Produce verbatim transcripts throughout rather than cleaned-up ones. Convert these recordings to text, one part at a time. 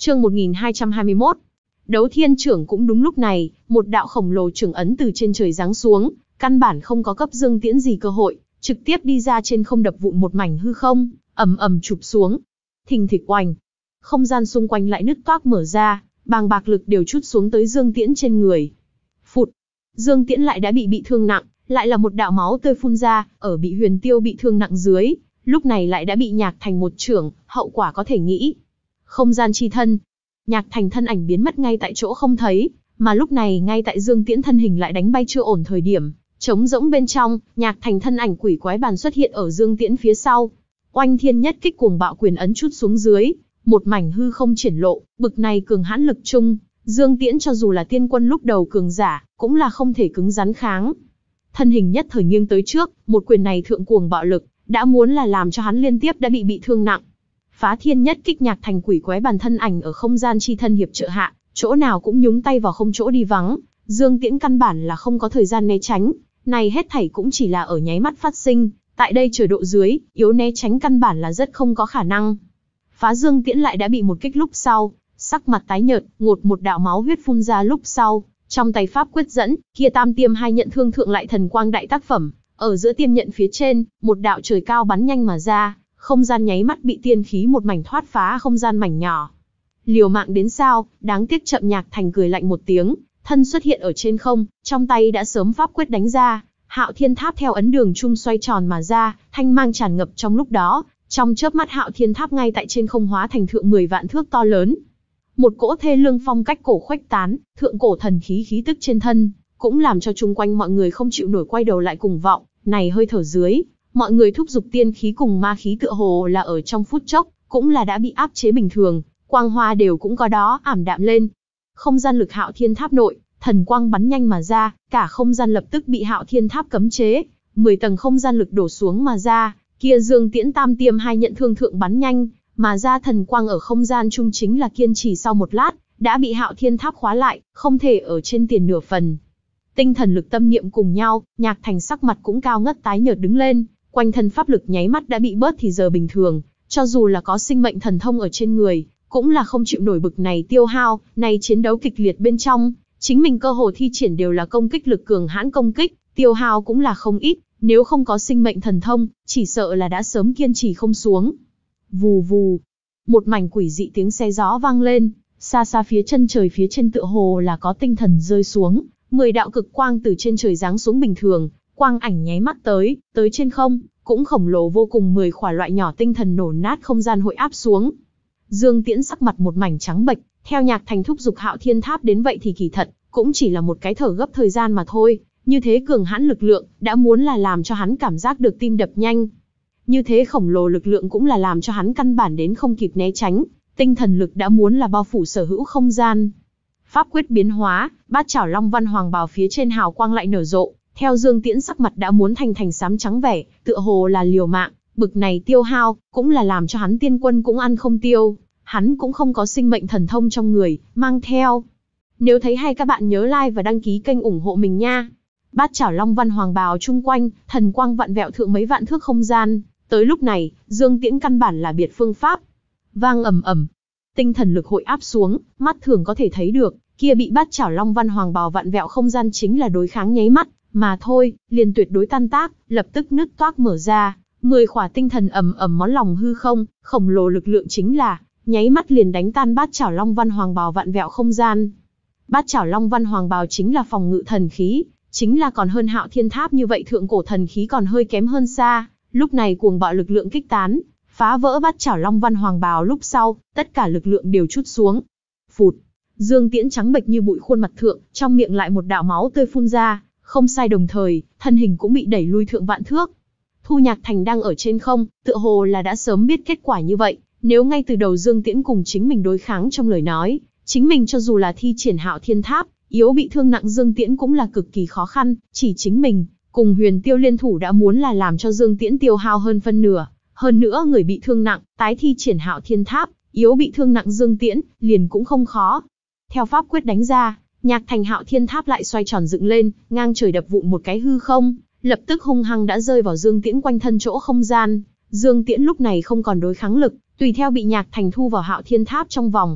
Chương một nghìn hai trăm hai mươi mốt. Đấu thiên trưởng. Cũng đúng lúc này, một đạo khổng lồ trưởng ấn từ trên trời giáng xuống, căn bản không có cấp Dương Tiễn gì cơ hội, trực tiếp đi ra trên không đập vụn một mảnh hư không, ầm ầm chụp xuống. Thình thịch oanh, không gian xung quanh lại nứt toác mở ra, bàng bạc lực đều trút xuống tới Dương Tiễn trên người. Phụt, Dương Tiễn lại đã bị bị thương nặng, lại là một đạo máu tươi phun ra, ở bị Huyền Tiêu bị thương nặng dưới, lúc này lại đã bị Nhạc Thành một chưởng, hậu quả có thể nghĩ. Không gian chi thân, Nhạc Thành thân ảnh biến mất ngay tại chỗ không thấy, mà lúc này ngay tại Dương Tiễn thân hình lại đánh bay chưa ổn thời điểm, trống rỗng bên trong, Nhạc Thành thân ảnh quỷ quái bàn xuất hiện ở Dương Tiễn phía sau. Oanh thiên nhất kích cuồng bạo quyền ấn chút xuống dưới, một mảnh hư không triển lộ, bực này cường hãn lực chung, Dương Tiễn cho dù là tiên quân lúc đầu cường giả, cũng là không thể cứng rắn kháng. Thân hình nhất thời nghiêng tới trước, một quyền này thượng cuồng bạo lực, đã muốn là làm cho hắn liên tiếp đã bị bị thương nặng. Phá thiên nhất kích Nhạc Thành quỷ quái bàn thân ảnh ở không gian chi thân hiệp trợ hạ, chỗ nào cũng nhúng tay vào không chỗ đi vắng, Dương Tiễn căn bản là không có thời gian né tránh, này hết thảy cũng chỉ là ở nháy mắt phát sinh, tại đây trời độ dưới, yếu né tránh căn bản là rất không có khả năng. Phá Dương Tiễn lại đã bị một kích lúc sau, sắc mặt tái nhợt, ngột một đạo máu huyết phun ra lúc sau, trong tay pháp quyết dẫn, kia tam tiêm hai nhận thương thượng lại thần quang đại tác phẩm, ở giữa tiêm nhận phía trên, một đạo trời cao bắn nhanh mà ra, không gian nháy mắt bị tiên khí một mảnh thoát phá không gian mảnh nhỏ. Liều mạng đến sao, đáng tiếc chậm. Nhạc Thành cười lạnh một tiếng, thân xuất hiện ở trên không, trong tay đã sớm pháp quyết đánh ra, Hạo Thiên Tháp theo ấn đường trung xoay tròn mà ra, thanh mang tràn ngập trong lúc đó, trong chớp mắt Hạo Thiên Tháp ngay tại trên không hóa thành thượng mười vạn thước to lớn. Một cỗ thê lương phong cách cổ khuếch tán, thượng cổ thần khí khí tức trên thân, cũng làm cho chung quanh mọi người không chịu nổi quay đầu lại cùng vọng, này hơi thở dưới, mọi người thúc giục tiên khí cùng ma khí tựa hồ là ở trong phút chốc, cũng là đã bị áp chế bình thường, quang hoa đều cũng có đó ảm đạm lên. Không gian lực Hạo Thiên Tháp nội, thần quang bắn nhanh mà ra, cả không gian lập tức bị Hạo Thiên Tháp cấm chế, mười tầng không gian lực đổ xuống mà ra, kia Dương Tiễn tam tiêm hai nhận thương thượng bắn nhanh, mà ra thần quang ở không gian chung chính là kiên trì sau một lát, đã bị Hạo Thiên Tháp khóa lại, không thể ở trên tiền nửa phần. Tinh thần lực tâm niệm cùng nhau, Nhạc Thành sắc mặt cũng cao ngất tái nhợt đứng lên, quanh thân pháp lực nháy mắt đã bị bớt thì giờ bình thường, cho dù là có sinh mệnh thần thông ở trên người, cũng là không chịu nổi bực này tiêu hao, này chiến đấu kịch liệt bên trong, chính mình cơ hồ thi triển đều là công kích lực cường hãn công kích, tiêu hao cũng là không ít, nếu không có sinh mệnh thần thông, chỉ sợ là đã sớm kiên trì không xuống. Vù vù, một mảnh quỷ dị tiếng xe gió vang lên, xa xa phía chân trời phía trên tựa hồ là có tinh thần rơi xuống, mười đạo cực quang từ trên trời giáng xuống bình thường, quang ảnh nháy mắt tới, tới trên không, cũng khổng lồ vô cùng, mười khỏa loại nhỏ tinh thần nổ nát không gian hội áp xuống. Dương Tiễn sắc mặt một mảnh trắng bệch, theo Nhạc Thành thúc giục Hạo Thiên Tháp đến vậy thì kỳ thật, cũng chỉ là một cái thở gấp thời gian mà thôi, như thế cường hãn lực lượng, đã muốn là làm cho hắn cảm giác được tim đập nhanh. Như thế khổng lồ lực lượng cũng là làm cho hắn căn bản đến không kịp né tránh, tinh thần lực đã muốn là bao phủ sở hữu không gian. Pháp quyết biến hóa, bát chảo Long Văn Hoàng bào phía trên hào quang lại nở rộ, theo Dương Tiễn sắc mặt đã muốn thành thành xám trắng vẻ, tựa hồ là liều mạng, bực này tiêu hao, cũng là làm cho hắn tiên quân cũng ăn không tiêu, hắn cũng không có sinh mệnh thần thông trong người, mang theo. Nếu thấy hay các bạn nhớ like và đăng ký kênh ủng hộ mình nha. Bát chảo Long Văn Hoàng bào chung quanh, thần quang vạn vẹo thượng mấy vạn thước không gian, tới lúc này, Dương Tiễn căn bản là biệt phương pháp. Vang ầm ầm, tinh thần lực hội áp xuống, mắt thường có thể thấy được, kia bị bát chảo Long Văn Hoàng bào vạn vẹo không gian chính là đối kháng nháy mắt, mà thôi, liền tuyệt đối tan tác, lập tức nứt toác mở ra, mười khỏa tinh thần ầm ầm món lòng hư không, khổng lồ lực lượng chính là nháy mắt liền đánh tan bát chảo Long Văn Hoàng bào vạn vẹo không gian. Bát chảo Long Văn Hoàng bào chính là phòng ngự thần khí, chính là còn hơn Hạo Thiên Tháp như vậy thượng cổ thần khí còn hơi kém hơn xa, lúc này cuồng bạo lực lượng kích tán, phá vỡ bát chảo Long Văn Hoàng bào lúc sau, tất cả lực lượng đều trút xuống. Phụt, Dương Tiễn trắng bệch như bụi khuôn mặt thượng, trong miệng lại một đạo máu tươi phun ra, không sai đồng thời, thân hình cũng bị đẩy lui thượng vạn thước. Thu Nhạc Thành đang ở trên không, tựa hồ là đã sớm biết kết quả như vậy, nếu ngay từ đầu Dương Tiễn cùng chính mình đối kháng trong lời nói, chính mình cho dù là thi triển Hạo Thiên Tháp, yếu bị thương nặng Dương Tiễn cũng là cực kỳ khó khăn, chỉ chính mình cùng Huyền Tiêu liên thủ đã muốn là làm cho Dương Tiễn tiêu hao hơn phân nửa, hơn nữa người bị thương nặng, tái thi triển Hạo Thiên Tháp, yếu bị thương nặng Dương Tiễn, liền cũng không khó. Theo pháp quyết đánh ra, Nhạc Thành Hạo Thiên Tháp lại xoay tròn dựng lên, ngang trời đập vụn một cái hư không, lập tức hung hăng đã rơi vào Dương Tiễn quanh thân chỗ không gian. Dương Tiễn lúc này không còn đối kháng lực, tùy theo bị Nhạc Thành thu vào Hạo Thiên Tháp trong vòng.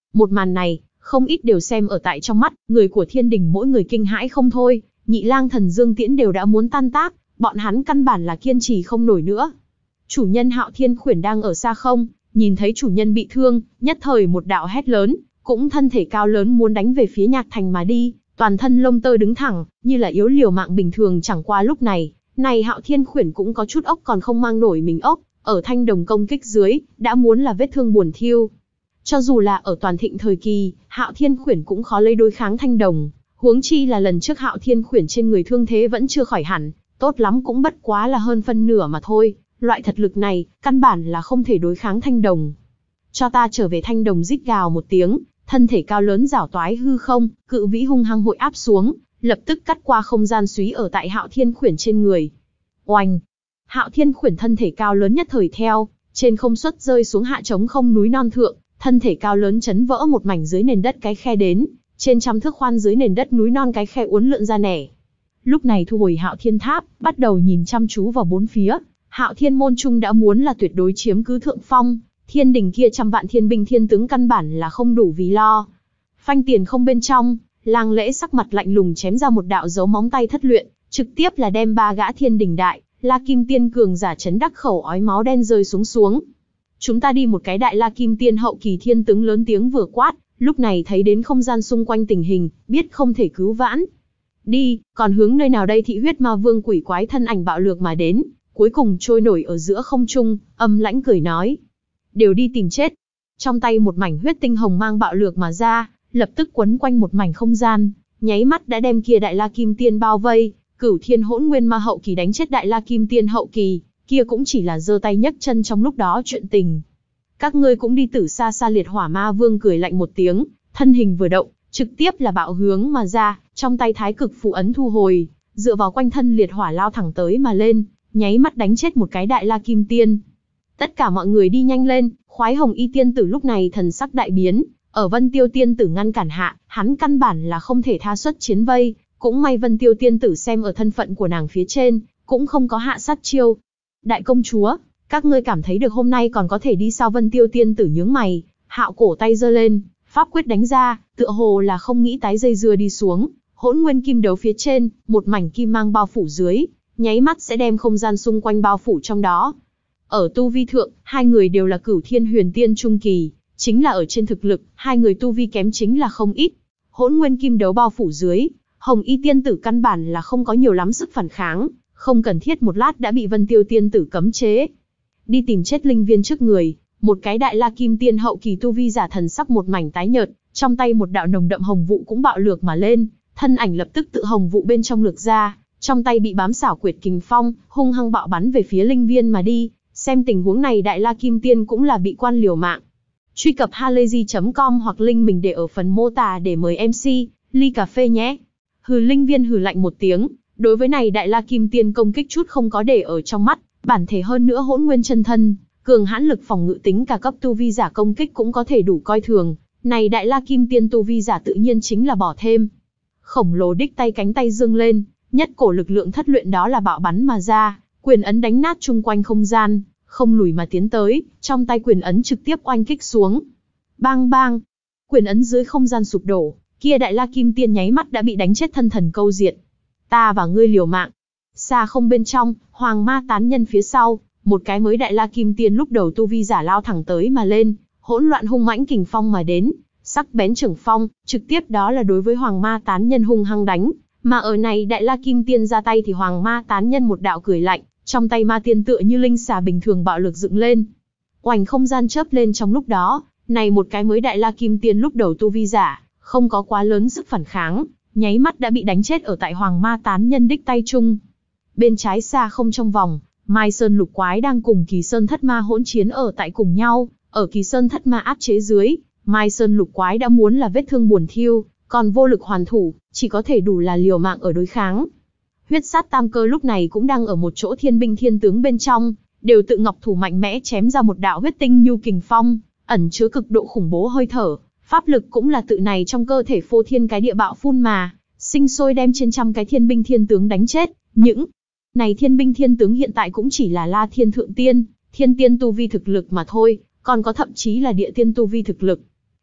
Một màn này, không ít đều xem ở tại trong mắt, người của thiên đình mỗi người kinh hãi không thôi, Nhị Lang Thần Dương Tiễn đều đã muốn tan tác, bọn hắn căn bản là kiên trì không nổi nữa. Chủ nhân Hạo Thiên Khuyển đang ở xa không, nhìn thấy chủ nhân bị thương, nhất thời một đạo hét lớn, cũng thân thể cao lớn muốn đánh về phía Nhạc Thành mà đi, toàn thân lông tơ đứng thẳng, như là yếu liều mạng bình thường. Chẳng qua lúc này, này Hạo Thiên Khuyển cũng có chút ốc còn không mang nổi mình ốc, ở thanh đồng công kích dưới, đã muốn là vết thương buồn thiêu. Cho dù là ở toàn thịnh thời kỳ, Hạo Thiên Khuyển cũng khó lấy đối kháng thanh đồng, huống chi là lần trước Hạo Thiên Khuyển trên người thương thế vẫn chưa khỏi hẳn, tốt lắm cũng bất quá là hơn phân nửa mà thôi, loại thật lực này, căn bản là không thể đối kháng thanh đồng. Cho ta trở về. Thanh đồng rít gào một tiếng, thân thể cao lớn giảo toái hư không, cự vĩ hung hăng hội áp xuống, lập tức cắt qua không gian súy ở tại Hạo Thiên Khuyển trên người. Oanh! Hạo Thiên Khuyển thân thể cao lớn nhất thời theo, trên không xuất rơi xuống hạ trống không núi non thượng, thân thể cao lớn chấn vỡ một mảnh dưới nền đất cái khe đến, trên trăm thước khoan dưới nền đất núi non cái khe uốn lượn ra nẻ. Lúc này thu hồi Hạo Thiên Tháp, bắt đầu nhìn chăm chú vào bốn phía, Hạo Thiên môn trung đã muốn là tuyệt đối chiếm cứ thượng phong, thiên đình kia trăm vạn thiên binh thiên tướng căn bản là không đủ vì lo. Phanh tiền không bên trong, Lang Lễ sắc mặt lạnh lùng chém ra một đạo dấu móng tay thất luyện, trực tiếp là đem ba gã thiên đình đại, La Kim Tiên cường giả chấn đắc khẩu ói máu đen rơi xuống xuống. Chúng ta đi. Một cái đại La Kim Tiên hậu kỳ thiên tướng lớn tiếng vừa quát, lúc này thấy đến không gian xung quanh tình hình, biết không thể cứu vãn. Đi, còn hướng nơi nào đây? Thị huyết ma vương quỷ quái thân ảnh bạo lược mà đến, cuối cùng trôi nổi ở giữa không trung, âm lãnh cười nói. Đều đi tìm chết. Trong tay một mảnh huyết tinh hồng mang bạo lược mà ra, lập tức quấn quanh một mảnh không gian, nháy mắt đã đem kia đại La Kim Tiên bao vây. Cửu Thiên Hỗn Nguyên Ma hậu kỳ đánh chết đại La Kim Tiên hậu kỳ, kia cũng chỉ là giơ tay nhấc chân trong lúc đó chuyện tình. Các ngươi cũng đi tử xa xa. Liệt Hỏa Ma Vương cười lạnh một tiếng, thân hình vừa động, trực tiếp là bạo hướng mà ra, trong tay Thái Cực Phù ấn thu hồi, dựa vào quanh thân liệt hỏa lao thẳng tới mà lên, nháy mắt đánh chết một cái đại La Kim Tiên. Tất cả mọi người đi nhanh lên. Khoái Hồng Y tiên tử lúc này thần sắc đại biến, ở Vân Tiêu tiên tử ngăn cản hạ, hắn căn bản là không thể tha xuất chiến vây, cũng may Vân Tiêu tiên tử xem ở thân phận của nàng phía trên, cũng không có hạ sát chiêu. Đại công chúa, các ngươi cảm thấy được hôm nay còn có thể đi sao? Vân Tiêu tiên tử nhướng mày, hạo cổ tay giơ lên, pháp quyết đánh ra, tựa hồ là không nghĩ tái dây dưa đi xuống. Hỗn Nguyên Kim Đấu phía trên, một mảnh kim mang bao phủ dưới, nháy mắt sẽ đem không gian xung quanh bao phủ trong đó. Ở tu vi thượng, hai người đều là Cửu Thiên Huyền Tiên trung kỳ, chính là ở trên thực lực, hai người tu vi kém chính là không ít. Hỗn Nguyên Kim Đấu bao phủ dưới, Hồng Y tiên tử căn bản là không có nhiều lắm sức phản kháng, không cần thiết một lát đã bị Vân Tiêu tiên tử cấm chế. Đi tìm chết. Linh viên trước người, một cái đại La Kim Tiên hậu kỳ tu vi giả thần sắc một mảnh tái nhợt, trong tay một đạo nồng đậm hồng vụ cũng bạo lược mà lên, thân ảnh lập tức tự hồng vụ bên trong lược ra, trong tay bị bám xảo quyệt kình phong, hung hăng bạo bắn về phía linh viên mà đi. Xem tình huống này đại La Kim Tiên cũng là bị quan liều mạng. Truy cập halayzi chấm com hoặc link mình để ở phần mô tả để mời em xê, ly cà phê nhé. Hừ. Linh viên hừ lạnh một tiếng, đối với này đại La Kim Tiên công kích chút không có để ở trong mắt, bản thể hơn nữa hỗn nguyên chân thân, cường hãn lực phòng ngự tính cả cấp tu vi giả công kích cũng có thể đủ coi thường, này đại La Kim Tiên tu vi giả tự nhiên chính là bỏ thêm. Khổng lồ đích tay cánh tay dương lên, nhất cổ lực lượng thất luyện đó là bạo bắn mà ra, quyền ấn đánh nát chung quanh không gian, không lùi mà tiến tới, trong tay quyền ấn trực tiếp oanh kích xuống. Bang bang, quyền ấn dưới không gian sụp đổ, kia đại La Kim Tiên nháy mắt đã bị đánh chết thân thần câu diệt. Ta và ngươi liều mạng. Xa không bên trong, Hoàng Ma tán nhân phía sau, một cái mới đại La Kim Tiên lúc đầu tu vi giả lao thẳng tới mà lên, hỗn loạn hung mãnh kình phong mà đến, sắc bén trưởng phong, trực tiếp đó là đối với Hoàng Ma tán nhân hung hăng đánh, mà ở này đại La Kim Tiên ra tay thì Hoàng Ma tán nhân một đạo cười lạnh, trong tay ma tiên tựa như linh xà bình thường bạo lực dựng lên. Oanh, không gian chớp lên trong lúc đó, này một cái mới đại La Kim Tiên lúc đầu tu vi giả, không có quá lớn sức phản kháng, nháy mắt đã bị đánh chết ở tại Hoàng Ma tán nhân đích tay chung. Bên trái xa không trong vòng, Mai Sơn lục quái đang cùng Kỳ Sơn thất ma hỗn chiến ở tại cùng nhau, ở Kỳ Sơn thất ma áp chế dưới, Mai Sơn lục quái đã muốn là vết thương buồn thiêu, còn vô lực hoàn thủ, chỉ có thể đủ là liều mạng ở đối kháng. Huyết sát tam cơ lúc này cũng đang ở một chỗ thiên binh thiên tướng bên trong, đều tự ngọc thủ mạnh mẽ chém ra một đạo huyết tinh nhu kình phong, ẩn chứa cực độ khủng bố hơi thở, pháp lực cũng là tự này trong cơ thể phô thiên cái địa bạo phun mà, sinh sôi đem trên trăm cái thiên binh thiên tướng đánh chết. Những này thiên binh thiên tướng hiện tại cũng chỉ là La Thiên Thượng Tiên, thiên tiên tu vi thực lực mà thôi, còn có thậm chí là địa tiên tu vi thực lực.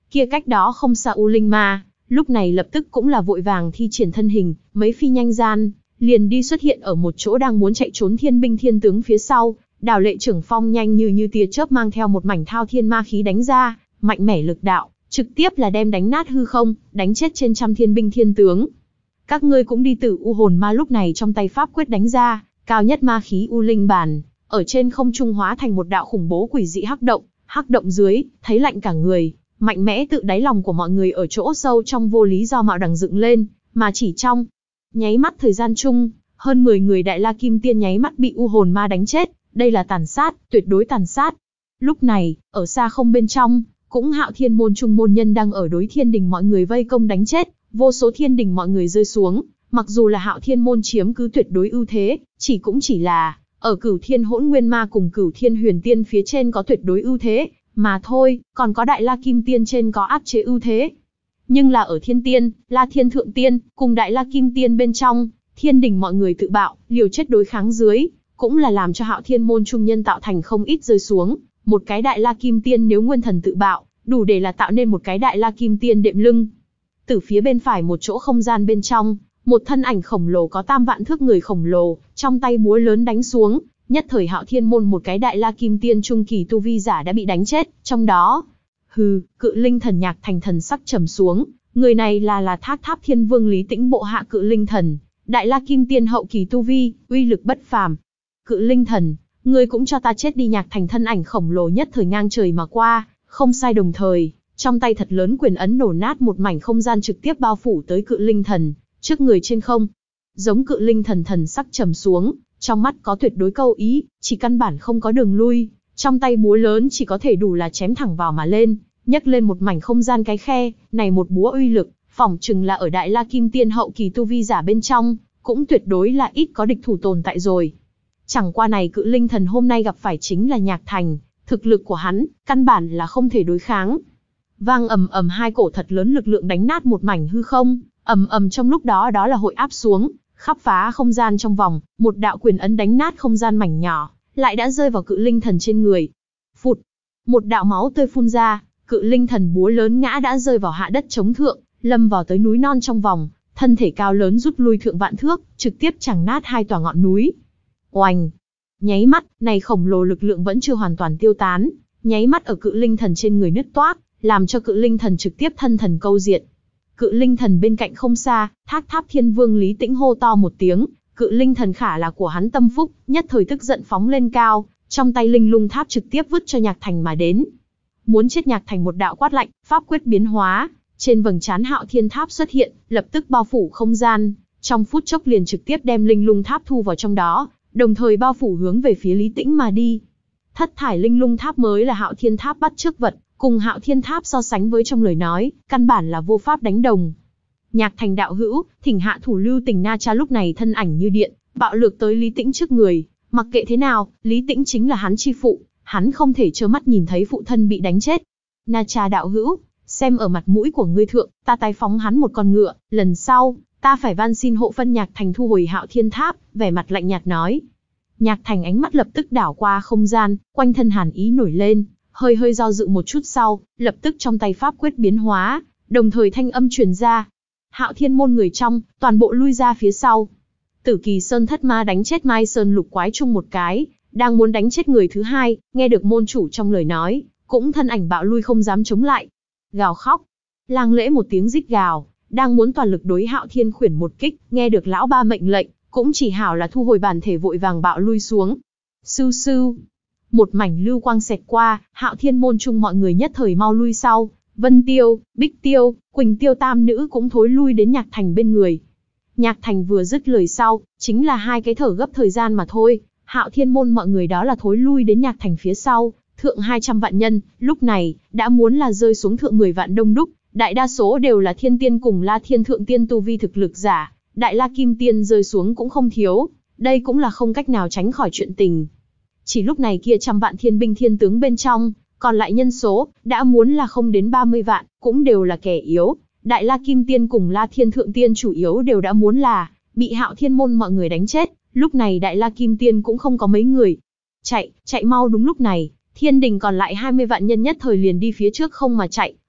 Kia cách đó không xa U Linh Ma, lúc này lập tức cũng là vội vàng thi triển thân hình, mấy phi nhanh gian, liền đi xuất hiện ở một chỗ đang muốn chạy trốn thiên binh thiên tướng phía sau. Đào Lệ Trưởng Phong nhanh như như tia chớp mang theo một mảnh thao thiên ma khí đánh ra, mạnh mẽ lực đạo, trực tiếp là đem đánh nát hư không, đánh chết trên trăm thiên binh thiên tướng. Các ngươi cũng đi tử U hồn ma lúc này trong tay pháp quyết đánh ra, cao nhất ma khí U Linh bản, ở trên không trung hóa thành một đạo khủng bố quỷ dị hắc động, hắc động dưới, thấy lạnh cả người, mạnh mẽ tự đáy lòng của mọi người ở chỗ sâu trong vô lý do mạo đằng dựng lên, mà chỉ trong nháy mắt thời gian chung, hơn mười người Đại La Kim Tiên nháy mắt bị U hồn ma đánh chết, đây là tàn sát, tuyệt đối tàn sát. Lúc này, ở xa không bên trong, cũng Hạo Thiên môn trung môn nhân đang ở đối thiên đình mọi người vây công đánh chết, vô số thiên đình mọi người rơi xuống, mặc dù là Hạo Thiên môn chiếm cứ tuyệt đối ưu thế, chỉ cũng chỉ là ở Cửu Thiên Hỗn Nguyên Ma cùng Cửu Thiên Huyền Tiên phía trên có tuyệt đối ưu thế, mà thôi, còn có Đại La Kim Tiên trên có áp chế ưu thế. Nhưng là ở Thiên Tiên, La Thiên Thượng Tiên, cùng Đại La Kim Tiên bên trong, thiên đình mọi người tự bạo, liều chết đối kháng dưới, cũng là làm cho Hạo Thiên môn trung nhân tạo thành không ít rơi xuống. Một cái Đại La Kim Tiên nếu nguyên thần tự bạo, đủ để là tạo nên một cái Đại La Kim Tiên đệm lưng. Từ phía bên phải một chỗ không gian bên trong, một thân ảnh khổng lồ có tam vạn thước người khổng lồ, trong tay búa lớn đánh xuống, nhất thời Hạo Thiên môn một cái Đại La Kim Tiên trung kỳ tu vi giả đã bị đánh chết, trong đó, hừ, Cự Linh Thần Nhạc Thành thần sắc trầm xuống, người này là là Thác Tháp Thiên Vương Lý Tĩnh bộ hạ Cự Linh Thần, Đại La Kim Tiên hậu kỳ tu vi, uy lực bất phàm. Cự Linh Thần, ngươi cũng cho ta chết đi. Nhạc Thành thân ảnh khổng lồ nhất thời ngang trời mà qua, không sai đồng thời, trong tay thật lớn quyền ấn nổ nát một mảnh không gian trực tiếp bao phủ tới Cự Linh Thần, trước người trên không. Giống Cự Linh Thần thần sắc trầm xuống, trong mắt có tuyệt đối câu ý, chỉ căn bản không có đường lui, trong tay búa lớn chỉ có thể đủ là chém thẳng vào mà lên, nhấc lên một mảnh không gian cái khe, này một búa uy lực, phỏng chừng là ở Đại La Kim Tiên hậu kỳ tu vi giả bên trong, cũng tuyệt đối là ít có địch thủ tồn tại rồi. Chẳng qua này Cự Linh Thần hôm nay gặp phải chính là Nhạc Thành, thực lực của hắn, căn bản là không thể đối kháng. Vang ầm ầm hai cổ thật lớn lực lượng đánh nát một mảnh hư không, ầm ầm trong lúc đó đó là hội áp xuống, khắp phá không gian trong vòng, một đạo quyền ấn đánh nát không gian mảnh nhỏ, lại đã rơi vào Cự Linh Thần trên người. Phụt, một đạo máu tươi phun ra, Cự Linh Thần búa lớn ngã đã rơi vào hạ đất chống thượng, lâm vào tới núi non trong vòng, thân thể cao lớn rút lui thượng vạn thước, trực tiếp chằng nát hai tòa ngọn núi. Oành! Nháy mắt, này khổng lồ lực lượng vẫn chưa hoàn toàn tiêu tán, nháy mắt ở Cự Linh Thần trên người nứt toác, làm cho Cự Linh Thần trực tiếp thân thần câu diệt. Cự Linh Thần bên cạnh không xa, Thác Tháp Thiên Vương Lý Tĩnh hô to một tiếng, Cự Linh Thần khả là của hắn tâm phúc, nhất thời tức giận phóng lên cao, trong tay linh lung tháp trực tiếp vứt cho Nhạc Thành mà đến. Muốn chết. Nhạc Thành một đạo quát lạnh, pháp quyết biến hóa, trên vầng trán Hạo Thiên Tháp xuất hiện, lập tức bao phủ không gian, trong phút chốc liền trực tiếp đem linh lung tháp thu vào trong đó, đồng thời bao phủ hướng về phía Lý Tĩnh mà đi. Thất thải linh lung tháp mới là Hạo Thiên Tháp bắt chước vật, cùng Hạo Thiên Tháp so sánh với trong lời nói, căn bản là vô pháp đánh đồng. Nhạc Thành đạo hữu, thỉnh hạ thủ lưu tình. Na Cha lúc này thân ảnh như điện, bạo lược tới Lý Tĩnh trước người, mặc kệ thế nào, Lý Tĩnh chính là hắn chi phụ, hắn không thể trơ mắt nhìn thấy phụ thân bị đánh chết. Na Cha đạo hữu, xem ở mặt mũi của ngươi thượng, ta tái phóng hắn một con ngựa, lần sau, ta phải van xin hộ phân. Nhạc Thành thu hồi Hạo Thiên Tháp, vẻ mặt lạnh nhạt nói. Nhạc Thành ánh mắt lập tức đảo qua không gian, quanh thân hàn ý nổi lên, hơi hơi do dự một chút sau, lập tức trong tay pháp quyết biến hóa, đồng thời thanh âm truyền ra. Hạo Thiên môn người trong, toàn bộ lui ra phía sau. Tử Kỳ Sơn thất ma đánh chết Mai Sơn lục quái chung một cái, đang muốn đánh chết người thứ hai, nghe được môn chủ trong lời nói, cũng thân ảnh bạo lui không dám chống lại. Gào khóc, lang lễ một tiếng rít gào, đang muốn toàn lực đối Hạo Thiên khuyển một kích, nghe được lão ba mệnh lệnh, cũng chỉ hảo là thu hồi bản thể vội vàng bạo lui xuống. Sưu sưu, một mảnh lưu quang xẹt qua, Hạo Thiên môn chung mọi người nhất thời mau lui sau. Vân Tiêu, Bích Tiêu, Quỳnh Tiêu tam nữ cũng thối lui đến Nhạc Thành bên người. Nhạc Thành vừa dứt lời sau, chính là hai cái thở gấp thời gian mà thôi, Hạo Thiên môn mọi người đó là thối lui đến Nhạc Thành phía sau, thượng hai trăm vạn nhân, lúc này, đã muốn là rơi xuống thượng mười vạn đông đúc, đại đa số đều là thiên tiên cùng La Thiên Thượng Tiên tu vi thực lực giả, Đại La Kim Tiên rơi xuống cũng không thiếu, đây cũng là không cách nào tránh khỏi chuyện tình. Chỉ lúc này kia trăm vạn thiên binh thiên tướng bên trong, còn lại nhân số, đã muốn là không đến ba mươi vạn, cũng đều là kẻ yếu. Đại La Kim Tiên cùng La Thiên Thượng Tiên chủ yếu đều đã muốn là, bị Hạo Thiên môn mọi người đánh chết, lúc này Đại La Kim Tiên cũng không có mấy người. Chạy, chạy mau. Đúng lúc này, thiên đình còn lại hai mươi vạn nhân nhất thời liền đi phía trước không mà chạy,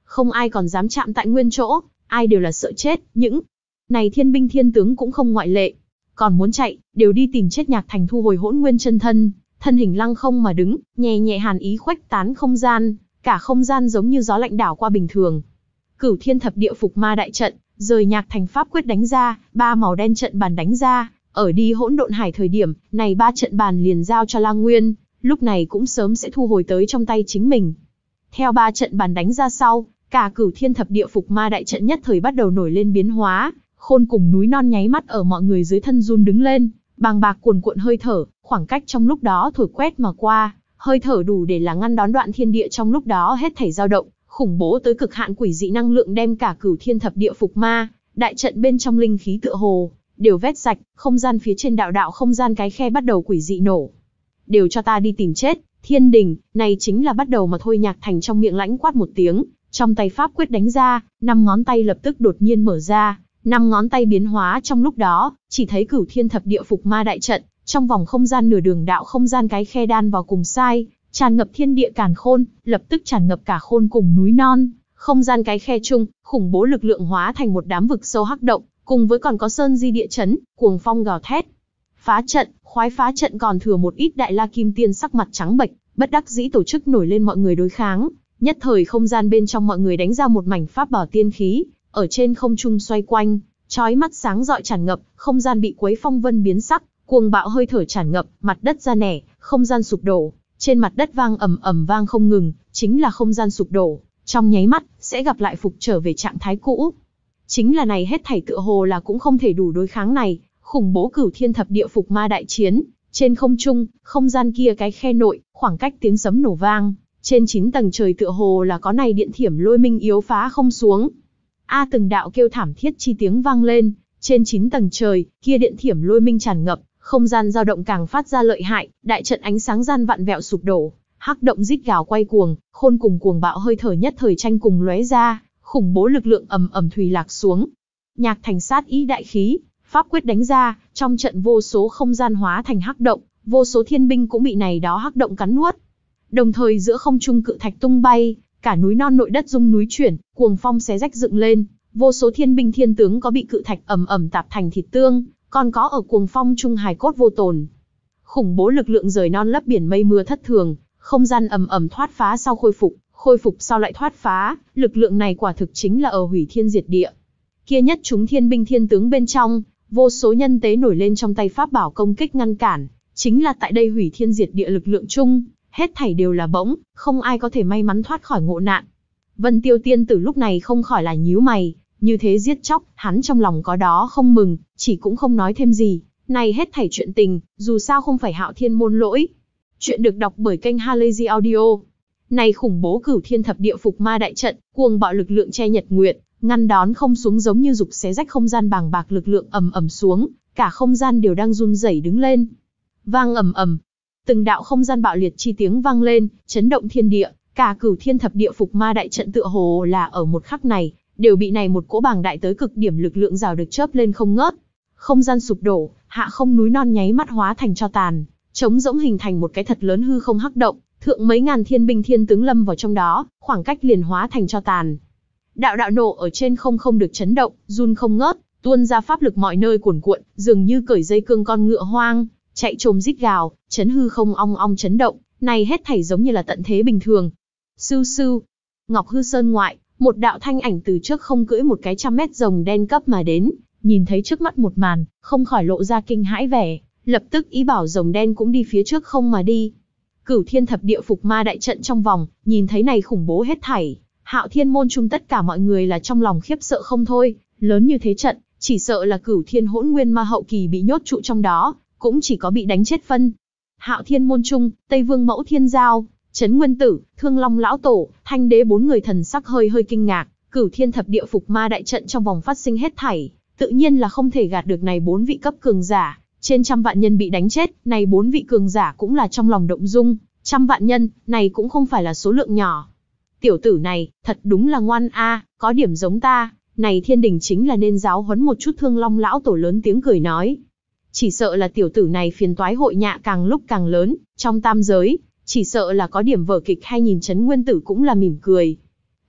không ai còn dám chạm tại nguyên chỗ, ai đều là sợ chết, những này thiên binh thiên tướng cũng không ngoại lệ. Còn muốn chạy, đều đi tìm chết. Nhạc Thành thu hồi hỗn nguyên chân thân, thân hình lăng không mà đứng, nhẹ nhẹ hàn ý khuếch tán không gian, cả không gian giống như gió lạnh đảo qua bình thường. Cửu Thiên Thập Địa Phục Ma đại trận, rời Nhạc Thành pháp quyết đánh ra, ba màu đen trận bàn đánh ra, ở đi hỗn độn hải thời điểm, này ba trận bàn liền giao cho La Nguyên, lúc này cũng sớm sẽ thu hồi tới trong tay chính mình. Theo ba trận bàn đánh ra sau, cả Cửu Thiên Thập Địa Phục Ma đại trận nhất thời bắt đầu nổi lên biến hóa, khôn cùng núi non nháy mắt ở mọi người dưới thân run đứng lên, bàng bạc cuồn cuộn hơi thở, khoảng cách trong lúc đó thổi quét mà qua, hơi thở đủ để là ngăn đón đoạn thiên địa trong lúc đó hết thảy dao động, khủng bố tới cực hạn quỷ dị năng lượng đem cả Cửu Thiên Thập Địa Phục Ma đại trận bên trong linh khí tựa hồ đều vét sạch, không gian phía trên đạo đạo không gian cái khe bắt đầu quỷ dị nổ. Đều cho ta đi tìm chết, thiên đình, này chính là bắt đầu mà thôi. Nhạc Thành trong miệng lãnh quát một tiếng, trong tay pháp quyết đánh ra, năm ngón tay lập tức đột nhiên mở ra, năm ngón tay biến hóa trong lúc đó, chỉ thấy Cửu Thiên Thập Địa Phục Ma đại trận, trong vòng không gian nửa đường đạo không gian cái khe đan vào cùng sai, tràn ngập thiên địa càn khôn, lập tức tràn ngập cả khôn cùng núi non, không gian cái khe chung, khủng bố lực lượng hóa thành một đám vực sâu hắc động, cùng với còn có sơn di địa chấn, cuồng phong gào thét. Phá trận, khoái phá trận. Còn thừa một ít đại la kim tiên sắc mặt trắng bệch, bất đắc dĩ tổ chức nổi lên mọi người đối kháng, nhất thời không gian bên trong mọi người đánh ra một mảnh pháp bảo tiên khí, ở trên không trung xoay quanh, chói mắt sáng rọi tràn ngập, không gian bị quấy phong vân biến sắc, cuồng bạo hơi thở tràn ngập, mặt đất ra nẻ, không gian sụp đổ, trên mặt đất vang ầm ầm vang không ngừng, chính là không gian sụp đổ, trong nháy mắt sẽ gặp lại phục trở về trạng thái cũ. Chính là này hết thảy tựa hồ là cũng không thể đủ đối kháng này, khủng bố Cửu Thiên Thập Địa Phục Ma đại chiến, trên không trung, không gian kia cái khe nội, khoảng cách tiếng sấm nổ vang, trên chín tầng trời tựa hồ là có này điện thiểm lôi minh yếu phá không xuống. A từng đạo kêu thảm thiết chi tiếng vang lên, trên chín tầng trời, kia điện thiểm lôi minh tràn ngập, không gian dao động càng phát ra lợi hại, đại trận ánh sáng gian vặn vẹo sụp đổ, hắc động rít gào quay cuồng, khôn cùng cuồng bạo hơi thở nhất thời tranh cùng lóe ra, khủng bố lực lượng ầm ầm thùy lạc xuống. Nhạc Thành sát ý đại khí, pháp quyết đánh ra, trong trận vô số không gian hóa thành hắc động, vô số thiên binh cũng bị này đó hắc động cắn nuốt. Đồng thời giữa không trung cự thạch tung bay, cả núi non nội đất rung núi chuyển, cuồng phong xé rách dựng lên, vô số thiên binh thiên tướng có bị cự thạch ầm ầm tạp thành thịt tương, còn có ở cuồng phong trung hài cốt vô tồn. Khủng bố lực lượng rời non lấp biển mây mưa thất thường, không gian ầm ầm thoát phá sau khôi phục, khôi phục sau lại thoát phá, lực lượng này quả thực chính là ở hủy thiên diệt địa. Kia nhất chúng thiên binh thiên tướng bên trong, vô số nhân tế nổi lên trong tay pháp bảo công kích ngăn cản, chính là tại đây hủy thiên diệt địa lực lượng chung, hết thảy đều là bỗng, không ai có thể may mắn thoát khỏi ngộ nạn. Vân Tiêu Tiên Tử lúc này không khỏi là nhíu mày, như thế giết chóc, hắn trong lòng có đó không mừng, chỉ cũng không nói thêm gì. Này hết thảy chuyện tình, dù sao không phải Hạo Thiên môn lỗi. Chuyện được đọc bởi kênh Halazy Audio. Này khủng bố Cửu Thiên Thập Địa Phục Ma đại trận, cuồng bạo lực lượng che nhật nguyệt, ngăn đón không xuống, giống như dục xé rách không gian, bàng bạc lực lượng ầm ầm xuống, cả không gian đều đang run rẩy đứng lên. Vang ầm ầm, từng đạo không gian bạo liệt chi tiếng vang lên, chấn động thiên địa, cả Cửu Thiên Thập Địa Phục Ma đại trận tựa hồ là ở một khắc này, đều bị này một cỗ bàng đại tới cực điểm lực lượng rào được chớp lên không ngớt. Không gian sụp đổ, hạ không núi non nháy mắt hóa thành tro tàn, trống rỗng hình thành một cái thật lớn hư không hắc động, thượng mấy ngàn thiên binh thiên tướng lâm vào trong đó, khoảng cách liền hóa thành tro tàn. Đạo đạo nổ ở trên không không được chấn động, run không ngớt, tuôn ra pháp lực mọi nơi cuồn cuộn, dường như cởi dây cương con ngựa hoang, chạy trồm rít gào, chấn hư không ong ong chấn động, này hết thảy giống như là tận thế bình thường. Sưu sưu, Ngọc Hư Sơn ngoại, một đạo thanh ảnh từ trước không cưỡi một cái trăm mét rồng đen cấp mà đến, nhìn thấy trước mắt một màn, không khỏi lộ ra kinh hãi vẻ, lập tức ý bảo rồng đen cũng đi phía trước không mà đi. Cửu Thiên Thập Địa Phục Ma đại trận trong vòng, nhìn thấy này khủng bố hết thảy, Hạo Thiên môn chung tất cả mọi người là trong lòng khiếp sợ không thôi, lớn như thế trận, chỉ sợ là Cửu Thiên Hỗn Nguyên Ma hậu kỳ bị nhốt trụ trong đó, cũng chỉ có bị đánh chết phân. Hạo Thiên môn chung, Tây Vương Mẫu Thiên Giao, Trấn Nguyên Tử, Thương Long lão tổ, Thanh Đế bốn người thần sắc hơi hơi kinh ngạc, Cửu Thiên Thập Địa Phục Ma đại trận trong vòng phát sinh hết thảy, tự nhiên là không thể gạt được này bốn vị cấp cường giả, trên trăm vạn nhân bị đánh chết, này bốn vị cường giả cũng là trong lòng động dung, trăm vạn nhân, này cũng không phải là số lượng nhỏ. Tiểu tử này, thật đúng là ngoan a, có điểm giống ta, này thiên đình chính là nên giáo huấn một chút. Thương Long lão tổ lớn tiếng cười nói. Chỉ sợ là tiểu tử này phiền toái hội nhạ càng lúc càng lớn, trong tam giới, chỉ sợ là có điểm vở kịch hay. Nhìn Trấn Nguyên Tử cũng là mỉm cười.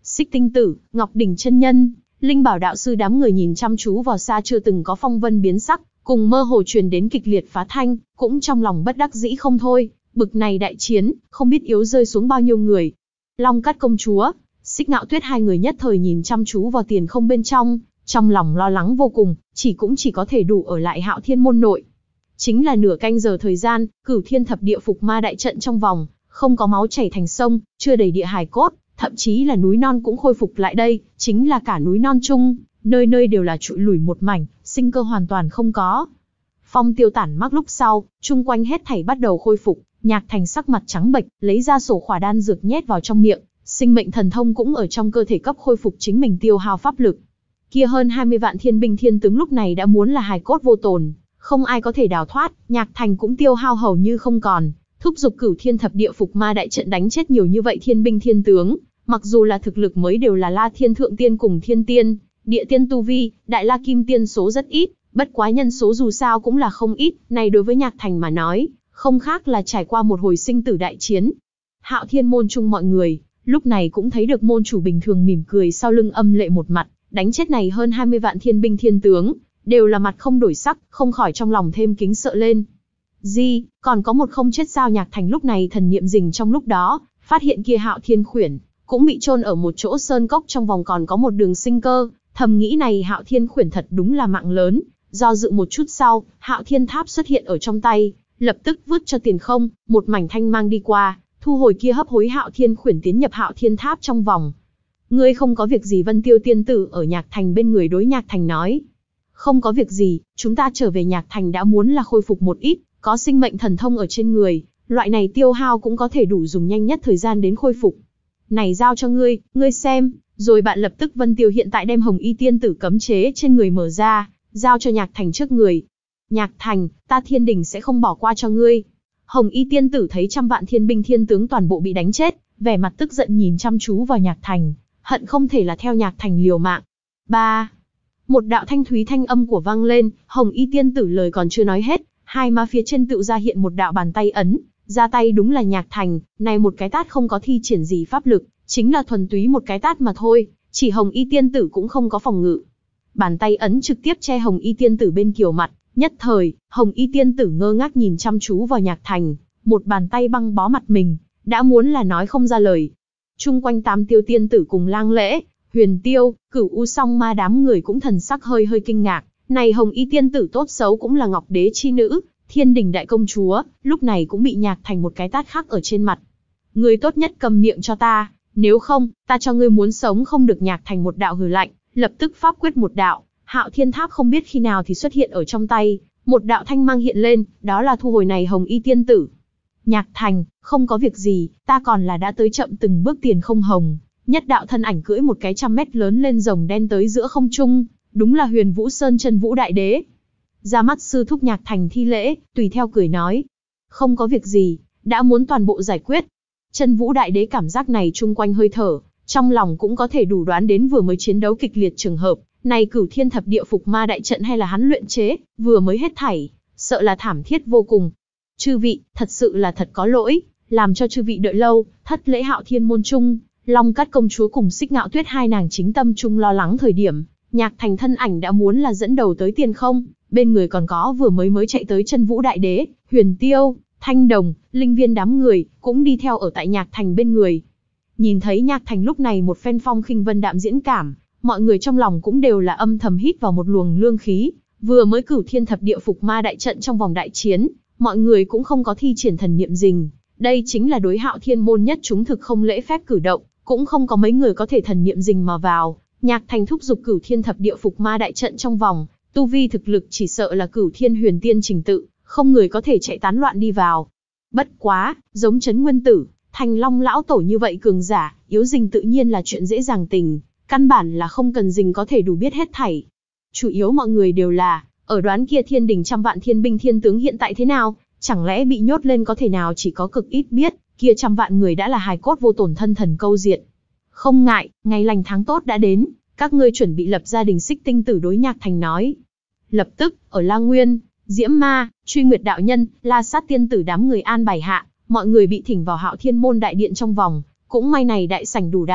Xích Tinh Tử, Ngọc Đỉnh chân nhân, Linh Bảo đạo sư đám người nhìn chăm chú vào xa chưa từng có phong vân biến sắc, cùng mơ hồ truyền đến kịch liệt phá thanh, cũng trong lòng bất đắc dĩ không thôi, bực này đại chiến, không biết yếu rơi xuống bao nhiêu người. Long Cát công chúa, Xích Ngạo Tuyết hai người nhất thời nhìn chăm chú vào tiền không bên trong, trong lòng lo lắng vô cùng, chỉ cũng chỉ có thể đủ ở lại Hạo Thiên môn nội. Chính là nửa canh giờ thời gian, Cửu Thiên thập địa phục ma đại trận trong vòng, không có máu chảy thành sông, chưa đầy địa hài cốt, thậm chí là núi non cũng khôi phục lại đây, chính là cả núi non chung, nơi nơi đều là trụi lủi một mảnh, sinh cơ hoàn toàn không có. Phong tiêu tản mắc lúc sau, chung quanh hết thảy bắt đầu khôi phục, Nhạc Thành sắc mặt trắng bệch, lấy ra sổ khỏa đan dược nhét vào trong miệng, sinh mệnh thần thông cũng ở trong cơ thể cấp khôi phục chính mình tiêu hao pháp lực. Kia hơn hai mươi vạn thiên binh thiên tướng lúc này đã muốn là hài cốt vô tồn, không ai có thể đào thoát, Nhạc Thành cũng tiêu hao hầu như không còn, thúc giục Cửu Thiên thập địa phục ma đại trận đánh chết nhiều như vậy thiên binh thiên tướng, mặc dù là thực lực mới đều là La Thiên Thượng Tiên cùng Thiên Tiên, Địa Tiên tu vi, Đại La Kim Tiên số rất ít, bất quá nhân số dù sao cũng là không ít, này đối với Nhạc Thành mà nói, không khác là trải qua một hồi sinh tử đại chiến. Hạo Thiên môn chung mọi người, lúc này cũng thấy được môn chủ bình thường mỉm cười sau lưng âm lệ một mặt, đánh chết này hơn hai mươi vạn thiên binh thiên tướng, đều là mặt không đổi sắc, không khỏi trong lòng thêm kính sợ lên. Gì, còn có một không chết sao? Nhạc Thành lúc này thần niệm rình trong lúc đó, phát hiện kia Hạo Thiên khuyển cũng bị chôn ở một chỗ sơn cốc trong vòng còn có một đường sinh cơ, thầm nghĩ này Hạo Thiên khuyển thật đúng là mạng lớn, do dự một chút sau, Hạo Thiên tháp xuất hiện ở trong tay, lập tức vứt cho tiền không, một mảnh thanh mang đi qua, thu hồi kia hấp hối Hạo Thiên khuyển tiến nhập Hạo Thiên tháp trong vòng. Ngươi không có việc gì? Vân Tiêu tiên tử ở Nhạc Thành bên người đối Nhạc Thành nói. Không có việc gì, chúng ta trở về Nhạc Thành đã muốn là khôi phục một ít, có sinh mệnh thần thông ở trên người, loại này tiêu hao cũng có thể đủ dùng nhanh nhất thời gian đến khôi phục. Này giao cho ngươi, ngươi xem, rồi bạn lập tức Vân Tiêu hiện tại đem Hồng Y tiên tử cấm chế trên người mở ra, giao cho Nhạc Thành trước người. Nhạc Thành, ta Thiên Đình sẽ không bỏ qua cho ngươi. Hồng Y tiên tử thấy trăm vạn thiên binh thiên tướng toàn bộ bị đánh chết, vẻ mặt tức giận nhìn chăm chú vào Nhạc Thành, hận không thể là theo Nhạc Thành liều mạng. Ba. Một đạo thanh thúy thanh âm của vang lên, Hồng Y tiên tử lời còn chưa nói hết, hai má phía trên tựu ra hiện một đạo bàn tay ấn, ra tay đúng là Nhạc Thành, này một cái tát không có thi triển gì pháp lực, chính là thuần túy một cái tát mà thôi, chỉ Hồng Y tiên tử cũng không có phòng ngự. Bàn tay ấn trực tiếp che Hồng Y tiên tử bên kiều mặt, nhất thời, Hồng Y tiên tử ngơ ngác nhìn chăm chú vào Nhạc Thành, một bàn tay băng bó mặt mình, đã muốn là nói không ra lời. Chung quanh Tam Tiêu tiên tử cùng Lang Lễ, Huyền Tiêu, Cửu U Song Ma đám người cũng thần sắc hơi hơi kinh ngạc, này Hồng Y tiên tử tốt xấu cũng là Ngọc Đế chi nữ, Thiên Đình đại công chúa, lúc này cũng bị Nhạc Thành một cái tát khắc ở trên mặt. Ngươi tốt nhất cầm miệng cho ta, nếu không, ta cho ngươi muốn sống không được. Nhạc Thành một đạo hừ lạnh, lập tức pháp quyết một đạo, Hạo Thiên tháp không biết khi nào thì xuất hiện ở trong tay, một đạo thanh mang hiện lên, đó là thu hồi này Hồng Y tiên tử. Nhạc Thành, không có việc gì, ta còn là đã tới chậm từng bước. Tiền không hồng, nhất đạo thân ảnh cưỡi một cái trăm mét lớn lên rồng đen tới giữa không trung, đúng là Huyền Vũ Sơn Chân Vũ Đại Đế. Ra mắt sư thúc. Nhạc Thành thi lễ, tùy theo cười nói, không có việc gì, đã muốn toàn bộ giải quyết. Chân Vũ Đại Đế cảm giác này chung quanh hơi thở, trong lòng cũng có thể đủ đoán đến vừa mới chiến đấu kịch liệt trường hợp, này Cửu Thiên thập địa phục ma đại trận hay là hắn luyện chế, vừa mới hết thảy, sợ là thảm thiết vô cùng. Chư vị, thật sự là thật có lỗi, làm cho chư vị đợi lâu. Thất lễ Hạo Thiên môn trung, Long Cát công chúa cùng Xích Ngạo Tuyết hai nàng chính tâm trung lo lắng thời điểm, Nhạc Thành thân ảnh đã muốn là dẫn đầu tới tiền không, bên người còn có vừa mới mới chạy tới Chân Vũ Đại Đế, Huyền Tiêu, Thanh Đồng, Linh Viên đám người, cũng đi theo ở tại Nhạc Thành bên người. Nhìn thấy Nhạc Thành lúc này một phen phong khinh vân đạm diễn cảm, mọi người trong lòng cũng đều là âm thầm hít vào một luồng lương khí, vừa mới Cửu Thiên thập địa phục ma đại trận trong vòng đại chiến, mọi người cũng không có thi triển thần niệm rình, đây chính là đối Hạo Thiên môn nhất chúng thực không lễ phép cử động, cũng không có mấy người có thể thần niệm rình mà vào. Nhạc Thành thúc giục Cửu Thiên thập địa phục ma đại trận trong vòng, tu vi thực lực chỉ sợ là Cửu Thiên huyền tiên trình tự, không người có thể chạy tán loạn đi vào. Bất quá, giống Trấn Nguyên Tử, Thành Long lão tổ như vậy cường giả, yếu rình tự nhiên là chuyện dễ dàng tình, căn bản là không cần rình có thể đủ biết hết thảy. Chủ yếu mọi người đều là ở đoán kia Thiên Đình trăm vạn thiên binh thiên tướng hiện tại thế nào, chẳng lẽ bị nhốt lên có thể nào chỉ có cực ít biết, kia trăm vạn người đã là hài cốt vô tổn thân thần câu diệt. Không ngại, ngày lành tháng tốt đã đến, các ngươi chuẩn bị lập gia đình. Xích Tinh tử đối Nhạc Thành nói. Lập tức, ở La Nguyên, Diễm Ma, Truy Nguyệt đạo nhân, La Sát tiên tử đám người an bài hạ, mọi người bị thỉnh vào Hạo Thiên môn đại điện trong vòng, cũng may này đại sảnh đủ đại,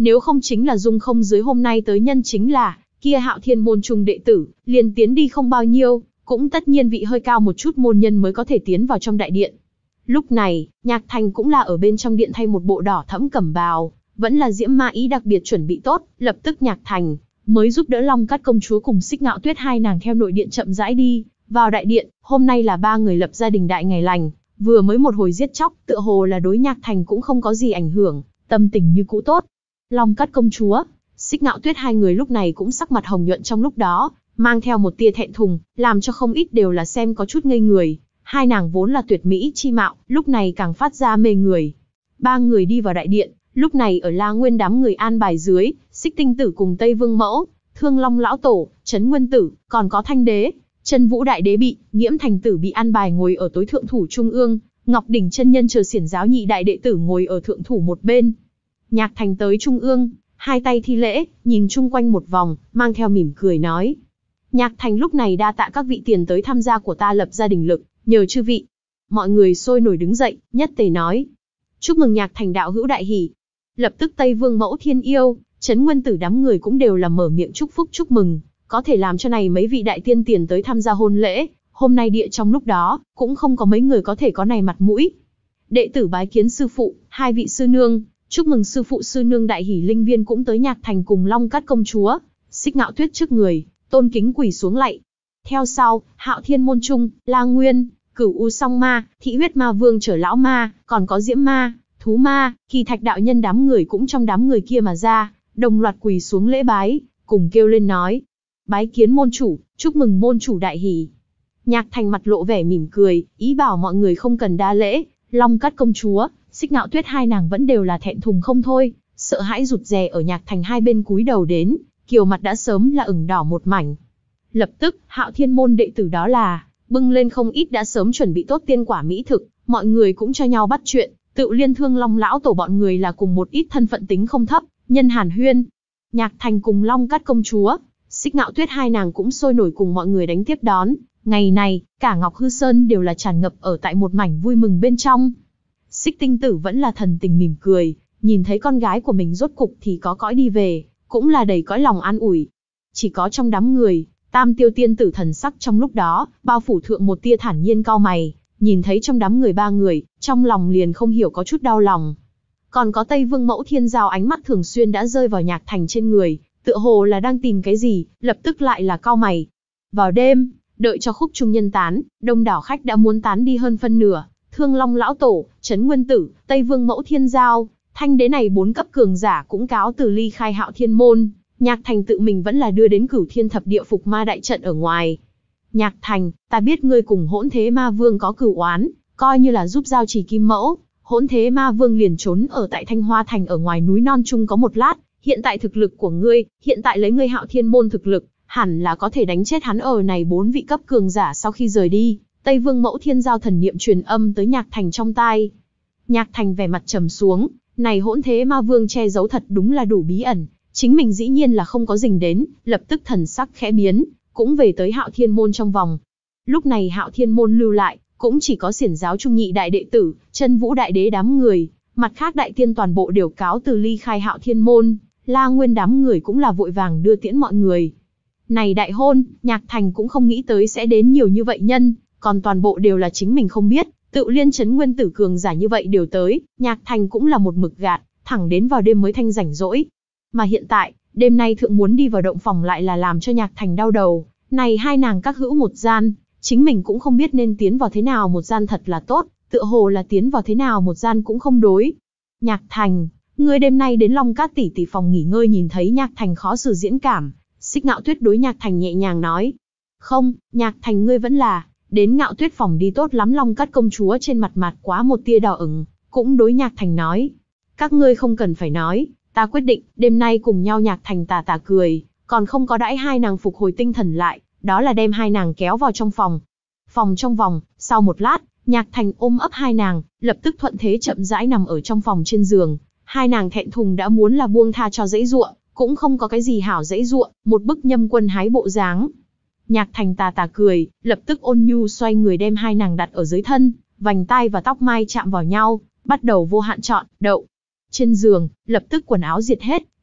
Nếu không chính là dung không dưới hôm nay tới nhân chính là, kia Hạo Thiên môn trung đệ tử, liền tiến đi không bao nhiêu, cũng tất nhiên vị hơi cao một chút môn nhân mới có thể tiến vào trong đại điện. Lúc này, Nhạc Thành cũng là ở bên trong điện thay một bộ đỏ thẫm cẩm bào, vẫn là diễm ma ý đặc biệt chuẩn bị tốt, lập tức Nhạc Thành mới giúp đỡ Long Cát công chúa cùng Xích Ngạo Tuyết hai nàng theo nội điện chậm rãi đi vào đại điện. Hôm nay là ba người lập gia đình đại ngày lành, vừa mới một hồi giết chóc, tựa hồ là đối Nhạc Thành cũng không có gì ảnh hưởng, tâm tình như cũ tốt. Long Cát công chúa, Xích Ngạo Tuyết hai người lúc này cũng sắc mặt hồng nhuận, trong lúc đó mang theo một tia thẹn thùng, làm cho không ít đều là xem có chút ngây người. Hai nàng vốn là tuyệt mỹ chi mạo, lúc này càng phát ra mê người. Ba người đi vào đại điện, lúc này ở La Nguyên đám người an bài dưới, Xích Tinh Tử cùng Tây Vương Mẫu, Thương Long lão tổ, Trấn Nguyên Tử, còn có Thanh Đế, Chân Vũ đại đế bị, Nghiễm Thành Tử bị an bài ngồi ở tối thượng thủ trung ương, Ngọc Đỉnh chân nhân chờ xiển giáo nhị đại đệ tử ngồi ở thượng thủ một bên. Nhạc Thành tới trung ương, hai tay thi lễ, nhìn chung quanh một vòng, mang theo mỉm cười nói: Nhạc Thành lúc này đa tạ các vị tiền tới tham gia của ta lập gia đình lực, nhờ chư vị. Mọi người sôi nổi đứng dậy, nhất tề nói: chúc mừng Nhạc Thành đạo hữu đại hỷ. Lập tức Tây Vương Mẫu Thiên Yêu, Trấn Nguyên Tử đám người cũng đều là mở miệng chúc phúc chúc mừng, có thể làm cho này mấy vị đại tiên tiền tới tham gia hôn lễ, hôm nay địa trong lúc đó, cũng không có mấy người có thể có này mặt mũi. Đệ tử bái kiến sư phụ, hai vị sư nương, chúc mừng sư phụ sư nương đại hỷ. Linh Viên cũng tới Nhạc Thành cùng Long Cát công chúa, Xích Ngạo Tuyết trước người, tôn kính quỳ xuống lạy. Theo sau, Hạo Thiên môn trung, La Nguyên, Cửu U Song Ma, Thị Huyết Ma Vương trở lão ma, còn có Diễm Ma, Thú Ma, Kỳ Thạch đạo nhân đám người cũng trong đám người kia mà ra, đồng loạt quỳ xuống lễ bái, cùng kêu lên nói: bái kiến môn chủ, chúc mừng môn chủ đại hỷ. Nhạc Thành mặt lộ vẻ mỉm cười, ý bảo mọi người không cần đa lễ. Long Cát công chúa, Xích Ngạo Tuyết hai nàng vẫn đều là thẹn thùng không thôi, sợ hãi rụt rè ở Nhạc Thành hai bên cúi đầu đến, kiều mặt đã sớm là ửng đỏ một mảnh. Lập tức, Hạo Thiên môn đệ tử đó là bưng lên không ít đã sớm chuẩn bị tốt tiên quả mỹ thực, mọi người cũng cho nhau bắt chuyện, tự liên Thương Long lão tổ bọn người là cùng một ít thân phận tính không thấp, nhân hàn huyên. Nhạc Thành cùng Long Cát công chúa, Xích Ngạo Tuyết hai nàng cũng sôi nổi cùng mọi người đánh tiếp đón. Ngày này, cả Ngọc Hư Sơn đều là tràn ngập ở tại một mảnh vui mừng bên trong. Xích Tinh Tử vẫn là thần tình mỉm cười, nhìn thấy con gái của mình rốt cục thì có cõi đi về, cũng là đầy cõi lòng an ủi. Chỉ có trong đám người, Tam Tiêu Tiên Tử thần sắc trong lúc đó, bao phủ thượng một tia thản nhiên cau mày, nhìn thấy trong đám người ba người, trong lòng liền không hiểu có chút đau lòng. Còn có Tây Vương Mẫu Thiên Giao ánh mắt thường xuyên đã rơi vào Nhạc Thành trên người, tựa hồ là đang tìm cái gì, lập tức lại là cau mày. Vào đêm, đợi cho khúc trung nhân tán, đông đảo khách đã muốn tán đi hơn phân nửa, Thương Long lão tổ, Trấn Nguyên Tử, Tây Vương Mẫu Thiên Giao, Thanh Đế này bốn cấp cường giả cũng cáo từ ly khai Hạo Thiên môn. Nhạc Thành tự mình vẫn là đưa đến Cửu Thiên Thập Địa Phục Ma đại trận ở ngoài. Nhạc Thành, ta biết ngươi cùng Hỗn Thế Ma Vương có cửu oán, coi như là giúp giao trì Kim Mẫu, Hỗn Thế Ma Vương liền trốn ở tại Thanh Hoa Thành ở ngoài núi non trung có một lát, hiện tại thực lực của ngươi, hiện tại lấy ngươi Hạo Thiên môn thực lực, hẳn là có thể đánh chết hắn ở này bốn vị cấp cường giả sau khi rời đi. Tây Vương Mẫu Thiên Giao thần niệm truyền âm tới Nhạc Thành trong tai. Nhạc Thành vẻ mặt trầm xuống, này Hỗn Thế Ma Vương che giấu thật đúng là đủ bí ẩn, chính mình dĩ nhiên là không có dình đến, lập tức thần sắc khẽ biến, cũng về tới Hạo Thiên môn trong vòng. Lúc này Hạo Thiên môn lưu lại, cũng chỉ có xiển giáo trung nhị đại đệ tử, Chân Vũ đại đế đám người, mặt khác đại tiên toàn bộ đều cáo từ ly khai Hạo Thiên môn. La Nguyên đám người cũng là vội vàng đưa tiễn mọi người. Này đại hôn, Nhạc Thành cũng không nghĩ tới sẽ đến nhiều như vậy nhân, còn toàn bộ đều là chính mình không biết, tự liên Trấn Nguyên Tử cường giả như vậy đều tới, Nhạc Thành cũng là một mực gạt, thẳng đến vào đêm mới thanh rảnh rỗi. Mà hiện tại, đêm nay thượng muốn đi vào động phòng lại là làm cho Nhạc Thành đau đầu, này hai nàng các hữu một gian, chính mình cũng không biết nên tiến vào thế nào một gian thật là tốt, tựa hồ là tiến vào thế nào một gian cũng không đối. Nhạc Thành, ngươi đêm nay đến Long Cát tỷ tỷ phòng nghỉ ngơi. Nhìn thấy Nhạc Thành khó xử diễn cảm, Xích Ngạo Tuyết đối Nhạc Thành nhẹ nhàng nói. Không, Nhạc Thành ngươi vẫn là, đến Ngạo Tuyết phòng đi tốt lắm. Long Cát công chúa trên mặt mặt quá một tia đỏ ửng, cũng đối Nhạc Thành nói. Các ngươi không cần phải nói, ta quyết định, đêm nay cùng nhau. Nhạc Thành tà tà cười, còn không có đãi hai nàng phục hồi tinh thần lại, đó là đem hai nàng kéo vào trong phòng. Phòng trong vòng, sau một lát, Nhạc Thành ôm ấp hai nàng, lập tức thuận thế chậm rãi nằm ở trong phòng trên giường. Hai nàng thẹn thùng đã muốn là buông tha cho dãy giụa, cũng không có cái gì hảo dãy giụa, một bức nhâm quân hái bộ dáng. Nhạc Thành tà tà cười, lập tức ôn nhu xoay người đem hai nàng đặt ở dưới thân, vành tai và tóc mai chạm vào nhau, bắt đầu vô hạn chọn, đậu. Trên giường, lập tức quần áo diệt hết,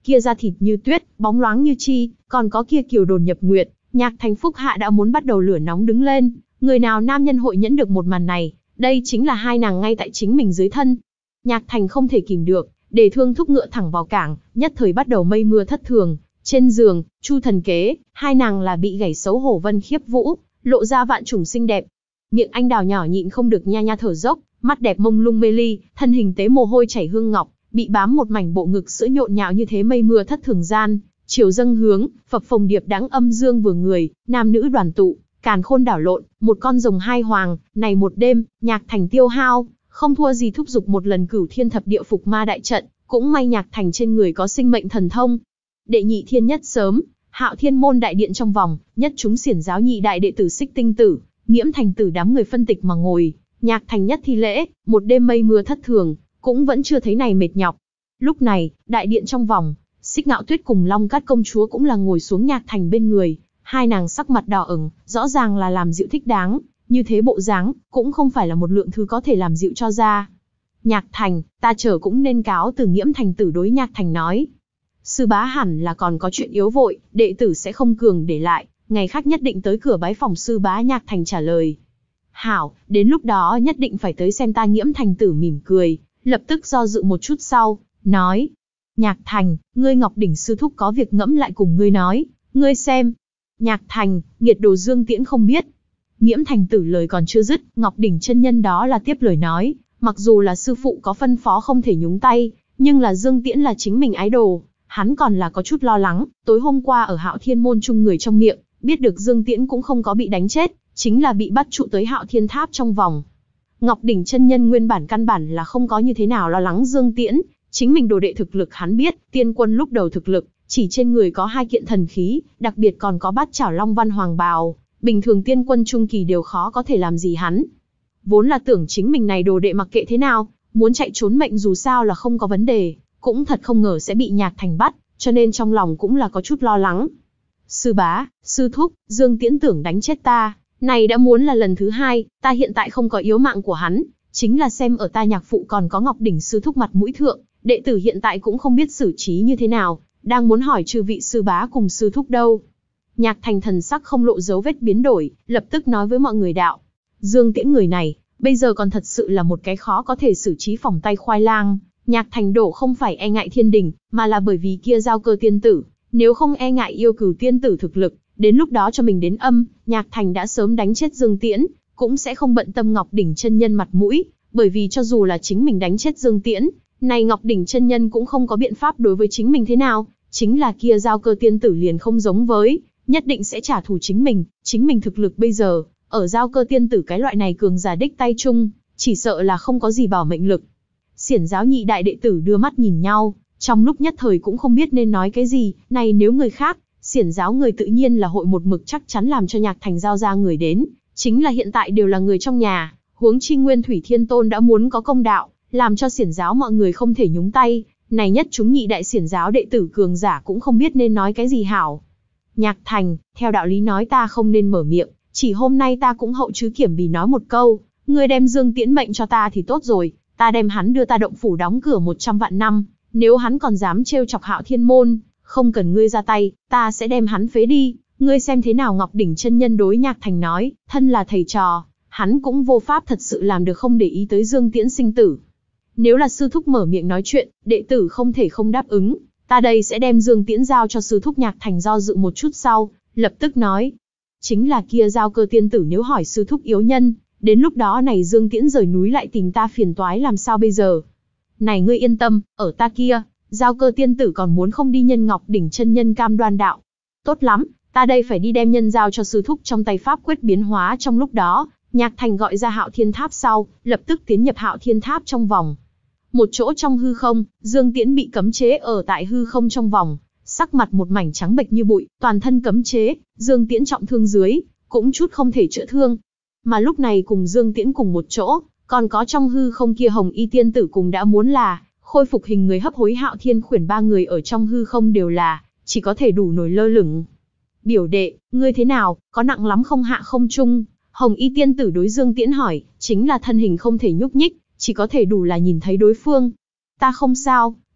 kia da thịt như tuyết, bóng loáng như chi, còn có kia kiều đồn nhập nguyệt, Nhạc Thành phúc hạ đã muốn bắt đầu lửa nóng đứng lên. Người nào nam nhân hội nhẫn được một màn này, đây chính là hai nàng ngay tại chính mình dưới thân. Nhạc Thành không thể kìm được, để thương thúc ngựa thẳng vào cảng, nhất thời bắt đầu mây mưa thất thường. Trên giường, Chu Thần Kế, hai nàng là bị gảy xấu hổ vân khiếp vũ, lộ ra vạn trùng xinh đẹp. Miệng anh đào nhỏ nhịn không được nha nha thở dốc, mắt đẹp mông lung mê ly, thân hình tế mồ hôi chảy hương ngọc, bị bám một mảnh bộ ngực sữa nhộn nhạo như thế mây mưa thất thường gian, chiều dâng hướng, phập phồng điệp đáng âm dương vừa người, nam nữ đoàn tụ, càn khôn đảo lộn, một con rồng hai hoàng, này một đêm, Nhạc Thành tiêu hao, không thua gì thúc giục một lần cửu thiên thập địa phục ma đại trận, cũng may Nhạc Thành trên người có sinh mệnh thần thông. Đệ nhị thiên nhất sớm, Hạo Thiên môn đại điện trong vòng, nhất chúng xiển giáo nhị đại đệ tử Xích Tinh tử, Nghiễm Thành tử đám người phân tịch mà ngồi, Nhạc Thành nhất thi lễ, một đêm mây mưa thất thường, cũng vẫn chưa thấy này mệt nhọc. Lúc này, đại điện trong vòng, Xích Ngạo Tuyết cùng Long Cát công chúa cũng là ngồi xuống Nhạc Thành bên người, hai nàng sắc mặt đỏ ửng, rõ ràng là làm dịu thích đáng, như thế bộ dáng, cũng không phải là một lượng thứ có thể làm dịu cho ra. Nhạc Thành, ta chờ cũng nên cáo từ Nghiễm Thành tử đối Nhạc Thành nói. Sư bá hẳn là còn có chuyện yếu vội, đệ tử sẽ không cường để lại, ngày khác nhất định tới cửa bái phòng sư bá. Nhạc Thành trả lời. Hảo, đến lúc đó nhất định phải tới xem ta. Nghiễm Thành tử mỉm cười, lập tức do dự một chút sau, nói. Nhạc Thành, ngươi Ngọc Đỉnh sư thúc có việc ngẫm lại cùng ngươi nói, ngươi xem. Nhạc Thành, nghiệt đồ Dương Tiễn không biết. Nghiễm Thành tử lời còn chưa dứt, Ngọc Đỉnh chân nhân đó là tiếp lời nói, mặc dù là sư phụ có phân phó không thể nhúng tay, nhưng là Dương Tiễn là chính mình ái đồ, hắn còn là có chút lo lắng. Tối hôm qua ở Hạo Thiên môn chung người trong miệng, biết được Dương Tiễn cũng không có bị đánh chết, chính là bị bắt trụ tới Hạo Thiên tháp trong vòng. Ngọc Đỉnh chân nhân nguyên bản căn bản là không có như thế nào lo lắng Dương Tiễn, chính mình đồ đệ thực lực hắn biết, tiên quân lúc đầu thực lực, chỉ trên người có hai kiện thần khí, đặc biệt còn có bát chảo Long Văn Hoàng bào, bình thường tiên quân trung kỳ đều khó có thể làm gì hắn. Vốn là tưởng chính mình này đồ đệ mặc kệ thế nào, muốn chạy trốn mệnh dù sao là không có vấn đề, cũng thật không ngờ sẽ bị Nhạc Thành bắt, cho nên trong lòng cũng là có chút lo lắng. Sư bá, sư thúc, Dương Tiễn tưởng đánh chết ta, này đã muốn là lần thứ hai, ta hiện tại không có yếu mạng của hắn, chính là xem ở ta nhạc phụ còn có Ngọc Đỉnh sư thúc mặt mũi thượng, đệ tử hiện tại cũng không biết xử trí như thế nào, đang muốn hỏi chư vị sư bá cùng sư thúc đâu. Nhạc Thành thần sắc không lộ dấu vết biến đổi, lập tức nói với mọi người đạo. Dương Tiễn người này, bây giờ còn thật sự là một cái khó có thể xử trí phòng tay khoai lang. Nhạc Thành đổ không phải e ngại thiên đình, mà là bởi vì kia Giao Cơ tiên tử, nếu không e ngại yêu cửu tiên tử thực lực, đến lúc đó cho mình đến âm, Nhạc Thành đã sớm đánh chết Dương Tiễn, cũng sẽ không bận tâm Ngọc Đỉnh chân nhân mặt mũi, bởi vì cho dù là chính mình đánh chết Dương Tiễn, này Ngọc Đỉnh chân nhân cũng không có biện pháp đối với chính mình thế nào, chính là kia Giao Cơ tiên tử liền không giống với, nhất định sẽ trả thù chính mình, chính mình thực lực bây giờ, ở Giao Cơ tiên tử cái loại này cường giả đích tay chung, chỉ sợ là không có gì bảo mệnh lực. Xiển giáo nhị đại đệ tử đưa mắt nhìn nhau, trong lúc nhất thời cũng không biết nên nói cái gì, này nếu người khác, xiển giáo người tự nhiên là hội một mực chắc chắn làm cho Nhạc Thành giao ra người đến, chính là hiện tại đều là người trong nhà, huống chi Nguyên Thủy Thiên Tôn đã muốn có công đạo, làm cho xiển giáo mọi người không thể nhúng tay, này nhất chúng nhị đại xiển giáo đệ tử cường giả cũng không biết nên nói cái gì hảo. Nhạc Thành, theo đạo lý nói ta không nên mở miệng, chỉ hôm nay ta cũng hậu chứ kiểm bì nói một câu, ngươi đem Dương Tiễn mệnh cho ta thì tốt rồi, ta đem hắn đưa ta động phủ đóng cửa một trăm vạn năm, nếu hắn còn dám trêu chọc Hạo Thiên môn, không cần ngươi ra tay, ta sẽ đem hắn phế đi, ngươi xem thế nào. Ngọc Đỉnh chân nhân đối Nhạc Thành nói, thân là thầy trò, hắn cũng vô pháp thật sự làm được không để ý tới Dương Tiễn sinh tử. Nếu là sư thúc mở miệng nói chuyện, đệ tử không thể không đáp ứng, ta đây sẽ đem Dương Tiễn giao cho sư thúc. Nhạc Thành do dự một chút sau, lập tức nói, chính là kia Giao Cơ tiên tử nếu hỏi sư thúc yếu nhân, đến lúc đó này Dương Tiễn rời núi lại tìm ta phiền toái làm sao bây giờ? Này ngươi yên tâm, ở ta kia, Giao Cơ tiên tử còn muốn không đi nhân Ngọc Đỉnh chân nhân cam đoan đạo. Tốt lắm, ta đây phải đi đem nhân giao cho sư thúc. Trong tay pháp quyết biến hóa trong lúc đó, Nhạc Thành gọi ra Hạo Thiên tháp sau, lập tức tiến nhập Hạo Thiên tháp trong vòng. Một chỗ trong hư không, Dương Tiễn bị cấm chế ở tại hư không trong vòng, sắc mặt một mảnh trắng bệch như bụi, toàn thân cấm chế, Dương Tiễn trọng thương dưới, cũng chút không thể chữa thương. Mà lúc này cùng Dương Tiễn cùng một chỗ, còn có trong hư không kia Hồng Y tiên tử cùng đã muốn là khôi phục hình người hấp hối Hạo Thiên khuyển. Ba người ở trong hư không đều là chỉ có thể đủ nổi lơ lửng. Biểu đệ, ngươi thế nào, có nặng lắm không? Hạ không trung, Hồng Y tiên tử đối Dương Tiễn hỏi, chính là thân hình không thể nhúc nhích, chỉ có thể đủ là nhìn thấy đối phương. Ta không sao,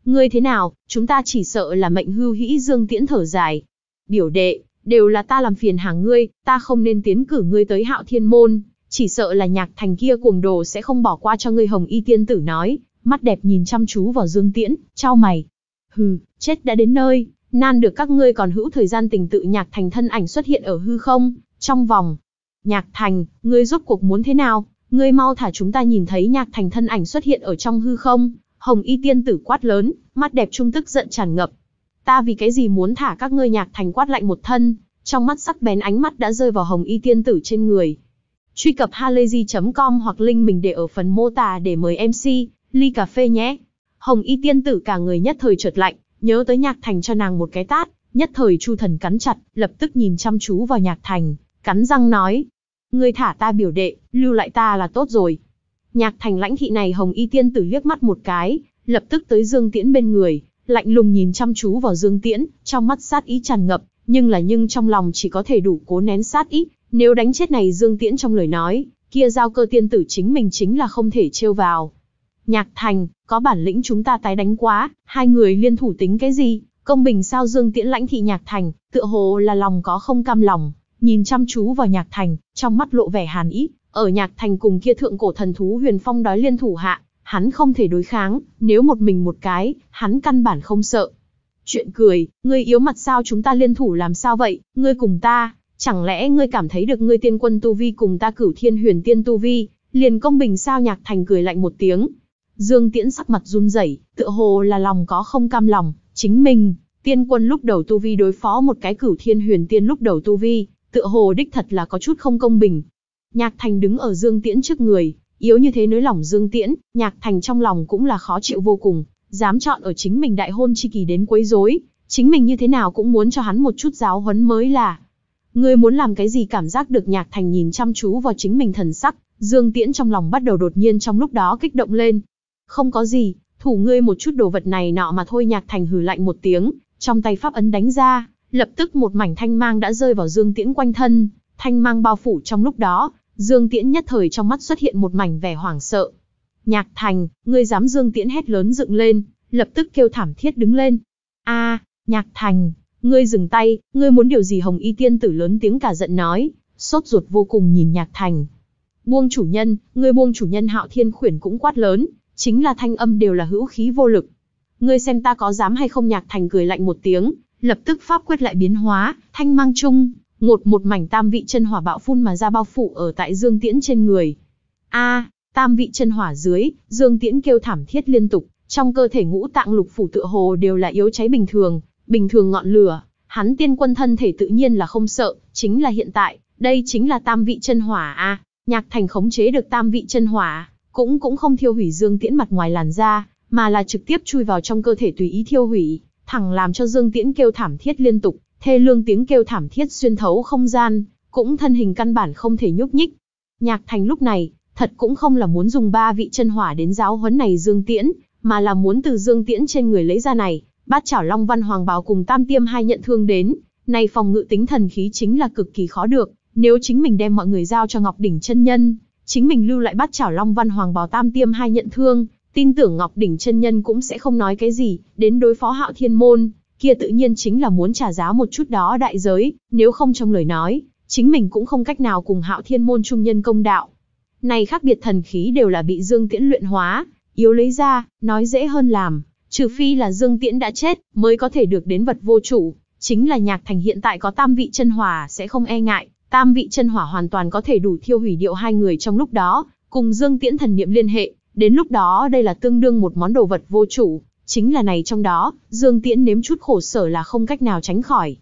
Ngươi thế nào, chúng ta chỉ sợ là mệnh hưu hĩ. Dương Tiễn thở dài. Biểu đệ, đều là ta làm phiền hàng ngươi, ta không nên tiến cử ngươi tới Hạo Thiên Môn, chỉ sợ là Nhạc Thành kia cuồng đồ sẽ không bỏ qua cho ngươi. Hồng Y tiên tử nói, mắt đẹp nhìn chăm chú vào Dương Tiễn, chau mày. Hừ, chết đã đến nơi, nan được các ngươi còn hữu thời gian tình tự. Nhạc Thành thân ảnh xuất hiện ở hư không, trong vòng. Nhạc Thành, ngươi rốt cuộc muốn thế nào? Ngươi mau thả chúng ta. Nhìn thấy Nhạc Thành thân ảnh xuất hiện ở trong hư không, Hồng Y tiên tử quát lớn, mắt đẹp trung tức giận tràn ngập. Ta vì cái gì muốn thả các ngươi? Nhạc Thành quát lạnh một thân, trong mắt sắc bén, ánh mắt đã rơi vào Hồng Y tiên tử trên người. Truy cập halayzi chấm com hoặc link mình để ở phần mô tả để mời em xê ly cà phê nhé. Hồng Y tiên tử cả người nhất thời chợt lạnh, nhớ tới Nhạc Thành cho nàng một cái tát, nhất thời chu thần cắn chặt, lập tức nhìn chăm chú vào Nhạc Thành, cắn răng nói: ngươi thả ta biểu đệ, lưu lại ta là tốt rồi. Nhạc Thành lãnh thị này Hồng Y tiên tử liếc mắt một cái, lập tức tới Dương Tiễn bên người, lạnh lùng nhìn chăm chú vào Dương Tiễn, trong mắt sát ý tràn ngập, nhưng là nhưng trong lòng chỉ có thể đủ cố nén sát ý. Nếu đánh chết này Dương Tiễn trong lời nói, kia Giao Cơ tiên tử chính mình chính là không thể trêu vào. Nhạc Thành, có bản lĩnh chúng ta tái đánh quá, hai người liên thủ tính cái gì, công bình sao? Dương Tiễn lãnh thị Nhạc Thành, tựa hồ là lòng có không cam lòng, nhìn chăm chú vào Nhạc Thành, trong mắt lộ vẻ hàn ý. Ở Nhạc Thành cùng kia thượng cổ thần thú Huyền Phong đói liên thủ hạ, hắn không thể đối kháng, nếu một mình một cái, hắn căn bản không sợ. Chuyện cười, ngươi yếu mặt sao? Chúng ta liên thủ làm sao vậy? Ngươi cùng ta, chẳng lẽ ngươi cảm thấy được ngươi tiên quân tu vi cùng ta Cửu Thiên Huyền Tiên tu vi, liền công bình sao? Nhạc Thành cười lạnh một tiếng. Dương Tiễn sắc mặt run rẩy, tựa hồ là lòng có không cam lòng, chính mình, tiên quân lúc đầu tu vi đối phó một cái Cửu Thiên Huyền Tiên lúc đầu tu vi, tựa hồ đích thật là có chút không công bình. Nhạc Thành đứng ở Dương Tiễn trước người, yếu như thế nới lỏng Dương Tiễn, Nhạc Thành trong lòng cũng là khó chịu vô cùng, dám chọn ở chính mình đại hôn chi kỳ đến quấy rối, chính mình như thế nào cũng muốn cho hắn một chút giáo huấn mới là. Ngươi muốn làm cái gì? Cảm giác được Nhạc Thành nhìn chăm chú vào chính mình thần sắc, Dương Tiễn trong lòng bắt đầu đột nhiên trong lúc đó kích động lên. Không có gì, thủ ngươi một chút đồ vật này nọ mà thôi. Nhạc Thành hừ lạnh một tiếng, trong tay pháp ấn đánh ra, lập tức một mảnh thanh mang đã rơi vào Dương Tiễn quanh thân, thanh mang bao phủ trong lúc đó, Dương Tiễn nhất thời trong mắt xuất hiện một mảnh vẻ hoảng sợ. Nhạc Thành, ngươi dám? Dương Tiễn hét lớn dựng lên, lập tức kêu thảm thiết đứng lên. A, Nhạc Thành, ngươi dừng tay, ngươi muốn điều gì? Hồng Y tiên tử lớn tiếng cả giận nói, sốt ruột vô cùng nhìn Nhạc Thành. Buông chủ nhân, ngươi buông chủ nhân. Hạo Thiên Khuyển cũng quát lớn, chính là thanh âm đều là hữu khí vô lực. Ngươi xem ta có dám hay không? Nhạc Thành cười lạnh một tiếng, lập tức pháp quyết lại biến hóa, thanh mang chung, ngột một mảnh tam vị chân hỏa bạo phun mà ra, bao phủ ở tại Dương Tiễn trên người. A, tam vị chân hỏa dưới, Dương Tiễn kêu thảm thiết liên tục, trong cơ thể ngũ tạng lục phủ tựa hồ đều là yếu cháy bình thường, bình thường ngọn lửa, hắn tiên quân thân thể tự nhiên là không sợ, chính là hiện tại, đây chính là tam vị chân hỏa a. Nhạc Thành khống chế được tam vị chân hỏa, cũng cũng không thiêu hủy Dương Tiễn mặt ngoài làn da, mà là trực tiếp chui vào trong cơ thể tùy ý thiêu hủy, thẳng làm cho Dương Tiễn kêu thảm thiết liên tục, thê lương tiếng kêu thảm thiết xuyên thấu không gian, cũng thân hình căn bản không thể nhúc nhích. Nhạc Thành lúc này, thật cũng không là muốn dùng ba vị chân hỏa đến giáo huấn này Dương Tiễn, mà là muốn từ Dương Tiễn trên người lấy ra này, Bát Chảo Long Văn Hoàng Bào cùng Tam Tiêm hai nhận thương đến, này phòng ngự tính thần khí chính là cực kỳ khó được, nếu chính mình đem mọi người giao cho Ngọc Đỉnh chân nhân, chính mình lưu lại Bát Chảo Long Văn Hoàng Bào Tam Tiêm hai nhận thương, tin tưởng Ngọc Đỉnh chân nhân cũng sẽ không nói cái gì, đến đối phó Hạo Thiên môn, kia tự nhiên chính là muốn trả giá một chút đó đại giới, nếu không trong lời nói, chính mình cũng không cách nào cùng Hạo Thiên môn trung nhân công đạo. Này khác biệt thần khí đều là bị Dương Tiễn luyện hóa, yếu lấy ra, nói dễ hơn làm, trừ phi là Dương Tiễn đã chết, mới có thể được đến vật vô chủ, chính là Nhạc Thành hiện tại có tam vị chân hỏa sẽ không e ngại, tam vị chân hỏa hoàn toàn có thể đủ thiêu hủy điệu hai người trong lúc đó, cùng Dương Tiễn thần niệm liên hệ, đến lúc đó đây là tương đương một món đồ vật vô chủ, chính là này trong đó, Dương Tiễn nếm chút khổ sở là không cách nào tránh khỏi.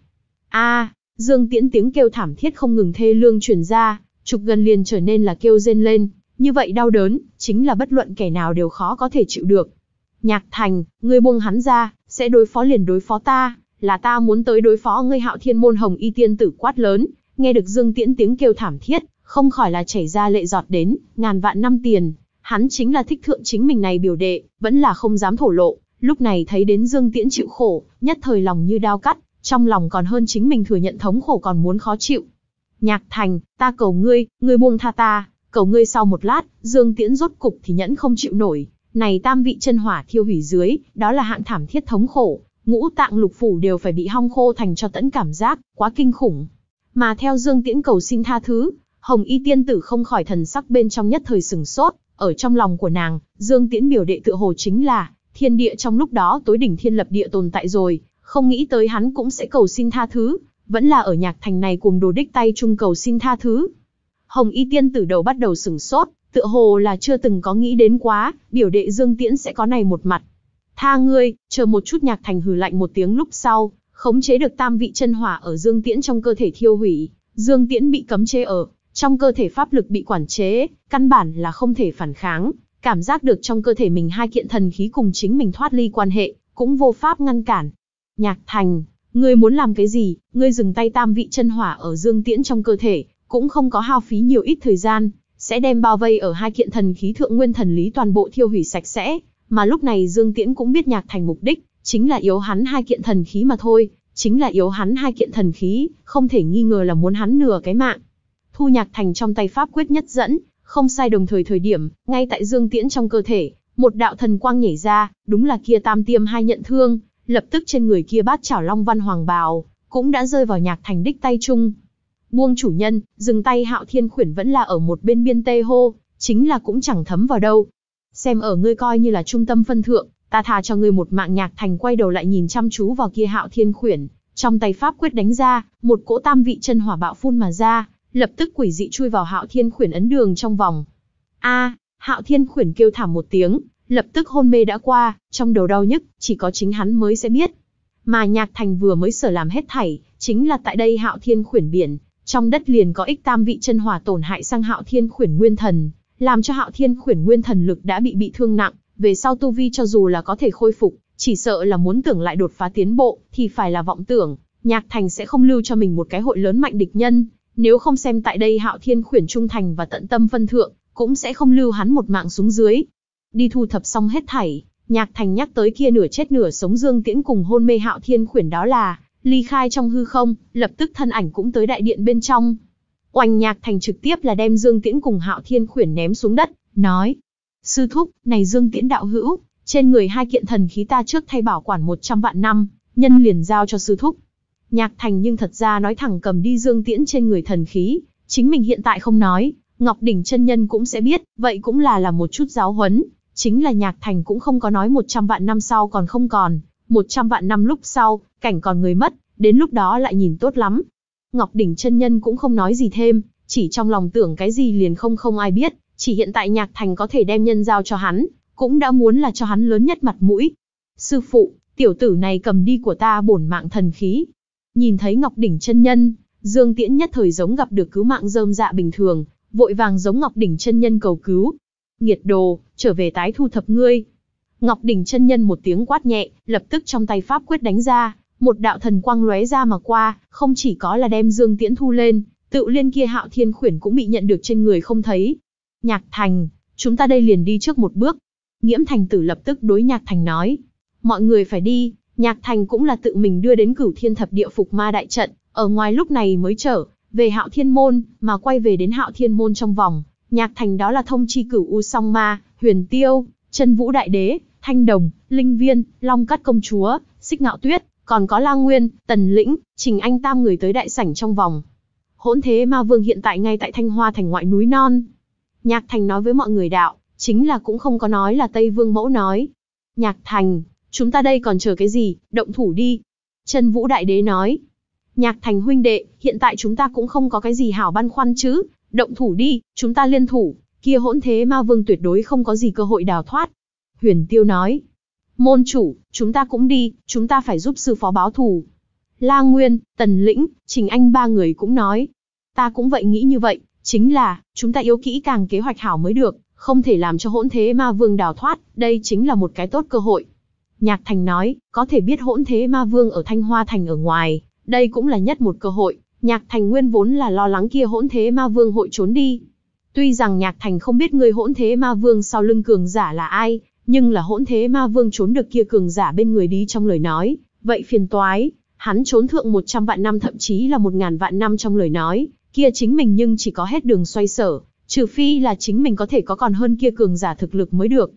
A, Dương Tiễn tiếng kêu thảm thiết không ngừng thê lương truyền ra, chụp gần liền trở nên là kêu rên lên, như vậy đau đớn, chính là bất luận kẻ nào đều khó có thể chịu được. Nhạc Thành, ngươi buông hắn ra, sẽ đối phó liền đối phó ta, là ta muốn tới đối phó ngươi. Hạo Thiên môn Hồng Y tiên tử quát lớn, nghe được Dương Tiễn tiếng kêu thảm thiết, không khỏi là chảy ra lệ giọt đến, ngàn vạn năm tiền, hắn chính là thích thượng chính mình này biểu đệ, vẫn là không dám thổ lộ, lúc này thấy đến Dương Tiễn chịu khổ, nhất thời lòng như đao cắt, trong lòng còn hơn chính mình thừa nhận thống khổ còn muốn khó chịu. Nhạc Thành, ta cầu ngươi, ngươi buông tha ta, cầu ngươi. Sau một lát, Dương Tiễn rốt cục thì nhẫn không chịu nổi, Này tam vị chân hỏa thiêu hủy dưới, đó là hạng thảm thiết thống khổ, ngũ tạng lục phủ đều phải bị hong khô thành cho tẫn cảm giác, quá kinh khủng. Mà theo Dương Tiễn cầu xin tha thứ, Hồng Y tiên tử không khỏi thần sắc bên trong nhất thời sửng sốt, ở trong lòng của nàng, Dương Tiễn biểu đệ tựa hồ chính là thiên địa trong lúc đó tối đỉnh thiên lập địa tồn tại rồi, không nghĩ tới hắn cũng sẽ cầu xin tha thứ, vẫn là ở Nhạc Thành này cùng đồ đích tay chung cầu xin tha thứ. Hồng Y tiên tử đầu bắt đầu sửng sốt, tựa hồ là chưa từng có nghĩ đến quá, biểu đệ Dương Tiễn sẽ có này một mặt. Tha ngươi, chờ một chút. Nhạc Thành hừ lạnh một tiếng lúc sau, khống chế được tam vị chân hỏa ở Dương Tiễn trong cơ thể thiêu hủy. Dương Tiễn bị cấm chế ở, trong cơ thể pháp lực bị quản chế, căn bản là không thể phản kháng, cảm giác được trong cơ thể mình hai kiện thần khí cùng chính mình thoát ly quan hệ, cũng vô pháp ngăn cản. Nhạc Thành, ngươi muốn làm cái gì? Ngươi dừng tay. Tam vị chân hỏa ở Dương Tiễn trong cơ thể, cũng không có hao phí nhiều ít thời gian, sẽ đem bao vây ở hai kiện thần khí thượng nguyên thần lý toàn bộ thiêu hủy sạch sẽ. Mà lúc này Dương Tiễn cũng biết Nhạc Thành mục đích, chính là yếu hắn hai kiện thần khí mà thôi, chính là yếu hắn hai kiện thần khí, không thể nghi ngờ là muốn hắn nửa cái mạng. Thu Nhạc Thành trong tay pháp quyết nhất dẫn, không sai đồng thời thời điểm, ngay tại Dương Tiễn trong cơ thể, một đạo thần quang nhảy ra, đúng là kia tam tiêm hai nhận thương, lập tức trên người kia bát chảo long văn hoàng bào, cũng đã rơi vào Nhạc Thành đích tay chung. Buông chủ nhân, dừng tay. Hạo Thiên Khuyển vẫn là ở một bên biên tê hô, chính là cũng chẳng thấm vào đâu. Xem ở ngươi coi như là trung tâm phân thượng, ta thà cho ngươi một mạng. Nhạc Thành quay đầu lại nhìn chăm chú vào kia Hạo Thiên Khuyển, trong tay pháp quyết đánh ra, một cỗ tam vị chân hỏa bạo phun mà ra, lập tức quỷ dị chui vào Hạo Thiên Khuyển ấn đường trong vòng. A, Hạo Thiên Khuyển kêu thảm một tiếng, lập tức hôn mê đã qua, trong đầu đau nhức, chỉ có chính hắn mới sẽ biết. Mà Nhạc Thành vừa mới sở làm hết thảy, chính là tại đây Hạo Thiên Khuyển biển, trong đất liền có ích tam vị chân hỏa tổn hại sang Hạo Thiên Khuyển nguyên thần, làm cho Hạo Thiên Khuyển nguyên thần lực đã bị bị thương nặng, về sau tu vi cho dù là có thể khôi phục, chỉ sợ là muốn tưởng lại đột phá tiến bộ, thì phải là vọng tưởng. Nhạc Thành sẽ không lưu cho mình một cái hội lớn mạnh địch nhân, nếu không xem tại đây Hạo Thiên Khuyển trung thành và tận tâm phân thượng, cũng sẽ không lưu hắn một mạng xuống dưới. Đi thu thập xong hết thảy, Nhạc Thành nhắc tới kia nửa chết nửa sống Dương Tiễn cùng hôn mê Hạo Thiên Khuyển, đó là ly khai trong hư không, lập tức thân ảnh cũng tới đại điện bên trong. Oanh! Nhạc Thành trực tiếp là đem Dương Tiễn cùng Hạo Thiên Khuyển ném xuống đất, nói: Sư thúc, này Dương Tiễn đạo hữu, trên người hai kiện thần khí ta trước thay bảo quản một trăm vạn năm, nhân liền giao cho sư thúc. Nhạc Thành nhưng thật ra nói thẳng cầm đi Dương Tiễn trên người thần khí, chính mình hiện tại không nói, Ngọc Đỉnh chân nhân cũng sẽ biết, vậy cũng là là một chút giáo huấn, chính là Nhạc Thành cũng không có nói một trăm vạn năm sau còn không còn, một trăm vạn năm lúc sau, cảnh còn người mất, đến lúc đó lại nhìn tốt lắm. Ngọc Đỉnh chân nhân cũng không nói gì thêm, chỉ trong lòng tưởng cái gì liền không không ai biết, chỉ hiện tại Nhạc Thành có thể đem nhân giao cho hắn, cũng đã muốn là cho hắn lớn nhất mặt mũi. Sư phụ, tiểu tử này cầm đi của ta bổn mạng thần khí. Nhìn thấy Ngọc Đỉnh chân nhân, Dương Tiễn nhất thời giống gặp được cứu mạng rơm dạ bình thường, vội vàng giống Ngọc Đỉnh chân nhân cầu cứu. Nghiệt đồ, trở về tái thu thập ngươi. Ngọc Đỉnh chân nhân một tiếng quát nhẹ, lập tức trong tay pháp quyết đánh ra, một đạo thần quang lóe ra mà qua, không chỉ có là đem Dương Tiễn thu lên, tự liên kia Hạo Thiên Khuyển cũng bị nhận được trên người không thấy. Nhạc Thành, chúng ta đây liền đi trước một bước. Nghiễm Thành Tử lập tức đối Nhạc Thành nói, mọi người phải đi. Nhạc Thành cũng là tự mình đưa đến Cửu Thiên Thập Địa Phục Ma đại trận, ở ngoài lúc này mới trở về Hạo Thiên môn, mà quay về đến Hạo Thiên môn trong vòng, Nhạc Thành đó là thông chi Cửu U Song Ma, Huyền Tiêu, Chân Vũ Đại Đế, Thanh Đồng, Linh Viên, Long Cát công chúa, Xích Ngạo Tuyết, còn có La Nguyên, Tần Lĩnh, Trình Anh tam người tới đại sảnh trong vòng. Hỗn Thế Ma Vương hiện tại ngay tại Thanh Hoa thành ngoại núi non. Nhạc Thành nói với mọi người đạo, chính là cũng không có nói là Tây Vương mẫu nói. Nhạc Thành, chúng ta đây còn chờ cái gì, động thủ đi. Chân Vũ Đại Đế nói, Nhạc Thành huynh đệ, hiện tại chúng ta cũng không có cái gì hảo băn khoăn chứ, động thủ đi, chúng ta liên thủ, kia Hỗn Thế Ma Vương tuyệt đối không có gì cơ hội đào thoát. Huyền Tiêu nói, môn chủ, chúng ta cũng đi, chúng ta phải giúp sư phó báo thù. La Nguyên, Tần Lĩnh, Trình Anh ba người cũng nói, ta cũng vậy nghĩ như vậy, chính là, chúng ta yếu kỹ càng kế hoạch hảo mới được, không thể làm cho Hỗn Thế Ma Vương đào thoát, đây chính là một cái tốt cơ hội. Nhạc Thành nói, có thể biết Hỗn Thế Ma Vương ở Thanh Hoa thành ở ngoài, đây cũng là nhất một cơ hội. Nhạc Thành nguyên vốn là lo lắng kia Hỗn Thế Ma Vương hội trốn đi. Tuy rằng Nhạc Thành không biết người Hỗn Thế Ma Vương sau lưng cường giả là ai, nhưng là Hỗn Thế Ma Vương trốn được kia cường giả bên người đi trong lời nói, vậy phiền toái, hắn trốn thượng một trăm vạn năm thậm chí là một ngàn vạn năm trong lời nói, kia chính mình nhưng chỉ có hết đường xoay sở, trừ phi là chính mình có thể có còn hơn kia cường giả thực lực mới được.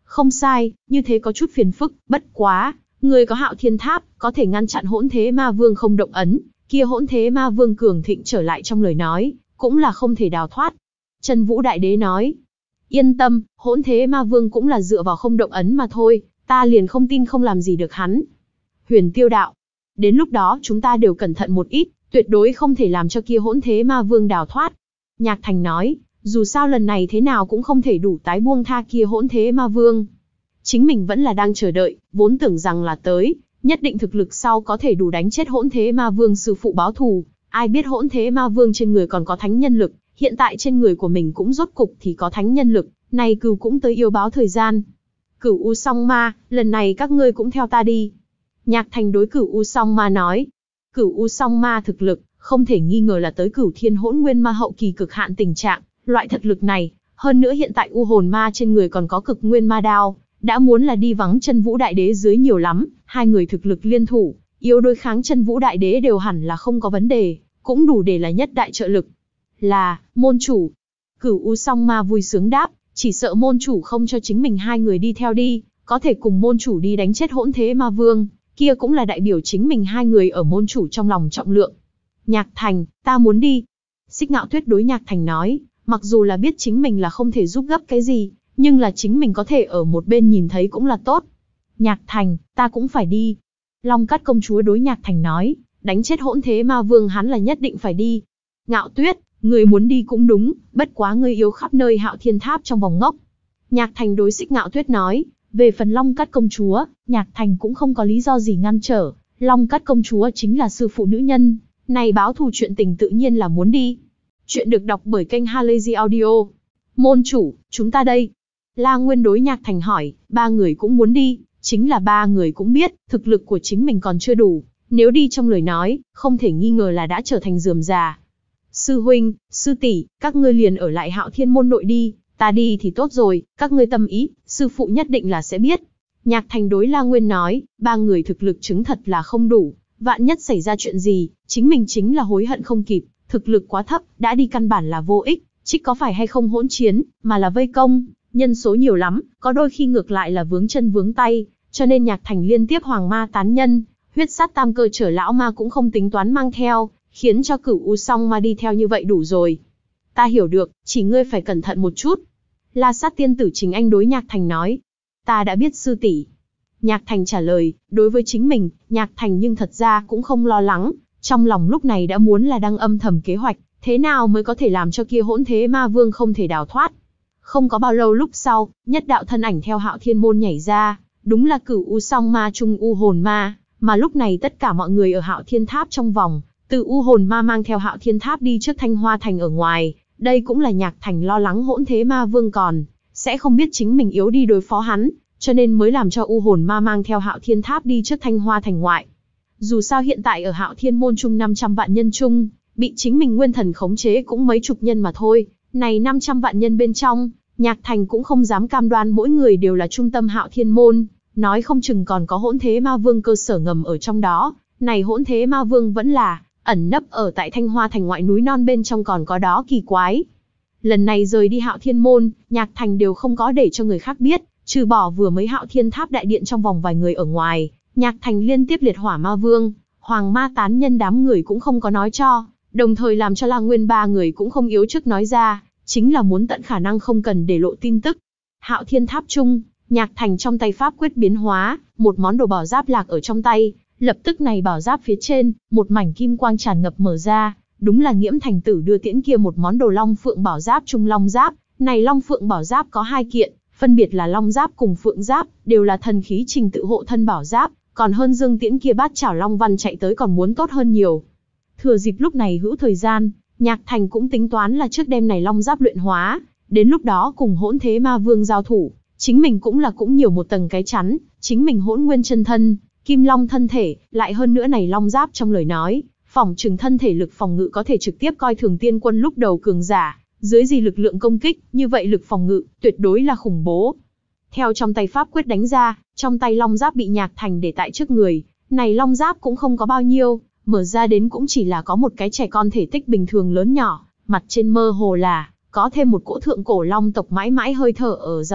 Không sai, như thế có chút phiền phức, bất quá, người có Hạo Thiên Tháp, có thể ngăn chặn Hỗn Thế Ma Vương không động ấn, kia Hỗn Thế Ma Vương cường thịnh trở lại trong lời nói, cũng là không thể đào thoát. Chân Vũ Đại Đế nói, yên tâm, Hỗn Thế Ma Vương cũng là dựa vào không động ấn mà thôi, ta liền không tin không làm gì được hắn. Huyền Tiêu đạo, đến lúc đó chúng ta đều cẩn thận một ít, tuyệt đối không thể làm cho kia Hỗn Thế Ma Vương đào thoát. Nhạc Thành nói, dù sao lần này thế nào cũng không thể đủ tái buông tha kia Hỗn Thế Ma Vương. Chính mình vẫn là đang chờ đợi, vốn tưởng rằng là tới, nhất định thực lực sau có thể đủ đánh chết Hỗn Thế Ma Vương sư phụ báo thù. Ai biết Hỗn Thế Ma Vương trên người còn có thánh nhân lực, hiện tại trên người của mình cũng rốt cục thì có thánh nhân lực, này Cửu cũng tới yêu báo thời gian. Cửu U Song Ma, lần này các ngươi cũng theo ta đi. Nhạc Thành đối Cửu U Song Ma nói. Cửu U Song Ma thực lực, không thể nghi ngờ là tới Cửu Thiên Hỗn Nguyên Ma hậu kỳ cực hạn tình trạng, loại thực lực này, hơn nữa hiện tại U Hồn Ma trên người còn có Cực Nguyên Ma Đao, đã muốn là đi vắng Chân Vũ Đại Đế dưới nhiều lắm, hai người thực lực liên thủ, yếu đối kháng Chân Vũ Đại Đế đều hẳn là không có vấn đề, cũng đủ để là nhất đại trợ lực. Là, môn chủ. Cửu U Song Ma vui sướng đáp, chỉ sợ môn chủ không cho chính mình hai người đi theo đi, có thể cùng môn chủ đi đánh chết Hỗn Thế Ma Vương, kia cũng là đại biểu chính mình hai người ở môn chủ trong lòng trọng lượng. Nhạc Thành, ta muốn đi. Xích Ngạo Tuyết đối Nhạc Thành nói, mặc dù là biết chính mình là không thể giúp gấp cái gì, nhưng là chính mình có thể ở một bên nhìn thấy cũng là tốt. Nhạc Thành, ta cũng phải đi. Long Cát công chúa đối Nhạc Thành nói, đánh chết Hỗn Thế Ma Vương hắn là nhất định phải đi. Ngạo Tuyết, người muốn đi cũng đúng, bất quá ngươi yếu khắp nơi Hạo Thiên Tháp trong vòng ngốc. Nhạc Thành đối Xích Ngạo Tuyết nói, về phần Long Cát công chúa, Nhạc Thành cũng không có lý do gì ngăn trở, Long Cát công chúa chính là sư phụ nữ nhân, này báo thù chuyện tình tự nhiên là muốn đi. Chuyện được đọc bởi kênh Halazy Audio. Môn chủ, chúng ta đây. La Nguyên đối Nhạc Thành hỏi, ba người cũng muốn đi, chính là ba người cũng biết, thực lực của chính mình còn chưa đủ, nếu đi trong lời nói, không thể nghi ngờ là đã trở thành rườm rà. Sư huynh, sư tỷ, các ngươi liền ở lại Hạo Thiên môn nội đi, ta đi thì tốt rồi, các ngươi tâm ý, sư phụ nhất định là sẽ biết. Nhạc Thành đối La Nguyên nói, ba người thực lực chứng thật là không đủ, vạn nhất xảy ra chuyện gì, chính mình chính là hối hận không kịp, thực lực quá thấp, đã đi căn bản là vô ích, trích có phải hay không hỗn chiến, mà là vây công, nhân số nhiều lắm, có đôi khi ngược lại là vướng chân vướng tay, cho nên Nhạc Thành liên tiếp Hoàng Ma tán nhân, huyết sát tam cơ trở lão ma cũng không tính toán mang theo, khiến cho Cửu U Song Ma đi theo như vậy đủ rồi. Ta hiểu được, chỉ ngươi phải cẩn thận một chút. La Sát tiên tử Trình Anh đối Nhạc Thành nói. Ta đã biết sư tỷ. Nhạc Thành trả lời, đối với chính mình, Nhạc Thành nhưng thật ra cũng không lo lắng, trong lòng lúc này đã muốn là đang âm thầm kế hoạch, thế nào mới có thể làm cho kia Hỗn Thế Ma Vương không thể đào thoát. Không có bao lâu lúc sau, nhất đạo thân ảnh theo Hạo Thiên môn nhảy ra, đúng là Cửu U Song Ma trung U Hồn Ma, mà lúc này tất cả mọi người ở Hạo Thiên Tháp trong vòng, từ U Hồn Ma mang theo Hạo Thiên Tháp đi trước Thanh Hoa Thành ở ngoài, đây cũng là Nhạc Thành lo lắng Hỗn Thế Ma Vương còn sẽ không biết chính mình yếu đi đối phó hắn, cho nên mới làm cho U Hồn Ma mang theo Hạo Thiên Tháp đi trước Thanh Hoa Thành ngoại. Dù sao hiện tại ở Hạo Thiên môn chung năm trăm vạn nhân chung, bị chính mình nguyên thần khống chế cũng mấy chục nhân mà thôi, này năm trăm vạn nhân bên trong, Nhạc Thành cũng không dám cam đoan mỗi người đều là trung tâm Hạo Thiên môn, nói không chừng còn có Hỗn Thế Ma Vương cơ sở ngầm ở trong đó, này Hỗn Thế Ma Vương vẫn là ẩn nấp ở tại Thanh Hoa Thành ngoại núi non bên trong còn có đó kỳ quái. Lần này rời đi Hạo Thiên môn, Nhạc Thành đều không có để cho người khác biết, trừ bỏ vừa mới Hạo Thiên Tháp đại điện trong vòng vài người ở ngoài, Nhạc Thành liên tiếp liệt hỏa ma vương, Hoàng Ma tán nhân đám người cũng không có nói cho, đồng thời làm cho La Nguyên ba người cũng không yếu trước nói ra, chính là muốn tận khả năng không cần để lộ tin tức. Hạo Thiên Tháp chung, Nhạc Thành trong tay pháp quyết biến hóa, một món đồ bảo giáp lạc ở trong tay, lập tức này bảo giáp phía trên, một mảnh kim quang tràn ngập mở ra, đúng là Nghiễm Thành Tử đưa tiễn kia một món đồ Long Phượng bảo giáp trung Long giáp, này Long Phượng bảo giáp có hai kiện, phân biệt là Long giáp cùng Phượng giáp, đều là thần khí trình tự hộ thân bảo giáp, còn hơn Dương Tiễn kia bát chảo Long Văn chạy tới còn muốn tốt hơn nhiều. Thừa dịp lúc này hữu thời gian, Nhạc Thành cũng tính toán là trước đêm này Long giáp luyện hóa, đến lúc đó cùng Hỗn Thế Ma Vương giao thủ, chính mình cũng là cũng nhiều một tầng cái chắn, chính mình hỗn nguyên chân thân, Kim Long thân thể, lại hơn nữa này Long giáp trong lời nói, phòng trừng thân thể lực phòng ngự có thể trực tiếp coi thường tiên quân lúc đầu cường giả, dưới gì lực lượng công kích, như vậy lực phòng ngự, tuyệt đối là khủng bố. Theo trong tay pháp quyết đánh ra, trong tay Long giáp bị Nhạc Thành để tại trước người, này Long giáp cũng không có bao nhiêu, mở ra đến cũng chỉ là có một cái trẻ con thể tích bình thường lớn nhỏ, mặt trên mơ hồ là có thêm một cỗ thượng cổ long tộc mãi mãi hơi thở ở dao động,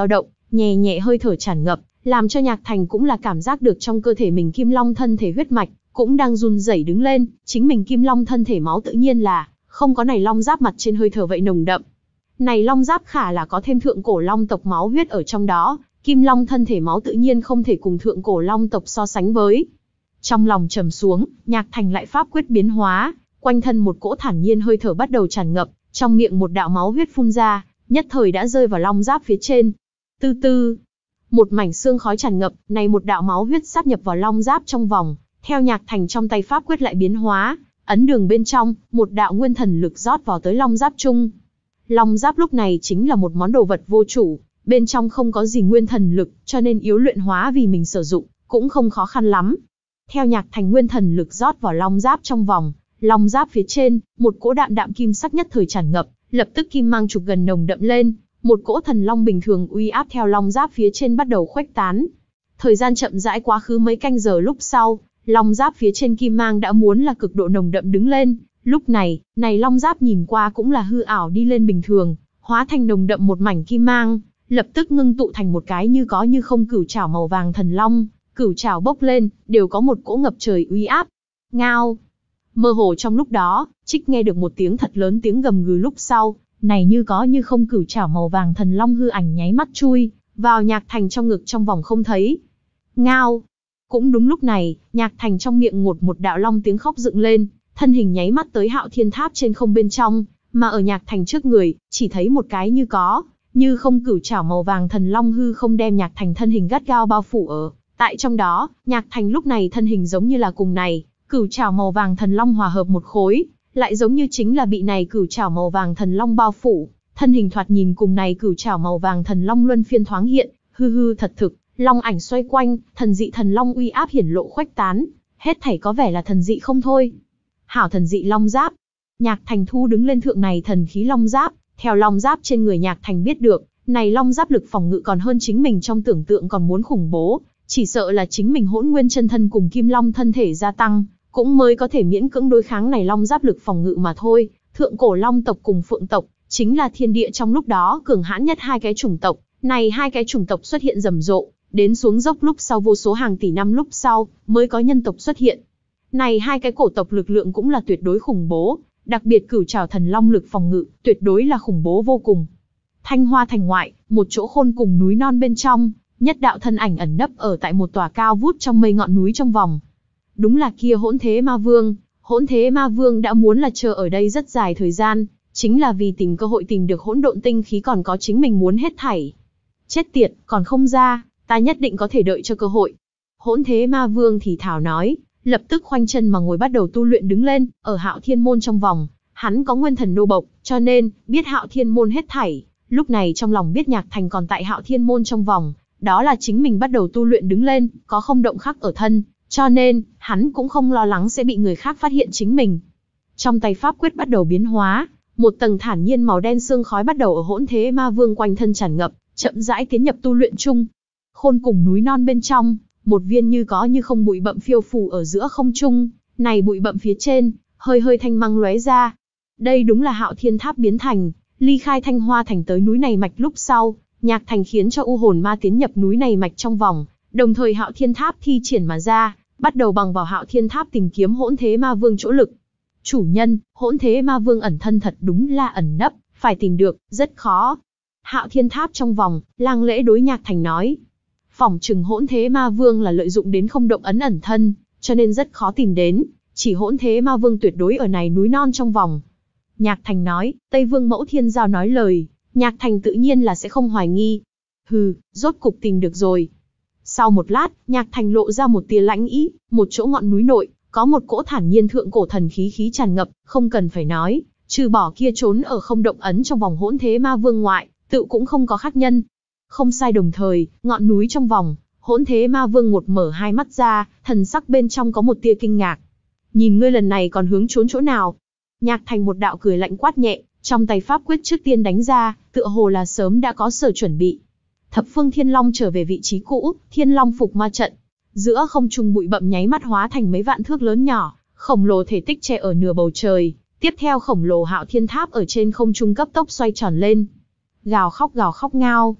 nhẹ nhẹ hơi thở tràn ngập, làm cho Nhạc Thành cũng là cảm giác được trong cơ thể mình Kim Long thân thể huyết mạch cũng đang run rẩy đứng lên, chính mình Kim Long thân thể máu tự nhiên là không có này long giáp mặt trên hơi thở vậy nồng đậm. Này long giáp khả là có thêm thượng cổ long tộc máu huyết ở trong đó, Kim Long thân thể máu tự nhiên không thể cùng thượng cổ long tộc so sánh với. Trong lòng trầm xuống, Nhạc Thành lại pháp quyết biến hóa, quanh thân một cỗ thản nhiên hơi thở bắt đầu tràn ngập, trong miệng một đạo máu huyết phun ra, nhất thời đã rơi vào long giáp phía trên. Từ từ, một mảnh xương khói tràn ngập, này một đạo máu huyết sáp nhập vào long giáp trong vòng, theo Nhạc Thành trong tay pháp quyết lại biến hóa, ấn đường bên trong, một đạo nguyên thần lực rót vào tới long giáp chung. Long giáp lúc này chính là một món đồ vật vô chủ, bên trong không có gì nguyên thần lực, cho nên yếu luyện hóa vì mình sử dụng, cũng không khó khăn lắm. Theo Nhạc Thành nguyên thần lực rót vào long giáp trong vòng, long giáp phía trên, một cỗ đạm đạm kim sắc nhất thời tràn ngập, lập tức kim mang chụp gần nồng đậm lên, một cỗ thần long bình thường uy áp theo long giáp phía trên bắt đầu khuếch tán. Thời gian chậm rãi quá khứ mấy canh giờ lúc sau, long giáp phía trên kim mang đã muốn là cực độ nồng đậm đứng lên, lúc này, này long giáp nhìn qua cũng là hư ảo đi lên bình thường, hóa thành nồng đậm một mảnh kim mang, lập tức ngưng tụ thành một cái như có như không cửu trảo màu vàng thần long, cửu trảo bốc lên, đều có một cỗ ngập trời uy áp. Ngao. Mơ hồ trong lúc đó, Trích nghe được một tiếng thật lớn tiếng gầm gừ lúc sau, này như có như không cửu trảo màu vàng thần long hư ảnh nháy mắt chui vào Nhạc Thành trong ngực trong vòng không thấy. Ngao. Cũng đúng lúc này, Nhạc Thành trong miệng ngột một đạo long tiếng khóc dựng lên, thân hình nháy mắt tới Hạo Thiên Tháp trên không bên trong, mà ở Nhạc Thành trước người, chỉ thấy một cái như có như không cửu trảo màu vàng thần long hư không đem Nhạc Thành thân hình gắt gao bao phủ ở tại trong đó. Nhạc Thành lúc này thân hình giống như là cùng này cửu trảo màu vàng thần long hòa hợp một khối, lại giống như chính là bị này cửu trảo màu vàng thần long bao phủ, thân hình thoạt nhìn cùng này cửu trảo màu vàng thần long luân phiên thoáng hiện, hư hư thật thực, long ảnh xoay quanh, thần dị thần long uy áp hiển lộ khuếch tán, hết thảy có vẻ là thần dị không thôi. Hảo thần dị long giáp. Nhạc Thành thu đứng lên thượng này thần khí long giáp, theo long giáp trên người Nhạc Thành biết được, này long giáp lực phòng ngự còn hơn chính mình trong tưởng tượng còn muốn khủng bố, chỉ sợ là chính mình Hỗn Nguyên chân thân cùng Kim Long thân thể gia tăng, cũng mới có thể miễn cưỡng đối kháng này long giáp lực phòng ngự mà thôi. Thượng cổ long tộc cùng phượng tộc, chính là thiên địa trong lúc đó cường hãn nhất hai cái chủng tộc, này hai cái chủng tộc xuất hiện rầm rộ, đến xuống dốc lúc sau vô số hàng tỷ năm lúc sau, mới có nhân tộc xuất hiện. Này hai cái cổ tộc lực lượng cũng là tuyệt đối khủng bố, đặc biệt cửu trảo thần long lực phòng ngự, tuyệt đối là khủng bố vô cùng. Thanh Hoa thành ngoại, một chỗ khôn cùng núi non bên trong, nhất đạo thân ảnh ẩn nấp ở tại một tòa cao vút trong mây ngọn núi trong vòng. Đúng là kia Hỗn Thế Ma Vương, Hỗn Thế Ma Vương đã muốn là chờ ở đây rất dài thời gian, chính là vì tìm cơ hội tìm được hỗn độn tinh khí còn có chính mình muốn hết thảy. Chết tiệt, còn không ra, ta nhất định có thể đợi cho cơ hội. Hỗn Thế Ma Vương thì thảo nói, lập tức khoanh chân mà ngồi bắt đầu tu luyện đứng lên, ở Hạo Thiên Môn trong vòng, hắn có nguyên thần nô bộc, cho nên, biết Hạo Thiên Môn hết thảy, lúc này trong lòng biết Nhạc Thành còn tại Hạo Thiên Môn trong vòng, đó là chính mình bắt đầu tu luyện đứng lên, có không động khắc ở thân, cho nên, hắn cũng không lo lắng sẽ bị người khác phát hiện chính mình. Trong tay pháp quyết bắt đầu biến hóa, một tầng thản nhiên màu đen sương khói bắt đầu ở Hỗn Thế Ma Vương quanh thân tràn ngập, chậm rãi tiến nhập tu luyện chung. Khôn cùng núi non bên trong, một viên như có như không bụi bậm phiêu phù ở giữa không trung, này bụi bậm phía trên, hơi hơi thanh mang lóe ra. Đây đúng là Hạo Thiên Tháp biến thành, ly khai Thanh Hoa thành tới núi này mạch lúc sau, Nhạc Thành khiến cho u hồn ma tiến nhập núi này mạch trong vòng, đồng thời Hạo Thiên Tháp thi triển mà ra, bắt đầu bằng vào Hạo Thiên Tháp tìm kiếm Hỗn Thế Ma Vương chỗ lực. Chủ nhân, Hỗn Thế Ma Vương ẩn thân thật đúng là ẩn nấp, phải tìm được, rất khó. Hạo Thiên Tháp trong vòng, Lang Lễ đối Nhạc Thành nói. Phỏng chừng Hỗn Thế Ma Vương là lợi dụng đến không động ấn ẩn thân, cho nên rất khó tìm đến, chỉ Hỗn Thế Ma Vương tuyệt đối ở này núi non trong vòng. Nhạc Thành nói, Tây Vương Mẫu Thiên Giao nói lời, Nhạc Thành tự nhiên là sẽ không hoài nghi. Hừ, rốt cục tìm được rồi. Sau một lát, Nhạc Thành lộ ra một tia lãnh ý, một chỗ ngọn núi nội, có một cỗ thản nhiên thượng cổ thần khí khí tràn ngập, không cần phải nói, trừ bỏ kia trốn ở không động ấn trong vòng Hỗn Thế Ma Vương ngoại, tự cũng không có khác nhân. Không sai, đồng thời, ngọn núi trong vòng, Hỗn Thế Ma Vương một mở hai mắt ra, thần sắc bên trong có một tia kinh ngạc. Nhìn ngươi lần này còn hướng trốn chỗ nào? Nhạc Thành một đạo cười lạnh quát nhẹ, trong tay pháp quyết trước tiên đánh ra, tựa hồ là sớm đã có sở chuẩn bị. Thập phương Thiên Long trở về vị trí cũ, Thiên Long phục ma trận. Giữa không trung bụi bậm nháy mắt hóa thành mấy vạn thước lớn nhỏ, khổng lồ thể tích che ở nửa bầu trời. Tiếp theo khổng lồ Hạo Thiên Tháp ở trên không trung cấp tốc xoay tròn lên. Gào khóc gào khóc ngao.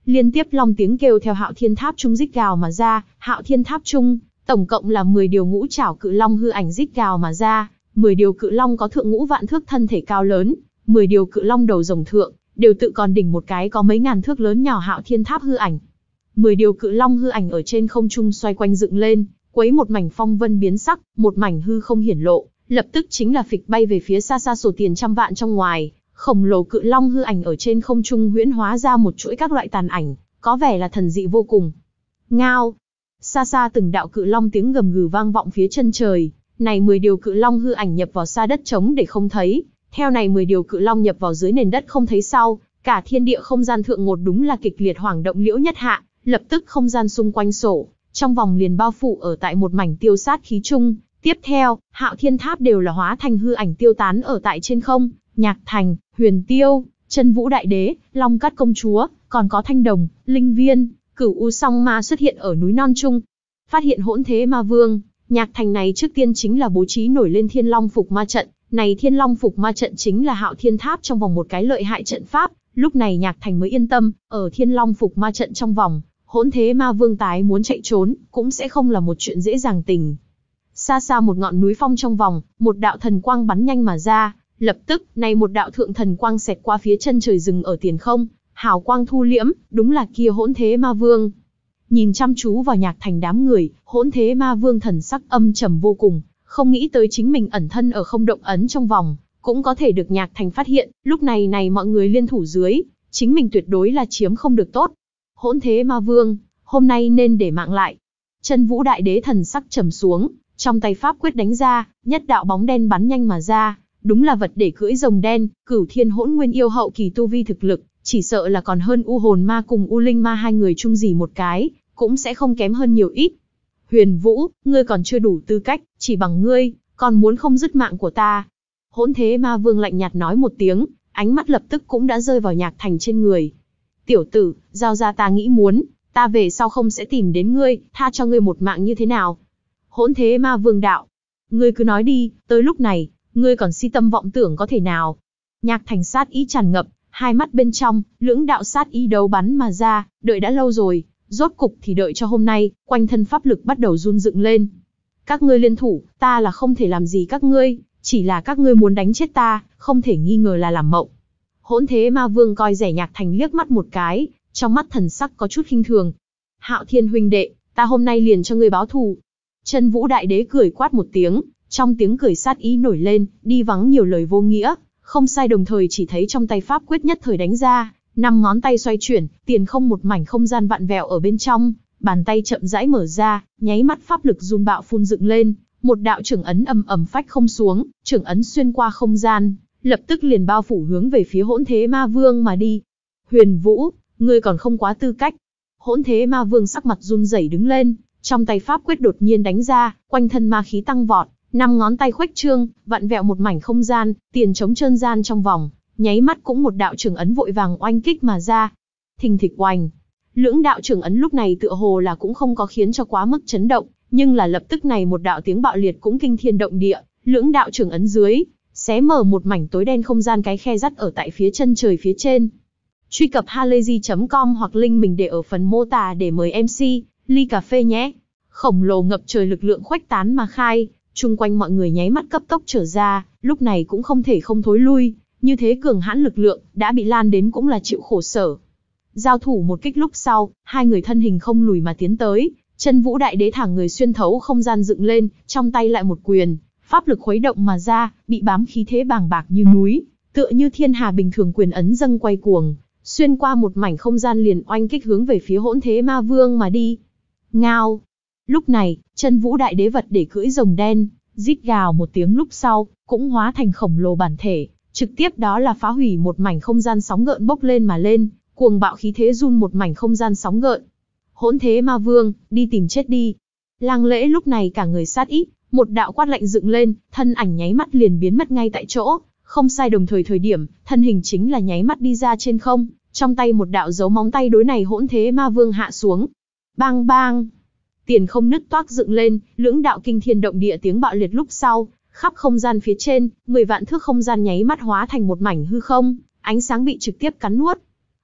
liên tiếp long tiếng kêu theo Hạo Thiên Tháp Trung rít gào mà ra. Hạo Thiên Tháp Trung, tổng cộng là mười điều ngũ trảo cự long hư ảnh rít gào mà ra, mười điều cự long có thượng ngũ vạn thước thân thể cao lớn, mười điều cự long đầu rồng thượng, đều tự còn đỉnh một cái có mấy ngàn thước lớn nhỏ Hạo Thiên Tháp hư ảnh. mười điều cự long hư ảnh ở trên không trung xoay quanh dựng lên, quấy một mảnh phong vân biến sắc, một mảnh hư không hiển lộ, lập tức chính là phịch bay về phía xa xa sổ tiền trăm vạn trong ngoài. Khổng lồ cự long hư ảnh ở trên không trung huyễn hóa ra một chuỗi các loại tàn ảnh, có vẻ là thần dị vô cùng. Ngao! Xa xa từng đạo cự long tiếng gầm gừ vang vọng phía chân trời, này mười điều cự long hư ảnh nhập vào xa đất trống để không thấy, theo này mười điều cự long nhập vào dưới nền đất không thấy sau, cả thiên địa không gian thượng ngột đúng là kịch liệt hoảng động liễu nhất hạ, lập tức không gian xung quanh sổ, trong vòng liền bao phủ ở tại một mảnh tiêu sát khí chung. Tiếp theo, Hạo Thiên Tháp đều là hóa thành hư ảnh tiêu tán ở tại trên không. Nhạc Thành, Huyền Tiêu, Chân Vũ Đại Đế, Long Cát Công Chúa, còn có Thanh Đồng, Linh Viên, Cửu U Song Ma xuất hiện ở núi non trung. Phát hiện hỗn thế ma vương, Nhạc Thành này trước tiên chính là bố trí nổi lên Thiên Long Phục Ma trận. Này Thiên Long Phục Ma trận chính là Hạo Thiên Tháp trong vòng một cái lợi hại trận pháp. Lúc này Nhạc Thành mới yên tâm, ở Thiên Long Phục Ma trận trong vòng, hỗn thế ma vương tái muốn chạy trốn, cũng sẽ không là một chuyện dễ dàng tình. Xa xa một ngọn núi phong trong vòng, một đạo thần quang bắn nhanh mà ra. Lập tức, này một đạo thượng thần quang xẹt qua phía chân trời rừng ở tiền không, hào quang thu liễm, đúng là kia hỗn thế ma vương. Nhìn chăm chú vào Nhạc Thành đám người, hỗn thế ma vương thần sắc âm trầm vô cùng, không nghĩ tới chính mình ẩn thân ở không động ấn trong vòng, cũng có thể được Nhạc Thành phát hiện, lúc này này mọi người liên thủ dưới, chính mình tuyệt đối là chiếm không được tốt. Hỗn thế ma vương, hôm nay nên để mạng lại. Chân Vũ Đại Đế thần sắc trầm xuống, trong tay pháp quyết đánh ra, nhất đạo bóng đen bắn nhanh mà ra. Đúng là vật để cưỡi rồng đen, Cửu Thiên Hỗn Nguyên yêu hậu kỳ tu vi thực lực, chỉ sợ là còn hơn U Hồn Ma cùng U Linh Ma hai người chung gì một cái, cũng sẽ không kém hơn nhiều ít. Huyền Vũ, ngươi còn chưa đủ tư cách, chỉ bằng ngươi, còn muốn không dứt mạng của ta. Hỗn thế ma vương lạnh nhạt nói một tiếng, ánh mắt lập tức cũng đã rơi vào Nhạc Thành trên người. Tiểu tử, giao ra ta nghĩ muốn, ta về sau không sẽ tìm đến ngươi, tha cho ngươi một mạng như thế nào? Hỗn thế ma vương đạo, ngươi cứ nói đi, tới lúc này, ngươi còn si tâm vọng tưởng có thể nào? Nhạc Thành sát ý tràn ngập, hai mắt bên trong, lưỡng đạo sát ý đấu bắn mà ra, đợi đã lâu rồi, rốt cục thì đợi cho hôm nay, quanh thân pháp lực bắt đầu run dựng lên. Các ngươi liên thủ, ta là không thể làm gì các ngươi, chỉ là các ngươi muốn đánh chết ta, không thể nghi ngờ là làm mộng. Hỗn thế ma vương coi rẻ Nhạc Thành liếc mắt một cái, trong mắt thần sắc có chút khinh thường. Hạo Thiên huynh đệ, ta hôm nay liền cho ngươi báo thù. Chân Vũ Đại Đế cười quát một tiếng, trong tiếng cười sát ý nổi lên, đi vắng nhiều lời vô nghĩa, không sai đồng thời chỉ thấy trong tay pháp quyết nhất thời đánh ra, năm ngón tay xoay chuyển, tiền không một mảnh không gian vạn vẹo ở bên trong, bàn tay chậm rãi mở ra, nháy mắt pháp lực run bạo phun dựng lên, một đạo trưởng ấn ầm ầm phách không xuống, trưởng ấn xuyên qua không gian, lập tức liền bao phủ hướng về phía hỗn thế ma vương mà đi. Huyền Vũ, ngươi còn không quá tư cách. Hỗn thế ma vương sắc mặt run rẩy đứng lên, trong tay pháp quyết đột nhiên đánh ra, quanh thân ma khí tăng vọt, năm ngón tay khuếch trương, vặn vẹo một mảnh không gian, tiền trống trơn gian trong vòng, nháy mắt cũng một đạo trưởng ấn vội vàng oanh kích mà ra. Thình thịch oanh, lưỡng đạo trưởng ấn lúc này tựa hồ là cũng không có khiến cho quá mức chấn động, nhưng là lập tức này một đạo tiếng bạo liệt cũng kinh thiên động địa, lưỡng đạo trưởng ấn dưới, xé mở một mảnh tối đen không gian cái khe rắt ở tại phía chân trời phía trên. Truy cập halayzi chấm com hoặc link mình để ở phần mô tả để mời em xê, ly cà phê nhé. Khổng lồ ngập trời lực lượng khuếch tán mà khai, chung quanh mọi người nháy mắt cấp tốc trở ra, lúc này cũng không thể không thối lui, như thế cường hãn lực lượng, đã bị lan đến cũng là chịu khổ sở. Giao thủ một kích lúc sau, hai người thân hình không lùi mà tiến tới, Chân Vũ Đại Đế thẳng người xuyên thấu không gian dựng lên, trong tay lại một quyền, pháp lực khuấy động mà ra, bị bám khí thế bàng bạc như núi, tựa như thiên hà bình thường quyền ấn dâng quay cuồng, xuyên qua một mảnh không gian liền oanh kích hướng về phía hỗn thế ma vương mà đi. Ngao! Lúc này, Chân Vũ Đại Đế vật để cưỡi rồng đen, rít gào một tiếng lúc sau, cũng hóa thành khổng lồ bản thể, trực tiếp đó là phá hủy một mảnh không gian sóng gợn bốc lên mà lên, cuồng bạo khí thế run một mảnh không gian sóng gợn. Hỗn thế ma vương, đi tìm chết đi. Lang Lễ lúc này cả người sát ý, một đạo quát lạnh dựng lên, thân ảnh nháy mắt liền biến mất ngay tại chỗ, không sai đồng thời thời điểm, thân hình chính là nháy mắt đi ra trên không, trong tay một đạo dấu móng tay đối này hỗn thế ma vương hạ xuống. Bang bang! Tiền không nứt toác dựng lên, lưỡng đạo kinh thiên động địa tiếng bạo liệt lúc sau, khắp không gian phía trên, mười vạn thước không gian nháy mắt hóa thành một mảnh hư không, ánh sáng bị trực tiếp cắn nuốt.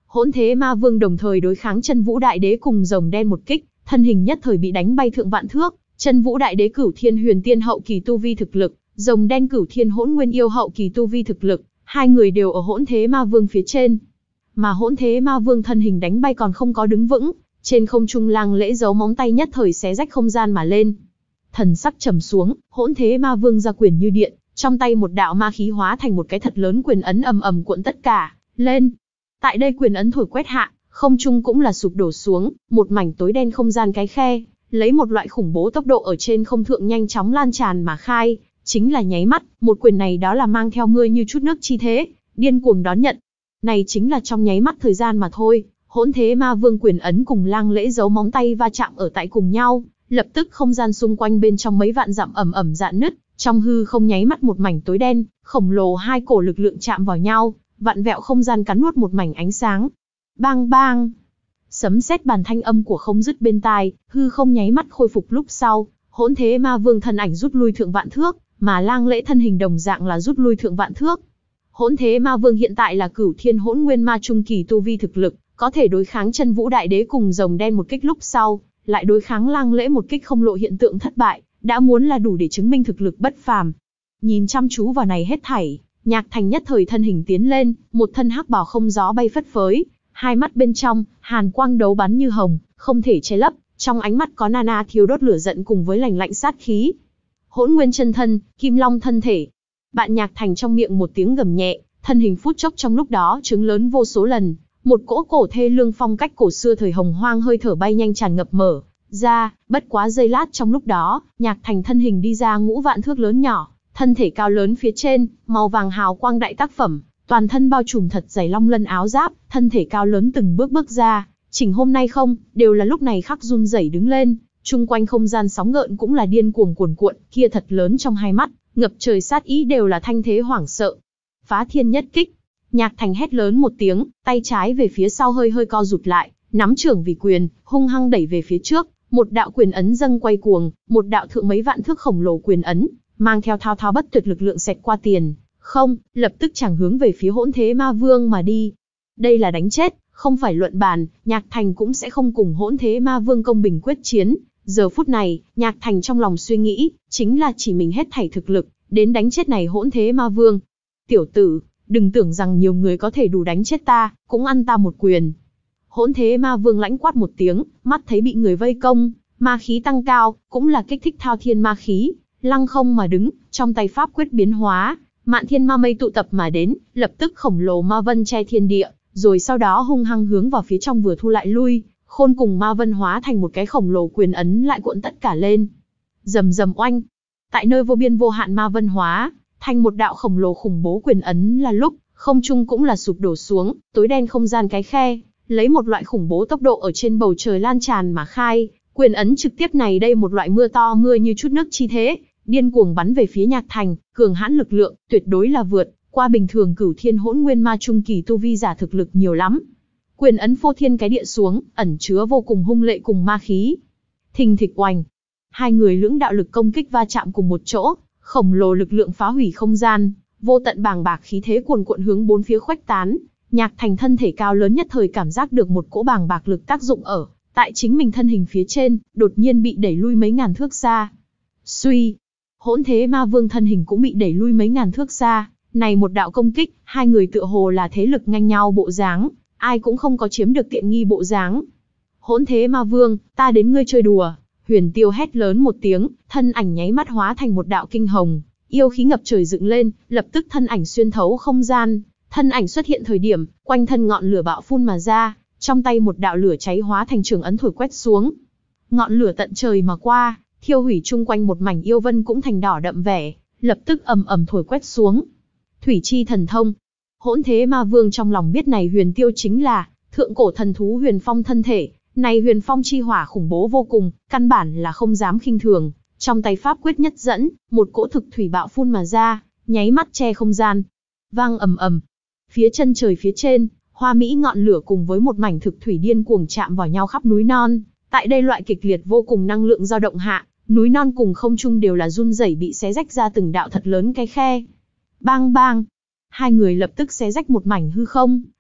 Hỗn Thế Ma Vương đồng thời đối kháng Chân Vũ Đại Đế cùng rồng đen một kích, thân hình nhất thời bị đánh bay thượng vạn thước. Chân Vũ Đại Đế Cửu Thiên Huyền Tiên hậu kỳ tu vi thực lực, rồng đen Cửu Thiên Hỗn Nguyên Yêu hậu kỳ tu vi thực lực, hai người đều ở Hỗn Thế Ma Vương phía trên. Mà Hỗn Thế Ma Vương thân hình đánh bay còn không có đứng vững, trên không trung Lang Lễ giấu móng tay nhất thời xé rách không gian mà lên. Thần sắc trầm xuống, Hỗn Thế Ma Vương ra quyền như điện, trong tay một đạo ma khí hóa thành một cái thật lớn quyền ấn ầm ầm cuộn tất cả lên. Tại đây quyền ấn thổi quét hạ, không trung cũng là sụp đổ xuống, một mảnh tối đen không gian cái khe, lấy một loại khủng bố tốc độ ở trên không thượng nhanh chóng lan tràn mà khai, chính là nháy mắt, một quyền này đó là mang theo mưa như chút nước chi thế, điên cuồng đón nhận. Này chính là trong nháy mắt thời gian mà thôi, Hỗn Thế Ma Vương quyền ấn cùng Lang Lễ giấu móng tay va chạm ở tại cùng nhau, lập tức không gian xung quanh bên trong mấy vạn dặm ầm ầm rạn nứt, trong hư không nháy mắt một mảnh tối đen, khổng lồ hai cổ lực lượng chạm vào nhau, vặn vẹo không gian cắn nuốt một mảnh ánh sáng. Bang bang, sấm sét bàn thanh âm của không dứt bên tai, hư không nháy mắt khôi phục lúc sau, Hỗn Thế Ma Vương thân ảnh rút lui thượng vạn thước, mà Lang Lễ thân hình đồng dạng là rút lui thượng vạn thước. Hỗn Thế Ma Vương hiện tại là Cửu Thiên Hỗn Nguyên Ma trung kỳ tu vi thực lực, có thể đối kháng Chân Vũ Đại Đế cùng rồng đen một kích lúc sau, lại đối kháng Lang Lễ một kích không lộ hiện tượng thất bại, đã muốn là đủ để chứng minh thực lực bất phàm. Nhìn chăm chú vào này hết thảy, Nhạc Thành nhất thời thân hình tiến lên, một thân hắc bào không gió bay phất phới, hai mắt bên trong, hàn quang đấu bắn như hồng, không thể che lấp, trong ánh mắt có nana thiêu đốt lửa giận cùng với lạnh lạnh sát khí. Hỗn Nguyên chân thân, Kim Long thân thể. Bạn Nhạc Thành trong miệng một tiếng gầm nhẹ, thân hình phút chốc trong lúc đó trướng lớn vô số lần, một cỗ cổ thê lương phong cách cổ xưa thời hồng hoang hơi thở bay nhanh tràn ngập mở ra, bất quá giây lát trong lúc đó, Nhạc Thành thân hình đi ra ngũ vạn thước lớn nhỏ, thân thể cao lớn phía trên, màu vàng hào quang đại tác phẩm, toàn thân bao trùm thật dày long lân áo giáp, thân thể cao lớn từng bước bước ra, chỉnh hôm nay không, đều là lúc này khắc run rẩy đứng lên, chung quanh không gian sóng gợn cũng là điên cuồng cuồn cuộn, kia thật lớn trong hai mắt, ngập trời sát ý đều là thanh thế hoảng sợ. Phá thiên nhất kích, Nhạc Thành hét lớn một tiếng, tay trái về phía sau hơi hơi co rụt lại, nắm trưởng vì quyền, hung hăng đẩy về phía trước, một đạo quyền ấn dâng quay cuồng, một đạo thượng mấy vạn thước khổng lồ quyền ấn, mang theo thao thao bất tuyệt lực lượng xẹt qua tiền, không, lập tức chẳng hướng về phía Hỗn Thế Ma Vương mà đi. Đây là đánh chết, không phải luận bàn, Nhạc Thành cũng sẽ không cùng Hỗn Thế Ma Vương công bình quyết chiến. Giờ phút này, Nhạc Thành trong lòng suy nghĩ, chính là chỉ mình hết thảy thực lực, đến đánh chết này Hỗn Thế Ma Vương. Tiểu tử, đừng tưởng rằng nhiều người có thể đủ đánh chết ta, cũng ăn ta một quyền. Hỗn Thế Ma Vương lãnh quát một tiếng, mắt thấy bị người vây công, ma khí tăng cao, cũng là kích thích thao thiên ma khí, lăng không mà đứng, trong tay pháp quyết biến hóa, mạn thiên ma mây tụ tập mà đến, lập tức khổng lồ ma vân che thiên địa, rồi sau đó hung hăng hướng vào phía trong vừa thu lại lui, khôn cùng ma vân hóa thành một cái khổng lồ quyền ấn lại cuộn tất cả lên. Rầm rầm oanh, tại nơi vô biên vô hạn ma vân hóa thành một đạo khổng lồ khủng bố quyền ấn là lúc, không trung cũng là sụp đổ xuống, tối đen không gian cái khe, lấy một loại khủng bố tốc độ ở trên bầu trời lan tràn mà khai, quyền ấn trực tiếp này đây một loại mưa to mưa như chút nước chi thế, điên cuồng bắn về phía Nhạc Thành, cường hãn lực lượng, tuyệt đối là vượt qua bình thường Cửu Thiên Hỗn Nguyên Ma trung kỳ tu vi giả thực lực nhiều lắm. Quyền ấn phô thiên cái địa xuống, ẩn chứa vô cùng hung lệ cùng ma khí. Thình thịch oành, hai người lưỡng đạo lực công kích va chạm cùng một chỗ, khổng lồ lực lượng phá hủy không gian, vô tận bàng bạc khí thế cuồn cuộn hướng bốn phía khuếch tán. Nhạc Thành thân thể cao lớn nhất thời cảm giác được một cỗ bàng bạc lực tác dụng ở tại chính mình thân hình phía trên, đột nhiên bị đẩy lui mấy ngàn thước xa. Suy, Hỗn Thế Ma Vương thân hình cũng bị đẩy lui mấy ngàn thước xa. Này một đạo công kích, hai người tựa hồ là thế lực ngang nhau bộ dáng, ai cũng không có chiếm được tiện nghi bộ dáng. Hỗn Thế Ma Vương, ta đến ngươi chơi đùa. Huyền Tiêu hét lớn một tiếng, thân ảnh nháy mắt hóa thành một đạo kinh hồng, yêu khí ngập trời dựng lên, lập tức thân ảnh xuyên thấu không gian. Thân ảnh xuất hiện thời điểm, quanh thân ngọn lửa bạo phun mà ra, trong tay một đạo lửa cháy hóa thành trường ấn thổi quét xuống. Ngọn lửa tận trời mà qua, thiêu hủy chung quanh một mảnh yêu vân cũng thành đỏ đậm vẻ, lập tức ầm ầm thổi quét xuống. Thủy chi thần thông. Hỗn Thế Ma Vương trong lòng biết này Huyền Tiêu chính là thượng cổ thần thú Huyền Phong thân thể, này Huyền Phong chi hỏa khủng bố vô cùng, căn bản là không dám khinh thường. Trong tay pháp quyết nhất dẫn, một cỗ thực thủy bạo phun mà ra, nháy mắt che không gian. Vang ầm ầm. Phía chân trời phía trên, hoa mỹ ngọn lửa cùng với một mảnh thực thủy điên cuồng chạm vào nhau khắp núi non. Tại đây loại kịch liệt vô cùng năng lượng dao động hạ, núi non cùng không trung đều là run rẩy bị xé rách ra từng đạo thật lớn cái khe. Bang bang, hai người lập tức xé rách một mảnh hư không,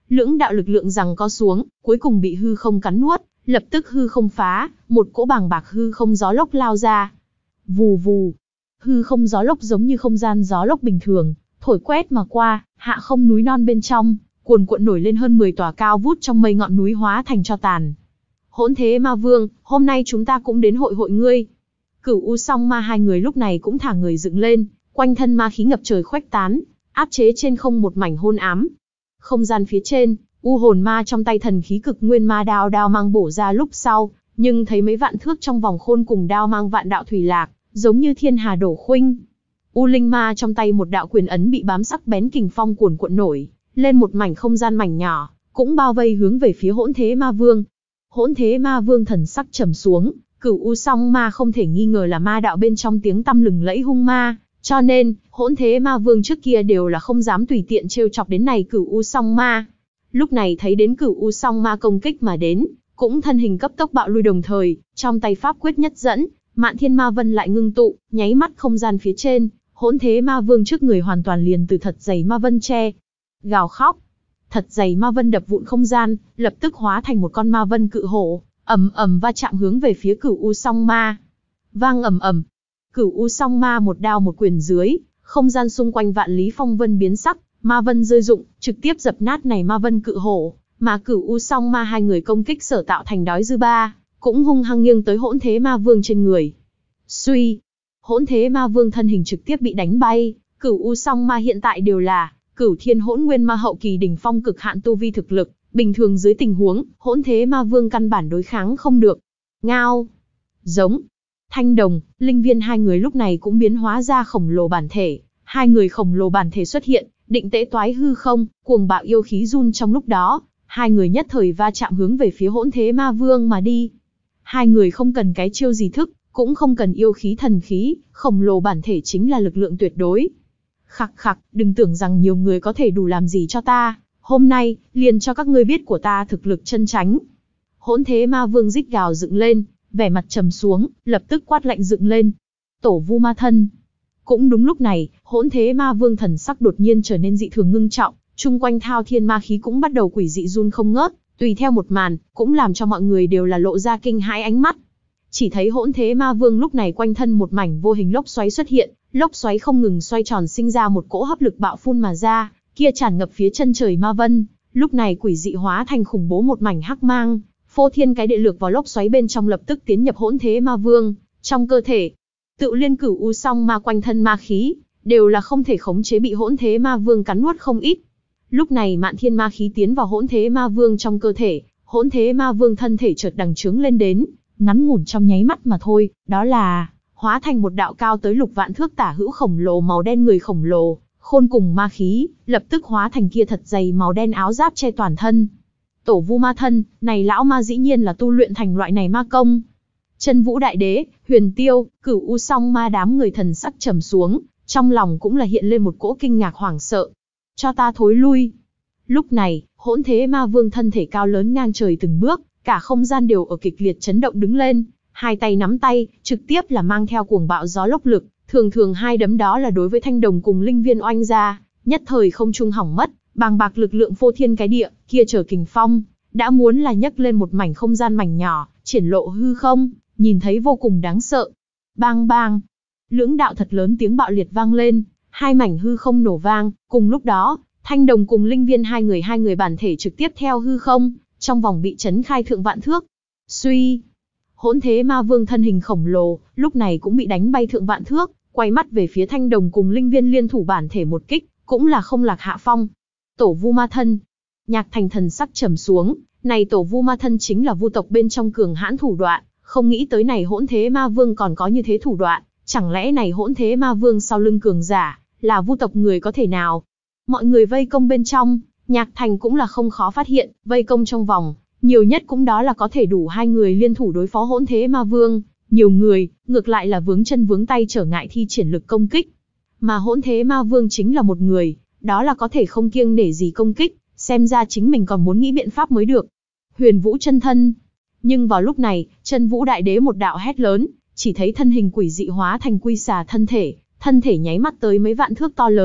Lưỡng đạo lực lượng giằng co xuống, cuối cùng bị hư không cắn nuốt, lập tức hư không phá, một cỗ bàng bạc hư không gió lốc lao ra. Vù vù, hư không gió lốc giống như không gian gió lốc bình thường, thổi quét mà qua, hạ không núi non bên trong, cuồn cuộn nổi lên hơn mười tòa cao vút trong mây ngọn núi hóa thành tro tàn. Hỗn Thế Ma Vương, hôm nay chúng ta cũng đến hội hội ngươi. Cửu U Song Ma hai người lúc này cũng thả người dựng lên, quanh thân ma khí ngập trời khuếch tán, áp chế trên không một mảnh hôn ám. Không gian phía trên, U hồn ma trong tay thần khí cực nguyên ma đao đao mang bổ ra lúc sau, nhưng thấy mấy vạn thước trong vòng khôn cùng đao mang vạn đạo thủy lạc, giống như thiên hà đổ khuynh. U linh ma trong tay một đạo quyền ấn bị bám sắc bén kình phong cuồn cuộn nổi lên một mảnh không gian mảnh nhỏ, cũng bao vây hướng về phía Hỗn Thế Ma Vương. Hỗn Thế Ma Vương thần sắc trầm xuống, Cửu U Song Ma không thể nghi ngờ là ma đạo bên trong tiếng tăm lừng lẫy hung ma, cho nên Hỗn Thế Ma Vương trước kia đều là không dám tùy tiện trêu chọc đến này Cửu U Song Ma. Lúc này thấy đến Cửu U Song Ma công kích mà đến, cũng thân hình cấp tốc bạo lui, đồng thời trong tay pháp quyết nhất dẫn, Mạn Thiên Ma Vân lại ngưng tụ, nháy mắt không gian phía trên, Hỗn Thế Ma Vương trước người hoàn toàn liền từ thật dày ma vân che. Gào khóc, thật dày ma vân đập vụn không gian, lập tức hóa thành một con ma vân cự hổ, ầm ầm va chạm hướng về phía Cửu U Song Ma. Vang ầm ầm, Cửu U Song Ma một đao một quyền dưới, không gian xung quanh vạn lý phong vân biến sắc, ma vân rơi rụng, trực tiếp dập nát này ma vân cự hổ, mà Cửu U Song Ma hai người công kích sở tạo thành đói dư ba, cũng hung hăng nghiêng tới Hỗn Thế Ma Vương trên người. Suy, Hỗn Thế Ma Vương thân hình trực tiếp bị đánh bay. Cửu U Song Ma hiện tại đều là Cửu Thiên Hỗn Nguyên Ma hậu kỳ đỉnh phong cực hạn tu vi thực lực, bình thường dưới tình huống, Hỗn Thế Ma Vương căn bản đối kháng không được. Ngao, giống, Thanh Đồng, Linh Viên hai người lúc này cũng biến hóa ra khổng lồ bản thể, hai người khổng lồ bản thể xuất hiện, định tễ toái hư không, cuồng bạo yêu khí run trong lúc đó, hai người nhất thời va chạm hướng về phía Hỗn Thế Ma Vương mà đi. Hai người không cần cái chiêu gì thức, cũng không cần yêu khí thần khí, khổng lồ bản thể chính là lực lượng tuyệt đối. Khặc khặc, đừng tưởng rằng nhiều người có thể đủ làm gì cho ta, hôm nay, liền cho các ngươi biết của ta thực lực chân chánh. Hỗn Thế Ma Vương rít gào dựng lên, vẻ mặt trầm xuống, lập tức quát lạnh dựng lên. Tổ Vu Ma Thân. Cũng đúng lúc này, Hỗn Thế Ma Vương thần sắc đột nhiên trở nên dị thường ngưng trọng, chung quanh thao thiên ma khí cũng bắt đầu quỷ dị run không ngớt, tùy theo một màn, cũng làm cho mọi người đều là lộ ra kinh hãi ánh mắt. Chỉ thấy Hỗn Thế Ma Vương lúc này quanh thân một mảnh vô hình lốc xoáy xuất hiện, lốc xoáy không ngừng xoay tròn sinh ra một cỗ hấp lực bạo phun mà ra, kia tràn ngập phía chân trời ma vân, lúc này quỷ dị hóa thành khủng bố một mảnh hắc mang, phô thiên cái địa lược vào lốc xoáy bên trong lập tức tiến nhập Hỗn Thế Ma Vương trong cơ thể. Tự liên Cửu U Song Ma quanh thân ma khí đều là không thể khống chế, bị Hỗn Thế Ma Vương cắn nuốt không ít. Lúc này Mạn Thiên ma khí tiến vào Hỗn Thế Ma Vương trong cơ thể, Hỗn Thế Ma Vương thân thể chợt đằng trướng lên đến, ngắn ngủn trong nháy mắt mà thôi, đó là hóa thành một đạo cao tới lục vạn thước tả hữu khổng lồ màu đen người khổng lồ, khôn cùng ma khí, lập tức hóa thành kia thật dày màu đen áo giáp che toàn thân. Tổ Vu Ma Thân, này lão ma dĩ nhiên là tu luyện thành loại này ma công. Chân Vũ Đại Đế, Huyền Tiêu, Cửu U Song Ma đám người thần sắc trầm xuống, trong lòng cũng là hiện lên một cỗ kinh ngạc hoảng sợ. Cho ta thối lui. Lúc này, Hỗn Thế Ma Vương thân thể cao lớn ngang trời từng bước, cả không gian đều ở kịch liệt chấn động đứng lên, hai tay nắm tay, trực tiếp là mang theo cuồng bạo gió lốc lực, thường thường hai đấm đó là đối với Thanh Đồng cùng Linh Viên oanh ra, nhất thời không trung hỏng mất, bàng bạc lực lượng phô thiên cái địa, kia trở kình phong, đã muốn là nhấc lên một mảnh không gian mảnh nhỏ, triển lộ hư không, nhìn thấy vô cùng đáng sợ. Bang bang, lưỡng đạo thật lớn tiếng bạo liệt vang lên, hai mảnh hư không nổ vang, cùng lúc đó, Thanh Đồng cùng Linh Viên hai người hai người bản thể trực tiếp theo hư không, trong vòng bị chấn khai thượng vạn thước. Suy, Hỗn Thế Ma Vương thân hình khổng lồ, lúc này cũng bị đánh bay thượng vạn thước, quay mắt về phía Thanh Đồng cùng Linh Viên liên thủ bản thể một kích, cũng là không lạc hạ phong. Tổ Vu Ma Thân. Nhạc Thành thần sắc trầm xuống, này Tổ Vu Ma Thân chính là vu tộc bên trong cường hãn thủ đoạn, không nghĩ tới này Hỗn Thế Ma Vương còn có như thế thủ đoạn, chẳng lẽ này Hỗn Thế Ma Vương sau lưng cường giả, là vu tộc người có thể nào? Mọi người vây công bên trong, Nhạc Thành cũng là không khó phát hiện, vây công trong vòng, nhiều nhất cũng đó là có thể đủ hai người liên thủ đối phó Hỗn Thế Ma Vương, nhiều người, ngược lại là vướng chân vướng tay trở ngại thi triển lực công kích. Mà Hỗn Thế Ma Vương chính là một người, đó là có thể không kiêng nể gì công kích, xem ra chính mình còn muốn nghĩ biện pháp mới được. Huyền Vũ chân thân. Nhưng vào lúc này, Chân Vũ Đại Đế một đạo hét lớn, chỉ thấy thân hình quỷ dị hóa thành quy xà thân thể, thân thể nháy mắt tới mấy vạn thước to lớn,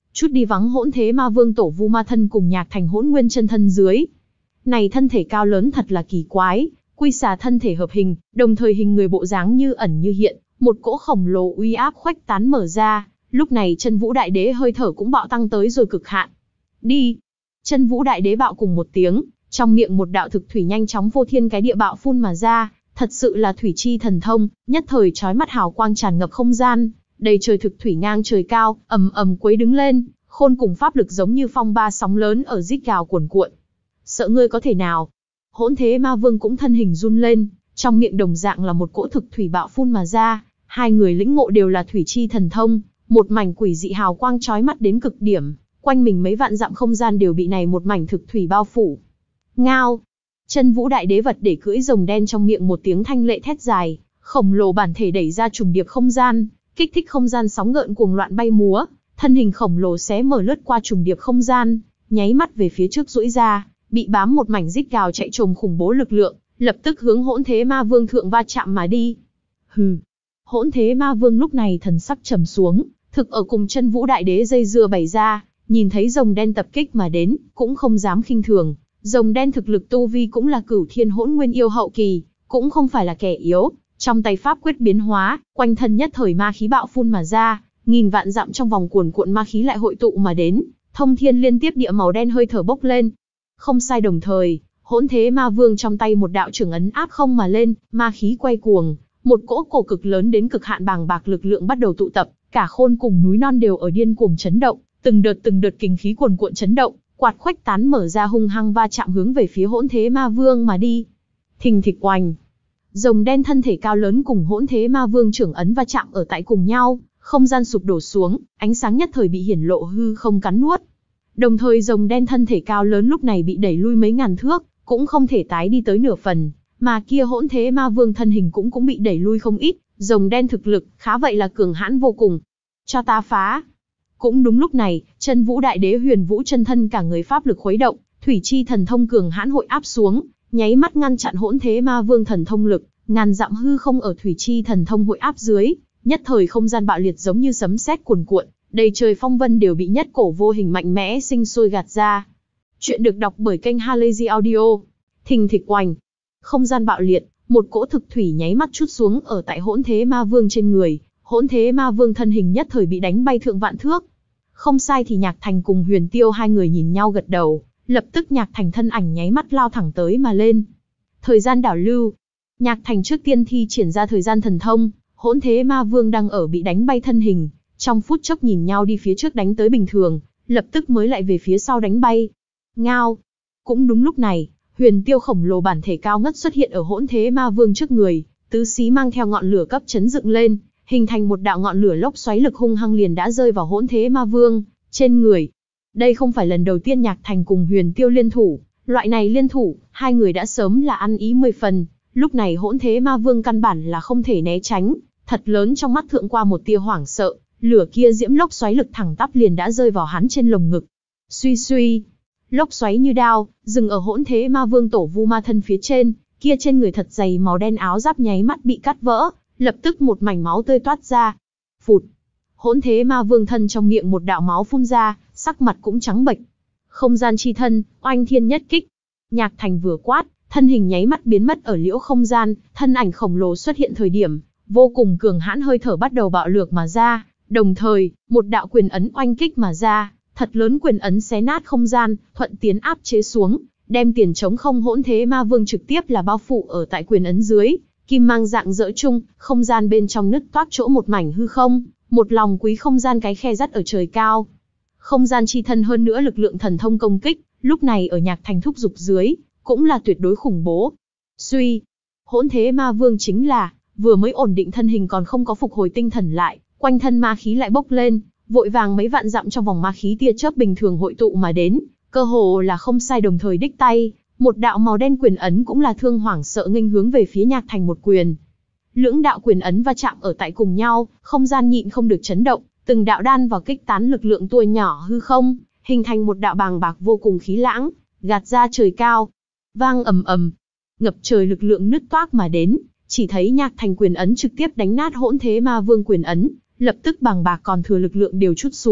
chút đi vắng hỗn thế ma vương tổ vu ma thân cùng Nhạc Thành hỗn nguyên chân thân dưới. Này thân thể cao lớn thật là kỳ quái, quy xà thân thể hợp hình, đồng thời hình người bộ dáng như ẩn như hiện, một cỗ khổng lồ uy áp khuếch tán mở ra, lúc này Chân Vũ Đại Đế hơi thở cũng bạo tăng tới rồi cực hạn. Đi! Chân Vũ Đại Đế bạo cùng một tiếng, trong miệng một đạo thực thủy nhanh chóng vô thiên cái địa bạo phun mà ra, thật sự là thủy chi thần thông, nhất thời chói mắt hào quang tràn ngập không gian, đầy trời thực thủy ngang trời cao, ầm ầm quấy đứng lên, khôn cùng pháp lực giống như phong ba sóng lớn ở rít gào cuồn cuộn. Sợ ngươi có thể nào? Hỗn thế ma vương cũng thân hình run lên, trong miệng đồng dạng là một cỗ thực thủy bạo phun mà ra, hai người lĩnh ngộ đều là thủy chi thần thông, một mảnh quỷ dị hào quang chói mắt đến cực điểm, quanh mình mấy vạn dặm không gian đều bị này một mảnh thực thủy bao phủ. Ngao! Chân Vũ Đại Đế vật để cưỡi rồng đen trong miệng một tiếng thanh lệ thét dài, khổng lồ bản thể đẩy ra trùng điệp không gian, kích thích không gian sóng gợn cuồng loạn bay múa, thân hình khổng lồ xé mở lướt qua trùng điệp không gian, nháy mắt về phía trước duỗi ra, bị bám một mảnh rít gào chạy trồm khủng bố lực lượng, lập tức hướng hỗn thế ma vương thượng va chạm mà đi. Hừ. Hỗn thế ma vương lúc này thần sắc trầm xuống, thực ở cùng Chân Vũ Đại Đế dây dưa bày ra, nhìn thấy rồng đen tập kích mà đến, cũng không dám khinh thường. Rồng đen thực lực tu vi cũng là cửu thiên hỗn nguyên yêu hậu kỳ, cũng không phải là kẻ yếu, trong tay pháp quyết biến hóa, quanh thân nhất thời ma khí bạo phun mà ra, nghìn vạn dặm trong vòng cuồn cuộn ma khí lại hội tụ mà đến, thông thiên liên tiếp địa màu đen hơi thở bốc lên. Không sai, đồng thời, hỗn thế ma vương trong tay một đạo trưởng ấn áp không mà lên, ma khí quay cuồng, một cỗ cổ cực lớn đến cực hạn bàng bạc lực lượng bắt đầu tụ tập, cả khôn cùng núi non đều ở điên cuồng chấn động, từng đợt từng đợt kinh khí cuồn cuộn chấn động, quạt khuếch tán mở ra hung hăng va chạm hướng về phía hỗn thế ma vương mà đi. Thình thịch oành, rồng đen thân thể cao lớn cùng hỗn thế ma vương trưởng ấn va chạm ở tại cùng nhau, không gian sụp đổ xuống, ánh sáng nhất thời bị hiển lộ hư không cắn nuốt. Đồng thời rồng đen thân thể cao lớn lúc này bị đẩy lui mấy ngàn thước, cũng không thể tái đi tới nửa phần, mà kia hỗn thế ma vương thân hình cũng cũng bị đẩy lui không ít, rồng đen thực lực khá vậy là cường hãn vô cùng. Cho ta phá! Cũng đúng lúc này, Chân Vũ Đại Đế huyền vũ chân thân cả người pháp lực khuấy động, thủy chi thần thông cường hãn hội áp xuống, nháy mắt ngăn chặn hỗn thế ma vương thần thông lực, ngàn dặm hư không ở thủy chi thần thông hội áp dưới, nhất thời không gian bạo liệt giống như sấm sét cuồn cuộn, đầy trời phong vân đều bị nhất cổ vô hình mạnh mẽ sinh sôi gạt ra. Chuyện được đọc bởi kênh Halazy Audio. Thình thịch oành, không gian bạo liệt, một cỗ thực thủy nháy mắt trút xuống ở tại hỗn thế ma vương trên người, hỗn thế ma vương thân hình nhất thời bị đánh bay thượng vạn thước. Không sai thì Nhạc Thành cùng Huyền Tiêu hai người nhìn nhau gật đầu, lập tức Nhạc Thành thân ảnh nháy mắt lao thẳng tới mà lên. Thời gian đảo lưu, Nhạc Thành trước tiên thi triển ra thời gian thần thông, hỗn thế ma vương đang ở bị đánh bay thân hình, trong phút chốc nhìn nhau đi phía trước đánh tới bình thường, lập tức mới lại về phía sau đánh bay. Ngao! Cũng đúng lúc này, Huyền Tiêu khổng lồ bản thể cao ngất xuất hiện ở hỗn thế ma vương trước người, tứ xí mang theo ngọn lửa cấp chấn dựng lên, hình thành một đạo ngọn lửa lốc xoáy lực hung hăng liền đã rơi vào hỗn thế ma vương trên người. Đây không phải lần đầu tiên Nhạc Thành cùng Huyền Tiêu liên thủ, loại này liên thủ, hai người đã sớm là ăn ý mười phần, lúc này hỗn thế ma vương căn bản là không thể né tránh, thật lớn trong mắt thượng qua một tia hoảng sợ, lửa kia diễm lốc xoáy lực thẳng tắp liền đã rơi vào hắn trên lồng ngực. Suy suy, lốc xoáy như đao, dừng ở hỗn thế ma vương tổ vu ma thân phía trên, kia trên người thật dày màu đen áo giáp nháy mắt bị cắt vỡ, lập tức một mảnh máu tươi toát ra. Phụt, hỗn thế ma vương thân trong miệng một đạo máu phun ra, sắc mặt cũng trắng bệch. Không gian chi thân, oanh thiên nhất kích. Nhạc Thành vừa quát, thân hình nháy mắt biến mất ở liễu không gian, thân ảnh khổng lồ xuất hiện thời điểm, vô cùng cường hãn hơi thở bắt đầu bạo lược mà ra, đồng thời, một đạo quyền ấn oanh kích mà ra, thật lớn quyền ấn xé nát không gian, thuận tiến áp chế xuống, đem tiền trống không hỗn thế ma vương trực tiếp là bao phủ ở tại quyền ấn dưới, kim mang dạng dỡ chung, không gian bên trong nứt toác chỗ một mảnh hư không, một lòng quý không gian cái khe rắt ở trời cao. Không gian chi thân hơn nữa lực lượng thần thông công kích, lúc này ở Nhạc Thành thúc dục dưới, cũng là tuyệt đối khủng bố. Suy, hỗn thế ma vương chính là, vừa mới ổn định thân hình còn không có phục hồi tinh thần lại, quanh thân ma khí lại bốc lên, vội vàng mấy vạn dặm trong vòng ma khí tia chớp bình thường hội tụ mà đến, cơ hồ là không sai đồng thời đích tay, một đạo màu đen quyền ấn cũng là thương hoảng sợ nghênh hướng về phía Nhạc Thành một quyền. Lưỡng đạo quyền ấn va chạm ở tại cùng nhau, không gian nhịn không được chấn động, từng đạo đan vào kích tán lực lượng tua nhỏ hư không, hình thành một đạo bàng bạc vô cùng khí lãng, gạt ra trời cao. Vang ầm ầm, ngập trời lực lượng nứt toác mà đến, chỉ thấy Nhạc Thành quyền ấn trực tiếp đánh nát hỗn thế ma vương quyền ấn, lập tức bàng bạc còn thừa lực lượng đều trút xuống,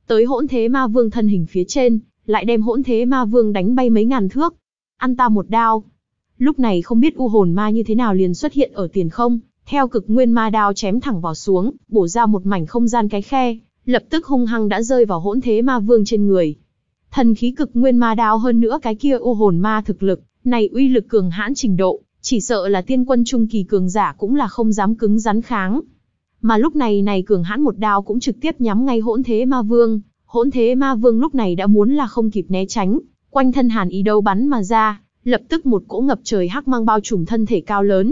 tới Hỗn Thế Ma Vương thân hình phía trên, lại đem Hỗn Thế Ma Vương đánh bay mấy ngàn thước. Ăn ta một đao. Lúc này không biết u hồn ma như thế nào liền xuất hiện ở tiền không, theo cực nguyên ma đao chém thẳng vào xuống, bổ ra một mảnh không gian cái khe, lập tức hung hăng đã rơi vào Hỗn Thế Ma Vương trên người. Thần khí cực nguyên ma đao hơn nữa cái kia u hồn ma thực lực, này uy lực cường hãn trình độ, chỉ sợ là tiên quân trung kỳ cường giả cũng là không dám cứng rắn kháng. Mà lúc này này cường hãn một đao cũng trực tiếp nhắm ngay Hỗn Thế Ma Vương. Hỗn Thế Ma Vương lúc này đã muốn là không kịp né tránh, quanh thân hàn ý đâu bắn mà ra, lập tức một cỗ ngập trời hắc mang bao trùm thân thể cao lớn.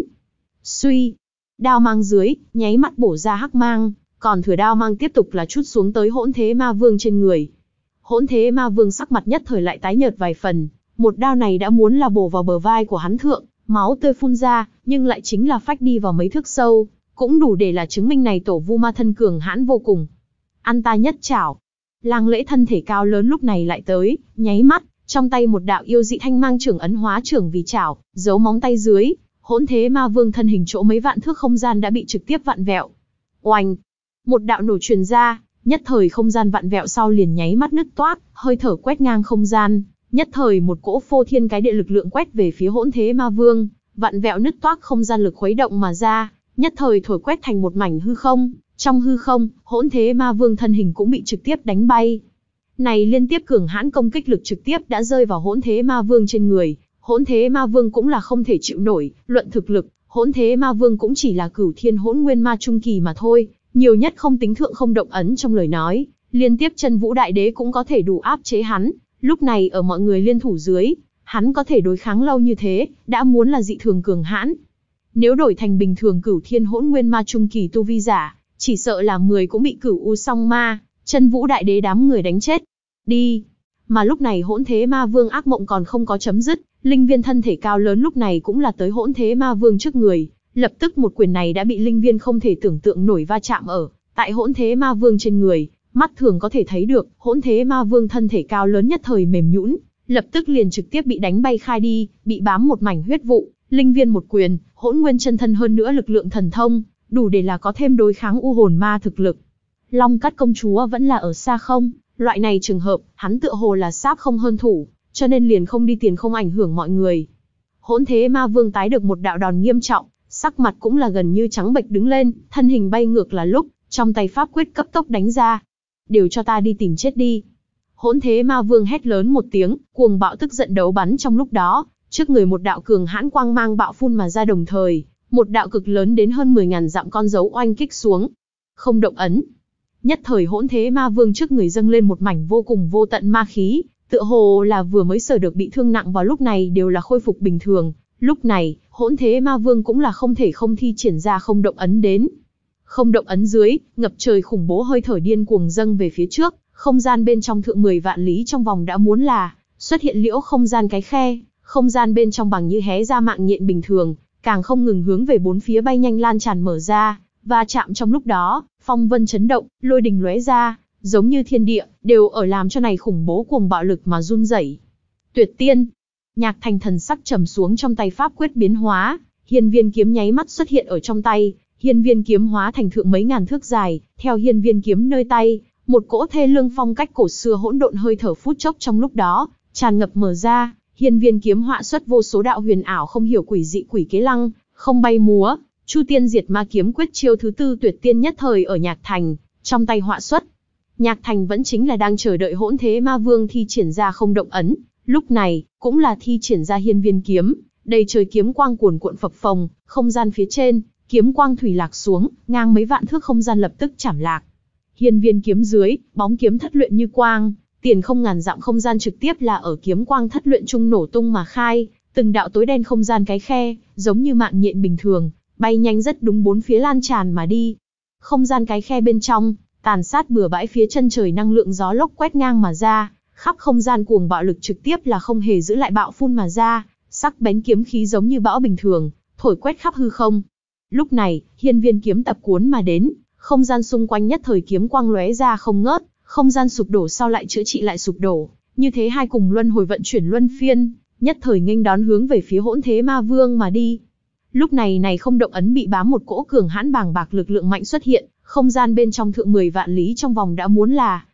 Suy, đao mang dưới, nháy mắt bổ ra hắc mang, còn thừa đao mang tiếp tục là chút xuống tới Hỗn Thế Ma Vương trên người. Hỗn Thế Ma Vương sắc mặt nhất thời lại tái nhợt vài phần, một đao này đã muốn là bổ vào bờ vai của hắn thượng, máu tươi phun ra, nhưng lại chính là phách đi vào mấy thước sâu, cũng đủ để là chứng minh này tổ vu ma thân cường hãn vô cùng. Ăn ta nhất chảo. Lang Lễ thân thể cao lớn lúc này lại tới, nháy mắt, trong tay một đạo yêu dị thanh mang trưởng ấn hóa trưởng vì chảo, giấu móng tay dưới, Hỗn Thế Ma Vương thân hình chỗ mấy vạn thước không gian đã bị trực tiếp vặn vẹo. Oanh! Một đạo nổ truyền ra, nhất thời không gian vặn vẹo sau liền nháy mắt nứt toác, hơi thở quét ngang không gian, nhất thời một cỗ phô thiên cái địa lực lượng quét về phía Hỗn Thế Ma Vương, vặn vẹo nứt toác không gian lực khuấy động mà ra, nhất thời thổi quét thành một mảnh hư không. Trong hư không, Hỗn Thế Ma Vương thân hình cũng bị trực tiếp đánh bay. Này liên tiếp cường hãn công kích lực trực tiếp đã rơi vào Hỗn Thế Ma Vương trên người, Hỗn Thế Ma Vương cũng là không thể chịu nổi, luận thực lực, Hỗn Thế Ma Vương cũng chỉ là cửu thiên hỗn nguyên ma trung kỳ mà thôi, nhiều nhất không tính thượng không động ấn trong lời nói, liên tiếp chân vũ đại đế cũng có thể đủ áp chế hắn, lúc này ở mọi người liên thủ dưới, hắn có thể đối kháng lâu như thế, đã muốn là dị thường cường hãn. Nếu đổi thành bình thường cửu thiên hỗn nguyên ma trung kỳ tu vi giả, chỉ sợ là mười cũng bị cửu u song ma, chân vũ đại đế đám người đánh chết. Đi! Mà lúc này Hỗn Thế Ma Vương ác mộng còn không có chấm dứt, linh viên thân thể cao lớn lúc này cũng là tới Hỗn Thế Ma Vương trước người, lập tức một quyền này đã bị linh viên không thể tưởng tượng nổi va chạm ở tại Hỗn Thế Ma Vương trên người, mắt thường có thể thấy được, Hỗn Thế Ma Vương thân thể cao lớn nhất thời mềm nhũn, lập tức liền trực tiếp bị đánh bay khai đi, bị bám một mảnh huyết vụ, linh viên một quyền, hỗn nguyên chân thân hơn nữa lực lượng thần thông, đủ để là có thêm đối kháng u hồn ma thực lực. Long Cát công chúa vẫn là ở xa không, loại này trường hợp, hắn tựa hồ là sáp không hơn thủ, cho nên liền không đi tiền không ảnh hưởng mọi người. Hỗn Thế Ma Vương tái được một đạo đòn nghiêm trọng, sắc mặt cũng là gần như trắng bệch đứng lên, thân hình bay ngược là lúc, trong tay pháp quyết cấp tốc đánh ra. Đều cho ta đi tìm chết đi. Hỗn Thế Ma Vương hét lớn một tiếng, cuồng bạo tức giận đấu bắn trong lúc đó, trước người một đạo cường hãn quang mang bạo phun mà ra đồng thời, một đạo cực lớn đến hơn mười ngàn dặm con dấu oanh kích xuống. Không động ấn. Nhất thời Hỗn Thế Ma Vương trước người dâng lên một mảnh vô cùng vô tận ma khí, tựa hồ là vừa mới sở được bị thương nặng vào lúc này đều là khôi phục bình thường. Lúc này, Hỗn Thế Ma Vương cũng là không thể không thi triển ra không động ấn đến. Không động ấn dưới, ngập trời khủng bố hơi thở điên cuồng dâng về phía trước, không gian bên trong thượng mười vạn lý trong vòng đã muốn là xuất hiện liễu không gian cái khe, không gian bên trong bằng như hé ra mạng nhện bình thường, càng không ngừng hướng về bốn phía bay nhanh lan tràn mở ra, và chạm trong lúc đó, phong vân chấn động, lôi đình lóe ra, giống như thiên địa đều ở làm cho này khủng bố cuồng bạo lực mà run rẩy. Tuyệt tiên, Nhạc Thành thần sắc trầm xuống, trong tay pháp quyết biến hóa, hiên viên kiếm nháy mắt xuất hiện ở trong tay. Hiên viên kiếm hóa thành thượng mấy ngàn thước dài, theo hiên viên kiếm nơi tay, một cỗ thê lương phong cách cổ xưa hỗn độn hơi thở phút chốc trong lúc đó tràn ngập mở ra. Hiên viên kiếm họa xuất vô số đạo huyền ảo không hiểu quỷ dị quỷ kế lăng không bay múa, Chu Tiên Diệt Ma kiếm quyết chiêu thứ tư tuyệt tiên nhất thời ở Nhạc Thành trong tay họa xuất. Nhạc Thành vẫn chính là đang chờ đợi Hỗn Thế Ma Vương thi triển ra không động ấn, lúc này cũng là thi triển ra hiên viên kiếm, đầy trời kiếm quang cuồn cuộn phập phồng, không gian phía trên kiếm quang thủy lạc xuống, ngang mấy vạn thước không gian lập tức chảm lạc. Hiên viên kiếm dưới, bóng kiếm thất luyện như quang, tiền không ngàn dặm không gian trực tiếp là ở kiếm quang thất luyện trung nổ tung mà khai, từng đạo tối đen không gian cái khe, giống như mạng nhện bình thường, bay nhanh rất đúng bốn phía lan tràn mà đi. Không gian cái khe bên trong, tàn sát bừa bãi phía chân trời năng lượng gió lốc quét ngang mà ra, khắp không gian cuồng bạo lực trực tiếp là không hề giữ lại bạo phun mà ra, sắc bén kiếm khí giống như bão bình thường, thổi quét khắp hư không. Lúc này, hiên viên kiếm tập cuốn mà đến, không gian xung quanh nhất thời kiếm quang lóe ra không ngớt, không gian sụp đổ sau lại chữa trị lại sụp đổ, như thế hai cùng luân hồi vận chuyển luân phiên, nhất thời nghênh đón hướng về phía Hỗn Thế Ma Vương mà đi. Lúc này này không động ấn bị bám một cỗ cường hãn bàng bạc lực lượng mạnh xuất hiện, không gian bên trong thượng mười vạn lý trong vòng đã muốn là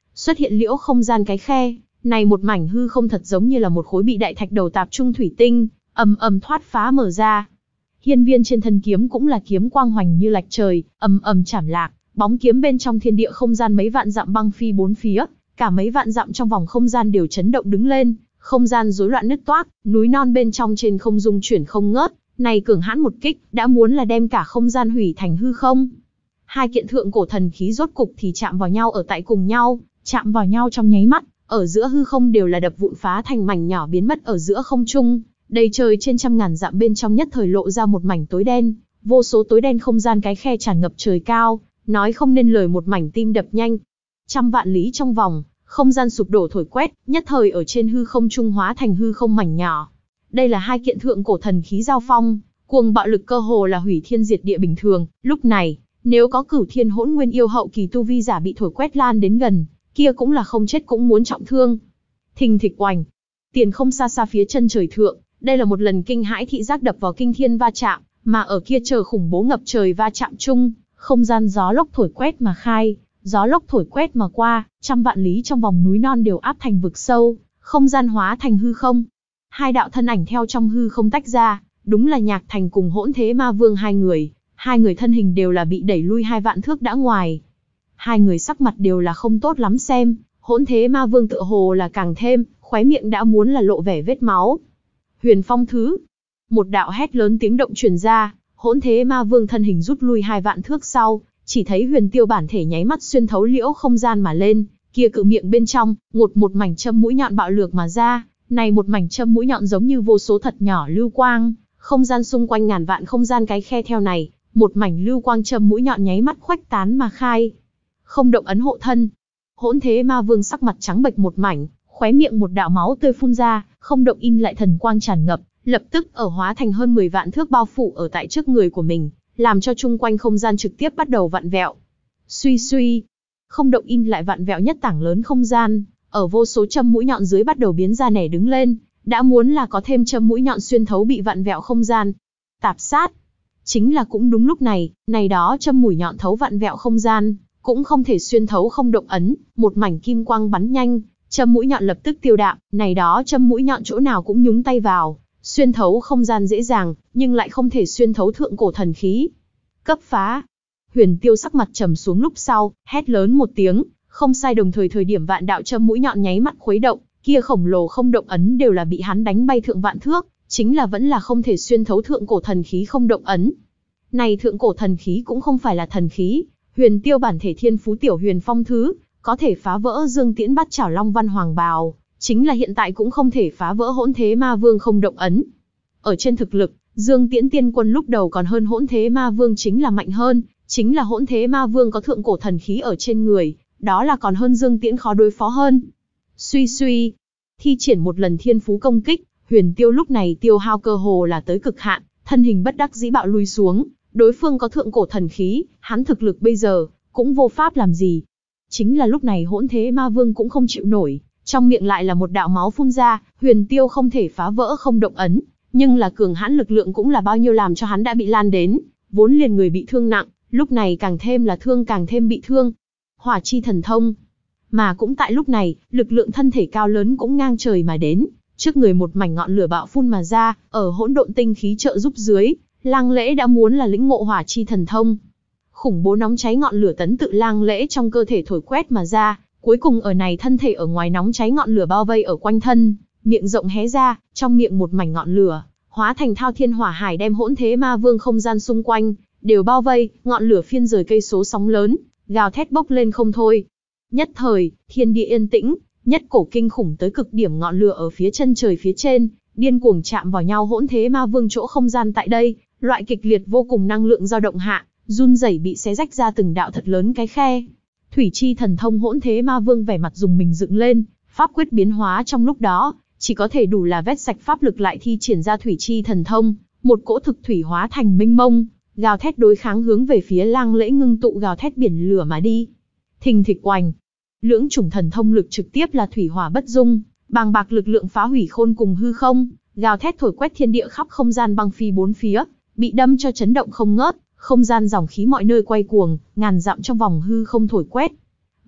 xuất hiện liễu không gian cái khe, này một mảnh hư không thật giống như là một khối bị đại thạch đầu tạp trung thủy tinh, ầm ầm thoát phá mở ra. Hiên viên trên thân kiếm cũng là kiếm quang hoành như lạch trời, ầm ầm chảm lạc, bóng kiếm bên trong thiên địa không gian mấy vạn dặm băng phi bốn phía, cả mấy vạn dặm trong vòng không gian đều chấn động đứng lên, không gian rối loạn nứt toác, núi non bên trong trên không dung chuyển không ngớt, này cường hãn một kích, đã muốn là đem cả không gian hủy thành hư không. Hai kiện thượng cổ thần khí rốt cục thì chạm vào nhau ở tại cùng nhau, chạm vào nhau trong nháy mắt, ở giữa hư không đều là đập vụn phá thành mảnh nhỏ biến mất ở giữa không trung, đầy trời trên trăm ngàn dặm bên trong nhất thời lộ ra một mảnh tối đen, vô số tối đen không gian cái khe tràn ngập trời cao, nói không nên lời một mảnh tim đập nhanh. Trăm vạn lý trong vòng, không gian sụp đổ thổi quét, nhất thời ở trên hư không trung hóa thành hư không mảnh nhỏ. Đây là hai kiện thượng cổ thần khí giao phong, cuồng bạo lực cơ hồ là hủy thiên diệt địa bình thường, lúc này, nếu có cửu thiên hỗn nguyên yêu hậu kỳ tu vi giả bị thổi quét lan đến gần, kia cũng là không chết cũng muốn trọng thương. Thình thịch oành, tiền không xa xa phía chân trời thượng, đây là một lần kinh hãi thị giác đập vào kinh thiên va chạm, mà ở kia chờ khủng bố ngập trời va chạm chung, không gian gió lốc thổi quét mà khai, gió lốc thổi quét mà qua, trăm vạn lý trong vòng núi non đều áp thành vực sâu, không gian hóa thành hư không. Hai đạo thân ảnh theo trong hư không tách ra, đúng là Nhạc Thành cùng Hỗn Thế Ma Vương hai người, hai người thân hình đều là bị đẩy lui hai vạn thước đã ngoài. Hai người sắc mặt đều là không tốt lắm xem, Hỗn Thế Ma Vương tựa hồ là càng thêm, khóe miệng đã muốn là lộ vẻ vết máu. Huyền Phong Thứ, một đạo hét lớn tiếng động truyền ra, Hỗn Thế Ma Vương thân hình rút lui hai vạn thước sau, chỉ thấy Huyền Tiêu bản thể nháy mắt xuyên thấu liễu không gian mà lên, kia cự miệng bên trong, ngột một mảnh châm mũi nhọn bạo lược mà ra, này một mảnh châm mũi nhọn giống như vô số thật nhỏ lưu quang, không gian xung quanh ngàn vạn không gian cái khe theo này, một mảnh lưu quang châm mũi nhọn nháy mắt khuếch tán mà khai. Không động ấn hộ thân. Hỗn Thế Ma Vương sắc mặt trắng bệch một mảnh, khóe miệng một đạo máu tươi phun ra, không động in lại thần quang tràn ngập, lập tức ở hóa thành hơn mười vạn thước bao phủ ở tại trước người của mình, làm cho chung quanh không gian trực tiếp bắt đầu vặn vẹo. Suy suy, không động in lại vặn vẹo nhất tảng lớn không gian, ở vô số châm mũi nhọn dưới bắt đầu biến ra nẻ đứng lên, đã muốn là có thêm châm mũi nhọn xuyên thấu bị vặn vẹo không gian. Tạp sát. Chính là cũng đúng lúc này, này đó châm mũi nhọn thấu vặn vẹo không gian, cũng không thể xuyên thấu không động ấn, một mảnh kim quang bắn nhanh, châm mũi nhọn lập tức tiêu đạm, này đó châm mũi nhọn chỗ nào cũng nhúng tay vào, xuyên thấu không gian dễ dàng, nhưng lại không thể xuyên thấu thượng cổ thần khí. Cấp phá. Huyền Tiêu sắc mặt trầm xuống lúc sau, hét lớn một tiếng, không sai đồng thời thời điểm vạn đạo châm mũi nhọn nháy mắt khuấy động, kia khổng lồ không động ấn đều là bị hắn đánh bay thượng vạn thước, chính là vẫn là không thể xuyên thấu thượng cổ thần khí không động ấn. Này thượng cổ thần khí cũng không phải là thần khí, Huyền Tiêu bản thể thiên phú tiểu Huyền Phong Thứ, có thể phá vỡ Dương Tiễn Bát Chảo Long Văn Hoàng Bào, chính là hiện tại cũng không thể phá vỡ Hỗn Thế Ma Vương không động ấn. Ở trên thực lực, Dương Tiễn Tiên Quân lúc đầu còn hơn Hỗn Thế Ma Vương chính là mạnh hơn, chính là Hỗn Thế Ma Vương có thượng cổ thần khí ở trên người, đó là còn hơn Dương Tiễn khó đối phó hơn. Suy suy, thi triển một lần thiên phú công kích, Huyền Tiêu lúc này tiêu hao cơ hồ là tới cực hạn, thân hình bất đắc dĩ bạo lui xuống, đối phương có thượng cổ thần khí, hắn thực lực bây giờ cũng vô pháp làm gì. Chính là lúc này Hỗn Thế Ma Vương cũng không chịu nổi, trong miệng lại là một đạo máu phun ra, Huyền Tiêu không thể phá vỡ không động ấn, nhưng là cường hãn lực lượng cũng là bao nhiêu làm cho hắn đã bị lan đến, vốn liền người bị thương nặng, lúc này càng thêm là thương càng thêm bị thương. Hỏa chi thần thông. Mà cũng tại lúc này, lực lượng thân thể cao lớn cũng ngang trời mà đến, trước người một mảnh ngọn lửa bạo phun mà ra, ở hỗn độn tinh khí trợ giúp dưới, Lang Lễ đã muốn là lĩnh ngộ hỏa chi thần thông. Khủng bố nóng cháy ngọn lửa tấn tự Lang Lễ trong cơ thể thổi quét mà ra, cuối cùng ở này thân thể ở ngoài nóng cháy ngọn lửa bao vây ở quanh thân, miệng rộng hé ra, trong miệng một mảnh ngọn lửa, hóa thành thao thiên hỏa hải đem Hỗn Thế Ma Vương không gian xung quanh đều bao vây, ngọn lửa phiên rời cây số sóng lớn, gào thét bốc lên không thôi. Nhất thời, thiên địa yên tĩnh, nhất cổ kinh khủng tới cực điểm ngọn lửa ở phía chân trời phía trên, điên cuồng chạm vào nhau Hỗn Thế Ma Vương chỗ không gian tại đây, loại kịch liệt vô cùng năng lượng dao động hạ, run rẩy bị xé rách ra từng đạo thật lớn cái khe. Thủy chi thần thông Hỗn Thế Ma Vương vẻ mặt dùng mình dựng lên, pháp quyết biến hóa trong lúc đó, chỉ có thể đủ là vét sạch pháp lực lại thi triển ra thủy chi thần thông, một cỗ thực thủy hóa thành mênh mông, gào thét đối kháng hướng về phía Lang Lễ ngưng tụ gào thét biển lửa mà đi. Thình thịch oành, lưỡng chủng thần thông lực trực tiếp là thủy hỏa bất dung, bàng bạc lực lượng phá hủy khôn cùng hư không, gào thét thổi quét thiên địa khắp không gian băng phi bốn phía, bị đâm cho chấn động không ngớt, không gian dòng khí mọi nơi quay cuồng, ngàn dặm trong vòng hư không thổi quét.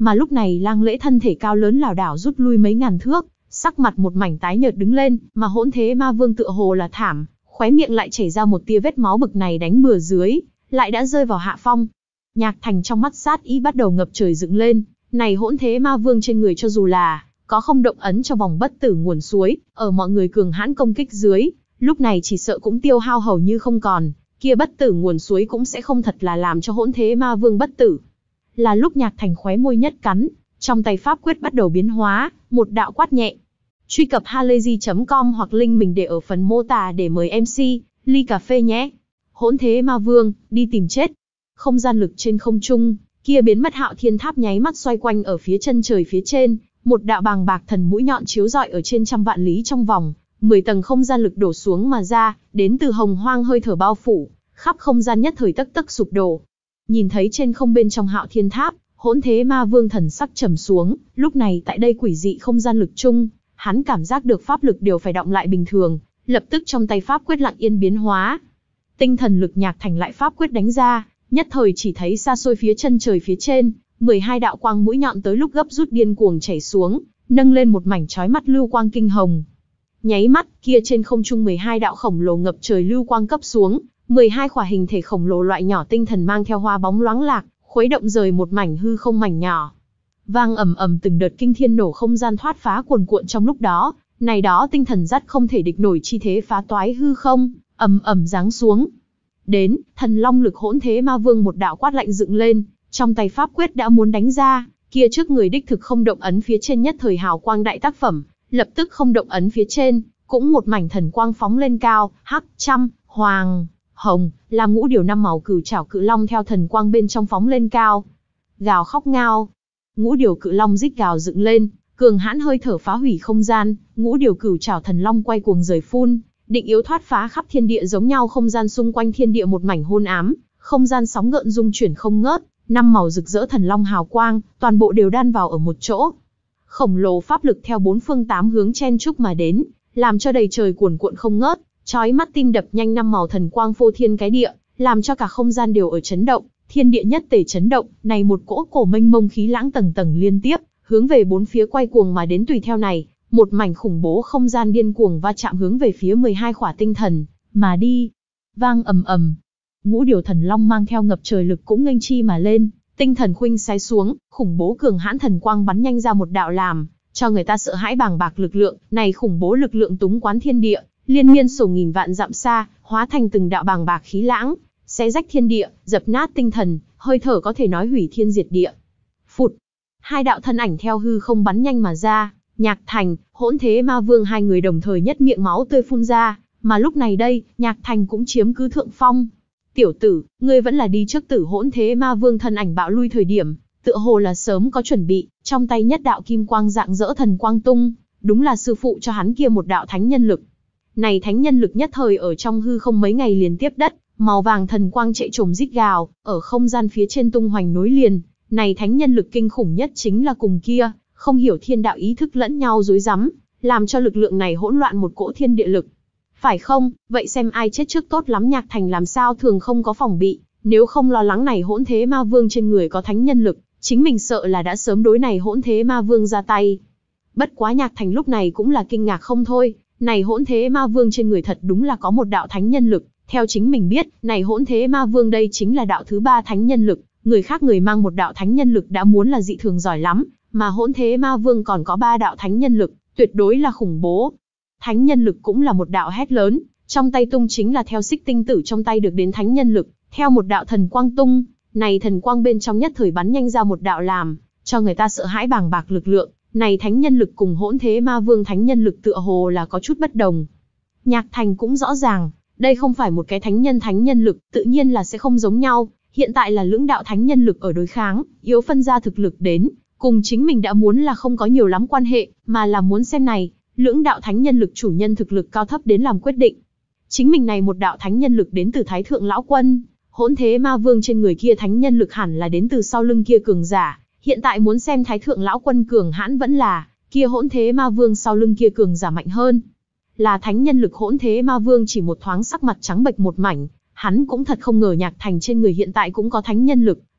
Mà lúc này Lang Lễ thân thể cao lớn lảo đảo rút lui mấy ngàn thước, sắc mặt một mảnh tái nhợt đứng lên, mà Hỗn Thế Ma Vương tựa hồ là thảm, khóe miệng lại chảy ra một tia vết máu, bực này đánh bừa dưới, lại đã rơi vào hạ phong. Nhạc Thành trong mắt sát ý bắt đầu ngập trời dựng lên, này Hỗn Thế Ma Vương trên người cho dù là có không động ấn cho vòng bất tử nguồn suối, ở mọi người cường hãn công kích dưới, lúc này chỉ sợ cũng tiêu hao hầu như không còn, kia bất tử nguồn suối cũng sẽ không thật là làm cho Hỗn Thế Ma Vương bất tử. Là lúc Nhạc Thành khóe môi nhất cắn, trong tay pháp quyết bắt đầu biến hóa, một đạo quát nhẹ. Truy cập halayzi chấm com hoặc link mình để ở phần mô tả để mời em xê, ly cà phê nhé. Hỗn Thế Ma Vương, đi tìm chết. Không gian lực trên không trung, kia biến mất Hạo Thiên Tháp nháy mắt xoay quanh ở phía chân trời phía trên, một đạo bàng bạc thần mũi nhọn chiếu rọi ở trên trăm vạn lý trong vòng, mười tầng không gian lực đổ xuống mà ra, đến từ hồng hoang hơi thở bao phủ, khắp không gian nhất thời tấc tấc sụp đổ. Nhìn thấy trên không bên trong Hạo Thiên Tháp, Hỗn Thế Ma Vương thần sắc trầm xuống, lúc này tại đây quỷ dị không gian lực chung, hắn cảm giác được pháp lực đều phải động lại bình thường, lập tức trong tay pháp quyết lặng yên biến hóa. Tinh thần lực Nhạc Thành lại pháp quyết đánh ra, nhất thời chỉ thấy xa xôi phía chân trời phía trên, mười hai đạo quang mũi nhọn tới lúc gấp rút điên cuồng chảy xuống, nâng lên một mảnh chói mắt lưu quang kinh hồng. Nháy mắt, kia trên không trung mười hai đạo khổng lồ ngập trời lưu quang cấp xuống, mười hai khỏa hình thể khổng lồ loại nhỏ tinh thần mang theo hoa bóng loáng lạc, khuấy động rời một mảnh hư không mảnh nhỏ. Vang ầm ầm từng đợt kinh thiên nổ không gian thoát phá cuồn cuộn trong lúc đó, này đó tinh thần dắt không thể địch nổi chi thế phá toái hư không, ầm ầm giáng xuống. Đến, thần long lực Hỗn Thế Ma Vương một đạo quát lạnh dựng lên, trong tay pháp quyết đã muốn đánh ra, kia trước người đích thực không động ấn phía trên nhất thời hào quang đại tác phẩm, lập tức không động ấn phía trên, cũng một mảnh thần quang phóng lên cao, hắc, trăm, hoàng, hồng, làm ngũ điều năm màu cửu trảo cự long theo thần quang bên trong phóng lên cao. Gào khóc ngao, ngũ điều cự long rít gào dựng lên, cường hãn hơi thở phá hủy không gian, ngũ điều cửu trảo thần long quay cuồng rời phun, định yếu thoát phá khắp thiên địa giống nhau không gian xung quanh thiên địa một mảnh hôn ám, không gian sóng gợn dung chuyển không ngớt, năm màu rực rỡ thần long hào quang, toàn bộ đều đan vào ở một chỗ. Khổng lồ pháp lực theo bốn phương tám hướng chen chúc mà đến, làm cho đầy trời cuồn cuộn không ngớt, chói mắt tim đập nhanh, năm màu thần quang phô thiên cái địa, làm cho cả không gian đều ở chấn động, thiên địa nhất tề chấn động, này một cỗ cổ mênh mông khí lãng tầng tầng liên tiếp, hướng về bốn phía quay cuồng mà đến, tùy theo này, một mảnh khủng bố không gian điên cuồng va chạm hướng về phía mười hai khỏa tinh thần mà đi. Vang ầm ầm, ngũ điều thần long mang theo ngập trời lực cũng nghênh chi mà lên, tinh thần khuynh xái xuống, khủng bố cường hãn thần quang bắn nhanh ra một đạo làm cho người ta sợ hãi bàng bạc lực lượng, này khủng bố lực lượng túng quán thiên địa, liên miên sổ nghìn vạn dặm xa, hóa thành từng đạo bàng bạc khí lãng, xé rách thiên địa, dập nát tinh thần, hơi thở có thể nói hủy thiên diệt địa. Phụt, hai đạo thân ảnh theo hư không bắn nhanh mà ra, Nhạc Thành, Hỗn Thế Ma Vương hai người đồng thời nhất miệng máu tươi phun ra, mà lúc này đây, Nhạc Thành cũng chiếm cứ thượng phong. Tiểu tử, ngươi vẫn là đi trước. Tử Hỗn Thế Ma Vương thân ảnh bạo lui thời điểm, tựa hồ là sớm có chuẩn bị, trong tay nhất đạo kim quang dạng dỡ thần quang tung, đúng là sư phụ cho hắn kia một đạo thánh nhân lực. Này thánh nhân lực nhất thời ở trong hư không mấy ngày liền tiếp đất, màu vàng thần quang chạy trồm rít gào, ở không gian phía trên tung hoành nối liền, này thánh nhân lực kinh khủng nhất chính là cùng kia, không hiểu thiên đạo ý thức lẫn nhau rối rắm, làm cho lực lượng này hỗn loạn một cỗ thiên địa lực. Phải không, vậy xem ai chết trước tốt lắm. Nhạc Thành làm sao thường không có phòng bị, nếu không lo lắng này Hỗn Thế Ma Vương trên người có thánh nhân lực, chính mình sợ là đã sớm đối này Hỗn Thế Ma Vương ra tay. Bất quá Nhạc Thành lúc này cũng là kinh ngạc không thôi, này Hỗn Thế Ma Vương trên người thật đúng là có một đạo thánh nhân lực, theo chính mình biết, này Hỗn Thế Ma Vương đây chính là đạo thứ ba thánh nhân lực, người khác người mang một đạo thánh nhân lực đã muốn là dị thường giỏi lắm, mà Hỗn Thế Ma Vương còn có ba đạo thánh nhân lực, tuyệt đối là khủng bố. Thánh nhân lực cũng là một đạo hét lớn, trong tay tung chính là theo Xích Tinh Tử trong tay được đến thánh nhân lực, theo một đạo thần quang tung, này thần quang bên trong nhất thời bắn nhanh ra một đạo làm cho người ta sợ hãi bàng bạc lực lượng, này thánh nhân lực cùng Hỗn Thế Ma Vương thánh nhân lực tựa hồ là có chút bất đồng. Nhạc Thành cũng rõ ràng, đây không phải một cái thánh nhân thánh nhân lực, tự nhiên là sẽ không giống nhau, hiện tại là lưỡng đạo thánh nhân lực ở đối kháng, yếu phân ra thực lực đến, cùng chính mình đã muốn là không có nhiều lắm quan hệ, mà là muốn xem này, lưỡng đạo thánh nhân lực chủ nhân thực lực cao thấp đến làm quyết định. Chính mình này một đạo thánh nhân lực đến từ Thái Thượng Lão Quân, Hỗn Thế Ma Vương trên người kia thánh nhân lực hẳn là đến từ sau lưng kia cường giả, hiện tại muốn xem Thái Thượng Lão Quân cường hãn vẫn là kia Hỗn Thế Ma Vương sau lưng kia cường giả mạnh hơn. Là thánh nhân lực Hỗn Thế Ma Vương chỉ một thoáng sắc mặt trắng bệch một mảnh, hắn cũng thật không ngờ Nhạc Thành trên người hiện tại cũng có thánh nhân lực,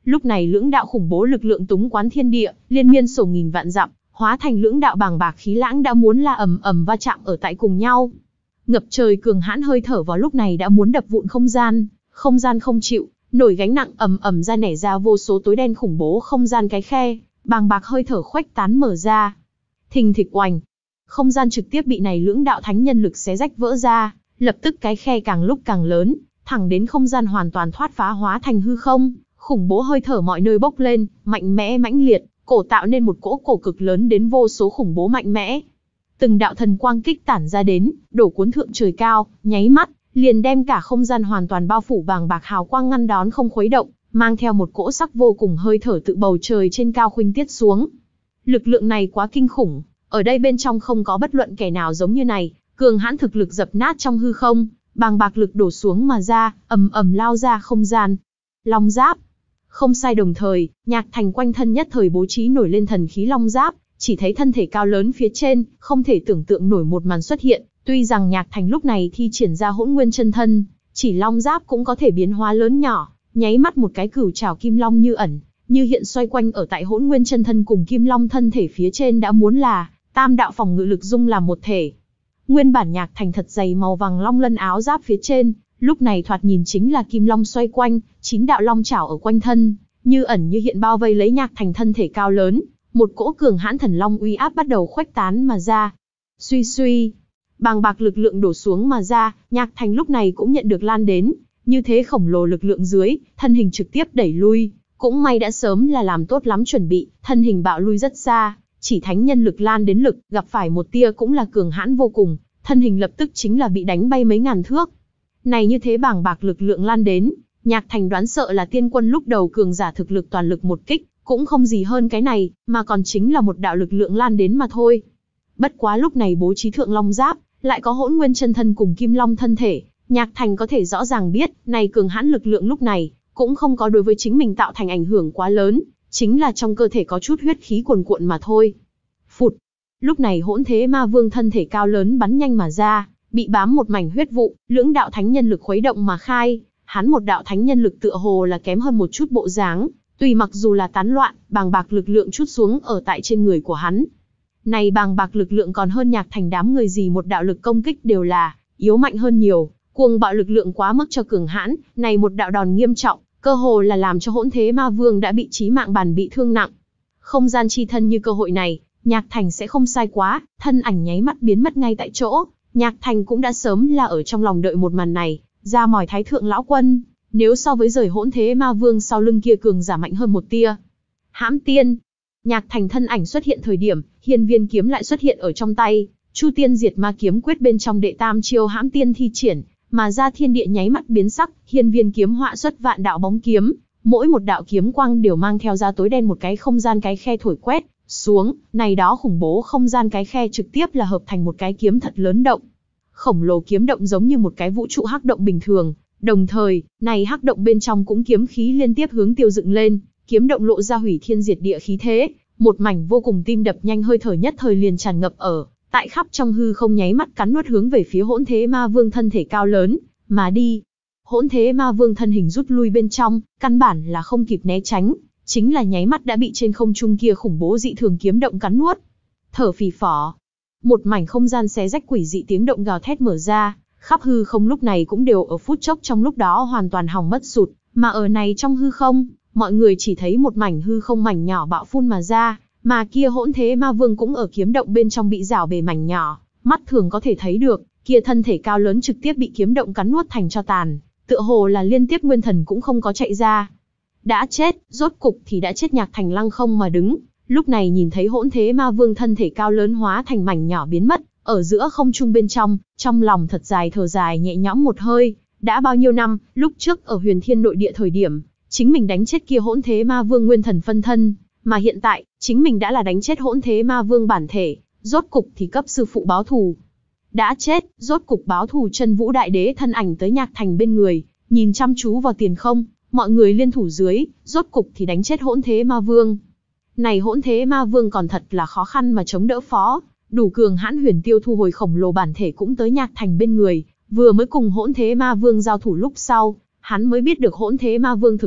Lúc này lưỡng đạo khủng bố lực lượng túng quán thiên địa, liên miên sổ nghìn vạn dặm, hóa thành lưỡng đạo bàng bạc khí lãng đã muốn là ầm ầm va chạm ở tại cùng nhau. Ngập trời cường hãn hơi thở vào lúc này đã muốn đập vụn không gian, không gian không chịu nổi gánh nặng, ầm ầm ra nảy ra vô số tối đen khủng bố không gian cái khe, bàng bạc hơi thở khuếch tán mở ra. Thình thịch oành, không gian trực tiếp bị này lưỡng đạo thánh nhân lực xé rách vỡ ra, lập tức cái khe càng lúc càng lớn, thẳng đến không gian hoàn toàn thoát phá hóa thành hư không, khủng bố hơi thở mọi nơi bốc lên, mạnh mẽ mãnh liệt, cổ tạo nên một cỗ cổ cực lớn đến vô số khủng bố mạnh mẽ. Từng đạo thần quang kích tản ra đến, đổ cuốn thượng trời cao, nháy mắt liền đem cả không gian hoàn toàn bao phủ, bàng bạc hào quang ngăn đón không khuấy động, mang theo một cỗ sắc vô cùng hơi thở tự bầu trời trên cao khuynh tiết xuống. Lực lượng này quá kinh khủng, ở đây bên trong không có bất luận kẻ nào giống như này, cường hãn thực lực dập nát trong hư không, bàng bạc lực đổ xuống mà ra, ầm ầm lao ra không gian. Long giáp. Không sai, đồng thời, Nhạc Thành quanh thân nhất thời bố trí nổi lên thần khí long giáp, chỉ thấy thân thể cao lớn phía trên, không thể tưởng tượng nổi một màn xuất hiện, tuy rằng Nhạc Thành lúc này thi triển ra hỗn nguyên chân thân, chỉ long giáp cũng có thể biến hóa lớn nhỏ, nháy mắt một cái cửu trảo kim long như ẩn, như hiện xoay quanh ở tại hỗn nguyên chân thân cùng kim long thân thể phía trên đã muốn là tam đạo phòng ngự lực dung làm một thể. Nguyên bản Nhạc Thành thật dày màu vàng long lân áo giáp phía trên, lúc này thoạt nhìn chính là kim long xoay quanh, chín đạo long chảo ở quanh thân, như ẩn như hiện bao vây lấy Nhạc Thành thân thể cao lớn, một cỗ cường hãn thần long uy áp bắt đầu khuếch tán mà ra. Suy suy, bàng bạc lực lượng đổ xuống mà ra, Nhạc Thành lúc này cũng nhận được lan đến, như thế khổng lồ lực lượng dưới, thân hình trực tiếp đẩy lui, cũng may đã sớm là làm tốt lắm chuẩn bị, thân hình bạo lui rất xa, chỉ thánh nhân lực lan đến lực, gặp phải một tia cũng là cường hãn vô cùng, thân hình lập tức chính là bị đánh bay mấy ngàn thước. Này như thế bàng bạc lực lượng lan đến, Nhạc Thành đoán sợ là tiên quân lúc đầu cường giả thực lực toàn lực một kích, cũng không gì hơn cái này, mà còn chính là một đạo lực lượng lan đến mà thôi. Bất quá lúc này bố trí thượng long giáp, lại có hỗn nguyên chân thân cùng kim long thân thể, Nhạc Thành có thể rõ ràng biết, này cường hãn lực lượng lúc này, cũng không có đối với chính mình tạo thành ảnh hưởng quá lớn, chính là trong cơ thể có chút huyết khí cuồn cuộn mà thôi. Phụt! Lúc này hỗn thế ma vương thân thể cao lớn bắn nhanh mà ra, bị bám một mảnh huyết vụ, lưỡng đạo thánh nhân lực khuấy động mà khai, hắn một đạo thánh nhân lực tựa hồ là kém hơn một chút bộ dáng, tùy mặc dù là tán loạn, bàng bạc lực lượng chút xuống ở tại trên người của hắn. Này bàng bạc lực lượng còn hơn Nhạc Thành đám người gì một đạo lực công kích đều là yếu mạnh hơn nhiều, cuồng bạo lực lượng quá mức cho cường hãn, này một đạo đòn nghiêm trọng, cơ hồ là làm cho hỗn thế ma vương đã bị chí mạng bàn bị thương nặng. Không gian chi thân như cơ hội này, Nhạc Thành sẽ không sai quá, thân ảnh nháy mắt biến mất ngay tại chỗ. Nhạc Thành cũng đã sớm là ở trong lòng đợi một màn này, ra mỏi thái thượng lão quân, nếu so với rời hỗn thế ma vương sau lưng kia cường giả mạnh hơn một tia. Hãm tiên. Nhạc Thành thân ảnh xuất hiện thời điểm, hiên viên kiếm lại xuất hiện ở trong tay, Chu Tiên Diệt Ma kiếm quyết bên trong đệ tam chiêu hãm tiên thi triển, mà ra thiên địa nháy mắt biến sắc, hiên viên kiếm họa xuất vạn đạo bóng kiếm, mỗi một đạo kiếm quang đều mang theo ra tối đen một cái không gian cái khe thổi quét xuống, này đó khủng bố không gian cái khe trực tiếp là hợp thành một cái kiếm thật lớn động. Khổng lồ kiếm động giống như một cái vũ trụ hắc động bình thường, đồng thời, này hắc động bên trong cũng kiếm khí liên tiếp hướng tiêu dựng lên, kiếm động lộ ra hủy thiên diệt địa khí thế, một mảnh vô cùng tim đập nhanh hơi thở nhất thời liền tràn ngập ở tại khắp trong hư không, nháy mắt cắn nuốt hướng về phía hỗn thế ma vương thân thể cao lớn mà đi. Hỗn thế ma vương thân hình rút lui bên trong, căn bản là không kịp né tránh, chính là nháy mắt đã bị trên không trung kia khủng bố dị thường kiếm động cắn nuốt. Thở phì phò, một mảnh không gian xé rách quỷ dị tiếng động gào thét mở ra, khắp hư không lúc này cũng đều ở phút chốc trong lúc đó hoàn toàn hỏng mất sụt, mà ở này trong hư không, mọi người chỉ thấy một mảnh hư không mảnh nhỏ bạo phun mà ra, mà kia hỗn thế ma vương cũng ở kiếm động bên trong bị rào bề mảnh nhỏ, mắt thường có thể thấy được, kia thân thể cao lớn trực tiếp bị kiếm động cắn nuốt thành tro tàn, tựa hồ là liên tiếp nguyên thần cũng không có chạy ra. Đã chết, rốt cục thì đã chết. Nhạc Thành lăng không mà đứng, lúc này nhìn thấy hỗn thế ma vương thân thể cao lớn hóa thành mảnh nhỏ biến mất, ở giữa không trung bên trong, trong lòng thật dài thở dài nhẹ nhõm một hơi, đã bao nhiêu năm, lúc trước ở Huyền Thiên nội địa thời điểm, chính mình đánh chết kia hỗn thế ma vương nguyên thần phân thân, mà hiện tại, chính mình đã là đánh chết hỗn thế ma vương bản thể, rốt cục thì cấp sư phụ báo thù. Đã chết, rốt cục báo thù. Chân Vũ Đại Đế thân ảnh tới Nhạc Thành bên người, nhìn chăm chú vào tiền không, mọi người liên thủ dưới, rốt cục thì đánh chết hỗn thế ma vương. Này hỗn thế ma vương còn thật là khó khăn mà chống đỡ phó, đủ cường hãn. Huyền Tiêu thu hồi khổng lồ bản thể cũng tới Nhạc Thành bên người, vừa mới cùng hỗn thế ma vương giao thủ lúc sau, hắn mới biết được hỗn thế ma vương thực lực,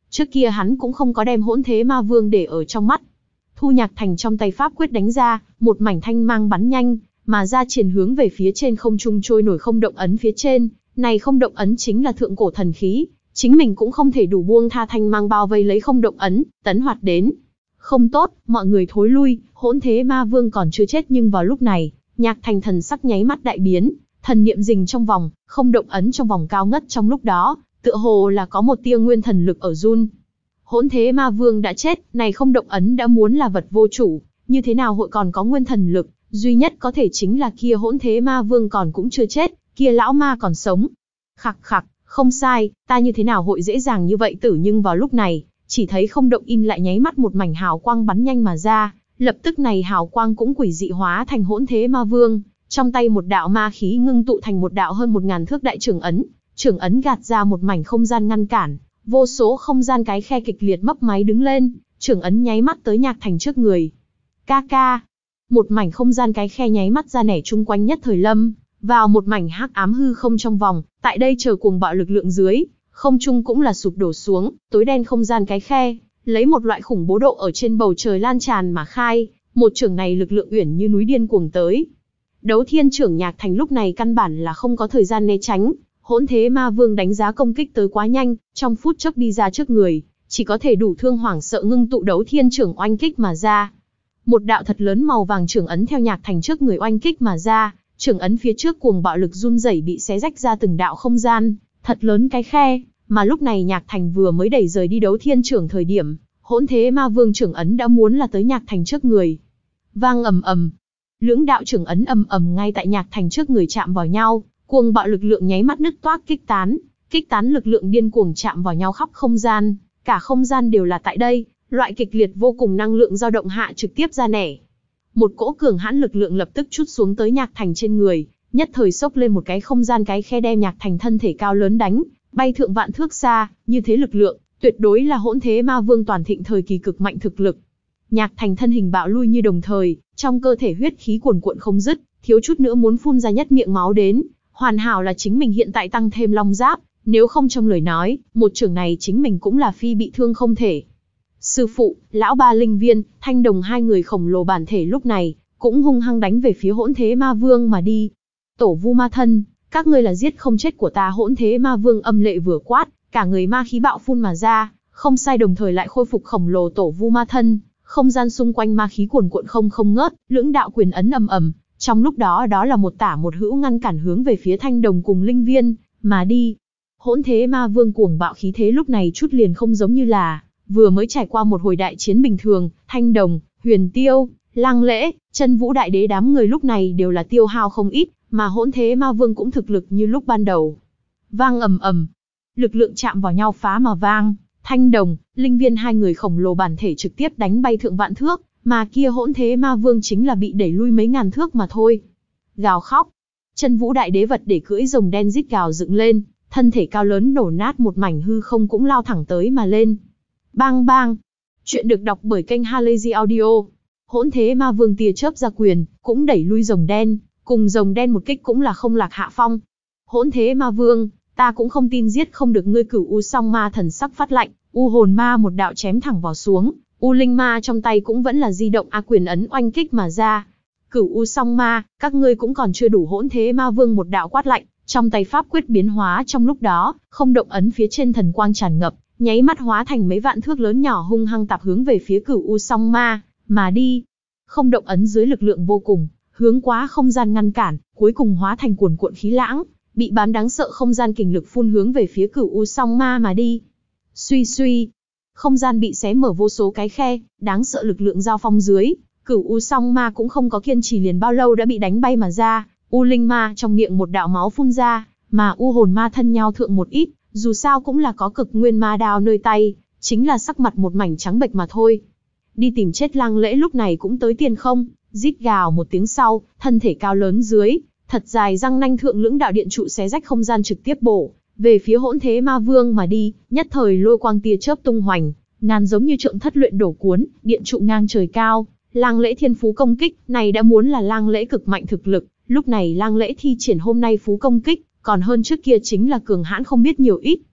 Trước kia hắn cũng không có đem hỗn thế ma vương để ở trong mắt. Thu Nhạc Thành trong tay pháp quyết đánh ra, một mảnh thanh mang bắn nhanh, mà ra triển hướng về phía trên không trung trôi nổi không động ấn phía trên. Này không động ấn chính là thượng cổ thần khí, chính mình cũng không thể đủ buông tha thanh mang bao vây lấy không động ấn, tấn hoạt đến. Không tốt, mọi người thối lui, hỗn thế ma vương còn chưa chết nhưng vào lúc này, Nhạc Thành thần sắc nháy mắt đại biến, thần niệm rình trong vòng, không động ấn trong vòng cao ngất trong lúc đó, tựa hồ là có một tia nguyên thần lực ở run. Hỗn thế ma vương đã chết, này không động ấn đã muốn là vật vô chủ, như thế nào hội còn có nguyên thần lực, duy nhất có thể chính là kia hỗn thế ma vương còn cũng chưa chết, kia lão ma còn sống. Khặc khặc, không sai, ta như thế nào hội dễ dàng như vậy tử nhưng vào lúc này, chỉ thấy không động in lại nháy mắt một mảnh hào quang bắn nhanh mà ra, lập tức này hào quang cũng quỷ dị hóa thành hỗn thế ma vương, trong tay một đạo ma khí ngưng tụ thành một đạo hơn một ngàn thước đại trường ấn, trường ấn gạt ra một mảnh không gian ngăn cản, vô số không gian cái khe kịch liệt mấp máy đứng lên, trường ấn nháy mắt tới Nhạc Thành trước người. Ca ca, một mảnh không gian cái khe nháy mắt ra nẻ chung quanh nhất thời lâm vào một mảnh hắc ám hư không trong vòng, tại đây chờ cuồng bạo lực lượng dưới, không trung cũng là sụp đổ xuống, tối đen không gian cái khe, lấy một loại khủng bố độ ở trên bầu trời lan tràn mà khai, một trường này lực lượng uyển như núi điên cuồng tới. Đấu Thiên trưởng Nhạc Thành lúc này căn bản là không có thời gian né tránh, hỗn thế ma vương đánh giá công kích tới quá nhanh, trong phút chốc đi ra trước người, chỉ có thể đủ thương hoảng sợ ngưng tụ Đấu Thiên trưởng oanh kích mà ra. Một đạo thật lớn màu vàng trưởng ấn theo Nhạc Thành trước người oanh kích mà ra, trưởng ấn phía trước cuồng bạo lực run rẩy bị xé rách ra từng đạo không gian, thật lớn cái khe, mà lúc này Nhạc Thành vừa mới đẩy rời đi Đấu Thiên trưởng thời điểm, hỗn thế ma vương trưởng ấn đã muốn là tới Nhạc Thành trước người. Vang ầm ầm, lưỡng đạo trưởng ấn ầm ầm ngay tại Nhạc Thành trước người chạm vào nhau, cuồng bạo lực lượng nháy mắt nứt toác kích tán, kích tán lực lượng điên cuồng chạm vào nhau khắp không gian, cả không gian đều là tại đây, loại kịch liệt vô cùng năng lượng dao động hạ trực tiếp ra nẻ. Một cỗ cường hãn lực lượng lập tức trút xuống tới Nhạc Thành trên người, nhất thời xốc lên một cái không gian cái khe đem Nhạc Thành thân thể cao lớn đánh, bay thượng vạn thước xa, như thế lực lượng, tuyệt đối là hỗn thế ma vương toàn thịnh thời kỳ cực mạnh thực lực. Nhạc Thành thân hình bạo lui như đồng thời, trong cơ thể huyết khí cuồn cuộn không dứt, thiếu chút nữa muốn phun ra nhất miệng máu đến, hoàn hảo là chính mình hiện tại tăng thêm long giáp, nếu không trong lời nói, một trường này chính mình cũng là phi bị thương không thể. Sư phụ, lão ba linh viên, thanh đồng hai người khổng lồ bản thể lúc này, cũng hung hăng đánh về phía hỗn thế ma vương mà đi. Tổ vu ma thân, các ngươi là giết không chết của ta. Hỗn thế ma vương âm lệ vừa quát, cả người ma khí bạo phun mà ra, không sai đồng thời lại khôi phục khổng lồ tổ vu ma thân, không gian xung quanh ma khí cuồn cuộn không không ngớt, lưỡng đạo quyền ấn ầm ầm, trong lúc đó đó là một tả một hữu ngăn cản hướng về phía thanh đồng cùng linh viên mà đi. Hỗn thế ma vương cuồng bạo khí thế lúc này chút liền không giống như là vừa mới trải qua một hồi đại chiến bình thường, thanh đồng, huyền tiêu, lang lễ, chân vũ đại đế đám người lúc này đều là tiêu hao không ít, mà hỗn thế ma vương cũng thực lực như lúc ban đầu. Vang ầm ầm, lực lượng chạm vào nhau phá mà vang, thanh đồng, linh viên hai người khổng lồ bản thể trực tiếp đánh bay thượng vạn thước, mà kia hỗn thế ma vương chính là bị đẩy lui mấy ngàn thước mà thôi. Gào khóc, chân vũ đại đế vật để cưỡi rồng đen rít gào dựng lên, thân thể cao lớn nổ nát một mảnh hư không cũng lao thẳng tới mà lên. Bang bang. Chuyện được đọc bởi kênh Halazy Audio. Hỗn thế ma vương tia chớp ra quyền, cũng đẩy lui rồng đen, cùng rồng đen một kích cũng là không lạc hạ phong. Hỗn thế ma vương, ta cũng không tin giết không được ngươi. Cửu u song ma thần sắc phát lạnh, u hồn ma một đạo chém thẳng vào xuống, u linh ma trong tay cũng vẫn là di động a quyền ấn oanh kích mà ra. Cửu u song ma, các ngươi cũng còn chưa đủ. Hỗn thế ma vương một đạo quát lạnh, trong tay pháp quyết biến hóa trong lúc đó, không động ấn phía trên thần quang tràn ngập, nháy mắt hóa thành mấy vạn thước lớn nhỏ hung hăng tạp hướng về phía cửu u song ma mà đi. Không động ấn dưới lực lượng vô cùng, hướng quá không gian ngăn cản, cuối cùng hóa thành cuồn cuộn khí lãng, bị bám đáng sợ không gian kình lực phun hướng về phía cửu u song ma mà đi. Suy suy, không gian bị xé mở vô số cái khe, đáng sợ lực lượng giao phong dưới, cửu u song ma cũng không có kiên trì liền bao lâu đã bị đánh bay mà ra. U linh ma trong miệng một đạo máu phun ra, mà u hồn ma thân nhau thượng một ít, dù sao cũng là có cực nguyên ma đao nơi tay, chính là sắc mặt một mảnh trắng bệch mà thôi. Đi tìm chết. Lang lễ lúc này cũng tới tiền không, rít gào một tiếng sau, thân thể cao lớn dưới, thật dài răng nanh thượng lưỡng đạo điện trụ xé rách không gian trực tiếp bổ về phía hỗn thế ma vương mà đi, nhất thời lôi quang tia chớp tung hoành, ngàn giống như trượng thất luyện đổ cuốn, điện trụ ngang trời cao. Lang lễ thiên phú công kích này đã muốn là lang lễ cực mạnh thực lực, lúc này lang lễ thi triển hôm nay phú công kích, còn hơn trước kia chính là cường hãn không biết nhiều ít.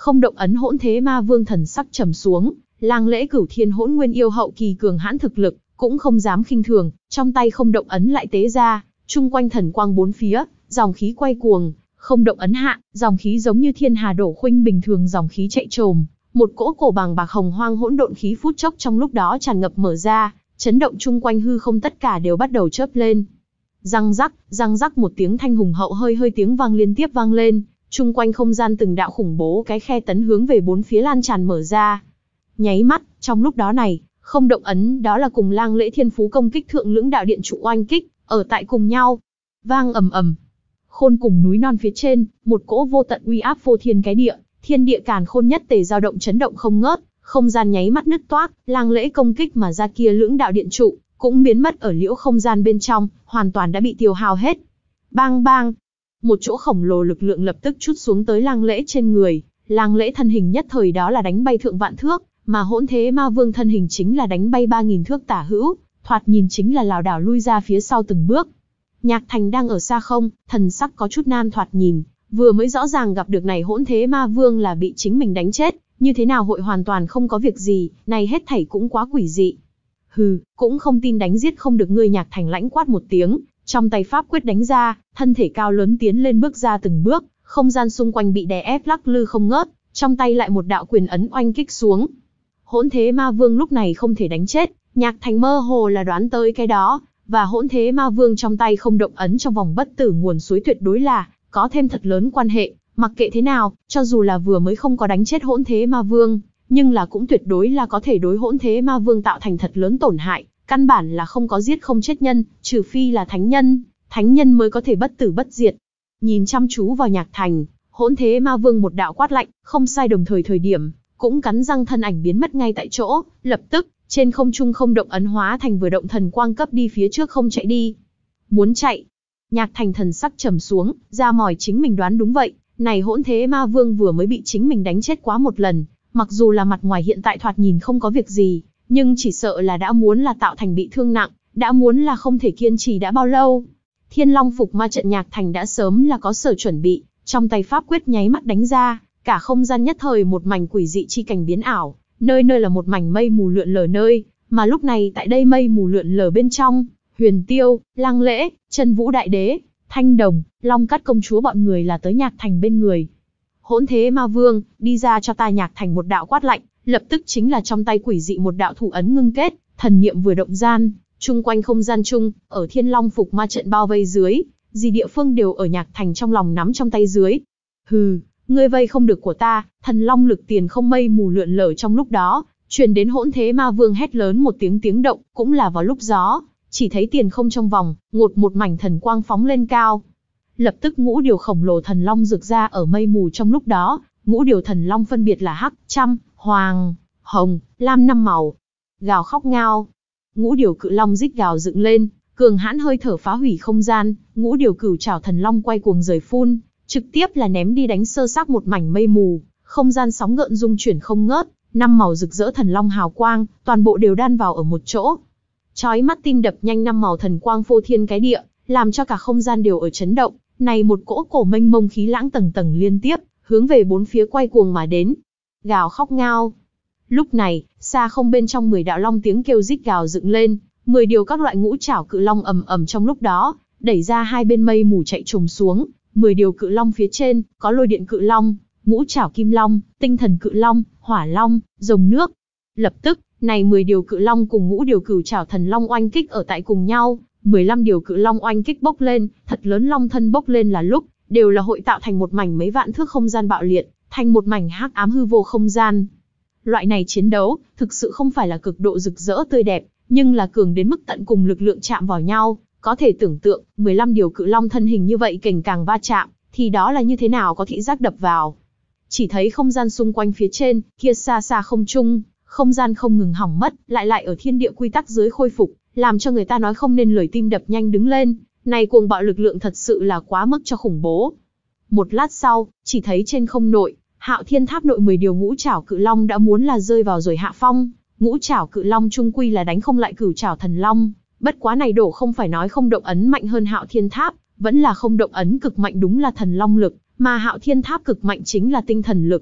Không động ấn hỗn thế ma vương thần sắc trầm xuống, lang lễ cửu thiên hỗn nguyên yêu hậu kỳ cường hãn thực lực, cũng không dám khinh thường, trong tay không động ấn lại tế ra, chung quanh thần quang bốn phía, dòng khí quay cuồng, không động ấn hạ, dòng khí giống như thiên hà đổ khuynh bình thường dòng khí chạy trồm, một cỗ cổ bàng bạc hồng hoang hỗn độn khí phút chốc trong lúc đó tràn ngập mở ra, chấn động chung quanh hư không tất cả đều bắt đầu chớp lên. Răng rắc, răng rắc một tiếng thanh hùng hậu hơi hơi tiếng vang liên tiếp vang lên, chung quanh không gian từng đạo khủng bố cái khe tấn hướng về bốn phía lan tràn mở ra. Nháy mắt, trong lúc đó này, không động ấn đó là cùng lang lễ thiên phú công kích thượng lưỡng đạo điện trụ oanh kích, ở tại cùng nhau. Vang ầm ầm. Khôn cùng núi non phía trên, một cỗ vô tận uy áp phô thiên cái địa, thiên địa càn khôn nhất tề dao động chấn động không ngớt, không gian nháy mắt nứt toác, lang lễ công kích mà ra kia lưỡng đạo điện trụ, cũng biến mất ở liễu không gian bên trong, hoàn toàn đã bị tiêu hao hết. Bang bang. Một chỗ khổng lồ lực lượng lập tức trút xuống tới lang lễ trên người, lang lễ thân hình nhất thời đó là đánh bay thượng vạn thước, mà hỗn thế ma vương thân hình chính là đánh bay ba nghìn thước tả hữu, thoạt nhìn chính là lảo đảo lui ra phía sau từng bước. Nhạc Thành đang ở xa không, thần sắc có chút nan thoạt nhìn, vừa mới rõ ràng gặp được này hỗn thế ma vương là bị chính mình đánh chết, như thế nào hội hoàn toàn không có việc gì, này hết thảy cũng quá quỷ dị. Hừ, cũng không tin đánh giết không được ngươi. Nhạc Thành lãnh quát một tiếng, trong tay pháp quyết đánh ra, thân thể cao lớn tiến lên bước ra từng bước, không gian xung quanh bị đè ép lắc lư không ngớt, trong tay lại một đạo quyền ấn oanh kích xuống. Hỗn thế ma vương lúc này không thể đánh chết, Nhạc Thành mơ hồ là đoán tới cái đó, và hỗn thế ma vương trong tay không động ấn trong vòng bất tử nguồn suối tuyệt đối là có thêm thật lớn quan hệ, mặc kệ thế nào, cho dù là vừa mới không có đánh chết hỗn thế ma vương, nhưng là cũng tuyệt đối là có thể đối hỗn thế ma vương tạo thành thật lớn tổn hại, căn bản là không có giết không chết nhân, trừ phi là thánh nhân, thánh nhân mới có thể bất tử bất diệt. Nhìn chăm chú vào Nhạc Thành, hỗn thế ma vương một đạo quát lạnh, không sai đồng thời thời điểm, cũng cắn răng thân ảnh biến mất ngay tại chỗ, lập tức, trên không trung không động ấn hóa thành vừa động thần quang cấp đi phía trước không chạy đi. Muốn chạy. Nhạc Thành thần sắc trầm xuống, ra mỏi chính mình đoán đúng vậy, này hỗn thế ma vương vừa mới bị chính mình đánh chết quá một lần, mặc dù là mặt ngoài hiện tại thoạt nhìn không có việc gì, nhưng chỉ sợ là đã muốn là tạo thành bị thương nặng, đã muốn là không thể kiên trì đã bao lâu. Thiên Long Phục Ma trận Nhạc Thành đã sớm là có sở chuẩn bị, trong tay pháp quyết nháy mắt đánh ra, cả không gian nhất thời một mảnh quỷ dị chi cảnh biến ảo, nơi nơi là một mảnh mây mù lượn lờ nơi, mà lúc này tại đây mây mù lượn lờ bên trong, Huyền Tiêu, Lang Lễ, Chân Vũ Đại Đế, Thanh Đồng, Long Cát công chúa bọn người là tới Nhạc Thành bên người. Hỗn thế ma vương, đi ra cho ta. Nhạc Thành một đạo quát lạnh, lập tức chính là trong tay quỷ dị một đạo thủ ấn ngưng kết, thần niệm vừa động gian, chung quanh không gian chung, ở Thiên Long Phục Ma trận bao vây dưới, gì địa phương đều ở Nhạc Thành trong lòng nắm trong tay dưới. Hừ, ngươi vây không được của ta. Thần long lực tiền không mây mù lượn lờ trong lúc đó, truyền đến hỗn thế ma vương hét lớn một tiếng tiếng động, cũng là vào lúc gió, chỉ thấy tiền không trong vòng, ngột một mảnh thần quang phóng lên cao. Lập tức ngũ điều khổng lồ thần long rực ra ở mây mù trong lúc đó, ngũ điều thần long phân biệt là hắc, trăm, hoàng, hồng, lam năm màu. Gào khóc ngao. Ngũ điều cự long rít gào dựng lên, cường hãn hơi thở phá hủy không gian, ngũ điều cửu trảo thần long quay cuồng rời phun, trực tiếp là ném đi đánh sơ xác một mảnh mây mù, không gian sóng gợn rung chuyển không ngớt, năm màu rực rỡ thần long hào quang, toàn bộ đều đan vào ở một chỗ. Chói mắt tim đập nhanh, năm màu thần quang phô thiên cái địa, làm cho cả không gian đều ở chấn động, này một cỗ cổ mênh mông khí lãng tầng tầng liên tiếp, hướng về bốn phía quay cuồng mà đến. Gào khóc ngao. Lúc này, xa không bên trong mười đạo long tiếng kêu rít gào dựng lên, mười điều các loại ngũ trảo cự long ầm ầm trong lúc đó, đẩy ra hai bên mây mù chạy trồm xuống, mười điều cự long phía trên, có lôi điện cự long, ngũ trảo kim long, tinh thần cự long, hỏa long, rồng nước. Lập tức, này mười điều cự long cùng ngũ điều cửu trảo thần long oanh kích ở tại cùng nhau, mười lăm điều cự long oanh kích bốc lên, thật lớn long thân bốc lên là lúc, đều là hội tạo thành một mảnh mấy vạn thước không gian bạo liệt, thành một mảnh hắc ám hư vô không gian. Loại này chiến đấu, thực sự không phải là cực độ rực rỡ tươi đẹp, nhưng là cường đến mức tận cùng lực lượng chạm vào nhau, có thể tưởng tượng, mười lăm điều cự long thân hình như vậy kềnh càng va chạm, thì đó là như thế nào có thị giác đập vào. Chỉ thấy không gian xung quanh phía trên, kia xa xa không trung, không gian không ngừng hỏng mất, lại lại ở thiên địa quy tắc dưới khôi phục, làm cho người ta nói không nên lời, tim đập nhanh đứng lên, này cuồng bạo lực lượng thật sự là quá mức cho khủng bố. Một lát sau, chỉ thấy trên không nội, Hạo Thiên Tháp nội mười điều ngũ trảo cự long đã muốn là rơi vào rồi hạ phong, ngũ trảo cự long chung quy là đánh không lại cửu trảo thần long, bất quá này đổ không phải nói không động ấn mạnh hơn Hạo Thiên Tháp, vẫn là không động ấn cực mạnh đúng là thần long lực, mà Hạo Thiên Tháp cực mạnh chính là tinh thần lực.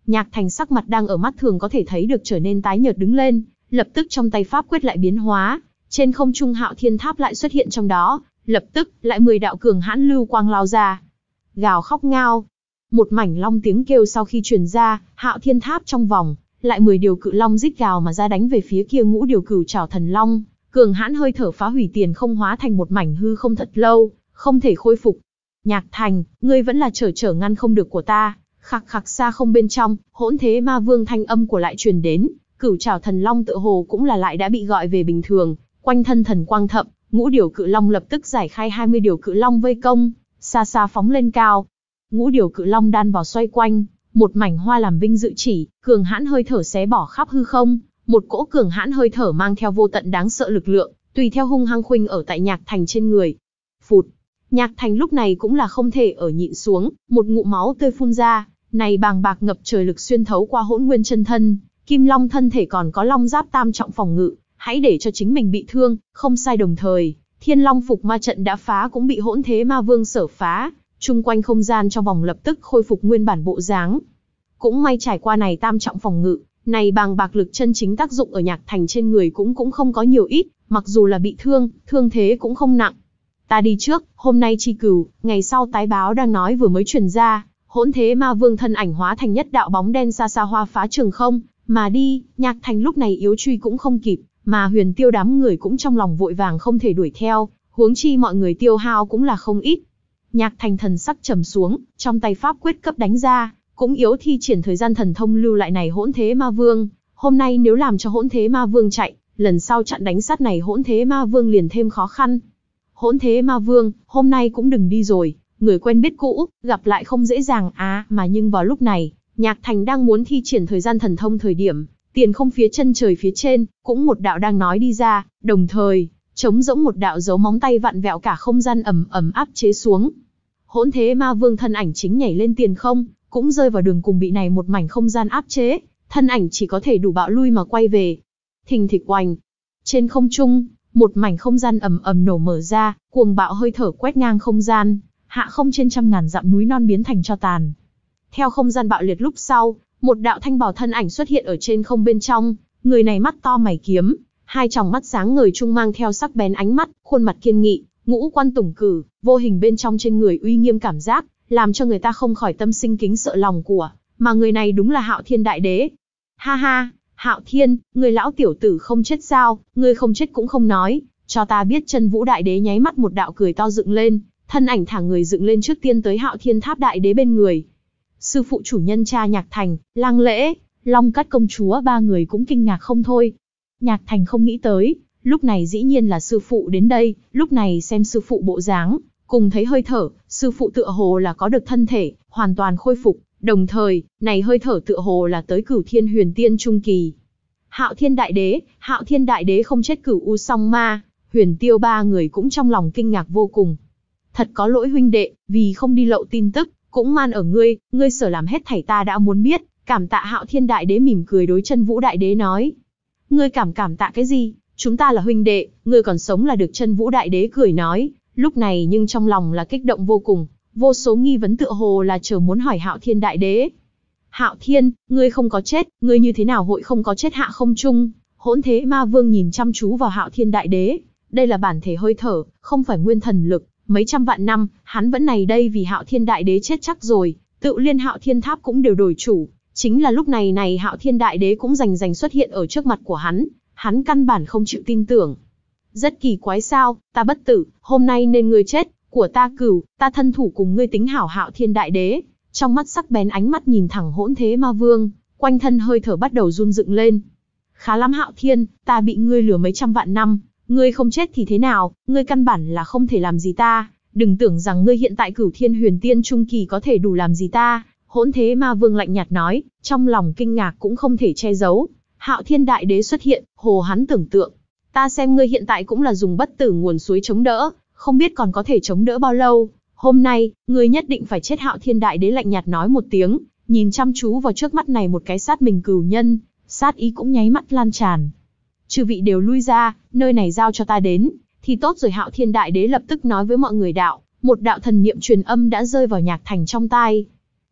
Nhạc Thành sắc mặt đang ở mắt thường có thể thấy được trở nên tái nhợt đứng lên, lập tức trong tay pháp quyết lại biến hóa, trên không trung Hạo Thiên Tháp lại xuất hiện trong đó, lập tức lại mười đạo cường hãn lưu quang lao ra. Gào khóc ngao, một mảnh long tiếng kêu sau khi truyền ra, Hạo Thiên Tháp trong vòng, lại mười điều cự long rít gào mà ra đánh về phía kia ngũ điều cửu trảo thần long, cường hãn hơi thở phá hủy tiền không hóa thành một mảnh hư không thật lâu, không thể khôi phục. Nhạc Thành, ngươi vẫn là trở trở ngăn không được của ta. Khặc khặc xa không bên trong, Hỗn Thế Ma Vương thanh âm của lại truyền đến, cửu trảo thần long tựa hồ cũng là lại đã bị gọi về bình thường, quanh thân thần quang thậm, ngũ điều cự long lập tức giải khai hai mươi điều cự long vây công, xa xa phóng lên cao. Ngũ điều cự long đan vào xoay quanh, một mảnh hoa làm vinh dự chỉ, cường hãn hơi thở xé bỏ khắp hư không, một cỗ cường hãn hơi thở mang theo vô tận đáng sợ lực lượng, tùy theo hung hăng khuynh ở tại Nhạc Thành trên người. Phụt, Nhạc Thành lúc này cũng là không thể ở nhịn xuống, một ngụm máu tươi phun ra, này bàng bạc ngập trời lực xuyên thấu qua Hỗn Nguyên chân thân, Kim Long thân thể còn có long giáp tam trọng phòng ngự, hãy để cho chính mình bị thương, không sai. Đồng thời, Thiên Long Phục Ma trận đã phá cũng bị Hỗn Thế Ma Vương sở phá, chung quanh không gian trong vòng lập tức khôi phục nguyên bản bộ dáng. Cũng may trải qua này tam trọng phòng ngự, này bàng bạc lực chân chính tác dụng ở Nhạc Thành trên người cũng cũng không có nhiều ít, mặc dù là bị thương, thương thế cũng không nặng. Ta đi trước, hôm nay chi cửu, ngày sau tái báo đang nói vừa mới truyền ra, Hỗn Thế Ma Vương thân ảnh hóa thành nhất đạo bóng đen xa xa hoa phá trường không, mà đi. Nhạc Thành lúc này yếu truy cũng không kịp, mà Huyền Tiêu đám người cũng trong lòng vội vàng không thể đuổi theo, huống chi mọi người tiêu hao cũng là không ít. Nhạc Thành thần sắc trầm xuống, trong tay pháp quyết cấp đánh ra, cũng yếu thi triển thời gian thần thông lưu lại này Hỗn Thế Ma Vương. Hôm nay nếu làm cho Hỗn Thế Ma Vương chạy, lần sau chặn đánh sát này Hỗn Thế Ma Vương liền thêm khó khăn. Hỗn Thế Ma Vương, hôm nay cũng đừng đi rồi, người quen biết cũ, gặp lại không dễ dàng à. Mà nhưng vào lúc này, Nhạc Thành đang muốn thi triển thời gian thần thông thời điểm, tiền không phía chân trời phía trên, cũng một đạo đang nói đi ra, đồng thời, trống rỗng một đạo dấu móng tay vặn vẹo cả không gian ầm ầm áp chế xuống. Hỗn Thế Ma Vương thân ảnh chính nhảy lên tiền không, cũng rơi vào đường cùng bị này một mảnh không gian áp chế, thân ảnh chỉ có thể đủ bạo lui mà quay về. Thình thịch oành, trên không trung, một mảnh không gian ầm ầm nổ mở ra, cuồng bạo hơi thở quét ngang không gian, hạ không trên trăm ngàn dặm núi non biến thành tro tàn. Theo không gian bạo liệt lúc sau, một đạo thanh bào thân ảnh xuất hiện ở trên không bên trong, người này mắt to mày kiếm, hai tròng mắt sáng ngời trung mang theo sắc bén ánh mắt, khuôn mặt kiên nghị, ngũ quan tủng cử, vô hình bên trong trên người uy nghiêm cảm giác, làm cho người ta không khỏi tâm sinh kính sợ lòng của, mà người này đúng là Hạo Thiên Đại Đế. Ha ha, Hạo Thiên, người lão tiểu tử không chết sao, ngươi không chết cũng không nói, cho ta biết. Chân Vũ Đại Đế nháy mắt một đạo cười to dựng lên, thân ảnh thả người dựng lên trước tiên tới Hạo Thiên Tháp Đại Đế bên người. Sư phụ chủ nhân cha Nhạc Thành, Lang Lễ, Long Cát công chúa ba người cũng kinh ngạc không thôi. Nhạc Thành không nghĩ tới, lúc này dĩ nhiên là sư phụ đến đây, lúc này xem sư phụ bộ dáng, cùng thấy hơi thở, sư phụ tựa hồ là có được thân thể, hoàn toàn khôi phục, đồng thời, này hơi thở tựa hồ là tới Cửu Thiên Huyền Tiên Trung Kỳ. Hạo Thiên Đại Đế, Hạo Thiên Đại Đế không chết Cửu U Song Ma, Huyền Tiêu ba người cũng trong lòng kinh ngạc vô cùng. Thật có lỗi huynh đệ, vì không đi lậu tin tức, cũng man ở ngươi, ngươi sở làm hết thảy ta đã muốn biết, cảm tạ. Hạo Thiên Đại Đế mỉm cười đối Chân Vũ Đại Đế nói. Ngươi cảm cảm tạ cái gì, chúng ta là huynh đệ, ngươi còn sống là được. Chân Vũ Đại Đế cười nói, lúc này nhưng trong lòng là kích động vô cùng, vô số nghi vấn tựa hồ là chờ muốn hỏi Hạo Thiên Đại Đế. Hạo Thiên, ngươi không có chết, ngươi như thế nào hội không có chết hạ không trung? Hỗn Thế Ma Vương nhìn chăm chú vào Hạo Thiên Đại Đế, đây là bản thể hơi thở, không phải nguyên thần lực, mấy trăm vạn năm, hắn vẫn này đây vì Hạo Thiên Đại Đế chết chắc rồi, tự liên Hạo Thiên Tháp cũng đều đổi chủ, chính là lúc này này Hạo Thiên Đại Đế cũng rành rành xuất hiện ở trước mặt của hắn, hắn căn bản không chịu tin tưởng. Rất kỳ quái sao, ta bất tử, hôm nay nên ngươi chết, của ta cửu, ta thân thủ cùng ngươi tính hảo. Hạo Thiên Đại Đế, trong mắt sắc bén ánh mắt nhìn thẳng Hỗn Thế Ma Vương, quanh thân hơi thở bắt đầu run dựng lên. Khá lắm Hạo Thiên, ta bị ngươi lừa mấy trăm vạn năm, ngươi không chết thì thế nào, ngươi căn bản là không thể làm gì ta, đừng tưởng rằng ngươi hiện tại Cửu Thiên Huyền Tiên Trung Kỳ có thể đủ làm gì ta. Hỗn Thế Ma Vương lạnh nhạt nói, trong lòng kinh ngạc cũng không thể che giấu. Hạo Thiên Đại Đế xuất hiện, hồ hắn tưởng tượng, ta xem ngươi hiện tại cũng là dùng bất tử nguồn suối chống đỡ, không biết còn có thể chống đỡ bao lâu, hôm nay, ngươi nhất định phải chết. Hạo Thiên Đại Đế lạnh nhạt nói một tiếng, nhìn chăm chú vào trước mắt này một cái sát mình cửu nhân, sát ý cũng nháy mắt lan tràn. Chư vị đều lui ra, nơi này giao cho ta đến, thì tốt rồi. Hạo Thiên Đại Đế lập tức nói với mọi người đạo, một đạo thần niệm truyền âm đã rơi vào Nhạc Thành trong tai.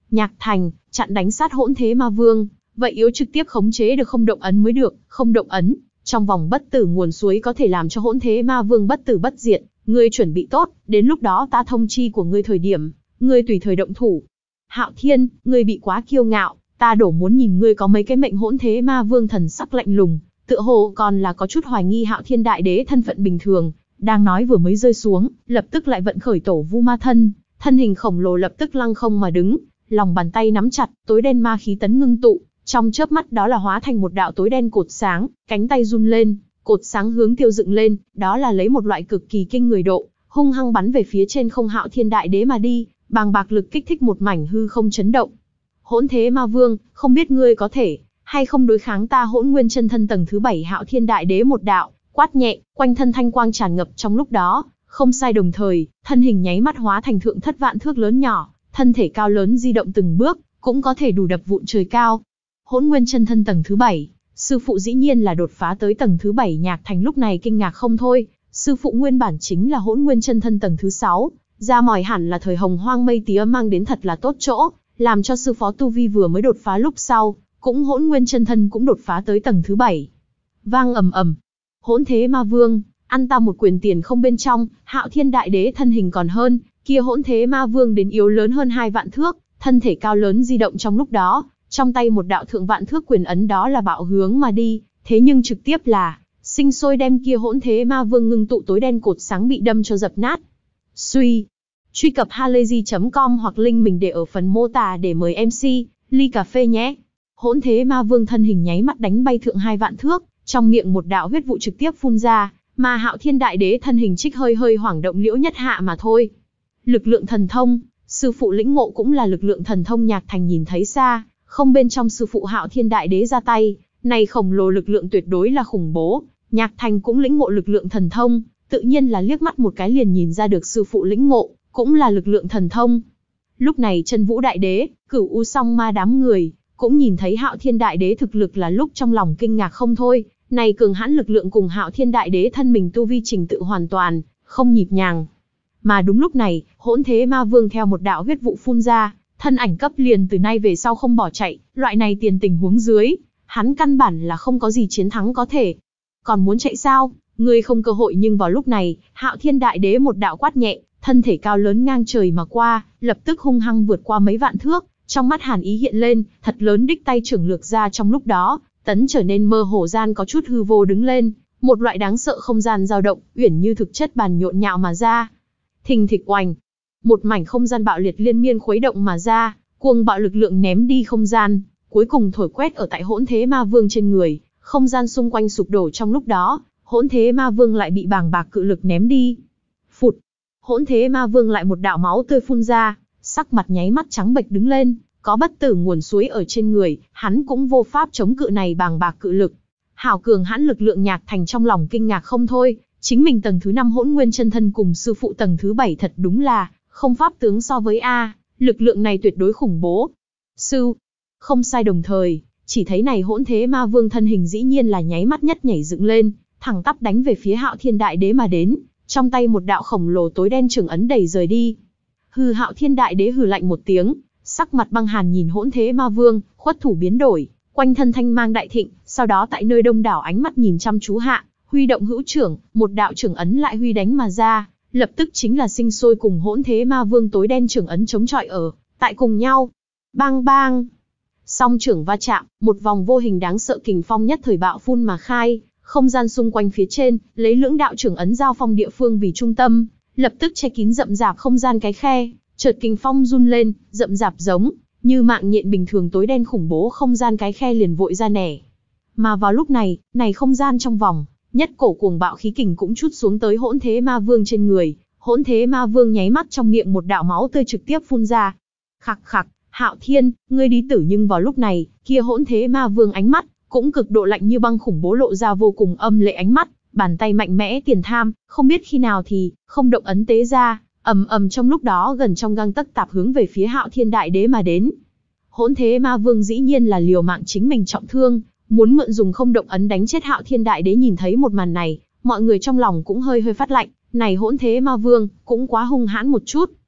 Nhạc Thành, chặn đánh sát hỗn thế ma vương, vậy yếu trực tiếp khống chế được không động ấn mới được, không động ấn, trong vòng bất tử nguồn suối có thể làm cho hỗn thế ma vương bất tử bất diệt, ngươi chuẩn bị tốt, đến lúc đó ta thông chi của ngươi thời điểm, ngươi tùy thời động thủ. Hạo Thiên, ngươi bị quá kiêu ngạo, ta đổ muốn nhìn ngươi có mấy cái mệnh. Hỗn thế ma vương thần sắc lạnh lùng, tựa hồ còn là có chút hoài nghi Hạo Thiên đại đế thân phận bình thường, đang nói vừa mới rơi xuống, lập tức lại vận khởi tổ vu ma thân, thân hình khổng lồ lập tức lăng không mà đứng, lòng bàn tay nắm chặt, tối đen ma khí tấn ngưng tụ, trong chớp mắt đó là hóa thành một đạo tối đen cột sáng, cánh tay run lên, cột sáng hướng tiêu dựng lên, đó là lấy một loại cực kỳ kinh người độ, hung hăng bắn về phía trên không Hạo Thiên đại đế mà đi, bàng bạc lực kích thích một mảnh hư không chấn động. Hỗn thế ma vương, không biết ngươi có thể hay không đối kháng ta Hỗn Nguyên chân thân tầng thứ bảy. Hạo Thiên đại đế một đạo quát nhẹ, quanh thân thanh quang tràn ngập trong lúc đó, không sai đồng thời, thân hình nháy mắt hóa thành thượng thất vạn thước lớn nhỏ, thân thể cao lớn di động từng bước, cũng có thể đủ đập vụn trời cao. Hỗn Nguyên chân thân tầng thứ bảy, sư phụ dĩ nhiên là đột phá tới tầng thứ bảy. Nhạc Thành lúc này kinh ngạc không thôi, sư phụ nguyên bản chính là Hỗn Nguyên chân thân tầng thứ sáu, ra mỏi hẳn là thời Hồng Hoang mây tía mang đến thật là tốt chỗ, làm cho sư phó tu vi vừa mới đột phá lúc sau, cũng Hỗn Nguyên chân thân cũng đột phá tới tầng thứ bảy. Vang ầm ầm, hỗn thế ma vương, ăn ta một quyền tiền không. Bên trong, Hạo Thiên đại đế thân hình còn hơn, kia hỗn thế ma vương đến yếu lớn hơn hai vạn thước, thân thể cao lớn di động trong lúc đó, trong tay một đạo thượng vạn thước quyền ấn đó là bạo hướng mà đi, thế nhưng trực tiếp là sinh sôi đem kia hỗn thế ma vương ngưng tụ tối đen cột sáng bị đâm cho dập nát. Suy, truy cập halayzi chấm com hoặc link mình để ở phần mô tả để mời em xê ly cà phê nhé. Hỗn thế ma vương thân hình nháy mắt đánh bay thượng hai vạn thước, trong miệng một đạo huyết vụ trực tiếp phun ra, mà Hạo Thiên đại đế thân hình trích hơi hơi hoảng động liễu nhất hạ mà thôi. Lực lượng thần thông, sư phụ lĩnh ngộ cũng là lực lượng thần thông. Nhạc Thành nhìn thấy xa, không bên trong sư phụ Hạo Thiên đại đế ra tay, này khổng lồ lực lượng tuyệt đối là khủng bố. Nhạc Thành cũng lĩnh ngộ lực lượng thần thông, tự nhiên là liếc mắt một cái liền nhìn ra được sư phụ lĩnh ngộ cũng là lực lượng thần thông. Lúc này Chân Vũ đại đế, Cửu U Song Ma đám người cũng nhìn thấy Hạo Thiên đại đế thực lực là lúc trong lòng kinh ngạc không thôi. Này cường hãn lực lượng cùng Hạo Thiên đại đế thân mình tu vi trình tự hoàn toàn không nhịp nhàng. Mà đúng lúc này, hỗn thế ma vương theo một đạo huyết vụ phun ra, thân ảnh cấp liền từ nay về sau không bỏ chạy, loại này tiền tình huống dưới, hắn căn bản là không có gì chiến thắng có thể. Còn muốn chạy sao? Ngươi không cơ hội. Nhưng vào lúc này, Hạo Thiên đại đế một đạo quát nhẹ, thân thể cao lớn ngang trời mà qua, lập tức hung hăng vượt qua mấy vạn thước, trong mắt hàn ý hiện lên, thật lớn đích tay trưởng lược ra trong lúc đó, tấn trở nên mơ hồ gian có chút hư vô đứng lên, một loại đáng sợ không gian dao động, uyển như thực chất bàn nhộn nhạo mà ra. Thình thịch oành, một mảnh không gian bạo liệt liên miên khuấy động mà ra, cuồng bạo lực lượng ném đi không gian, cuối cùng thổi quét ở tại hỗn thế ma vương trên người, không gian xung quanh sụp đổ trong lúc đó, hỗn thế ma vương lại bị bàng bạc cự lực ném đi. Phụt, hỗn thế ma vương lại một đạo máu tươi phun ra, sắc mặt nháy mắt trắng bệch đứng lên, có bất tử nguồn suối ở trên người, hắn cũng vô pháp chống cự này bàng bạc cự lực. Hảo cường hãn lực lượng. Nhạc Thành trong lòng kinh ngạc không thôi, chính mình tầng thứ năm hỗn nguyên chân thân cùng sư phụ tầng thứ bảy thật đúng là không pháp tướng so với a, lực lượng này tuyệt đối khủng bố. Sư, không sai đồng thời, chỉ thấy này hỗn thế ma vương thân hình dĩ nhiên là nháy mắt nhất nhảy dựng lên, thẳng tắp đánh về phía Hạo Thiên đại đế mà đến, trong tay một đạo khổng lồ tối đen trường ấn đẩy rời đi. Hừ, Hạo Thiên đại đế hừ lạnh một tiếng, sắc mặt băng hàn nhìn hỗn thế ma vương, khuất thủ biến đổi, quanh thân thanh mang đại thịnh, sau đó tại nơi đông đảo ánh mắt nhìn chăm chú hạ, huy động hữu trưởng, một đạo trưởng ấn lại huy đánh mà ra, lập tức chính là sinh sôi cùng hỗn thế ma vương tối đen trưởng ấn chống chọi ở tại cùng nhau. Bang bang, song trưởng va chạm, một vòng vô hình đáng sợ kình phong nhất thời bạo phun mà khai, không gian xung quanh phía trên, lấy lưỡng đạo trưởng ấn giao phong địa phương vì trung tâm, lập tức che kín rậm rạp không gian cái khe, chợt kình phong run lên, rậm rạp giống như mạng nhện bình thường tối đen khủng bố không gian cái khe liền vội ra nẻ. Mà vào lúc này, này không gian trong vòng, nhất cổ cuồng bạo khí kình cũng trút xuống tới hỗn thế ma vương trên người, hỗn thế ma vương nháy mắt trong miệng một đạo máu tươi trực tiếp phun ra. Khặc khặc, Hạo Thiên, ngươi đi tử. Nhưng vào lúc này, kia hỗn thế ma vương ánh mắt cũng cực độ lạnh như băng khủng bố, lộ ra vô cùng âm lệ ánh mắt, bàn tay mạnh mẽ tiền tham, không biết khi nào thì không động ấn tế ra, ầm ầm trong lúc đó gần trong gang tấc tạp hướng về phía Hạo Thiên đại đế mà đến. Hỗn thế ma vương dĩ nhiên là liều mạng chính mình trọng thương, muốn mượn dùng không động ấn đánh chết Hạo Thiên đại đế. Nhìn thấy một màn này, mọi người trong lòng cũng hơi hơi phát lạnh, này hỗn thế ma vương cũng quá hung hãn một chút.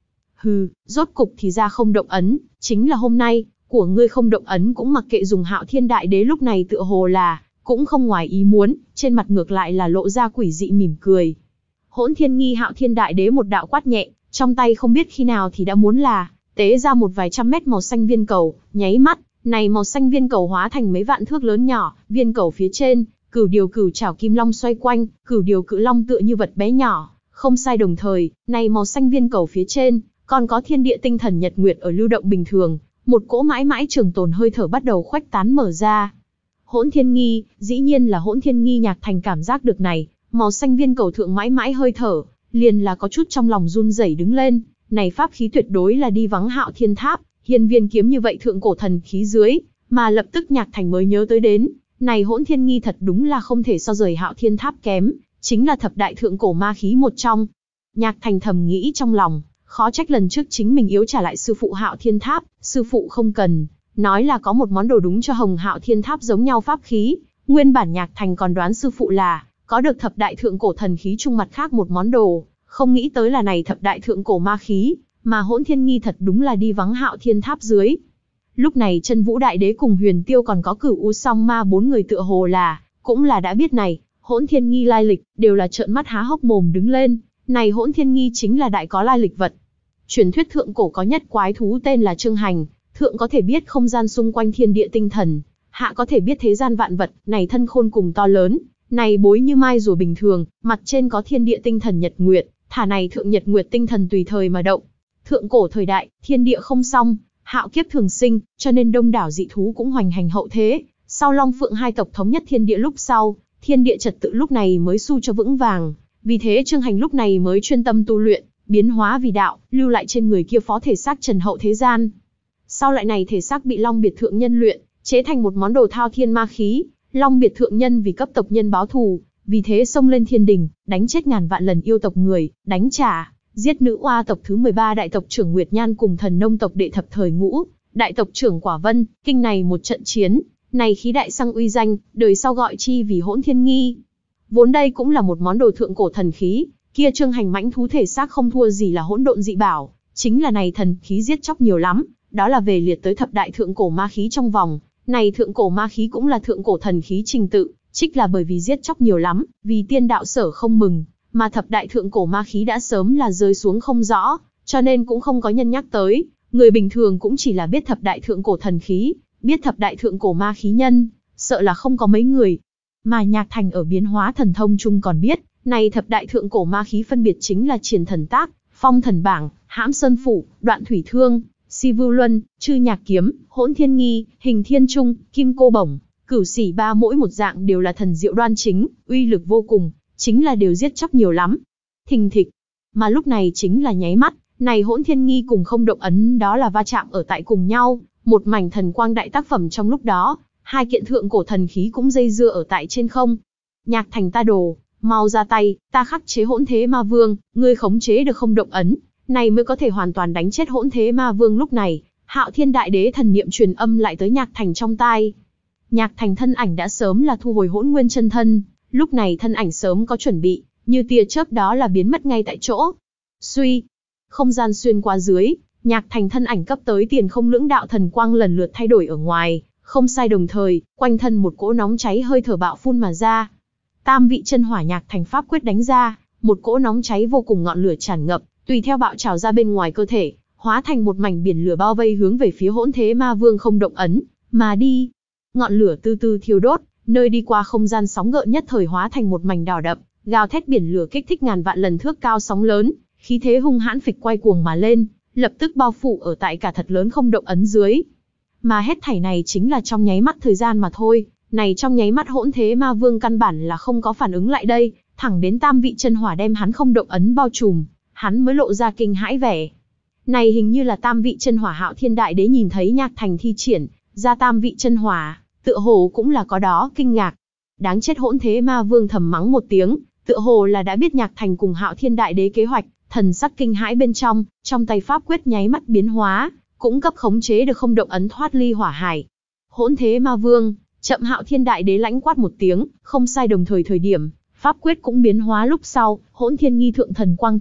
Hừ, rốt cục thì ra không động ấn, chính là hôm nay, của ngươi không động ấn cũng mặc kệ dùng. Hạo Thiên Đại Đế lúc này tựa hồ là, cũng không ngoài ý muốn, trên mặt ngược lại là lộ ra quỷ dị mỉm cười. Hỗn Thiên Nghi Hạo Thiên Đại Đế một đạo quát nhẹ, trong tay không biết khi nào thì đã muốn là, tế ra một vài trăm mét màu xanh viên cầu, nháy mắt, này màu xanh viên cầu hóa thành mấy vạn thước lớn nhỏ, viên cầu phía trên, cửu điều cửu trảo kim long xoay quanh, cửu điều cự long tựa như vật bé nhỏ, không sai đồng thời, này màu xanh viên cầu phía trên, còn có thiên địa tinh thần nhật nguyệt ở lưu động bình thường, một cỗ mãi mãi trường tồn hơi thở bắt đầu khuếch tán mở ra. Hỗn Thiên Nghi, dĩ nhiên là Hỗn Thiên Nghi. Nhạc Thành cảm giác được này, màu xanh viên cầu thượng mãi mãi hơi thở, liền là có chút trong lòng run rẩy đứng lên, này pháp khí tuyệt đối là đi vắng Hạo Thiên Tháp, hiên viên kiếm như vậy thượng cổ thần khí dưới, mà lập tức Nhạc Thành mới nhớ tới đến, này Hỗn Thiên Nghi thật đúng là không thể so rời Hạo Thiên Tháp kém, chính là thập đại thượng cổ ma khí một trong. Nhạc Thành thầm nghĩ trong lòng, khó trách lần trước chính mình yếu trả lại sư phụ Hạo Thiên Tháp, sư phụ không cần, nói là có một món đồ đúng cho Hồng Hạo Thiên Tháp giống nhau pháp khí, nguyên bản Nhạc Thành còn đoán sư phụ là, có được thập đại thượng cổ thần khí chung mặt khác một món đồ, không nghĩ tới là này thập đại thượng cổ ma khí, mà Hỗn Thiên Nghi thật đúng là đi vắng Hạo Thiên Tháp dưới. Lúc này Chân Vũ Đại Đế cùng Huyền Tiêu còn có Cửu U Song Ma bốn người tựa hồ là, cũng là đã biết này, Hỗn Thiên Nghi lai lịch, đều là trợn mắt há hốc mồm đứng lên, này Hỗn Thiên Nghi chính là đại có lai lịch vật. Truyền thuyết thượng cổ có nhất quái thú tên là Trương Hành, thượng có thể biết không gian xung quanh thiên địa tinh thần, hạ có thể biết thế gian vạn vật, này thân khôn cùng to lớn, này bối như mai rùa bình thường, mặt trên có thiên địa tinh thần nhật nguyệt, thả này thượng nhật nguyệt tinh thần tùy thời mà động. Thượng cổ thời đại, thiên địa không xong, hạo kiếp thường sinh, cho nên đông đảo dị thú cũng hoành hành hậu thế. Sau Long Phượng hai tộc thống nhất thiên địa lúc sau, thiên địa trật tự lúc này mới su cho vững vàng. Vì thế Trương Hành lúc này mới chuyên tâm tu luyện, biến hóa vì đạo, lưu lại trên người kia phó thể xác trần hậu thế gian. Sau lại này thể xác bị Long Biệt Thượng Nhân luyện, chế thành một món đồ thao thiên ma khí. Long Biệt Thượng Nhân vì cấp tộc nhân báo thù, vì thế xông lên thiên đình, đánh chết ngàn vạn lần yêu tộc người, đánh trả, giết nữ oa tộc thứ mười ba đại tộc trưởng Nguyệt Nhan cùng thần nông tộc đệ thập thời ngũ, đại tộc trưởng Quả Vân, kinh này một trận chiến, này khí đại sang uy danh, đời sau gọi chi vì Hỗn Thiên Nghi. Vốn đây cũng là một món đồ thượng cổ thần khí, kia Trương Hành mãnh thú thể xác không thua gì là hỗn độn dị bảo, chính là này thần khí giết chóc nhiều lắm, đó là về liệt tới thập đại thượng cổ ma khí trong vòng, này thượng cổ ma khí cũng là thượng cổ thần khí trình tự, trích là bởi vì giết chóc nhiều lắm, vì tiên đạo sở không mừng, mà thập đại thượng cổ ma khí đã sớm là rơi xuống không rõ, cho nên cũng không có nhân nhắc tới, người bình thường cũng chỉ là biết thập đại thượng cổ thần khí, biết thập đại thượng cổ ma khí nhân, sợ là không có mấy người. Mà Nhạc Thành ở biến hóa thần thông chung còn biết, này thập đại thượng cổ ma khí phân biệt chính là Triển Thần Tác, Phong Thần Bảng, Hãm Sơn Phủ, Đoạn Thủy Thương, Si Vưu Luân, Chư Nhạc Kiếm, Hỗn Thiên Nghi, Hình Thiên Trung, Kim Cô Bổng, Cửu Sỉ Ba mỗi một dạng đều là thần diệu đoan chính, uy lực vô cùng, chính là đều giết chóc nhiều lắm. Thình thịch. Mà lúc này chính là nháy mắt, này Hỗn Thiên Nghi cùng không động ấn đó là va chạm ở tại cùng nhau, một mảnh thần quang đại tác phẩm trong lúc đó, hai kiện thượng cổ thần khí cũng dây dưa ở tại trên không. Nhạc Thành ta đồ, mau ra tay, ta khắc chế Hỗn Thế Ma Vương, ngươi khống chế được không động ấn, này mới có thể hoàn toàn đánh chết Hỗn Thế Ma Vương. Lúc này, Hạo Thiên Đại Đế thần niệm truyền âm lại tới Nhạc Thành trong tai. Nhạc Thành thân ảnh đã sớm là thu hồi Hỗn Nguyên chân thân, lúc này thân ảnh sớm có chuẩn bị, như tia chớp đó là biến mất ngay tại chỗ. Suy, không gian xuyên qua dưới, Nhạc Thành thân ảnh cấp tới tiền không lưỡng đạo thần quang lần lượt thay đổi ở ngoài, không sai đồng thời, quanh thân một cỗ nóng cháy hơi thở bạo phun mà ra. Tam vị chân hỏa Nhạc Thành pháp quyết đánh ra, một cỗ nóng cháy vô cùng ngọn lửa tràn ngập, tùy theo bạo trào ra bên ngoài cơ thể, hóa thành một mảnh biển lửa bao vây hướng về phía Hỗn Thế Ma Vương không động ấn mà đi. Ngọn lửa từ từ thiêu đốt, nơi đi qua không gian sóng gợn nhất thời hóa thành một mảnh đỏ đậm, gào thét biển lửa kích thích ngàn vạn lần thước cao sóng lớn, khí thế hung hãn phịch quay cuồng mà lên, lập tức bao phủ ở tại cả thật lớn không động ấn dưới. Mà hết thảy này chính là trong nháy mắt thời gian mà thôi, này trong nháy mắt Hỗn Thế Ma Vương căn bản là không có phản ứng lại đây, thẳng đến tam vị chân hỏa đem hắn không động ấn bao trùm, hắn mới lộ ra kinh hãi vẻ. Này hình như là tam vị chân hỏa Hạo Thiên Đại Đế nhìn thấy Nhạc Thành thi triển ra tam vị chân hỏa, tựa hồ cũng là có đó kinh ngạc. Đáng chết Hỗn Thế Ma Vương thầm mắng một tiếng, tựa hồ là đã biết Nhạc Thành cùng Hạo Thiên Đại Đế kế hoạch, thần sắc kinh hãi bên trong, trong tay pháp quyết nháy mắt biến hóa, cũng cấp khống chế được không động ấn thoát ly hỏa hải. Hỗn Thế Ma Vương, chậm. Hạo Thiên Đại Đế lãnh quát một tiếng, không sai đồng thời thời điểm, pháp quyết cũng biến hóa lúc sau, Hỗn Thiên Nghi thượng thần quang thậm,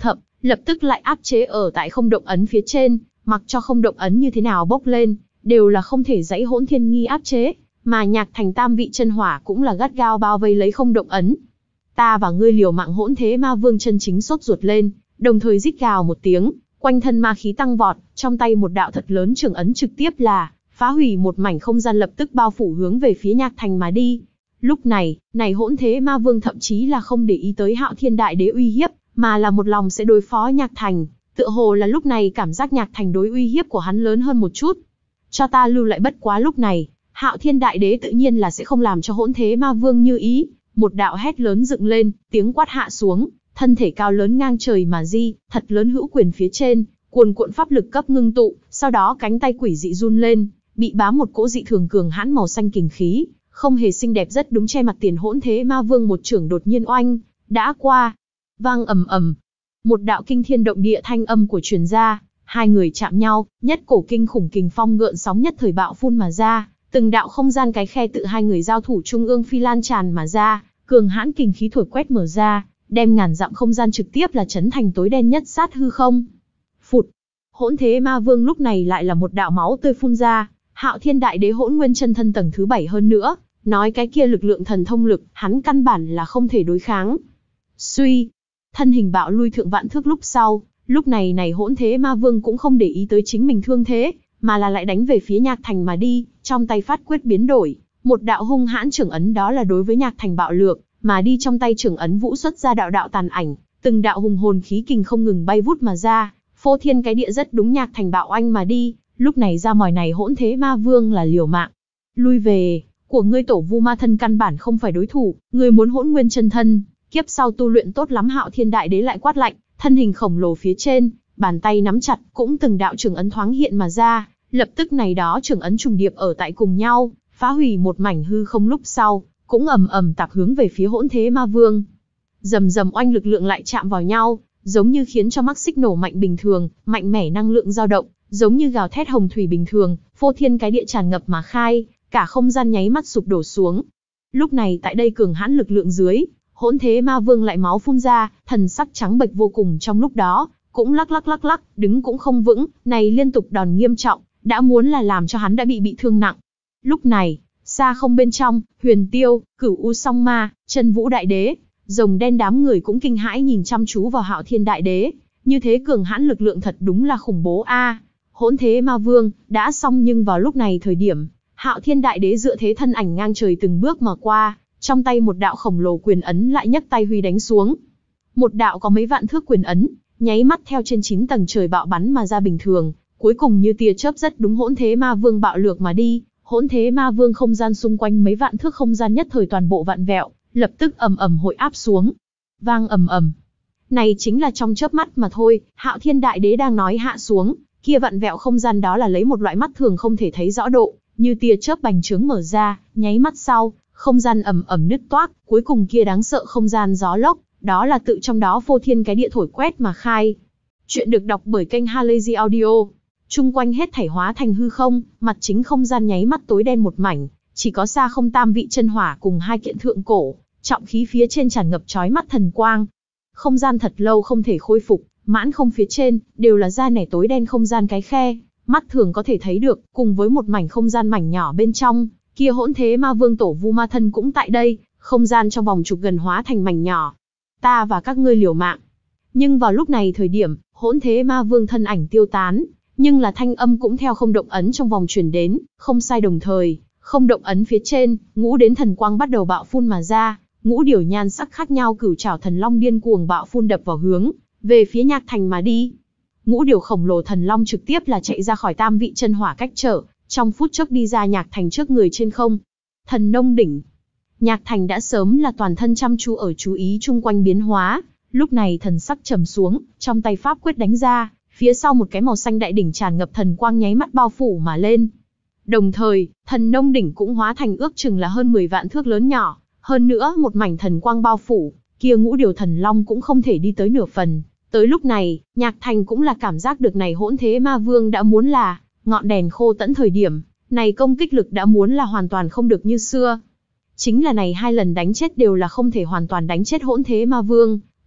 lập tức lại áp chế ở tại không động ấn phía trên, mặc cho không động ấn như thế nào bốc lên, đều là không thể dãy Hỗn Thiên Nghi áp chế, mà Nhạc Thành tam vị chân hỏa cũng là gắt gao bao vây lấy không động ấn. Ta và ngươi liều mạng. Hỗn Thế Ma Vương chân chính sốt ruột lên, đồng thời rít gào một tiếng, quanh thân ma khí tăng vọt, trong tay một đạo thật lớn trường ấn trực tiếp là phá hủy một mảnh không gian, lập tức bao phủ hướng về phía Nhạc Thành mà đi. Lúc này, này Hỗn Thế Ma Vương thậm chí là không để ý tới Hạo Thiên Đại Đế uy hiếp, mà là một lòng sẽ đối phó Nhạc Thành, tựa hồ là lúc này cảm giác Nhạc Thành đối uy hiếp của hắn lớn hơn một chút. Cho ta lưu lại. Bất quá lúc này, Hạo Thiên Đại Đế tự nhiên là sẽ không làm cho Hỗn Thế Ma Vương như ý, một đạo hét lớn dựng lên, tiếng quát hạ xuống, thân thể cao lớn ngang trời mà di, thật lớn hữu quyền phía trên, cuồn cuộn pháp lực cấp ngưng tụ, sau đó cánh tay quỷ dị run lên, bị bám một cỗ dị thường cường hãn màu xanh kình khí, không hề xinh đẹp rất đúng che mặt tiền. Hỗn Thế Ma Vương một chưởng đột nhiên oanh đã qua, vang ầm ầm, một đạo kinh thiên động địa thanh âm của truyền ra, hai người chạm nhau, nhất cổ kinh khủng kình phong gợn sóng nhất thời bạo phun mà ra, từng đạo không gian cái khe tự hai người giao thủ trung ương phi lan tràn mà ra, cường hãn kình khí thổi quét mở ra, đem ngàn dặm không gian trực tiếp là chấn thành tối đen nhất sát hư không. Phụt, Hỗn Thế Ma Vương lúc này lại là một đạo máu tươi phun ra. Hạo Thiên Đại Đế Hỗn Nguyên chân thân tầng thứ bảy hơn nữa, nói cái kia lực lượng thần thông lực, hắn căn bản là không thể đối kháng. Suy, thân hình bạo lui thượng vạn thước lúc sau, lúc này này Hỗn Thế Ma Vương cũng không để ý tới chính mình thương thế, mà là lại đánh về phía Nhạc Thành mà đi, trong tay phát quyết biến đổi, một đạo hung hãn trưởng ấn, đó là đối với Nhạc Thành bạo lược, mà đi trong tay trưởng ấn vũ xuất ra đạo đạo tàn ảnh, từng đạo hùng hồn khí kình không ngừng bay vút mà ra, phô thiên cái địa rất đúng Nhạc Thành bạo oanh mà đi. Lúc này ra mỏi này Hỗn Thế Ma Vương là liều mạng. Lui về, của ngươi tổ vu ma thân căn bản không phải đối thủ, ngươi muốn Hỗn Nguyên chân thân, kiếp sau tu luyện tốt lắm. Hạo Thiên Đại Đế lại quát lạnh, thân hình khổng lồ phía trên, bàn tay nắm chặt, cũng từng đạo trường ấn thoáng hiện mà ra, lập tức này đó trường ấn trùng điệp ở tại cùng nhau, phá hủy một mảnh hư không lúc sau, cũng ầm ầm tạp hướng về phía Hỗn Thế Ma Vương. Rầm rầm oanh, lực lượng lại chạm vào nhau, giống như khiến cho mắc xích nổ mạnh bình thường, mạnh mẽ năng lượng dao động, giống như gào thét hồng thủy bình thường, phô thiên cái địa tràn ngập mà khai, cả không gian nháy mắt sụp đổ xuống. Lúc này tại đây cường hãn lực lượng dưới, Hỗn Thế Ma Vương lại máu phun ra, thần sắc trắng bệch vô cùng, trong lúc đó cũng lắc lắc lắc lắc, đứng cũng không vững, này liên tục đòn nghiêm trọng, đã muốn là làm cho hắn đã bị bị thương nặng. Lúc này, xa không bên trong, Huyền Tiêu, Cửu U Song Ma, Chân Vũ Đại Đế, Rồng Đen đám người cũng kinh hãi nhìn chăm chú vào Hạo Thiên Đại Đế, như thế cường hãn lực lượng thật đúng là khủng bố a. À. Hỗn Thế Ma Vương đã xong, nhưng vào lúc này thời điểm, Hạo Thiên Đại Đế dựa thế thân ảnh ngang trời từng bước mà qua, trong tay một đạo khổng lồ quyền ấn lại nhấc tay huy đánh xuống. Một đạo có mấy vạn thước quyền ấn, nháy mắt theo trên chín tầng trời bạo bắn mà ra bình thường, cuối cùng như tia chớp rất đúng Hỗn Thế Ma Vương bạo lược mà đi. Hỗn Thế Ma Vương không gian xung quanh mấy vạn thước không gian nhất thời toàn bộ vạn vẹo, lập tức ầm ầm hội áp xuống. Vang ầm ầm. Này chính là trong chớp mắt mà thôi, Hạo Thiên Đại Đế đang nói hạ xuống, kia vạn vẹo không gian đó là lấy một loại mắt thường không thể thấy rõ độ, như tia chớp bành trướng mở ra, nháy mắt sau, không gian ầm ầm nứt toác, cuối cùng kia đáng sợ không gian gió lốc, đó là tự trong đó phô thiên cái địa thổi quét mà khai. Chuyện được đọc bởi kênh Halazy Audio. Trung quanh hết thảy hóa thành hư không, mặt chính không gian nháy mắt tối đen một mảnh, chỉ có xa không tam vị chân hỏa cùng hai kiện thượng cổ, trọng khí phía trên tràn ngập chói mắt thần quang. Không gian thật lâu không thể khôi phục, mãn không phía trên, đều là da nẻ tối đen không gian cái khe, mắt thường có thể thấy được, cùng với một mảnh không gian mảnh nhỏ bên trong, kia Hỗn Thế Ma Vương tổ vu ma thân cũng tại đây, không gian trong vòng chục gần hóa thành mảnh nhỏ. Ta và các ngươi liều mạng. Nhưng vào lúc này thời điểm, Hỗn Thế Ma Vương thân ảnh tiêu tán, nhưng là thanh âm cũng theo không động ấn trong vòng truyền đến, không sai đồng thời, không động ấn phía trên, ngũ đến thần quang bắt đầu bạo phun mà ra, ngũ điều nhan sắc khác nhau cửu trảo thần long điên cuồng bạo phun đập vào hướng về phía Nhạc Thành mà đi. Ngũ điều khổng lồ thần long trực tiếp là chạy ra khỏi tam vị chân hỏa cách trở, trong phút chốc đi ra Nhạc Thành trước người trên không. Thần nông đỉnh. Nhạc Thành đã sớm là toàn thân chăm chú ở chú ý chung quanh biến hóa, lúc này thần sắc trầm xuống, trong tay pháp quyết đánh ra, phía sau một cái màu xanh đại đỉnh tràn ngập thần quang nháy mắt bao phủ mà lên. Đồng thời, thần nông đỉnh cũng hóa thành ước chừng là hơn mười vạn thước lớn nhỏ, hơn nữa một mảnh thần quang bao phủ, kia ngũ điều thần long cũng không thể đi tới nửa phần. Tới lúc này, Nhạc Thành cũng là cảm giác được này Hỗn Thế Ma Vương đã muốn là ngọn đèn khô tẫn thời điểm, này công kích lực đã muốn là hoàn toàn không được như xưa. Chính là này hai lần đánh chết đều là không thể hoàn toàn đánh chết Hỗn Thế Ma Vương,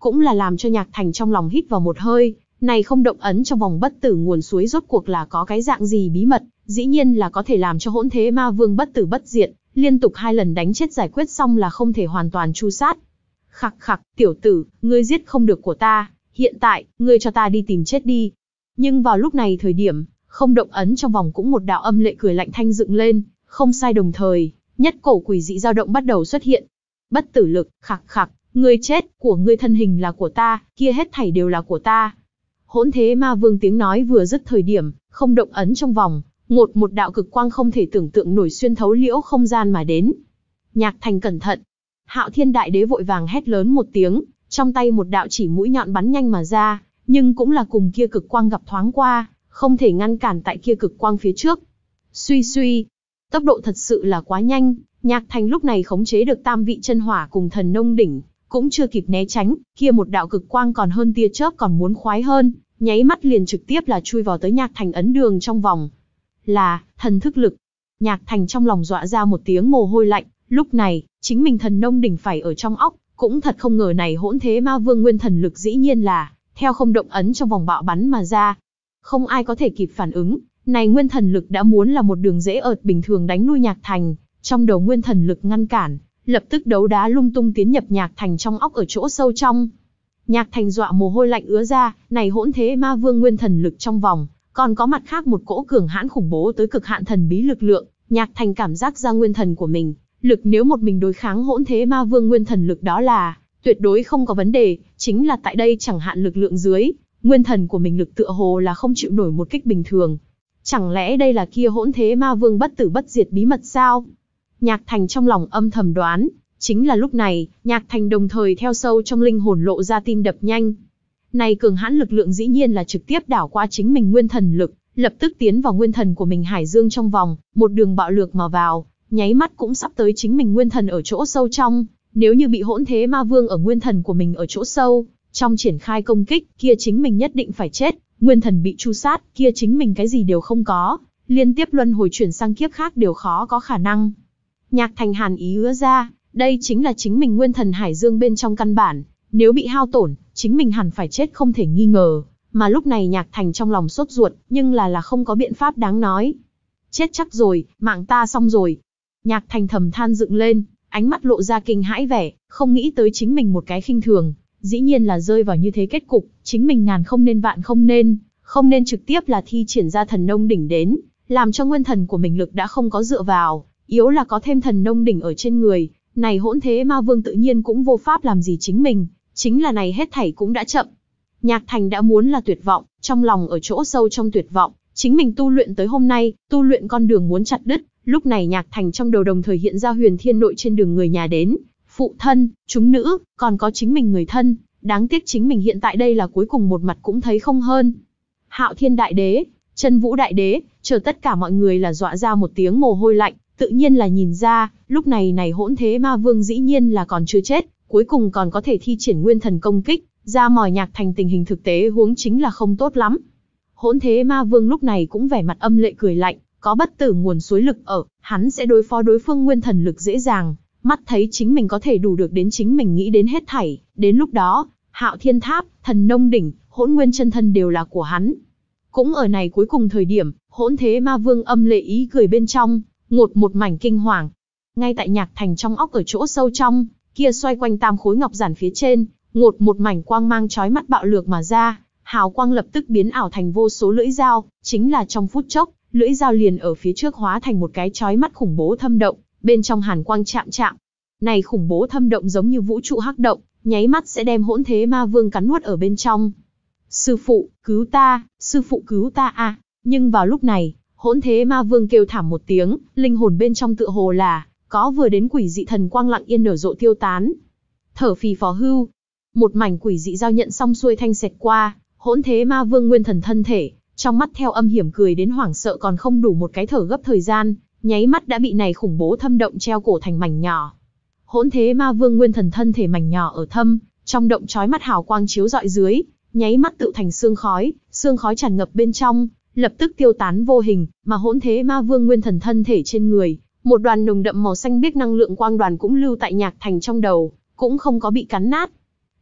cũng là làm cho Nhạc Thành trong lòng hít vào một hơi, này không động ấn trong vòng bất tử nguồn suối rốt cuộc là có cái dạng gì bí mật, dĩ nhiên là có thể làm cho hỗn thế ma vương bất tử bất diệt, liên tục hai lần đánh chết giải quyết xong là không thể hoàn toàn tru sát. Khặc khặc, tiểu tử, ngươi giết không được của ta, hiện tại, ngươi cho ta đi tìm chết đi. Nhưng vào lúc này thời điểm, không động ấn trong vòng cũng một đạo âm lệ cười lạnh thanh dựng lên, không sai đồng thời, nhất cổ quỷ dị dao động bắt đầu xuất hiện. Bất tử lực, khặc khặc, ngươi chết, của ngươi thân hình là của ta, kia hết thảy đều là của ta. Hỗn thế ma vương tiếng nói vừa dứt thời điểm, không động ấn trong vòng, ngột một đạo cực quang không thể tưởng tượng nổi xuyên thấu liễu không gian mà đến. Nhạc Thành cẩn thận. Hạo Thiên Đại Đế vội vàng hét lớn một tiếng, trong tay một đạo chỉ mũi nhọn bắn nhanh mà ra, nhưng cũng là cùng kia cực quang gặp thoáng qua, không thể ngăn cản tại kia cực quang phía trước. Suy suy, tốc độ thật sự là quá nhanh, Nhạc Thành lúc này khống chế được tam vị chân hỏa cùng thần nông đỉnh, cũng chưa kịp né tránh, kia một đạo cực quang còn hơn tia chớp còn muốn khoái hơn, nháy mắt liền trực tiếp là chui vào tới Nhạc Thành ấn đường trong vòng. Là, thần thức lực. Nhạc Thành trong lòng dọa ra một tiếng mồ hôi lạnh, lúc này, chính mình thần nông đỉnh phải ở trong óc, cũng thật không ngờ này hỗn thế ma vương nguyên thần lực dĩ nhiên là, theo không động ấn trong vòng bạo bắn mà ra. Không ai có thể kịp phản ứng, này nguyên thần lực đã muốn là một đường dễ ợt bình thường đánh lui Nhạc Thành, trong đầu nguyên thần lực ngăn cản, lập tức đấu đá lung tung tiến nhập Nhạc Thành trong óc ở chỗ sâu trong. Nhạc Thành dọa mồ hôi lạnh ứa ra, này hỗn thế ma vương nguyên thần lực trong vòng, còn có mặt khác một cỗ cường hãn khủng bố tới cực hạn thần bí lực lượng, Nhạc Thành cảm giác ra nguyên thần của mình, lực nếu một mình đối kháng hỗn thế ma vương nguyên thần lực đó là, tuyệt đối không có vấn đề, chính là tại đây chẳng hạn lực lượng dưới, nguyên thần của mình lực tựa hồ là không chịu nổi một kích bình thường. Chẳng lẽ đây là kia hỗn thế ma vương bất tử bất diệt bí mật sao? Nhạc Thành trong lòng âm thầm đoán, chính là lúc này, Nhạc Thành đồng thời theo sâu trong linh hồn lộ ra tim đập nhanh. Này cường hãn lực lượng dĩ nhiên là trực tiếp đảo qua chính mình nguyên thần lực, lập tức tiến vào nguyên thần của mình hải dương trong vòng, một đường bạo lược mà vào, nháy mắt cũng sắp tới chính mình nguyên thần ở chỗ sâu trong. Nếu như bị hỗn thế ma vương ở nguyên thần của mình ở chỗ sâu, trong triển khai công kích, kia chính mình nhất định phải chết, nguyên thần bị tru sát, kia chính mình cái gì đều không có, liên tiếp luân hồi chuyển sang kiếp khác đều khó có khả năng. Nhạc Thành hàn ý ứa ra, đây chính là chính mình nguyên thần hải dương bên trong căn bản, nếu bị hao tổn, chính mình hẳn phải chết không thể nghi ngờ, mà lúc này Nhạc Thành trong lòng sốt ruột, nhưng là là không có biện pháp đáng nói. Chết chắc rồi, mạng ta xong rồi. Nhạc Thành thầm than dựng lên, ánh mắt lộ ra kinh hãi vẻ, không nghĩ tới chính mình một cái khinh thường, dĩ nhiên là rơi vào như thế kết cục, chính mình ngàn không nên vạn không nên, không nên trực tiếp là thi triển ra thần nông đỉnh đến, làm cho nguyên thần của mình lực đã không có dựa vào, yếu là có thêm thần nông đỉnh ở trên người, này hỗn thế ma vương tự nhiên cũng vô pháp làm gì chính mình, chính là này hết thảy cũng đã chậm. Nhạc Thành đã muốn là tuyệt vọng, trong lòng ở chỗ sâu trong tuyệt vọng, chính mình tu luyện tới hôm nay, tu luyện con đường muốn chặt đứt, lúc này Nhạc Thành trong đầu đồng thời hiện ra Huyền Thiên Nội trên đường người nhà đến, phụ thân, chúng nữ, còn có chính mình người thân, đáng tiếc chính mình hiện tại đây là cuối cùng một mặt cũng thấy không hơn. Hạo Thiên Đại Đế, Chân Vũ Đại Đế, chờ tất cả mọi người là dọa ra một tiếng mồ hôi lạnh, tự nhiên là nhìn ra, lúc này này hỗn thế ma vương dĩ nhiên là còn chưa chết, cuối cùng còn có thể thi triển nguyên thần công kích, ra mỏi Nhạc Thành tình hình thực tế huống chính là không tốt lắm. Hỗn thế ma vương lúc này cũng vẻ mặt âm lệ cười lạnh, có bất tử nguồn suối lực ở, hắn sẽ đối phó đối phương nguyên thần lực dễ dàng, mắt thấy chính mình có thể đủ được đến chính mình nghĩ đến hết thảy, đến lúc đó, Hạo Thiên Tháp, Thần Nông Đỉnh, Hỗn Nguyên chân thân đều là của hắn. Cũng ở này cuối cùng thời điểm, hỗn thế ma vương âm lệ ý cười bên trong, ngột một mảnh kinh hoàng. Ngay tại Nhạc Thành trong óc ở chỗ sâu trong, kia xoay quanh tam khối ngọc giản phía trên, ngột một mảnh quang mang chói mắt bạo lược mà ra, hào quang lập tức biến ảo thành vô số lưỡi dao, chính là trong phút chốc, lưỡi dao liền ở phía trước hóa thành một cái chói mắt khủng bố thâm động, bên trong hàn quang chạm chạm. Này khủng bố thâm động giống như vũ trụ hắc động, nháy mắt sẽ đem hỗn thế ma vương cắn nuốt ở bên trong. Sư phụ, cứu ta, sư phụ cứu ta a! À. Nhưng vào lúc này, hỗn thế ma vương kêu thảm một tiếng, linh hồn bên trong tựa hồ là có vừa đến quỷ dị thần quang lặng yên nở rộ tiêu tán. Thở phì phò hưu, một mảnh quỷ dị giao nhận xong xuôi thanh xẹt qua, hỗn thế ma vương nguyên thần thân thể, trong mắt theo âm hiểm cười đến hoảng sợ còn không đủ một cái thở gấp thời gian, nháy mắt đã bị này khủng bố thâm động treo cổ thành mảnh nhỏ. Hỗn thế ma vương nguyên thần thân thể mảnh nhỏ ở thâm, trong động chói mắt hào quang chiếu rọi dưới, nháy mắt tự thành sương khói, sương khói tràn ngập bên trong, lập tức tiêu tán vô hình, mà hỗn thế ma vương nguyên thần thân thể trên người, một đoàn nồng đậm màu xanh biếc năng lượng quang đoàn cũng lưu tại Nhạc Thành trong đầu, cũng không có bị cắn nát.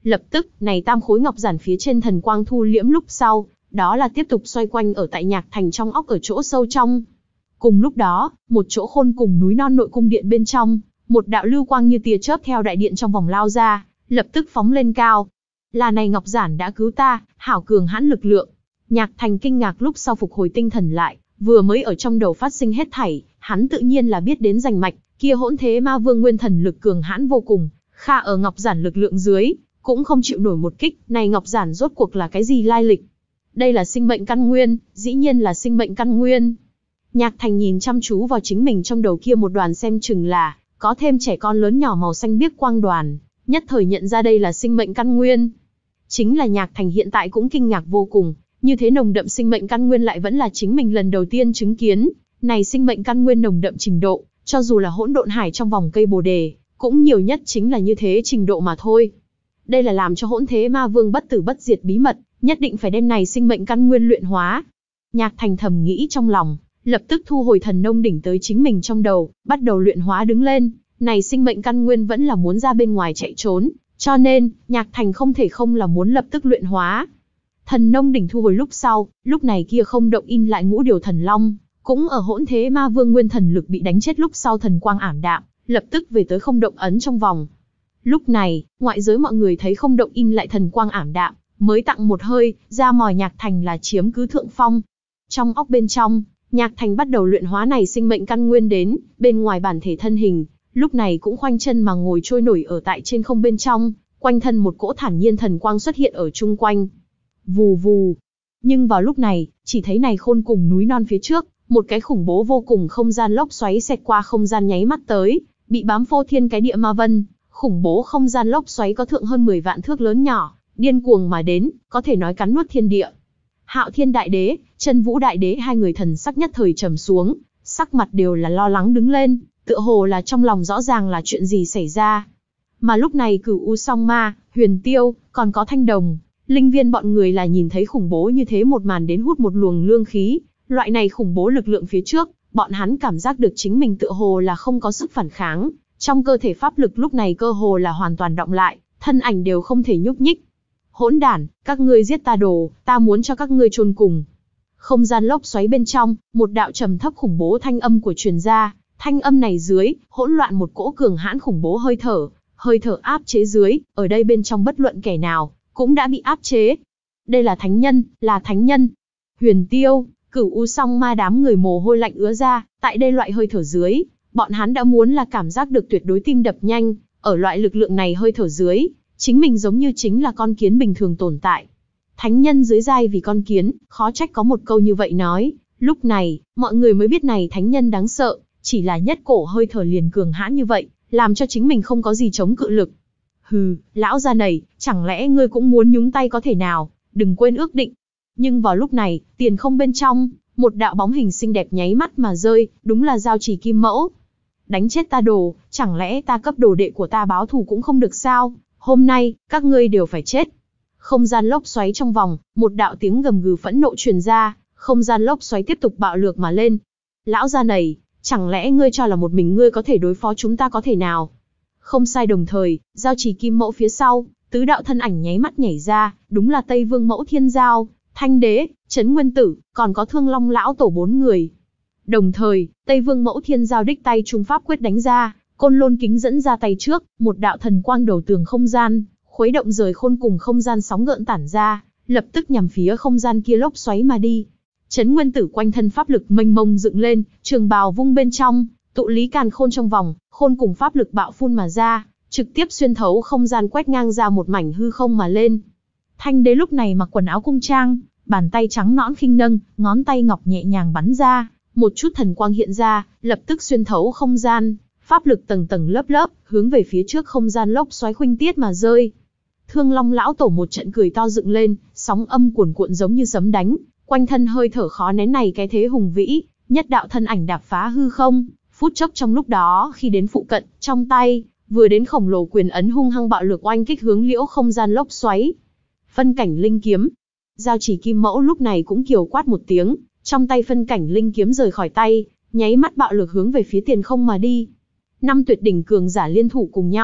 Lập tức, này tam khối ngọc giản phía trên thần quang thu liễm lúc sau, đó là tiếp tục xoay quanh ở tại Nhạc Thành trong óc ở chỗ sâu trong. Cùng lúc đó, một chỗ khôn cùng núi non nội cung điện bên trong, một đạo lưu quang như tia chớp theo đại điện trong vòng lao ra, lập tức phóng lên cao. Là này ngọc giản đã cứu ta, hảo cường hãn lực lượng. Nhạc Thành kinh ngạc lúc sau phục hồi tinh thần lại, vừa mới ở trong đầu phát sinh hết thảy, hắn tự nhiên là biết đến rành mạch, kia hỗn thế ma vương nguyên thần lực cường hãn vô cùng, kha ở ngọc giản lực lượng dưới, cũng không chịu nổi một kích, này ngọc giản rốt cuộc là cái gì lai lịch? Đây là sinh mệnh căn nguyên, dĩ nhiên là sinh mệnh căn nguyên. Nhạc Thành nhìn chăm chú vào chính mình trong đầu kia một đoàn xem chừng là, có thêm trẻ con lớn nhỏ màu xanh biếc quang đoàn, nhất thời nhận ra đây là sinh mệnh căn nguyên. Chính là Nhạc Thành hiện tại cũng kinh ngạc vô cùng, như thế nồng đậm sinh mệnh căn nguyên lại vẫn là chính mình lần đầu tiên chứng kiến, này sinh mệnh căn nguyên nồng đậm trình độ, cho dù là hỗn độn hải trong vòng cây bồ đề, cũng nhiều nhất chính là như thế trình độ mà thôi. Đây là làm cho hỗn thế ma vương bất tử bất diệt bí mật, nhất định phải đem này sinh mệnh căn nguyên luyện hóa. Nhạc Thành thầm nghĩ trong lòng, lập tức thu hồi thần nông đỉnh tới chính mình trong đầu, bắt đầu luyện hóa đứng lên. Này sinh mệnh căn nguyên vẫn là muốn ra bên ngoài chạy trốn, cho nên, Nhạc Thành không thể không là muốn lập tức luyện hóa. Thần nông đỉnh thu hồi lúc sau, lúc này kia không động in lại ngũ điều thần long, cũng ở hỗn thế ma vương nguyên thần lực bị đánh chết lúc sau thần quang ảm đạm, lập tức về tới không động ấn trong vòng. Lúc này, ngoại giới mọi người thấy không động in lại thần quang ảm đạm, mới tặng một hơi, ra mỏi Nhạc Thành là chiếm cứ thượng phong. Trong óc bên trong, Nhạc Thành bắt đầu luyện hóa này sinh mệnh căn nguyên đến, bên ngoài bản thể thân hình, lúc này cũng khoanh chân mà ngồi trôi nổi ở tại trên không bên trong, quanh thân một cỗ thản nhiên thần quang xuất hiện ở chung quanh. Vù vù. Nhưng vào lúc này, chỉ thấy này khôn cùng núi non phía trước, một cái khủng bố vô cùng không gian lốc xoáy xẹt qua không gian nháy mắt tới, bị bám phô thiên cái địa ma vân, khủng bố không gian lốc xoáy có thượng hơn mười vạn thước lớn nhỏ, điên cuồng mà đến, có thể nói cắn nuốt thiên địa. Hạo Thiên Đại Đế, Chân Vũ Đại Đế hai người thần sắc nhất thời trầm xuống, sắc mặt đều là lo lắng đứng lên, tựa hồ là trong lòng rõ ràng là chuyện gì xảy ra. Mà lúc này Cửu U Song Ma, Huyền Tiêu, còn có Thanh Đồng, Linh Viên bọn người là nhìn thấy khủng bố như thế một màn đến hút một luồng lương khí, loại này khủng bố lực lượng phía trước, bọn hắn cảm giác được chính mình tựa hồ là không có sức phản kháng, trong cơ thể pháp lực lúc này cơ hồ là hoàn toàn đọng lại, thân ảnh đều không thể nhúc nhích. Hỗn đản, các ngươi giết ta đồ, ta muốn cho các ngươi chôn cùng. Không gian lốc xoáy bên trong, một đạo trầm thấp khủng bố thanh âm của truyền ra, thanh âm này dưới, hỗn loạn một cỗ cường hãn khủng bố hơi thở, hơi thở áp chế dưới, ở đây bên trong bất luận kẻ nào, cũng đã bị áp chế. Đây là thánh nhân, là thánh nhân. Huyền Tiêu, Cửu U Song Ma đám người mồ hôi lạnh ứa ra, tại đây loại hơi thở dưới, bọn hắn đã muốn là cảm giác được tuyệt đối tim đập nhanh, ở loại lực lượng này hơi thở dưới, chính mình giống như chính là con kiến bình thường tồn tại. Thánh nhân dưới giai vì con kiến, khó trách có một câu như vậy nói, lúc này, mọi người mới biết này thánh nhân đáng sợ, chỉ là nhất cổ hơi thở liền cường hãn như vậy, làm cho chính mình không có gì chống cự lực. Hừ, lão già này, chẳng lẽ ngươi cũng muốn nhúng tay có thể nào, đừng quên ước định. Nhưng vào lúc này, tiền không bên trong, một đạo bóng hình xinh đẹp nháy mắt mà rơi, đúng là Giao Chỉ Kim Mẫu. Đánh chết ta đồ, chẳng lẽ ta cấp đồ đệ của ta báo thù cũng không được sao? Hôm nay, các ngươi đều phải chết. Không gian lốc xoáy trong vòng, một đạo tiếng gầm gừ phẫn nộ truyền ra, không gian lốc xoáy tiếp tục bạo lược mà lên. Lão già này, chẳng lẽ ngươi cho là một mình ngươi có thể đối phó chúng ta có thể nào? Không sai, đồng thời, Giao Chỉ Kim Mẫu phía sau, tứ đạo thân ảnh nháy mắt nhảy ra, đúng là Tây Vương Mẫu Thiên Giao, Thanh Đế, Trấn Nguyên Tử, còn có Thương Long lão tổ bốn người. Đồng thời, Tây Vương Mẫu Thiên Giao đích tay trung pháp quyết đánh ra, Côn Lôn Kính dẫn ra tay trước, một đạo thần quang đầu tường không gian, khuấy động rời khôn cùng không gian sóng gợn tản ra, lập tức nhằm phía không gian kia lốc xoáy mà đi. Trấn Nguyên Tử quanh thân pháp lực mênh mông dựng lên, trường bào vung bên trong, tụ lý càn khôn trong vòng, khôn cùng pháp lực bạo phun mà ra, trực tiếp xuyên thấu không gian quét ngang ra một mảnh hư không mà lên. Thanh Đế lúc này mặc quần áo cung trang, bàn tay trắng nõn khinh nâng, ngón tay ngọc nhẹ nhàng bắn ra, một chút thần quang hiện ra, lập tức xuyên thấu không gian, pháp lực tầng tầng lớp lớp, hướng về phía trước không gian lốc xoáy khuynh tiết mà rơi. Thương Long lão tổ một trận cười to dựng lên, sóng âm cuồn cuộn giống như sấm đánh, quanh thân hơi thở khó nén này cái thế hùng vĩ, nhất đạo thân ảnh đạp phá hư không, phút chốc trong lúc đó khi đến phụ cận, trong tay vừa đến khổng lồ quyền ấn hung hăng bạo lực oanh kích hướng liễu không gian lốc xoáy. Phân cảnh linh kiếm. Giao Chỉ Kim Mẫu lúc này cũng kiều quát một tiếng, trong tay phân cảnh linh kiếm rời khỏi tay, nháy mắt bạo lực hướng về phía tiền không mà đi. Năm tuyệt đỉnh cường giả liên thủ cùng nhau,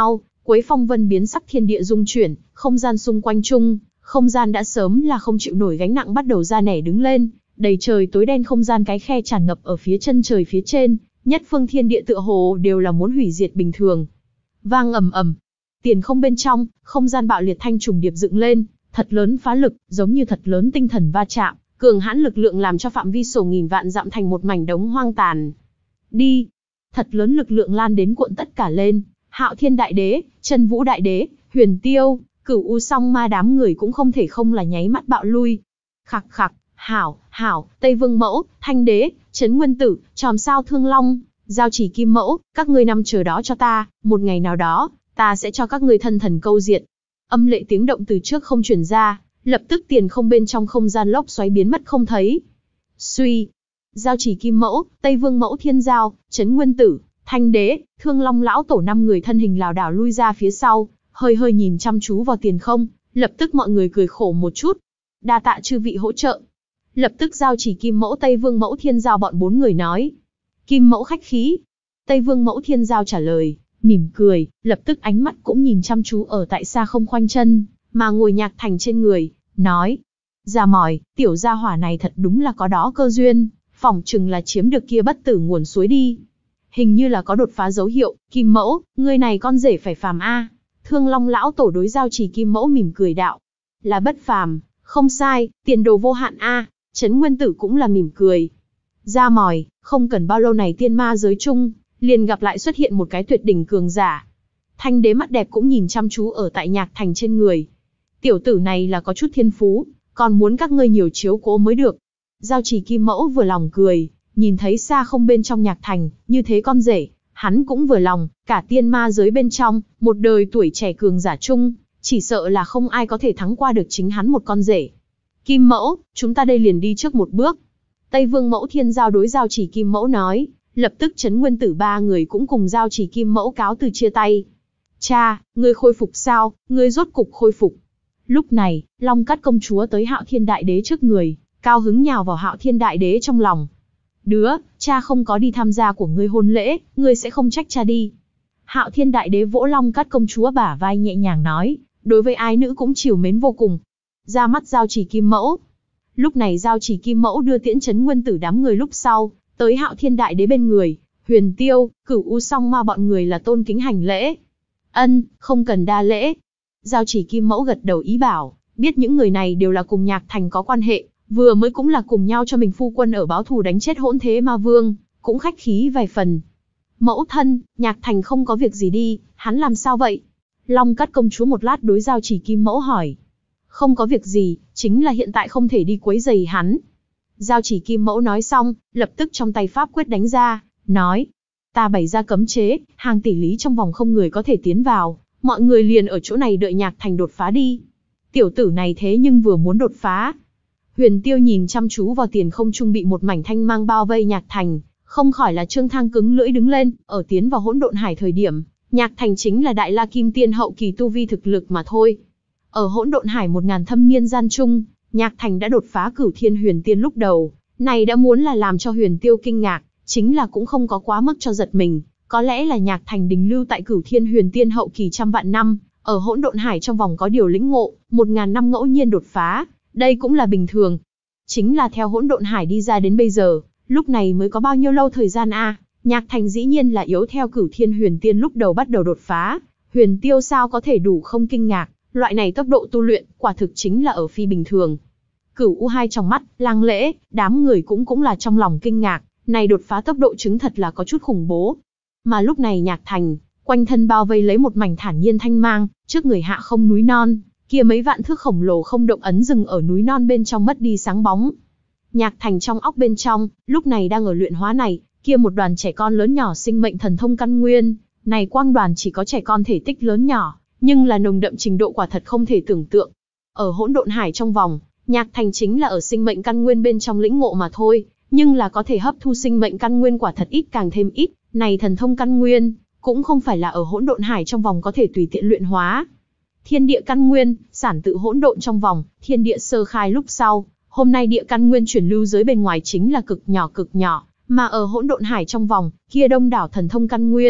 Quấy phong vân biến sắc, thiên địa rung chuyển, không gian xung quanh chung, không gian đã sớm là không chịu nổi gánh nặng bắt đầu ra nẻ đứng lên, đầy trời tối đen, không gian cái khe tràn ngập ở phía chân trời phía trên, nhất phương thiên địa tựa hồ đều là muốn hủy diệt bình thường. Vang ầm ầm, tiền không bên trong, không gian bạo liệt thanh trùng điệp dựng lên, thật lớn phá lực, giống như thật lớn tinh thần va chạm, cường hãn lực lượng làm cho phạm vi sổ nghìn vạn dặm thành một mảnh đống hoang tàn. Đi, thật lớn lực lượng lan đến cuộn tất cả lên, Hạo Thiên Đại Đế, Chân Vũ Đại Đế, Huyền Tiêu, Cửu U Song Ma đám người cũng không thể không là nháy mắt bạo lui. Khặc khặc, hảo, hảo, Tây Vương Mẫu, Thanh Đế, Trấn Nguyên Tử, Chòm Sao Thương Long, Giao Chỉ Kim Mẫu, các ngươi nằm chờ đó cho ta, một ngày nào đó, ta sẽ cho các ngươi thân thần câu diệt. Âm lệ tiếng động từ trước không truyền ra, lập tức tiền không bên trong không gian lốc xoáy biến mất không thấy. Suy, Giao Chỉ Kim Mẫu, Tây Vương Mẫu Thiên Giao, Trấn Nguyên Tử, Thanh Đế, Thương Long lão tổ năm người thân hình lảo đảo lui ra phía sau, hơi hơi nhìn chăm chú vào tiền không, lập tức mọi người cười khổ một chút. Đa tạ chư vị hỗ trợ. Lập tức Giao Chỉ Kim Mẫu, Tây Vương Mẫu Thiên Giao bọn bốn người nói. Kim Mẫu khách khí. Tây Vương Mẫu Thiên Giao trả lời, mỉm cười, lập tức ánh mắt cũng nhìn chăm chú ở tại xa không khoanh chân, mà ngồi Nhạc Thành trên người, nói. Ra mỏi, tiểu gia hỏa này thật đúng là có đó cơ duyên, phỏng chừng là chiếm được kia bất tử nguồn suối đi. Hình như là có đột phá dấu hiệu, Kim Mẫu, người này con rể phải phàm a. Thương Long lão tổ đối Giao Chỉ Kim Mẫu mỉm cười đạo. Là bất phàm, không sai, tiền đồ vô hạn a. Trấn Nguyên Tử cũng là mỉm cười. Ra mỏi, không cần bao lâu này tiên ma giới chung, liền gặp lại xuất hiện một cái tuyệt đỉnh cường giả. Thanh Đế mắt đẹp cũng nhìn chăm chú ở tại Nhạc Thành trên người. Tiểu tử này là có chút thiên phú, còn muốn các ngươi nhiều chiếu cố mới được. Giao Chỉ Kim Mẫu vừa lòng cười, nhìn thấy xa không bên trong Nhạc Thành, như thế con rể, hắn cũng vừa lòng, cả tiên ma giới bên trong, một đời tuổi trẻ cường giả chung, chỉ sợ là không ai có thể thắng qua được chính hắn một con rể. Kim Mẫu, chúng ta đây liền đi trước một bước. Tây Vương Mẫu Thiên Giao đối Giao Chỉ Kim Mẫu nói, lập tức Trấn Nguyên Tử ba người cũng cùng Giao Chỉ Kim Mẫu cáo từ chia tay. Cha, ngươi khôi phục sao, ngươi rốt cục khôi phục. Lúc này, Long Cát công chúa tới Hạo Thiên Đại Đế trước người, cao hứng nhào vào Hạo Thiên Đại Đế trong lòng. Đứa, cha không có đi tham gia của ngươi hôn lễ, ngươi sẽ không trách cha đi. Hạo Thiên Đại Đế vỗ Long Cát công chúa bả vai nhẹ nhàng nói, đối với ái nữ cũng trìu mến vô cùng. Ra mắt Giao Chỉ Kim Mẫu. Lúc này Giao Chỉ Kim Mẫu đưa tiễn Trấn Nguyên Tử đám người lúc sau, tới Hạo Thiên Đại Đế bên người, Huyền Tiêu, Cửu U Song Ma bọn người là tôn kính hành lễ. Ân, không cần đa lễ. Giao Chỉ Kim Mẫu gật đầu ý bảo, biết những người này đều là cùng Nhạc Thành có quan hệ, vừa mới cũng là cùng nhau cho mình phu quân ở báo thù đánh chết Hỗn Thế Ma Vương, cũng khách khí vài phần. Mẫu thân, Nhạc Thành không có việc gì đi, hắn làm sao vậy? Long Cát công chúa một lát đối Giao Chỉ Kim Mẫu hỏi. Không có việc gì, chính là hiện tại không thể đi quấy rầy hắn. Giao Chỉ Kim Mẫu nói xong, lập tức trong tay pháp quyết đánh ra, nói. Ta bày ra cấm chế, hàng tỷ lý trong vòng không người có thể tiến vào, mọi người liền ở chỗ này đợi Nhạc Thành đột phá đi. Tiểu tử này thế nhưng vừa muốn đột phá. Huyền Tiêu nhìn chăm chú vào tiền không trung bị một mảnh thanh mang bao vây Nhạc Thành, không khỏi là trương thang cứng lưỡi đứng lên, ở tiến vào hỗn độn hải thời điểm, Nhạc Thành chính là đại la kim tiên hậu kỳ tu vi thực lực mà thôi. Ở hỗn độn hải một ngàn thâm niên gian chung, Nhạc Thành đã đột phá cửu thiên huyền tiên lúc đầu, này đã muốn là làm cho Huyền Tiêu kinh ngạc, chính là cũng không có quá mức cho giật mình, có lẽ là Nhạc Thành đình lưu tại cửu thiên huyền tiên hậu kỳ trăm vạn năm, ở hỗn độn hải trong vòng có điều lĩnh ngộ, một ngàn năm ngẫu nhiên đột phá, đây cũng là bình thường. Chính là theo hỗn độn hải đi ra đến bây giờ, lúc này mới có bao nhiêu lâu thời gian a? À, Nhạc Thành dĩ nhiên là yếu theo cửu thiên huyền tiên lúc đầu bắt đầu đột phá, Huyền Tiêu sao có thể đủ không kinh ngạc, loại này tốc độ tu luyện, quả thực chính là ở phi bình thường. Cửu U hai trong mắt, Lăng Lễ, đám người cũng cũng là trong lòng kinh ngạc, này đột phá tốc độ chứng thật là có chút khủng bố. Mà lúc này Nhạc Thành, quanh thân bao vây lấy một mảnh thản nhiên thanh mang, trước người hạ không núi non, kia mấy vạn thước khổng lồ không động ấn dừng ở núi non bên trong mất đi sáng bóng. Nhạc Thành trong óc bên trong, lúc này đang ở luyện hóa này, kia một đoàn trẻ con lớn nhỏ sinh mệnh thần thông căn nguyên, này quang đoàn chỉ có trẻ con thể tích lớn nhỏ, nhưng là nồng đậm trình độ quả thật không thể tưởng tượng. Ở hỗn độn hải trong vòng, Nhạc Thành chính là ở sinh mệnh căn nguyên bên trong lĩnh ngộ mà thôi, nhưng là có thể hấp thu sinh mệnh căn nguyên quả thật ít càng thêm ít, này thần thông căn nguyên, cũng không phải là ở hỗn độn hải trong vòng có thể tùy tiện luyện hóa. Thiên địa căn nguyên, sản tự hỗn độn trong vòng, thiên địa sơ khai lúc sau, hôm nay địa căn nguyên chuyển lưu giới bên ngoài chính là cực nhỏ cực nhỏ, mà ở hỗn độn hải trong vòng, kia đông đảo thần thông căn nguyên,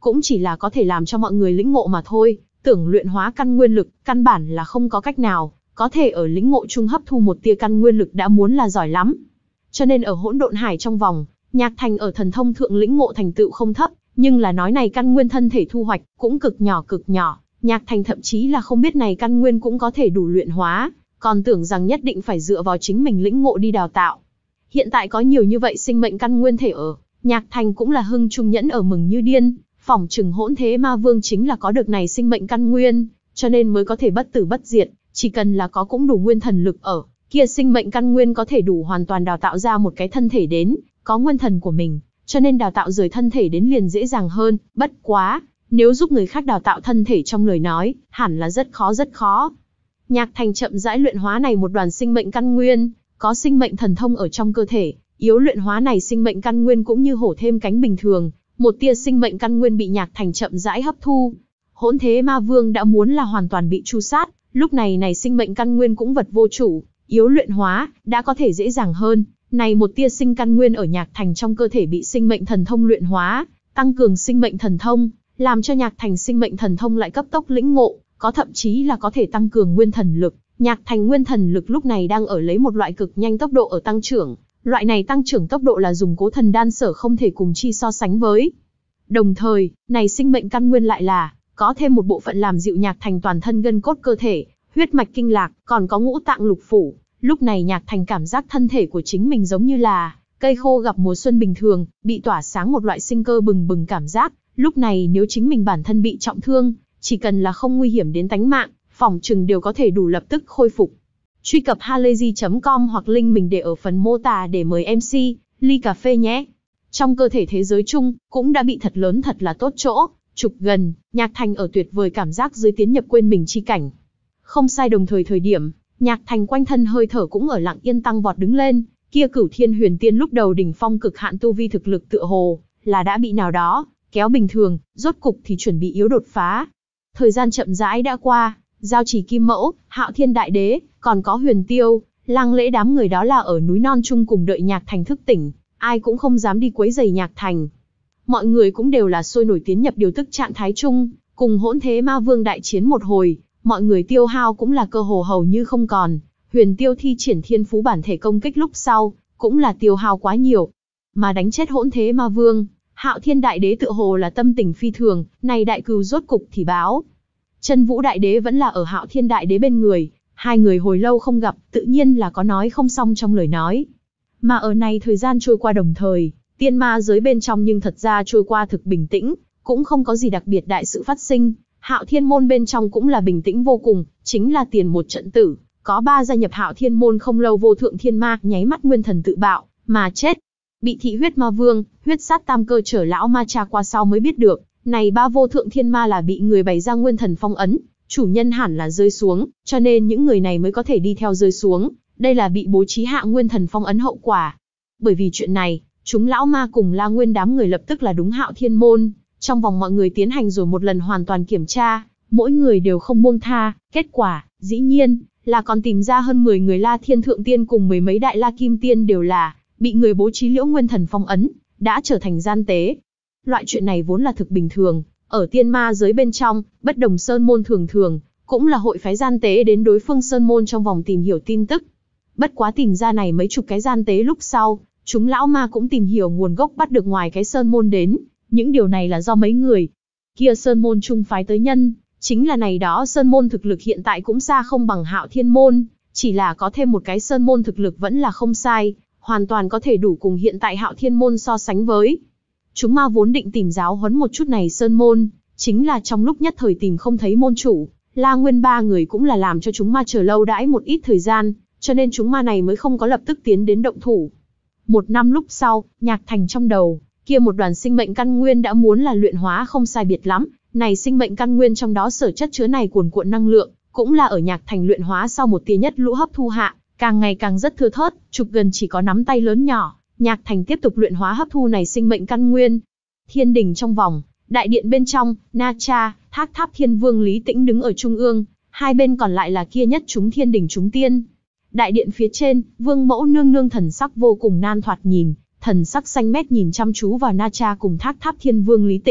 cũng chỉ là có thể làm cho mọi người lĩnh ngộ mà thôi, tưởng luyện hóa căn nguyên lực, căn bản là không có cách nào, có thể ở lĩnh ngộ chung hấp thu một tia căn nguyên lực đã muốn là giỏi lắm. Cho nên ở hỗn độn hải trong vòng, Nhạc Thành ở thần thông thượng lĩnh ngộ thành tựu không thấp, nhưng là nói này căn nguyên thân thể thu hoạch cũng cực nhỏ cực nhỏ, Nhạc Thành thậm chí là không biết này căn nguyên cũng có thể đủ luyện hóa, còn tưởng rằng nhất định phải dựa vào chính mình lĩnh ngộ đi đào tạo. Hiện tại có nhiều như vậy sinh mệnh căn nguyên thể ở, Nhạc Thành cũng là hưng trung nhẫn ở mừng như điên, phỏng chừng hỗn thế ma vương chính là có được này sinh mệnh căn nguyên, cho nên mới có thể bất tử bất diệt, chỉ cần là có cũng đủ nguyên thần lực ở, kia sinh mệnh căn nguyên có thể đủ hoàn toàn đào tạo ra một cái thân thể đến, có nguyên thần của mình, cho nên đào tạo rời thân thể đến liền dễ dàng hơn, bất quá, nếu giúp người khác đào tạo thân thể trong lời nói, hẳn là rất khó rất khó. Nhạc Thành chậm rãi luyện hóa này một đoàn sinh mệnh căn nguyên, có sinh mệnh thần thông ở trong cơ thể, yếu luyện hóa này sinh mệnh căn nguyên cũng như hổ thêm cánh bình thường, một tia sinh mệnh căn nguyên bị Nhạc Thành chậm rãi hấp thu. Hỗn thế ma vương đã muốn là hoàn toàn bị tru sát, lúc này này sinh mệnh căn nguyên cũng vật vô chủ, yếu luyện hóa, đã có thể dễ dàng hơn. Này một tia sinh căn nguyên ở Nhạc Thành trong cơ thể bị sinh mệnh thần thông luyện hóa, tăng cường sinh mệnh thần thông, làm cho Nhạc Thành sinh mệnh thần thông lại cấp tốc lĩnh ngộ, có thậm chí là có thể tăng cường nguyên thần lực. Nhạc Thành nguyên thần lực lúc này đang ở lấy một loại cực nhanh tốc độ ở tăng trưởng, loại này tăng trưởng tốc độ là dùng Cố Thần đan sở không thể cùng chi so sánh với. Đồng thời, này sinh mệnh căn nguyên lại là có thêm một bộ phận làm dịu Nhạc Thành toàn thân gân cốt cơ thể, huyết mạch kinh lạc, còn có ngũ tạng lục phủ. Lúc này Nhạc Thành cảm giác thân thể của chính mình giống như là cây khô gặp mùa xuân bình thường, bị tỏa sáng một loại sinh cơ bừng bừng cảm giác. Lúc này nếu chính mình bản thân bị trọng thương, chỉ cần là không nguy hiểm đến tánh mạng, phỏng chừng đều có thể đủ lập tức khôi phục. Truy cập halayzi chấm com hoặc link mình để ở phần mô tả để mời em xê, ly cà phê nhé. Trong cơ thể thế giới chung, cũng đã bị thật lớn thật là tốt chỗ, chụp gần, Nhạc Thành ở tuyệt vời cảm giác dưới tiến nhập quên mình chi cảnh. Không sai, đồng thời thời điểm, Nhạc Thành quanh thân hơi thở cũng ở lặng yên tăng vọt đứng lên, kia Cửu Thiên Huyền Tiên lúc đầu đỉnh phong cực hạn tu vi thực lực tựa hồ là đã bị nào đó kéo bình thường, rốt cục thì chuẩn bị yếu đột phá. Thời gian chậm rãi đã qua, Giao Chỉ Kim Mẫu, Hạo Thiên Đại Đế, còn có Huyền Tiêu, Lăng Lễ đám người đó là ở núi non chung cùng đợi Nhạc Thành thức tỉnh, ai cũng không dám đi quấy rầy Nhạc Thành. Mọi người cũng đều là sôi nổi tiến nhập điều tức trạng thái chung, cùng hỗn thế ma vương đại chiến một hồi, mọi người tiêu hao cũng là cơ hồ hầu như không còn. Huyền Tiêu thi triển thiên phú bản thể công kích lúc sau, cũng là tiêu hao quá nhiều. Mà đánh chết hỗn thế ma vương, Hạo Thiên Đại Đế tựa hồ là tâm tình phi thường, này đại cừu rốt cục thì báo. Chân Vũ Đại Đế vẫn là ở Hạo Thiên Đại Đế bên người, hai người hồi lâu không gặp, tự nhiên là có nói không xong trong lời nói. Mà ở này thời gian trôi qua đồng thời, tiên ma giới bên trong nhưng thật ra trôi qua thực bình tĩnh, cũng không có gì đặc biệt đại sự phát sinh. Hạo Thiên môn bên trong cũng là bình tĩnh vô cùng, chính là tiền một trận tử, có ba gia nhập Hạo Thiên môn không lâu vô thượng thiên ma nháy mắt nguyên thần tự bạo, mà chết. Bị thị huyết ma vương, huyết sát tam cơ trở lão ma tra qua sau mới biết được, này ba vô thượng thiên ma là bị người bày ra nguyên thần phong ấn, chủ nhân hẳn là rơi xuống, cho nên những người này mới có thể đi theo rơi xuống, đây là bị bố trí hạ nguyên thần phong ấn hậu quả. Bởi vì chuyện này, chúng lão ma cùng La Nguyên đám người lập tức là đúng Hạo Thiên môn, trong vòng mọi người tiến hành rồi một lần hoàn toàn kiểm tra, mỗi người đều không buông tha, kết quả, dĩ nhiên, là còn tìm ra hơn mười người La Thiên Thượng Tiên cùng mười mấy đại La Kim Tiên đều là bị người bố trí liễu nguyên thần phong ấn, đã trở thành gian tế. Loại chuyện này vốn là thực bình thường, ở tiên ma giới bên trong, bất đồng sơn môn thường thường, cũng là hội phái gian tế đến đối phương sơn môn trong vòng tìm hiểu tin tức. Bất quá tìm ra này mấy chục cái gian tế lúc sau, chúng lão ma cũng tìm hiểu nguồn gốc bắt được ngoài cái sơn môn đến, những điều này là do mấy người kia sơn môn chung phái tới nhân, chính là này đó sơn môn thực lực hiện tại cũng xa không bằng Hạo Thiên môn, chỉ là có thêm một cái sơn môn thực lực vẫn là không sai, hoàn toàn có thể đủ cùng hiện tại Hạo Thiên môn so sánh với. Chúng ma vốn định tìm giáo huấn một chút này sơn môn, chính là trong lúc nhất thời tìm không thấy môn chủ, La Nguyên ba người cũng là làm cho chúng ma chờ lâu đãi một ít thời gian, cho nên chúng ma này mới không có lập tức tiến đến động thủ. Một năm lúc sau, Nhạc Thành trong đầu, kia một đoàn sinh mệnh căn nguyên đã muốn là luyện hóa không sai biệt lắm, này sinh mệnh căn nguyên trong đó sở chất chứa này cuồn cuộn năng lượng, cũng là ở Nhạc Thành luyện hóa sau một tia nhất lũ hấp thu hạ, càng ngày càng rất thưa thớt, chụp gần chỉ có nắm tay lớn nhỏ. Nhạc Thành tiếp tục luyện hóa hấp thu này sinh mệnh căn nguyên. Thiên đình trong vòng, đại điện bên trong, Na Cha, Thác Tháp Thiên Vương Lý Tĩnh đứng ở trung ương, hai bên còn lại là kia nhất chúng thiên đình chúng tiên. Đại điện phía trên, Vương Mẫu nương nương thần sắc vô cùng nan thoạt nhìn, thần sắc xanh mét nhìn chăm chú vào Na Cha cùng Thác Tháp Thiên Vương Lý Tĩnh,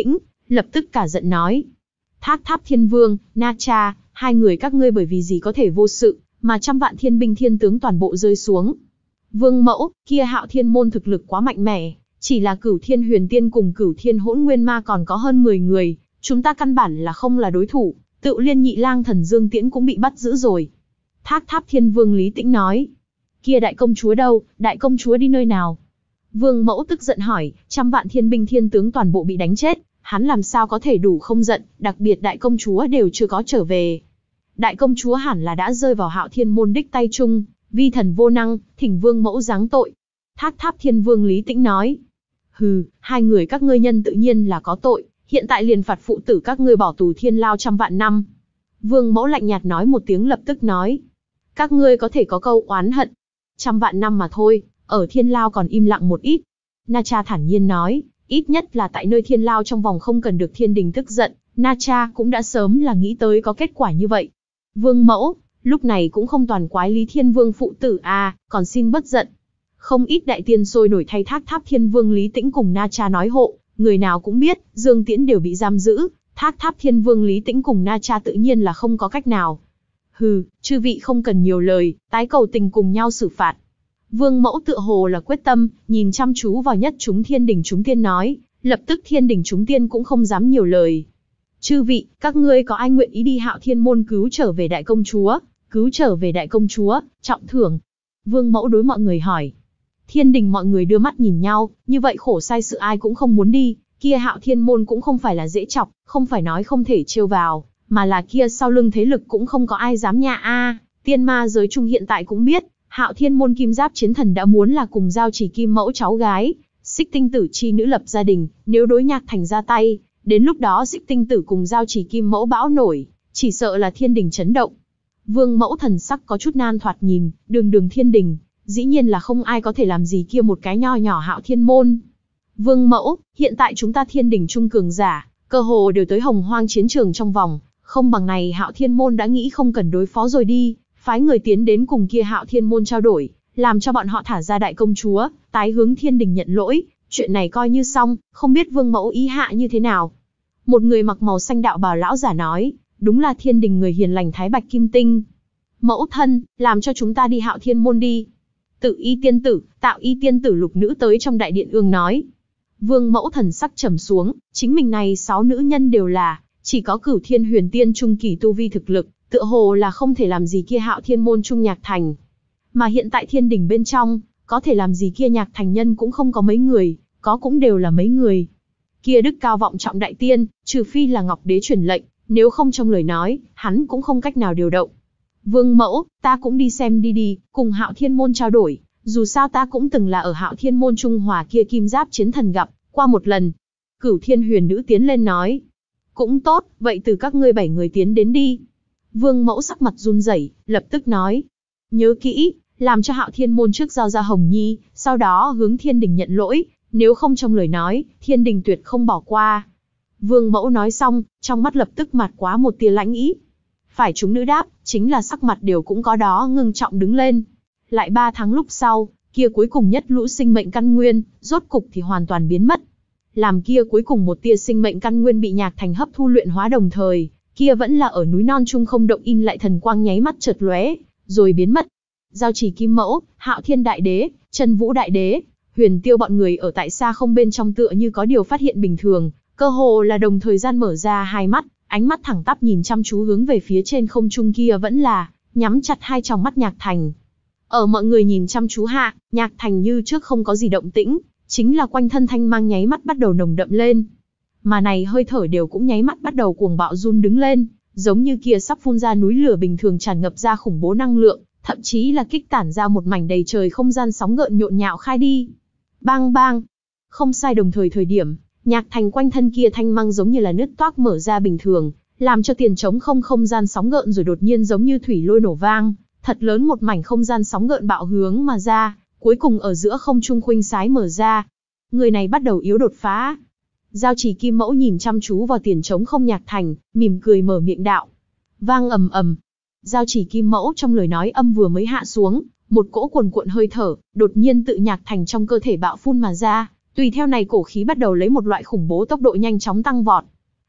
lập tức cả giận nói. Thác Tháp Thiên Vương, Na Cha, hai người các ngươi bởi vì gì có thể vô sự, mà trăm vạn thiên binh thiên tướng toàn bộ rơi xuống. Vương mẫu, kia Hạo Thiên môn thực lực quá mạnh mẽ, chỉ là Cửu Thiên Huyền Tiên cùng Cửu Thiên Hỗn Nguyên Ma còn có hơn mười người, chúng ta căn bản là không là đối thủ, tự liên nhị lang thần Dương Tiễn cũng bị bắt giữ rồi. Thác Tháp Thiên Vương Lý Tĩnh nói. Kia đại công chúa đâu, đại công chúa đi nơi nào? Vương mẫu tức giận hỏi, trăm vạn thiên binh thiên tướng toàn bộ bị đánh chết, hắn làm sao có thể đủ không giận, đặc biệt đại công chúa đều chưa có trở về. Đại công chúa hẳn là đã rơi vào Hạo Thiên môn đích tay chung, vi thần vô năng, thỉnh vương mẫu giáng tội. Thác Tháp Thiên Vương Lý Tĩnh nói. Hừ, hai người các ngươi nhân tự nhiên là có tội, hiện tại liền phạt phụ tử các ngươi bỏ tù thiên lao trăm vạn năm. Vương mẫu lạnh nhạt nói một tiếng lập tức nói. Các ngươi có thể có câu oán hận. Trăm vạn năm mà thôi, ở thiên lao còn im lặng một ít. Na Cha thản nhiên nói, ít nhất là tại nơi thiên lao trong vòng không cần được thiên đình tức giận, Na Cha cũng đã sớm là nghĩ tới có kết quả như vậy. Vương mẫu, lúc này cũng không toàn quái Lý Thiên Vương phụ tử à, còn xin bất giận. Không ít đại tiên sôi nổi thay Thác Tháp Thiên Vương Lý Tĩnh cùng Na Cha nói hộ, người nào cũng biết, Dương Tiễn đều bị giam giữ, Thác Tháp Thiên Vương Lý Tĩnh cùng Na Cha tự nhiên là không có cách nào. Hừ, chư vị không cần nhiều lời, tái cầu tình cùng nhau xử phạt. Vương mẫu tựa hồ là quyết tâm, nhìn chăm chú vào nhất chúng thiên đình chúng tiên nói, lập tức thiên đình chúng tiên cũng không dám nhiều lời. Chư vị, các ngươi có ai nguyện ý đi Hạo Thiên môn cứu trở về đại công chúa, cứu trở về đại công chúa, trọng thưởng. Vương mẫu đối mọi người hỏi. Thiên đình mọi người đưa mắt nhìn nhau, như vậy khổ sai sự ai cũng không muốn đi, kia Hạo Thiên môn cũng không phải là dễ chọc, không phải nói không thể trêu vào, mà là kia sau lưng thế lực cũng không có ai dám nha a. Tiên ma giới chung hiện tại cũng biết, Hạo Thiên môn Kim Giáp Chiến Thần đã muốn là cùng Giao Chỉ Kim mẫu cháu gái, Xích Tinh Tử chi nữ lập gia đình, nếu đối Nhạc Thành ra tay, đến lúc đó Xích Tinh Tử cùng Giao Chỉ Kim mẫu bão nổi, chỉ sợ là thiên đình chấn động. Vương mẫu thần sắc có chút nan thoạt nhìn, đường đường thiên đình, dĩ nhiên là không ai có thể làm gì kia một cái nho nhỏ Hạo Thiên môn. Vương mẫu, hiện tại chúng ta thiên đình trung cường giả, cơ hồ đều tới Hồng Hoang chiến trường trong vòng, không bằng này Hạo Thiên môn đã nghĩ không cần đối phó rồi đi, phái người tiến đến cùng kia Hạo Thiên môn trao đổi, làm cho bọn họ thả ra đại công chúa, tái hướng thiên đình nhận lỗi, chuyện này coi như xong, không biết vương mẫu ý hạ như thế nào. Một người mặc màu xanh đạo bào lão giả nói, đúng là thiên đình người hiền lành Thái Bạch Kim Tinh. Mẫu thân, làm cho chúng ta đi Hạo Thiên môn đi. Tự y tiên tử, tạo y tiên tử lục nữ tới trong đại điện ương nói. Vương mẫu thần sắc trầm xuống, chính mình này sáu nữ nhân đều là, chỉ có Cửu Thiên Huyền Tiên trung kỳ tu vi thực lực, tựa hồ là không thể làm gì kia Hạo Thiên môn trung Nhạc Thành. Mà hiện tại thiên đình bên trong, có thể làm gì kia Nhạc Thành nhân cũng không có mấy người, có cũng đều là mấy người. Kia đức cao vọng trọng đại tiên, trừ phi là Ngọc Đế truyền lệnh, nếu không trong lời nói, hắn cũng không cách nào điều động. Vương mẫu, ta cũng đi xem đi đi, cùng Hạo Thiên môn trao đổi, dù sao ta cũng từng là ở Hạo Thiên môn Trung Hòa kia Kim Giáp Chiến Thần gặp qua một lần. Cửu Thiên Huyền nữ tiến lên nói, cũng tốt, vậy từ các ngươi bảy người tiến đến đi. Vương mẫu sắc mặt run rẩy, lập tức nói, nhớ kỹ, làm cho Hạo Thiên môn trước giao ra Hồng Nhi, sau đó hướng thiên đình nhận lỗi, nếu không trong lời nói, thiên đình tuyệt không bỏ qua. Vương mẫu nói xong, trong mắt lập tức mạt quá một tia lãnh ý. Phải chúng nữ đáp, chính là sắc mặt đều cũng có đó ngưng trọng đứng lên. Lại ba tháng lúc sau, kia cuối cùng nhất lũ sinh mệnh căn nguyên, rốt cục thì hoàn toàn biến mất. Làm kia cuối cùng một tia sinh mệnh căn nguyên bị Nhạc Thành hấp thu luyện hóa đồng thời, kia vẫn là ở núi non trung không động in lại thần quang nháy mắt chợt lóe, rồi biến mất. Giao Chỉ Kim mẫu, Hạo Thiên đại đế, Chân Vũ đại đế, Huyền Tiêu bọn người ở tại xa không bên trong tựa như có điều phát hiện bình thường, cơ hồ là đồng thời gian mở ra hai mắt, ánh mắt thẳng tắp nhìn chăm chú hướng về phía trên không trung kia vẫn là nhắm chặt hai tròng mắt Nhạc Thành. Ở mọi người nhìn chăm chú hạ, Nhạc Thành như trước không có gì động tĩnh, chính là quanh thân thanh mang nháy mắt bắt đầu nồng đậm lên. Mà này hơi thở đều cũng nháy mắt bắt đầu cuồng bạo run đứng lên, giống như kia sắp phun ra núi lửa bình thường tràn ngập ra khủng bố năng lượng, thậm chí là kích tản ra một mảnh đầy trời không gian sóng gợn nhộn nhạo khai đi. Bang bang, không sai đồng thời thời điểm, Nhạc Thành quanh thân kia thanh mang giống như là nứt toác mở ra bình thường, làm cho tiền trống không không gian sóng gợn rồi đột nhiên giống như thủy lôi nổ vang, thật lớn một mảnh không gian sóng gợn bạo hướng mà ra, cuối cùng ở giữa không trung khuynh sái mở ra. Người này bắt đầu yếu đột phá. Giao Chỉ Kim mẫu nhìn chăm chú vào tiền trống không Nhạc Thành, mỉm cười mở miệng đạo. Vang ầm ầm. Giao Chỉ Kim mẫu trong lời nói âm vừa mới hạ xuống, một cỗ cuồn cuộn hơi thở, đột nhiên tự Nhạc Thành trong cơ thể bạo phun mà ra, tùy theo này cổ khí bắt đầu lấy một loại khủng bố tốc độ nhanh chóng tăng vọt.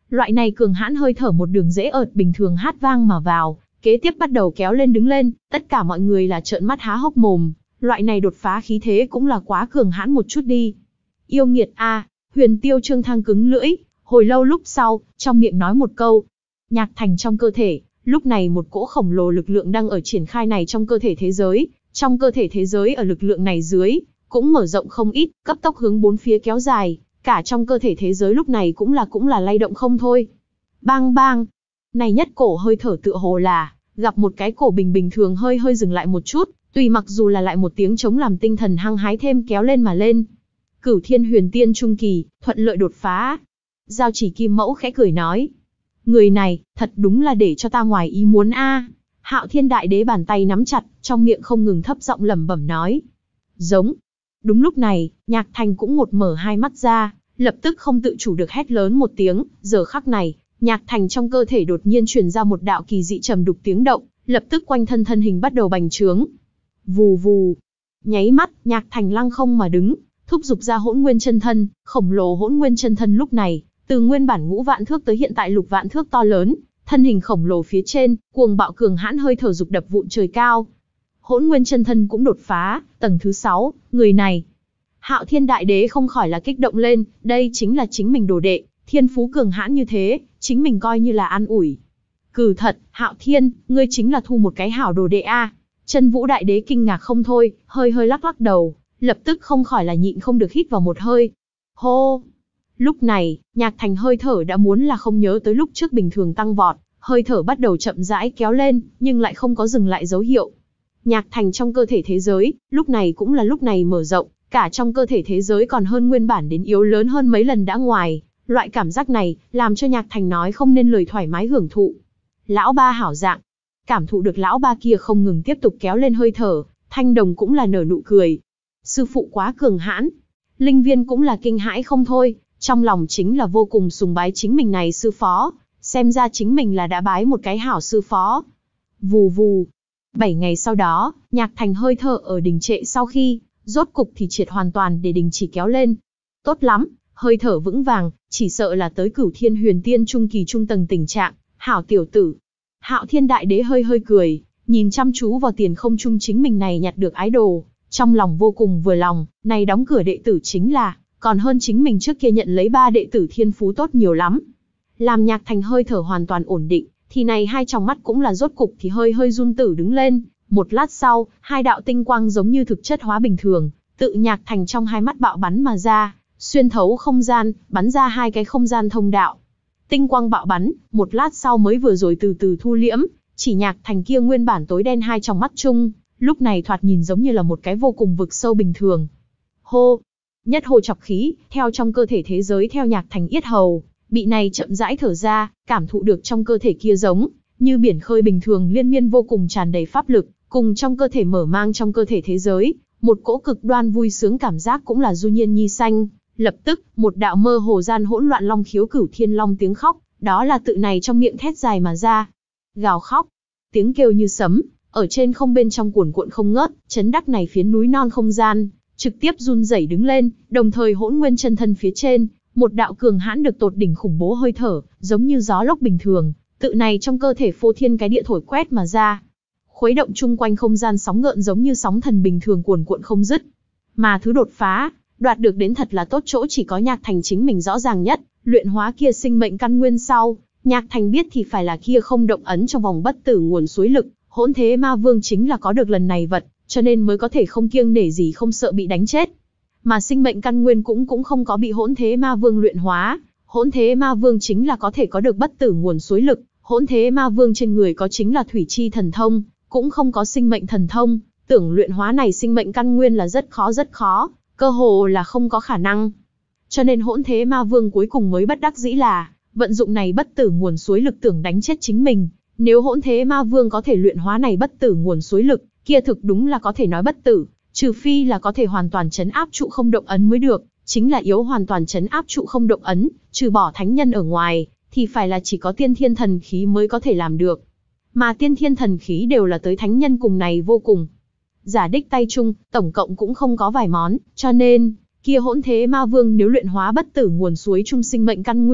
Loại này cường hãn hơi thở một đường dễ ợt bình thường hát vang mà vào, kế tiếp bắt đầu kéo lên đứng lên, tất cả mọi người là trợn mắt há hốc mồm, loại này đột phá khí thế cũng là quá cường hãn một chút đi. Yêu nghiệt a, Huyền Tiêu Trương Thang cứng lưỡi, hồi lâu lúc sau, trong miệng nói một câu. Nhạc Thành trong cơ thể, lúc này một cỗ khổng lồ lực lượng đang ở triển khai này trong cơ thể thế giới, trong cơ thể thế giới ở lực lượng này dưới, cũng mở rộng không ít, cấp tốc hướng bốn phía kéo dài, cả trong cơ thể thế giới lúc này cũng là cũng là lay động không thôi. Bang bang, này nhất cổ hơi thở tựa hồ là, gặp một cái cổ bình bình thường hơi hơi dừng lại một chút, tùy mặc dù là lại một tiếng chống làm tinh thần hăng hái thêm kéo lên mà lên. Cửu Thiên Huyền Tiên Trung Kỳ, thuận lợi đột phá. Giao Chỉ Kim Mẫu khẽ cười nói. Người này, thật đúng là để cho ta ngoài ý muốn a. Hạo Thiên Đại Đế bàn tay nắm chặt, trong miệng không ngừng thấp giọng lẩm bẩm nói. Giống. Đúng lúc này, Nhạc Thành cũng một mở hai mắt ra, lập tức không tự chủ được hét lớn một tiếng, giờ khắc này, Nhạc Thành trong cơ thể đột nhiên truyền ra một đạo kỳ dị trầm đục tiếng động, lập tức quanh thân thân hình bắt đầu bành trướng. Vù vù. Nháy mắt, Nhạc Thành lăng không mà đứng, thúc giục ra Hỗn Nguyên Chân Thân, khổng lồ Hỗn Nguyên Chân Thân lúc này, từ nguyên bản ngũ vạn thước tới hiện tại lục vạn thước to lớn, thân hình khổng lồ phía trên, cuồng bạo cường hãn hơi thở dục đập vụn trời cao. Hỗn Nguyên Chân Thân cũng đột phá, tầng thứ sáu, người này. Hạo Thiên Đại Đế không khỏi là kích động lên, đây chính là chính mình đồ đệ, thiên phú cường hãn như thế, chính mình coi như là an ủi. Cừ thật, Hạo Thiên, ngươi chính là thu một cái hảo đồ đệ a. Chân Vũ Đại Đế kinh ngạc không thôi, hơi hơi lắc lắc đầu, lập tức không khỏi là nhịn không được hít vào một hơi. Hô! Lúc này, Nhạc Thành hơi thở đã muốn là không nhớ tới lúc trước bình thường tăng vọt, hơi thở bắt đầu chậm rãi kéo lên, nhưng lại không có dừng lại dấu hiệu. Nhạc Thành trong cơ thể thế giới, lúc này cũng là lúc này mở rộng, cả trong cơ thể thế giới còn hơn nguyên bản đến yếu lớn hơn mấy lần đã ngoài. Loại cảm giác này, làm cho Nhạc Thành nói không nên lời thoải mái hưởng thụ. Lão ba hảo dạng. Cảm thụ được lão ba kia không ngừng tiếp tục kéo lên hơi thở, Thanh Đồng cũng là nở nụ cười. Sư phụ quá cường hãn. Linh Viên cũng là kinh hãi không thôi, trong lòng chính là vô cùng sùng bái chính mình này sư phó, xem ra chính mình là đã bái một cái hảo sư phó. Vù vù. Bảy ngày sau đó, Nhạc Thành hơi thở ở đình trệ sau khi, rốt cục thì triệt hoàn toàn để đình chỉ kéo lên. Tốt lắm, hơi thở vững vàng, chỉ sợ là tới Cửu Thiên Huyền Tiên Trung Kỳ trung tầng tình trạng, hảo tiểu tử. Hạo Thiên Đại Đế hơi hơi cười, nhìn chăm chú vào tiền không trung chính mình này nhặt được ái đồ, trong lòng vô cùng vừa lòng, này đóng cửa đệ tử chính là, còn hơn chính mình trước kia nhận lấy ba đệ tử thiên phú tốt nhiều lắm. Làm Nhạc Thành hơi thở hoàn toàn ổn định, thì này hai tròng mắt cũng là rốt cục thì hơi hơi run tử đứng lên, một lát sau, hai đạo tinh quang giống như thực chất hóa bình thường, tự Nhạc Thành trong hai mắt bạo bắn mà ra, xuyên thấu không gian, bắn ra hai cái không gian thông đạo. Tinh quang bạo bắn, một lát sau mới vừa rồi từ từ thu liễm, chỉ Nhạc Thành kia nguyên bản tối đen hai trong mắt chung, lúc này thoạt nhìn giống như là một cái vô cùng vực sâu bình thường. Hô! Nhất hồ chọc khí, theo trong cơ thể thế giới theo Nhạc Thành yết hầu, bị này chậm rãi thở ra, cảm thụ được trong cơ thể kia giống như biển khơi bình thường liên miên vô cùng tràn đầy pháp lực, cùng trong cơ thể mở mang trong cơ thể thế giới, một cỗ cực đoan vui sướng cảm giác cũng là du nhiên nhi xanh. Lập tức, một đạo mơ hồ gian hỗn loạn long khiếu cửu thiên long tiếng khóc, đó là tự này trong miệng thét dài mà ra. Gào khóc, tiếng kêu như sấm, ở trên không bên trong cuồn cuộn không ngớt, chấn đắc này phiến núi non không gian, trực tiếp run rẩy đứng lên, đồng thời Hỗn Nguyên Chân Thân phía trên, một đạo cường hãn được tột đỉnh khủng bố hơi thở, giống như gió lốc bình thường, tự này trong cơ thể phô thiên cái địa thổi quét mà ra. Khuấy động chung quanh không gian sóng gợn giống như sóng thần bình thường cuồn cuộn không dứt. Mà thứ đột phá, đoạt được đến thật là tốt chỗ chỉ có Nhạc Thành chính mình rõ ràng nhất, luyện hóa kia sinh mệnh căn nguyên sau, Nhạc Thành biết thì phải là kia không động ấn trong vòng bất tử nguồn suối lực, Hỗn Thế Ma Vương chính là có được lần này vật, cho nên mới có thể không kiêng nể gì không sợ bị đánh chết. Mà sinh mệnh căn nguyên cũng cũng không có bị Hỗn Thế Ma Vương luyện hóa, Hỗn Thế Ma Vương chính là có thể có được bất tử nguồn suối lực, Hỗn Thế Ma Vương trên người có chính là thủy chi thần thông, cũng không có sinh mệnh thần thông, tưởng luyện hóa này sinh mệnh căn nguyên là rất khó rất khó, cơ hồ là không có khả năng. Cho nên Hỗn Thế Ma Vương cuối cùng mới bất đắc dĩ là vận dụng này bất tử nguồn suối lực tưởng đánh chết chính mình. Nếu Hỗn Thế Ma Vương có thể luyện hóa này bất tử nguồn suối lực, kia thực đúng là có thể nói bất tử, trừ phi là có thể hoàn toàn trấn áp trụ không động ấn mới được, chính là yếu hoàn toàn trấn áp trụ không động ấn, trừ bỏ thánh nhân ở ngoài, thì phải là chỉ có tiên thiên thần khí mới có thể làm được. Mà tiên thiên thần khí đều là tới thánh nhân cùng này vô cùng. Giả đích tay chung, tổng cộng cũng không có vài món, cho nên, kia Hỗn Thế Ma Vương nếu luyện hóa bất tử nguồn suối chung sinh mệnh căn nguyên,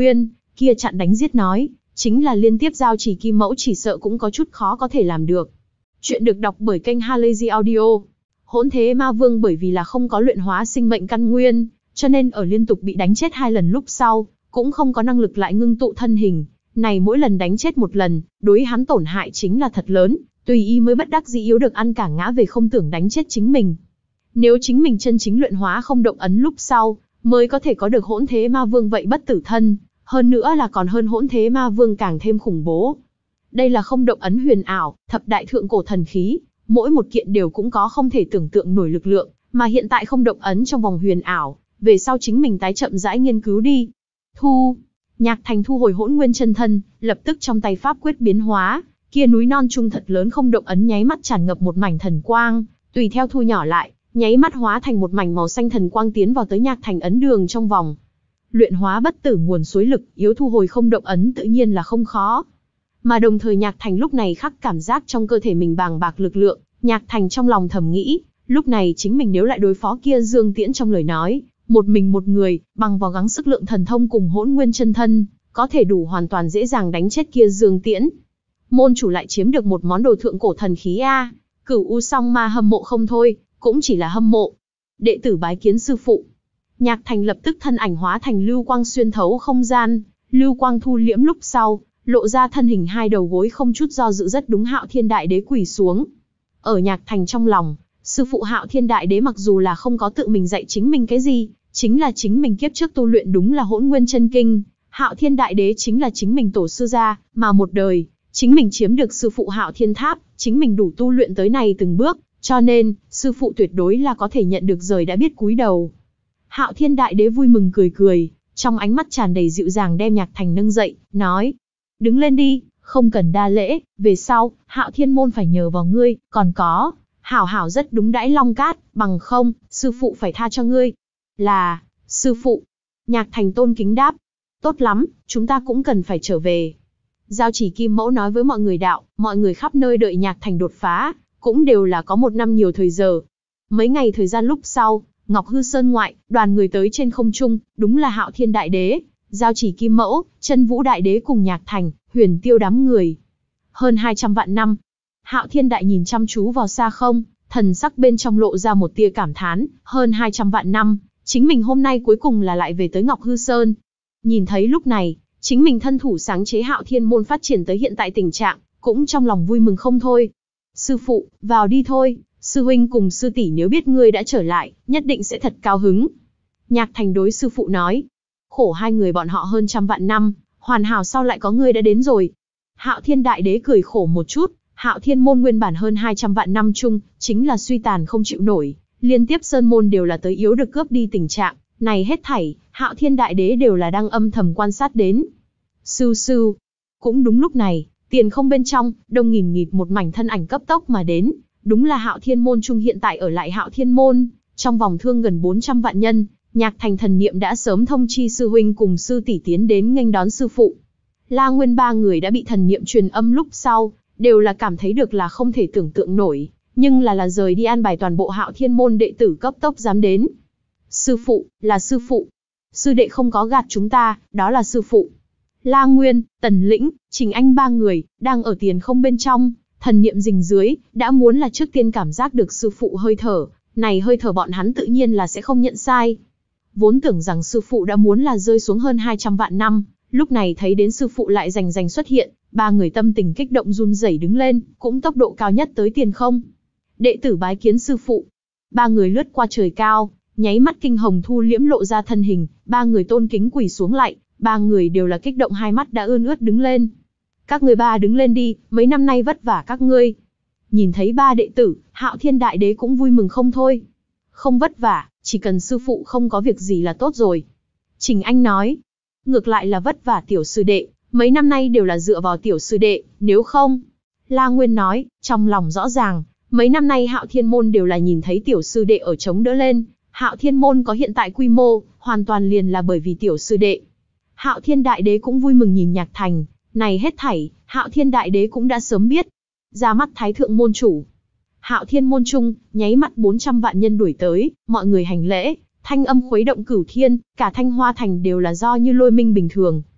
kia chặn đánh giết nói, chính là liên tiếp giao chỉ kim mẫu chỉ sợ cũng có chút khó có thể làm được. Chuyện được đọc bởi kênh Halazy Audio. Hỗn thế ma vương bởi vì là không có luyện hóa sinh mệnh căn nguyên, cho nên ở liên tục bị đánh chết hai lần lúc sau, cũng không có năng lực lại ngưng tụ thân hình. Này mỗi lần đánh chết một lần, đối hắn tổn hại chính là thật lớn, tùy ý mới bất đắc dĩ yếu được ăn cả ngã về không tưởng đánh chết chính mình. Nếu chính mình chân chính luyện hóa không động ấn lúc sau, mới có thể có được hỗn thế ma vương vậy bất tử thân, hơn nữa là còn hơn hỗn thế ma vương càng thêm khủng bố. Đây là không động ấn huyền ảo, thập đại thượng cổ thần khí, mỗi một kiện đều cũng có không thể tưởng tượng nổi lực lượng, mà hiện tại không động ấn trong vòng huyền ảo, về sau chính mình tái chậm rãi nghiên cứu đi. Thu, Nhạc Thành thu hồi hỗn nguyên chân thân, lập tức trong tay pháp quyết biến hóa, kia núi non trung thật lớn không động ấn nháy mắt tràn ngập một mảnh thần quang, tùy theo thu nhỏ lại, nháy mắt hóa thành một mảnh màu xanh thần quang tiến vào tới Nhạc Thành ấn đường trong vòng. Luyện hóa bất tử nguồn suối lực, yếu thu hồi không động ấn tự nhiên là không khó. Mà đồng thời Nhạc Thành lúc này khắc cảm giác trong cơ thể mình bàng bạc lực lượng, Nhạc Thành trong lòng thầm nghĩ, lúc này chính mình nếu lại đối phó kia Dương Tiễn trong lời nói, một mình một người, bằng vào gắng sức lượng thần thông cùng hỗn nguyên chân thân, có thể đủ hoàn toàn dễ dàng đánh chết kia Dương Tiễn. Môn chủ lại chiếm được một món đồ thượng cổ thần khí a, Cửu U Song Ma hâm mộ không thôi, cũng chỉ là hâm mộ. Đệ tử bái kiến sư phụ. Nhạc Thành lập tức thân ảnh hóa thành lưu quang xuyên thấu không gian, lưu quang thu liễm lúc sau, lộ ra thân hình hai đầu gối không chút do dự rất đúng Hạo Thiên Đại Đế quỳ xuống. Ở Nhạc Thành trong lòng, sư phụ Hạo Thiên Đại Đế mặc dù là không có tự mình dạy chính mình cái gì, chính là chính mình kiếp trước tu luyện đúng là hỗn nguyên chân kinh, Hạo Thiên Đại Đế chính là chính mình tổ sư gia, mà một đời, chính mình chiếm được sư phụ Hạo Thiên Tháp, chính mình đủ tu luyện tới này từng bước, cho nên, sư phụ tuyệt đối là có thể nhận được rời đã biết cúi đầu. Hạo Thiên Đại Đế vui mừng cười cười, trong ánh mắt tràn đầy dịu dàng đem Nhạc Thành nâng dậy, nói, đứng lên đi, không cần đa lễ, về sau, Hạo Thiên môn phải nhờ vào ngươi, còn có, hảo hảo rất đúng đãi Long Cát, bằng không, sư phụ phải tha cho ngươi. Là, sư phụ. Nhạc Thành tôn kính đáp, tốt lắm, chúng ta cũng cần phải trở về. Giao Chỉ Kim Mẫu nói với mọi người đạo, mọi người khắp nơi đợi Nhạc Thành đột phá, cũng đều là có một năm nhiều thời giờ. Mấy ngày thời gian lúc sau, Ngọc Hư Sơn ngoại, đoàn người tới trên không trung, đúng là Hạo Thiên Đại Đế, Giao Chỉ Kim Mẫu, Chân Vũ Đại Đế cùng Nhạc Thành, Huyền Tiêu đám người. Hơn hai trăm vạn năm. Hạo Thiên Đại nhìn chăm chú vào xa không, thần sắc bên trong lộ ra một tia cảm thán, hơn hai trăm vạn năm, chính mình hôm nay cuối cùng là lại về tới Ngọc Hư Sơn. Nhìn thấy lúc này, chính mình thân thủ sáng chế Hạo Thiên môn phát triển tới hiện tại tình trạng, cũng trong lòng vui mừng không thôi. Sư phụ, vào đi thôi, sư huynh cùng sư tỷ nếu biết ngươi đã trở lại, nhất định sẽ thật cao hứng. Nhạc Thành đối sư phụ nói, khổ hai người bọn họ hơn trăm vạn năm, hoàn hảo sao lại có ngươi đã đến rồi. Hạo Thiên Đại Đế cười khổ một chút, Hạo Thiên môn nguyên bản hơn hai trăm vạn năm chung, chính là suy tàn không chịu nổi, liên tiếp sơn môn đều là tới yếu được cướp đi tình trạng, này hết thảy, Hạo Thiên Đại Đế đều là đang âm thầm quan sát đến. Sưu sưu, cũng đúng lúc này, tiền không bên trong, đông nghìn nghịt một mảnh thân ảnh cấp tốc mà đến, đúng là Hạo Thiên môn chung hiện tại ở lại Hạo Thiên môn, trong vòng thương gần bốn trăm vạn nhân, Nhạc Thành thần niệm đã sớm thông chi sư huynh cùng sư tỷ tiến đến nghênh đón sư phụ. La Nguyên ba người đã bị thần niệm truyền âm lúc sau, đều là cảm thấy được là không thể tưởng tượng nổi, nhưng là là rời đi an bài toàn bộ Hạo Thiên môn đệ tử cấp tốc dám đến. Sư phụ, là sư phụ. Sư đệ không có gạt chúng ta, đó là sư phụ. La Nguyên, Tần Lĩnh, Trình Anh ba người, đang ở tiền không bên trong, thần niệm rình dưới, đã muốn là trước tiên cảm giác được sư phụ hơi thở, này hơi thở bọn hắn tự nhiên là sẽ không nhận sai. Vốn tưởng rằng sư phụ đã muốn là rơi xuống hơn hai trăm vạn năm, lúc này thấy đến sư phụ lại rành rành xuất hiện, ba người tâm tình kích động run rẩy đứng lên, cũng tốc độ cao nhất tới tiền không. Đệ tử bái kiến sư phụ. Ba người lướt qua trời cao, nháy mắt kinh hồng thu liễm lộ ra thân hình, ba người tôn kính quỳ xuống lại, ba người đều là kích động hai mắt đã ươn ướt đứng lên. Các người ba đứng lên đi, mấy năm nay vất vả các ngươi. Nhìn thấy ba đệ tử, Hạo Thiên Đại Đế cũng vui mừng không thôi. Không vất vả, chỉ cần sư phụ không có việc gì là tốt rồi. Trình Anh nói, ngược lại là vất vả tiểu sư đệ, mấy năm nay đều là dựa vào tiểu sư đệ, nếu không. La Nguyên nói, trong lòng rõ ràng, mấy năm nay Hạo Thiên môn đều là nhìn thấy tiểu sư đệ ở chống đỡ lên, Hạo Thiên môn có hiện tại quy mô, hoàn toàn liền là bởi vì tiểu sư đệ. Hạo Thiên Đại Đế cũng vui mừng nhìn Nhạc Thành, này hết thảy, Hạo Thiên Đại Đế cũng đã sớm biết. Ra mắt Thái thượng môn chủ. Hạo Thiên môn trung, nháy mắt bốn trăm vạn nhân đuổi tới, mọi người hành lễ, thanh âm khuấy động cửu thiên, cả Thanh Hoa thành đều là do như lôi minh bình thường.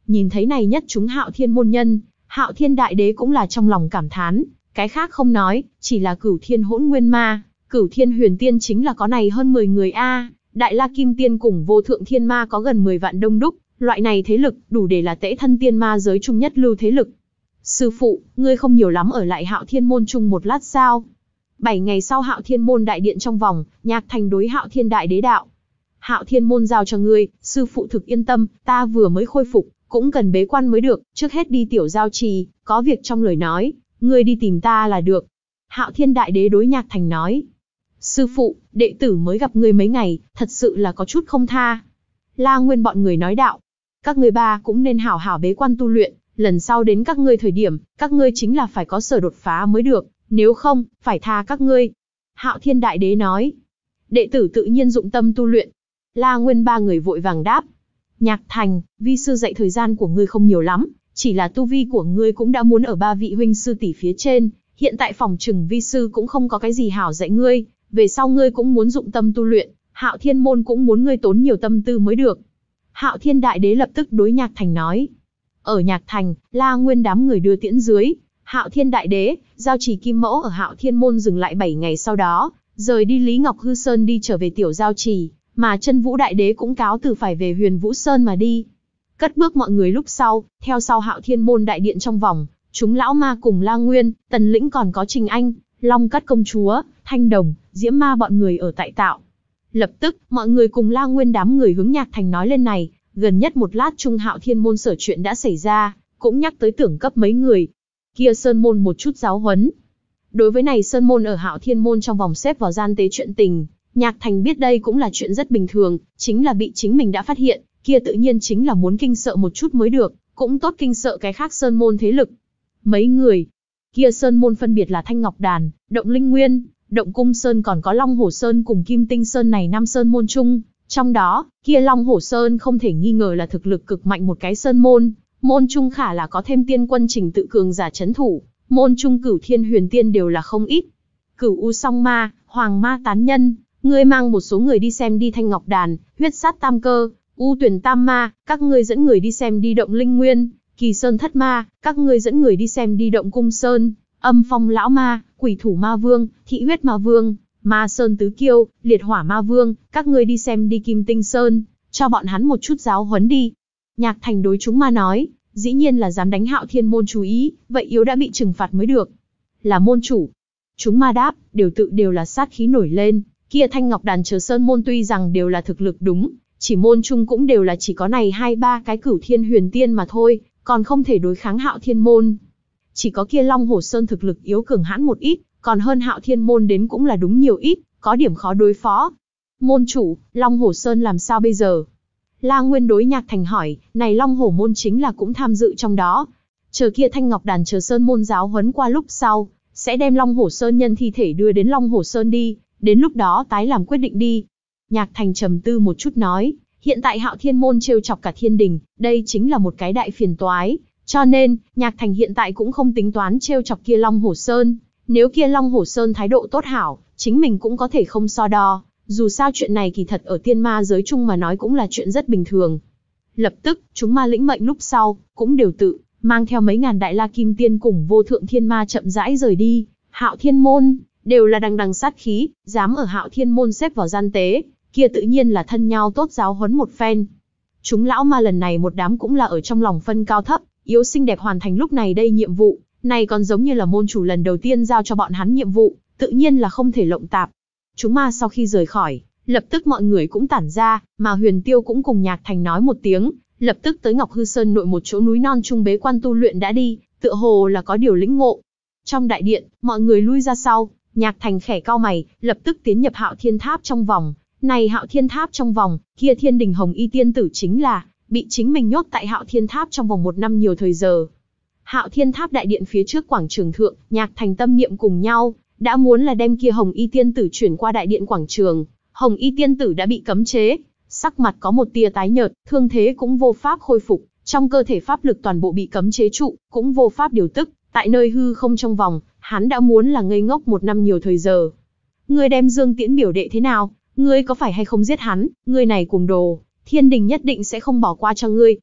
Nhìn thấy này nhất chúng Hạo Thiên môn nhân, Hạo Thiên đại đế cũng là trong lòng cảm thán, cái khác không nói, chỉ là Cửu Thiên Hỗn Nguyên Ma, Cửu Thiên Huyền Tiên chính là có này hơn mười người a, Đại La Kim Tiên cùng Vô Thượng Thiên Ma có gần mười vạn đông đúc, loại này thế lực đủ để là tễ thân tiên ma giới trung nhất lưu thế lực. Sư phụ, ngươi không nhiều lắm ở lại Hạo Thiên môn chung một lát sao? Bảy ngày sau Hạo Thiên môn đại điện trong vòng, Nhạc Thành đối Hạo Thiên đại đế đạo. Hạo Thiên môn giao cho ngươi, sư phụ thực yên tâm, ta vừa mới khôi phục, cũng cần bế quan mới được, trước hết đi tiểu giao trì, có việc trong lời nói, ngươi đi tìm ta là được. Hạo Thiên đại đế đối Nhạc Thành nói. Sư phụ, đệ tử mới gặp ngươi mấy ngày, thật sự là có chút không tha. La Nguyên bọn người nói đạo. Các ngươi ba cũng nên hảo hảo bế quan tu luyện, lần sau đến các ngươi thời điểm, các ngươi chính là phải có sở đột phá mới được, nếu không, phải tha các ngươi. Hạo Thiên đại đế nói. Đệ tử tự nhiên dụng tâm tu luyện. La Nguyên ba người vội vàng đáp. Nhạc Thành, vi sư dạy thời gian của ngươi không nhiều lắm, chỉ là tu vi của ngươi cũng đã muốn ở ba vị huynh sư tỷ phía trên, hiện tại phòng trừng vi sư cũng không có cái gì hảo dạy ngươi, về sau ngươi cũng muốn dụng tâm tu luyện, Hạo Thiên môn cũng muốn ngươi tốn nhiều tâm tư mới được. Hạo Thiên đại đế lập tức đối Nhạc Thành nói. Ở Nhạc Thành, La Nguyên đám người đưa tiễn dưới, Hạo Thiên đại đế, giao trì Kim Mẫu ở Hạo Thiên môn dừng lại bảy ngày sau đó, rời đi Lý Ngọc Hư Sơn đi trở về tiểu giao trì, mà Chân Vũ đại đế cũng cáo từ phải về Huyền Vũ Sơn mà đi. Cất bước mọi người lúc sau, theo sau Hạo Thiên môn đại điện trong vòng, chúng lão ma cùng La Nguyên, Tần Lĩnh còn có Trình Anh, Long Cắt công chúa, Thanh Đồng, Diễm Ma bọn người ở tại tạo. Lập tức, mọi người cùng La Nguyên đám người hướng Nhạc Thành nói lên này, gần nhất một lát Trung Hạo Thiên môn sở chuyện đã xảy ra, cũng nhắc tới tưởng cấp mấy người. Kia Sơn môn một chút giáo huấn. Đối với này Sơn môn ở Hạo Thiên môn trong vòng xếp vào gian tế chuyện tình, Nhạc Thành biết đây cũng là chuyện rất bình thường, chính là bị chính mình đã phát hiện, kia tự nhiên chính là muốn kinh sợ một chút mới được, cũng tốt kinh sợ cái khác Sơn môn thế lực. Mấy người, kia Sơn môn phân biệt là Thanh Ngọc Đàn, Động Linh Nguyên, Động Cung Sơn còn có Long Hổ Sơn cùng Kim Tinh Sơn này năm Sơn môn chung. Trong đó, kia Long Hổ Sơn không thể nghi ngờ là thực lực cực mạnh một cái Sơn môn, môn trung khả là có thêm tiên quân trình tự cường giả chấn thủ, môn trung Cửu Thiên Huyền Tiên đều là không ít. Cửu U Song Ma, Hoàng Ma Tán Nhân, ngươi mang một số người đi xem đi Thanh Ngọc Đàn, Huyết Sát Tam Cơ, U Tuyển Tam Ma, các ngươi dẫn người đi xem đi Động Linh Nguyên, Kỳ Sơn Thất Ma, các ngươi dẫn người đi xem đi Động Cung Sơn, Âm Phong Lão Ma, Quỷ Thủ Ma Vương, Thị Huyết Ma Vương, Ma Sơn Tứ Kiêu, Liệt Hỏa Ma Vương, các ngươi đi xem đi Kim Tinh Sơn, cho bọn hắn một chút giáo huấn đi. Nhạc Thành đối chúng ma nói, dĩ nhiên là dám đánh Hạo Thiên môn chú ý, vậy yếu đã bị trừng phạt mới được. Là môn chủ. Chúng ma đáp, đều tự đều là sát khí nổi lên, kia Thanh Ngọc Đàn chờ Sơn môn tuy rằng đều là thực lực đúng, chỉ môn chung cũng đều là chỉ có này hai ba cái Cửu Thiên Huyền Tiên mà thôi, còn không thể đối kháng Hạo Thiên môn. Chỉ có kia Long Hổ Sơn thực lực yếu cường hãn một ít, còn hơn Hạo Thiên môn đến cũng là đúng nhiều ít, có điểm khó đối phó. Môn chủ, Long Hổ Sơn làm sao bây giờ? La Nguyên đối Nhạc Thành hỏi, này Long Hổ môn chính là cũng tham dự trong đó. Chờ kia Thanh Ngọc Đàn chờ Sơn môn giáo huấn qua lúc sau, sẽ đem Long Hổ Sơn nhân thi thể đưa đến Long Hổ Sơn đi, đến lúc đó tái làm quyết định đi. Nhạc Thành trầm tư một chút nói, hiện tại Hạo Thiên môn trêu chọc cả thiên đình, đây chính là một cái đại phiền toái, cho nên, Nhạc Thành hiện tại cũng không tính toán trêu chọc kia Long Hổ Sơn, nếu kia Long Hổ Sơn thái độ tốt hảo, chính mình cũng có thể không so đo, dù sao chuyện này kỳ thật ở tiên ma giới chung mà nói cũng là chuyện rất bình thường. Lập tức, chúng ma lĩnh mệnh lúc sau, cũng đều tự, mang theo mấy ngàn đại la kim tiên cùng vô thượng thiên ma chậm rãi rời đi, Hạo Thiên môn, đều là đằng đằng sát khí, dám ở Hạo Thiên môn xếp vào gian tế, kia tự nhiên là thân nhau tốt giáo huấn một phen. Chúng lão ma lần này một đám cũng là ở trong lòng phân cao thấp, yếu xinh đẹp hoàn thành lúc này đây nhiệm vụ, này còn giống như là môn chủ lần đầu tiên giao cho bọn hắn nhiệm vụ, tự nhiên là không thể lộng tạp. Chúng ma sau khi rời khỏi, lập tức mọi người cũng tản ra, mà Huyền Tiêu cũng cùng Nhạc Thành nói một tiếng, lập tức tới Ngọc Hư Sơn nội một chỗ núi non trung bế quan tu luyện đã đi, tựa hồ là có điều lĩnh ngộ. Trong đại điện, mọi người lui ra sau, Nhạc Thành khẽ cau mày, lập tức tiến nhập Hạo Thiên Tháp trong vòng. Này Hạo Thiên Tháp trong vòng, kia Thiên Đình Hồng Y tiên tử chính là bị chính mình nhốt tại Hạo Thiên Tháp trong vòng một năm nhiều thời giờ. Hạo Thiên Tháp đại điện phía trước quảng trường thượng, Nhạc Thành tâm niệm cùng nhau, đã muốn là đem kia Hồng Y tiên tử chuyển qua đại điện quảng trường. Hồng Y tiên tử đã bị cấm chế, sắc mặt có một tia tái nhợt, thương thế cũng vô pháp khôi phục, trong cơ thể pháp lực toàn bộ bị cấm chế trụ, cũng vô pháp điều tức, tại nơi hư không trong vòng, hắn đã muốn là ngây ngốc một năm nhiều thời giờ. Ngươi đem Dương Tiễn biểu đệ thế nào? Ngươi có phải hay không giết hắn? Ngươi này cuồng đồ, Thiên Đình nhất định sẽ không bỏ qua cho ngươi.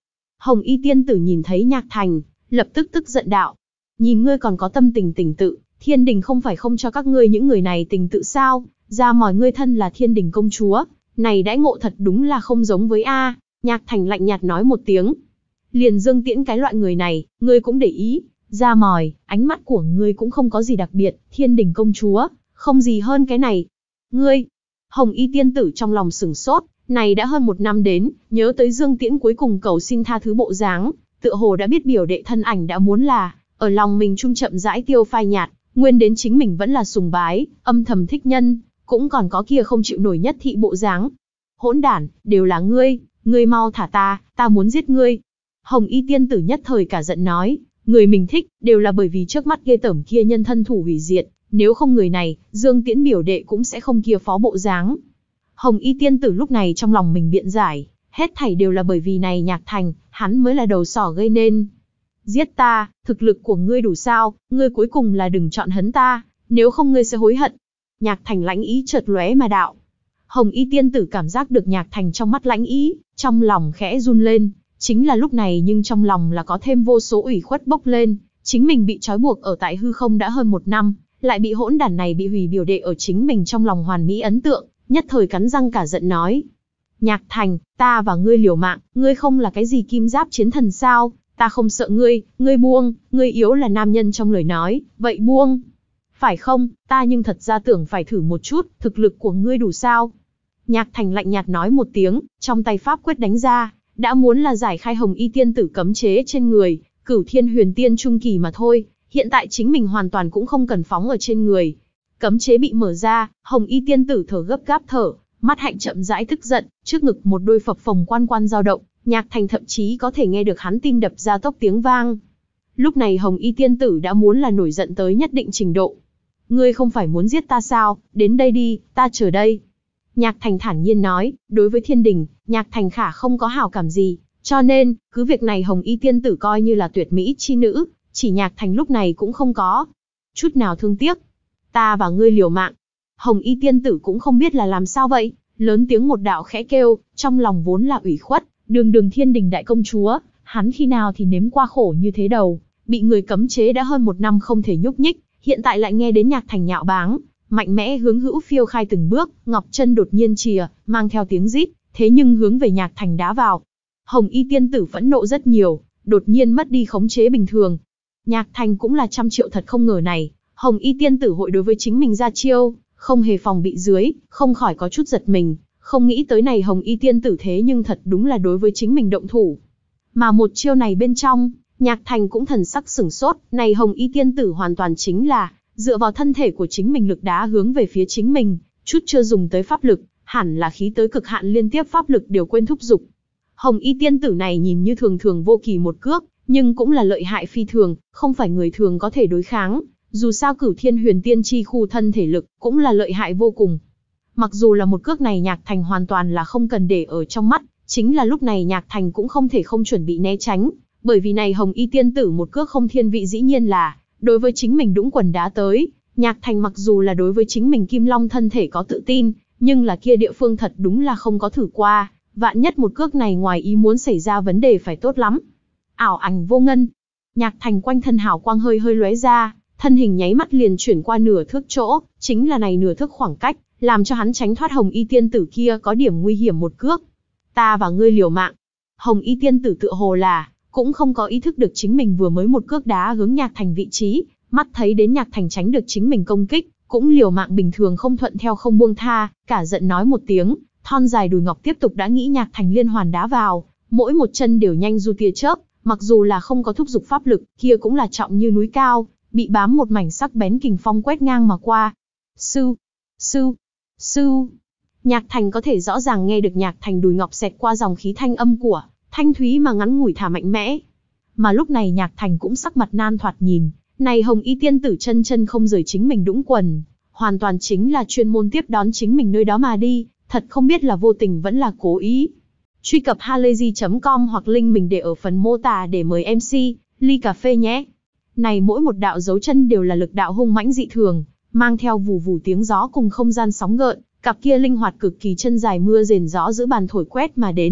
Hồng Y tiên tử nhìn thấy Nhạc Thành, lập tức tức giận đạo. Nhìn ngươi còn có tâm tình tình tự, thiên đình không phải không cho các ngươi những người này tình tự sao, ra mỏi ngươi thân là thiên đình công chúa, này đãi ngộ thật đúng là không giống với A. Nhạc Thành lạnh nhạt nói một tiếng. Liền Dương Tiễn cái loại người này, ngươi cũng để ý, ra mỏi, ánh mắt của ngươi cũng không có gì đặc biệt, thiên đình công chúa, không gì hơn cái này. Ngươi, Hồng Y tiên tử trong lòng sửng sốt, này đã hơn một năm đến, nhớ tới Dương Tiễn cuối cùng cầu xin tha thứ bộ dáng, tựa hồ đã biết biểu đệ thân ảnh đã muốn là, ở lòng mình trung chậm rãi tiêu phai nhạt, nguyên đến chính mình vẫn là sùng bái, âm thầm thích nhân, cũng còn có kia không chịu nổi nhất thị bộ dáng. Hỗn đản, đều là ngươi, ngươi mau thả ta, ta muốn giết ngươi. Hồng Y tiên tử nhất thời cả giận nói, người mình thích, đều là bởi vì trước mắt ghê tởm kia nhân thân thủ hủy diệt, nếu không người này, Dương Tiễn biểu đệ cũng sẽ không kia phó bộ dáng. Hồng Y tiên tử lúc này trong lòng mình biện giải, hết thảy đều là bởi vì này Nhạc Thành, hắn mới là đầu sỏ gây nên. Giết ta, thực lực của ngươi đủ sao, ngươi cuối cùng là đừng chọn hấn ta, nếu không ngươi sẽ hối hận. Nhạc Thành lãnh ý chợt lóe mà đạo. Hồng Y tiên tử cảm giác được Nhạc Thành trong mắt lãnh ý, trong lòng khẽ run lên, chính là lúc này nhưng trong lòng là có thêm vô số ủy khuất bốc lên, chính mình bị trói buộc ở tại hư không đã hơn một năm, lại bị hỗn đản này bị hủy biểu đệ ở chính mình trong lòng hoàn mỹ ấn tượng, nhất thời cắn răng cả giận nói. Nhạc Thành, ta và ngươi liều mạng, ngươi không là cái gì kim giáp chiến thần sao, ta không sợ ngươi, ngươi buông, ngươi yếu là nam nhân trong lời nói, vậy buông. Phải không, ta nhưng thật ra tưởng phải thử một chút, thực lực của ngươi đủ sao. Nhạc Thành lạnh nhạt nói một tiếng, trong tay pháp quyết đánh ra, đã muốn là giải khai Hồng Y tiên tử cấm chế trên người, Cửu Thiên Huyền Tiên trung kỳ mà thôi, hiện tại chính mình hoàn toàn cũng không cần phóng ở trên người. Cấm chế bị mở ra, Hồng Y tiên tử thở gấp gáp thở, mắt hạnh chậm rãi tức giận, trước ngực một đôi phập phồng quan quan dao động, Nhạc Thành thậm chí có thể nghe được hắn tim đập ra tốc tiếng vang. Lúc này Hồng Y tiên tử đã muốn là nổi giận tới nhất định trình độ. Ngươi không phải muốn giết ta sao, đến đây đi, ta chờ đây. Nhạc Thành thản nhiên nói, đối với thiên đình, Nhạc Thành khả không có hảo cảm gì, cho nên, cứ việc này Hồng Y tiên tử coi như là tuyệt mỹ chi nữ, chỉ Nhạc Thành lúc này cũng không có chút nào thương tiếc. Ta và ngươi liều mạng. Hồng Y tiên tử cũng không biết là làm sao vậy, lớn tiếng một đạo khẽ kêu, trong lòng vốn là ủy khuất, đường đường thiên đình đại công chúa, hắn khi nào thì nếm qua khổ như thế đầu, bị người cấm chế đã hơn một năm không thể nhúc nhích, hiện tại lại nghe đến Nhạc Thành nhạo báng, mạnh mẽ hướng hữu phiêu khai từng bước, ngọc chân đột nhiên chìa, mang theo tiếng rít, thế nhưng hướng về Nhạc Thành đá vào. Hồng Y tiên tử phẫn nộ rất nhiều, đột nhiên mất đi khống chế bình thường. Nhạc Thành cũng là trăm triệu thật không ngờ này, Hồng Y tiên tử hội đối với chính mình ra chiêu, không hề phòng bị dưới, không khỏi có chút giật mình, không nghĩ tới này Hồng Y tiên tử thế nhưng thật đúng là đối với chính mình động thủ. Mà một chiêu này bên trong, Nhạc Thành cũng thần sắc sửng sốt, này Hồng Y tiên tử hoàn toàn chính là dựa vào thân thể của chính mình lực đá hướng về phía chính mình, chút chưa dùng tới pháp lực, hẳn là khí tới cực hạn liên tiếp pháp lực đều quên thúc dục. Hồng Y tiên tử này nhìn như thường thường vô kỳ một cước, nhưng cũng là lợi hại phi thường, không phải người thường có thể đối kháng, dù sao Cửu Thiên Huyền Tiên chi khu thân thể lực, cũng là lợi hại vô cùng. Mặc dù là một cước này Nhạc Thành hoàn toàn là không cần để ở trong mắt, chính là lúc này Nhạc Thành cũng không thể không chuẩn bị né tránh, bởi vì này Hồng Y tiên tử một cước không thiên vị dĩ nhiên là đối với chính mình đũng quần đá tới. Nhạc Thành mặc dù là đối với chính mình Kim Long thân thể có tự tin, nhưng là kia địa phương thật đúng là không có thử qua, vạn nhất một cước này ngoài ý muốn xảy ra vấn đề phải tốt lắm. Ảo ảnh vô ngân, Nhạc Thành quanh thân hào quang hơi hơi lóe ra, thân hình nháy mắt liền chuyển qua nửa thước chỗ, chính là này nửa thước khoảng cách, làm cho hắn tránh thoát Hồng Y tiên tử kia có điểm nguy hiểm một cước. Ta và ngươi liều mạng. Hồng Y tiên tử tựa hồ là cũng không có ý thức được chính mình vừa mới một cước đá hướng Nhạc Thành vị trí, mắt thấy đến Nhạc Thành tránh được chính mình công kích, cũng liều mạng bình thường không thuận theo không buông tha, cả giận nói một tiếng, thon dài đùi ngọc tiếp tục đã nghĩ Nhạc Thành liên hoàn đá vào, mỗi một chân đều nhanh du tia chớp, mặc dù là không có thúc dục pháp lực, kia cũng là trọng như núi cao, bị bám một mảnh sắc bén kình phong quét ngang mà qua. Sư, sư, sư. Nhạc Thành có thể rõ ràng nghe được Nhạc Thành đùi ngọc xẹt qua dòng khí thanh âm của thanh thúy mà ngắn ngủi thả mạnh mẽ. Mà lúc này Nhạc Thành cũng sắc mặt nan thoạt nhìn, này Hồng Y tiên tử chân chân không rời chính mình đũng quần, hoàn toàn chính là chuyên môn tiếp đón chính mình nơi đó mà đi, thật không biết là vô tình vẫn là cố ý. Truy cập halayzi chấm com hoặc link mình để ở phần mô tả để mời em xê, ly cà phê nhé. Này mỗi một đạo dấu chân đều là lực đạo hung mãnh dị thường, mang theo vù vù tiếng gió cùng không gian sóng gợn, cặp kia linh hoạt cực kỳ chân dài mưa rền gió giữ bàn thổi quét mà đến,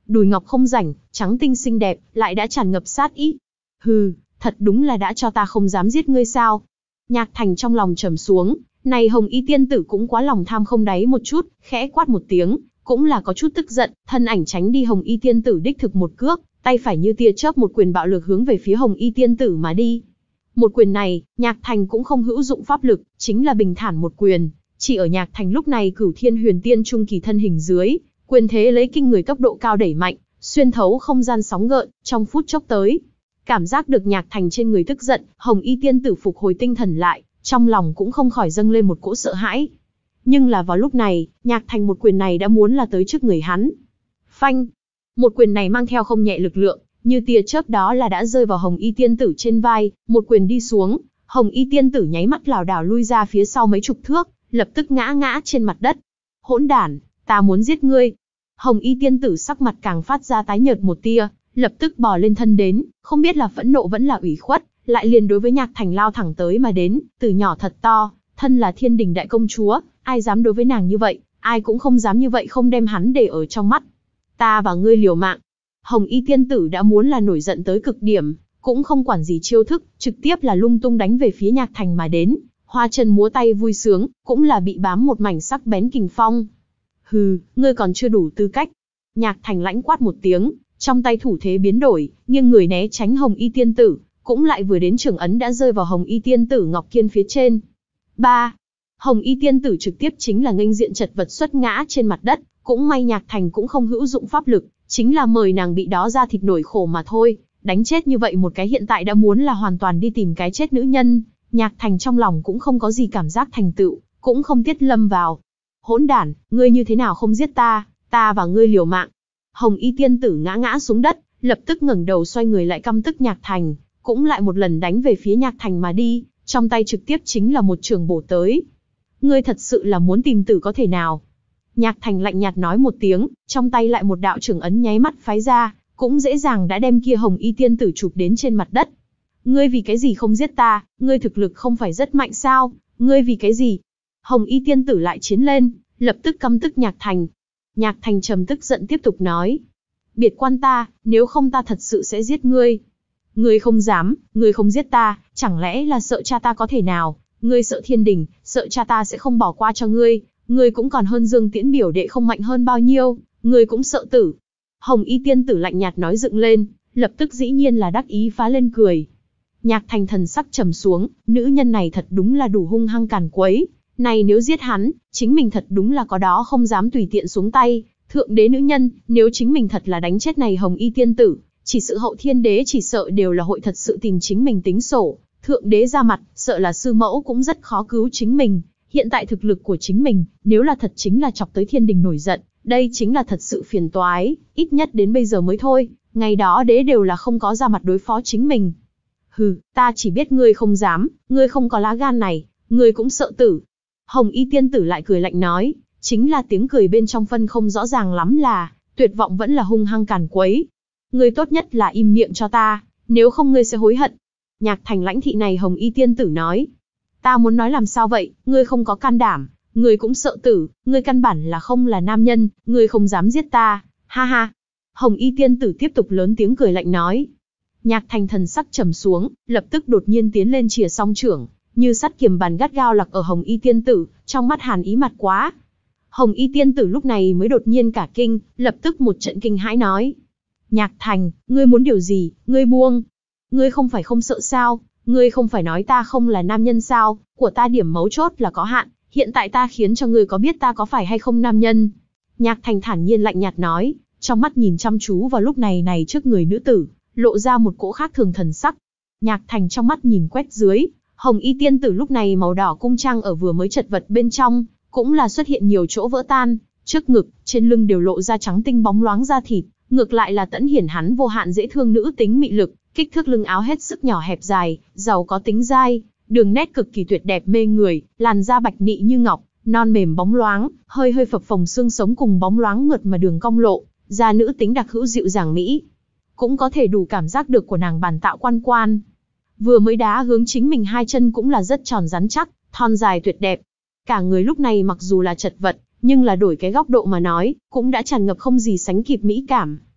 đùi ngọc không rảnh, trắng tinh xinh đẹp, lại đã tràn ngập sát ý. Hừ, thật đúng là đã cho ta không dám giết ngươi sao? Nhạc Thành trong lòng trầm xuống, này Hồng Y tiên tử cũng quá lòng tham không đáy một chút, khẽ quát một tiếng, cũng là có chút tức giận, thân ảnh tránh đi Hồng Y tiên tử đích thực một cước, tay phải như tia chớp một quyền bạo lực hướng về phía Hồng Y tiên tử mà đi. Một quyền này, Nhạc Thành cũng không hữu dụng pháp lực, chính là bình thản một quyền, chỉ ở Nhạc Thành lúc này Cửu Thiên Huyền Tiên trung kỳ thân hình dưới, quyền thế lấy kinh người tốc độ cao đẩy mạnh, xuyên thấu không gian sóng gợn, trong phút chốc tới. Cảm giác được Nhạc Thành trên người tức giận, Hồng Y tiên tử phục hồi tinh thần lại, trong lòng cũng không khỏi dâng lên một cỗ sợ hãi. Nhưng là vào lúc này, Nhạc Thành một quyền này đã muốn là tới trước người hắn. Phanh! Một quyền này mang theo không nhẹ lực lượng, như tia chớp đó là đã rơi vào Hồng Y tiên tử trên vai, một quyền đi xuống, Hồng Y tiên tử nháy mắt lảo đảo lui ra phía sau mấy chục thước, lập tức ngã ngã trên mặt đất. Hỗn đản, ta muốn giết ngươi! Hồng Y tiên tử sắc mặt càng phát ra tái nhợt một tia, lập tức bò lên thân đến, không biết là phẫn nộ vẫn là ủy khuất, lại liền đối với Nhạc Thành lao thẳng tới mà đến, từ nhỏ thật to, thân là thiên đình đại công chúa, ai dám đối với nàng như vậy, ai cũng không dám như vậy không đem hắn để ở trong mắt. Ta và ngươi liều mạng. Hồng Y tiên tử đã muốn là nổi giận tới cực điểm, cũng không quản gì chiêu thức, trực tiếp là lung tung đánh về phía Nhạc Thành mà đến, hoa chân múa tay vui sướng, cũng là bị bám một mảnh sắc bén kình phong. Hừ, ngươi còn chưa đủ tư cách. Nhạc Thành lãnh quát một tiếng, trong tay thủ thế biến đổi, nghiêng người né tránh Hồng Y tiên tử, cũng lại vừa đến trường ấn đã rơi vào Hồng Y tiên tử ngọc kiên phía trên. Ba, Hồng Y tiên tử trực tiếp chính là nghênh diện chật vật xuất ngã trên mặt đất, cũng may Nhạc Thành cũng không hữu dụng pháp lực, chính là mời nàng bị đó ra thịt nổi khổ mà thôi, đánh chết như vậy một cái hiện tại đã muốn là hoàn toàn đi tìm cái chết nữ nhân, Nhạc Thành trong lòng cũng không có gì cảm giác thành tựu, cũng không tiết lâm vào. Hỗn đản, ngươi như thế nào không giết ta, ta và ngươi liều mạng. Hồng Y tiên tử ngã ngã xuống đất, lập tức ngẩng đầu xoay người lại căm tức Nhạc Thành, cũng lại một lần đánh về phía Nhạc Thành mà đi, trong tay trực tiếp chính là một trường bổ tới. Ngươi thật sự là muốn tìm tử có thể nào? Nhạc Thành lạnh nhạt nói một tiếng, trong tay lại một đạo trường ấn nháy mắt phái ra, cũng dễ dàng đã đem kia Hồng Y tiên tử chụp đến trên mặt đất. Ngươi vì cái gì không giết ta, ngươi thực lực không phải rất mạnh sao, ngươi vì cái gì? Hồng Y tiên tử lại chiến lên, lập tức căm tức Nhạc Thành. Nhạc Thành trầm tức giận tiếp tục nói. Biệt quan ta, nếu không ta thật sự sẽ giết ngươi. Ngươi không dám, ngươi không giết ta, chẳng lẽ là sợ cha ta có thể nào, ngươi sợ thiên đình, sợ cha ta sẽ không bỏ qua cho ngươi, ngươi cũng còn hơn Dương Tiễn biểu đệ không mạnh hơn bao nhiêu, ngươi cũng sợ tử. Hồng Y tiên tử lạnh nhạt nói dựng lên, lập tức dĩ nhiên là đắc ý phá lên cười. Nhạc Thành thần sắc trầm xuống, nữ nhân này thật đúng là đủ hung hăng càn quấy, này nếu giết hắn, chính mình thật đúng là có đó không dám tùy tiện xuống tay, thượng đế nữ nhân, nếu chính mình thật là đánh chết này Hồng Y tiên tử, chỉ sự hậu thiên đế chỉ sợ đều là hội thật sự tìm chính mình tính sổ, thượng đế ra mặt, sợ là sư mẫu cũng rất khó cứu chính mình, hiện tại thực lực của chính mình, nếu là thật chính là chọc tới thiên đình nổi giận, đây chính là thật sự phiền toái, ít nhất đến bây giờ mới thôi, ngày đó đế đều là không có ra mặt đối phó chính mình. Hừ, ta chỉ biết ngươi không dám, ngươi không có lá gan này, ngươi cũng sợ tử. Hồng Y tiên tử lại cười lạnh nói, chính là tiếng cười bên trong phân không rõ ràng lắm là, tuyệt vọng vẫn là hung hăng càn quấy. Ngươi tốt nhất là im miệng cho ta, nếu không ngươi sẽ hối hận. Nhạc Thành lãnh thị này Hồng Y tiên tử nói. Ta muốn nói làm sao vậy, ngươi không có can đảm, ngươi cũng sợ tử, ngươi căn bản là không là nam nhân, ngươi không dám giết ta, ha ha. Hồng Y tiên tử tiếp tục lớn tiếng cười lạnh nói. Nhạc Thành thần sắc trầm xuống, lập tức đột nhiên tiến lên chìa song trưởng, như sắt kiềm bàn gắt gao lặc ở Hồng Y tiên tử, trong mắt hàn ý mặt quá. Hồng Y tiên tử lúc này mới đột nhiên cả kinh, lập tức một trận kinh hãi nói. Nhạc Thành, ngươi muốn điều gì, ngươi buông. Ngươi không phải không sợ sao, ngươi không phải nói ta không là nam nhân sao, của ta điểm mấu chốt là có hạn, hiện tại ta khiến cho ngươi có biết ta có phải hay không nam nhân. Nhạc Thành thản nhiên lạnh nhạt nói, trong mắt nhìn chăm chú vào lúc này này trước người nữ tử, lộ ra một cỗ khác thường thần sắc. Nhạc Thành trong mắt nhìn quét dưới, Hồng Y tiên tử lúc này màu đỏ cung trang ở vừa mới chật vật bên trong, cũng là xuất hiện nhiều chỗ vỡ tan, trước ngực, trên lưng đều lộ ra trắng tinh bóng loáng da thịt, ngược lại là tẫn hiển hắn vô hạn dễ thương nữ tính mị lực, kích thước lưng áo hết sức nhỏ hẹp dài, giàu có tính dai, đường nét cực kỳ tuyệt đẹp mê người, làn da bạch nị như ngọc, non mềm bóng loáng, hơi hơi phập phồng xương sống cùng bóng loáng mượt mà đường cong lộ, da nữ tính đặc hữu dịu dàng mỹ, cũng có thể đủ cảm giác được của nàng bản tạo quan quan. Vừa mới đá hướng chính mình hai chân cũng là rất tròn rắn chắc, thon dài tuyệt đẹp. Cả người lúc này mặc dù là chật vật, nhưng là đổi cái góc độ mà nói, cũng đã tràn ngập không gì sánh kịp mỹ cảm.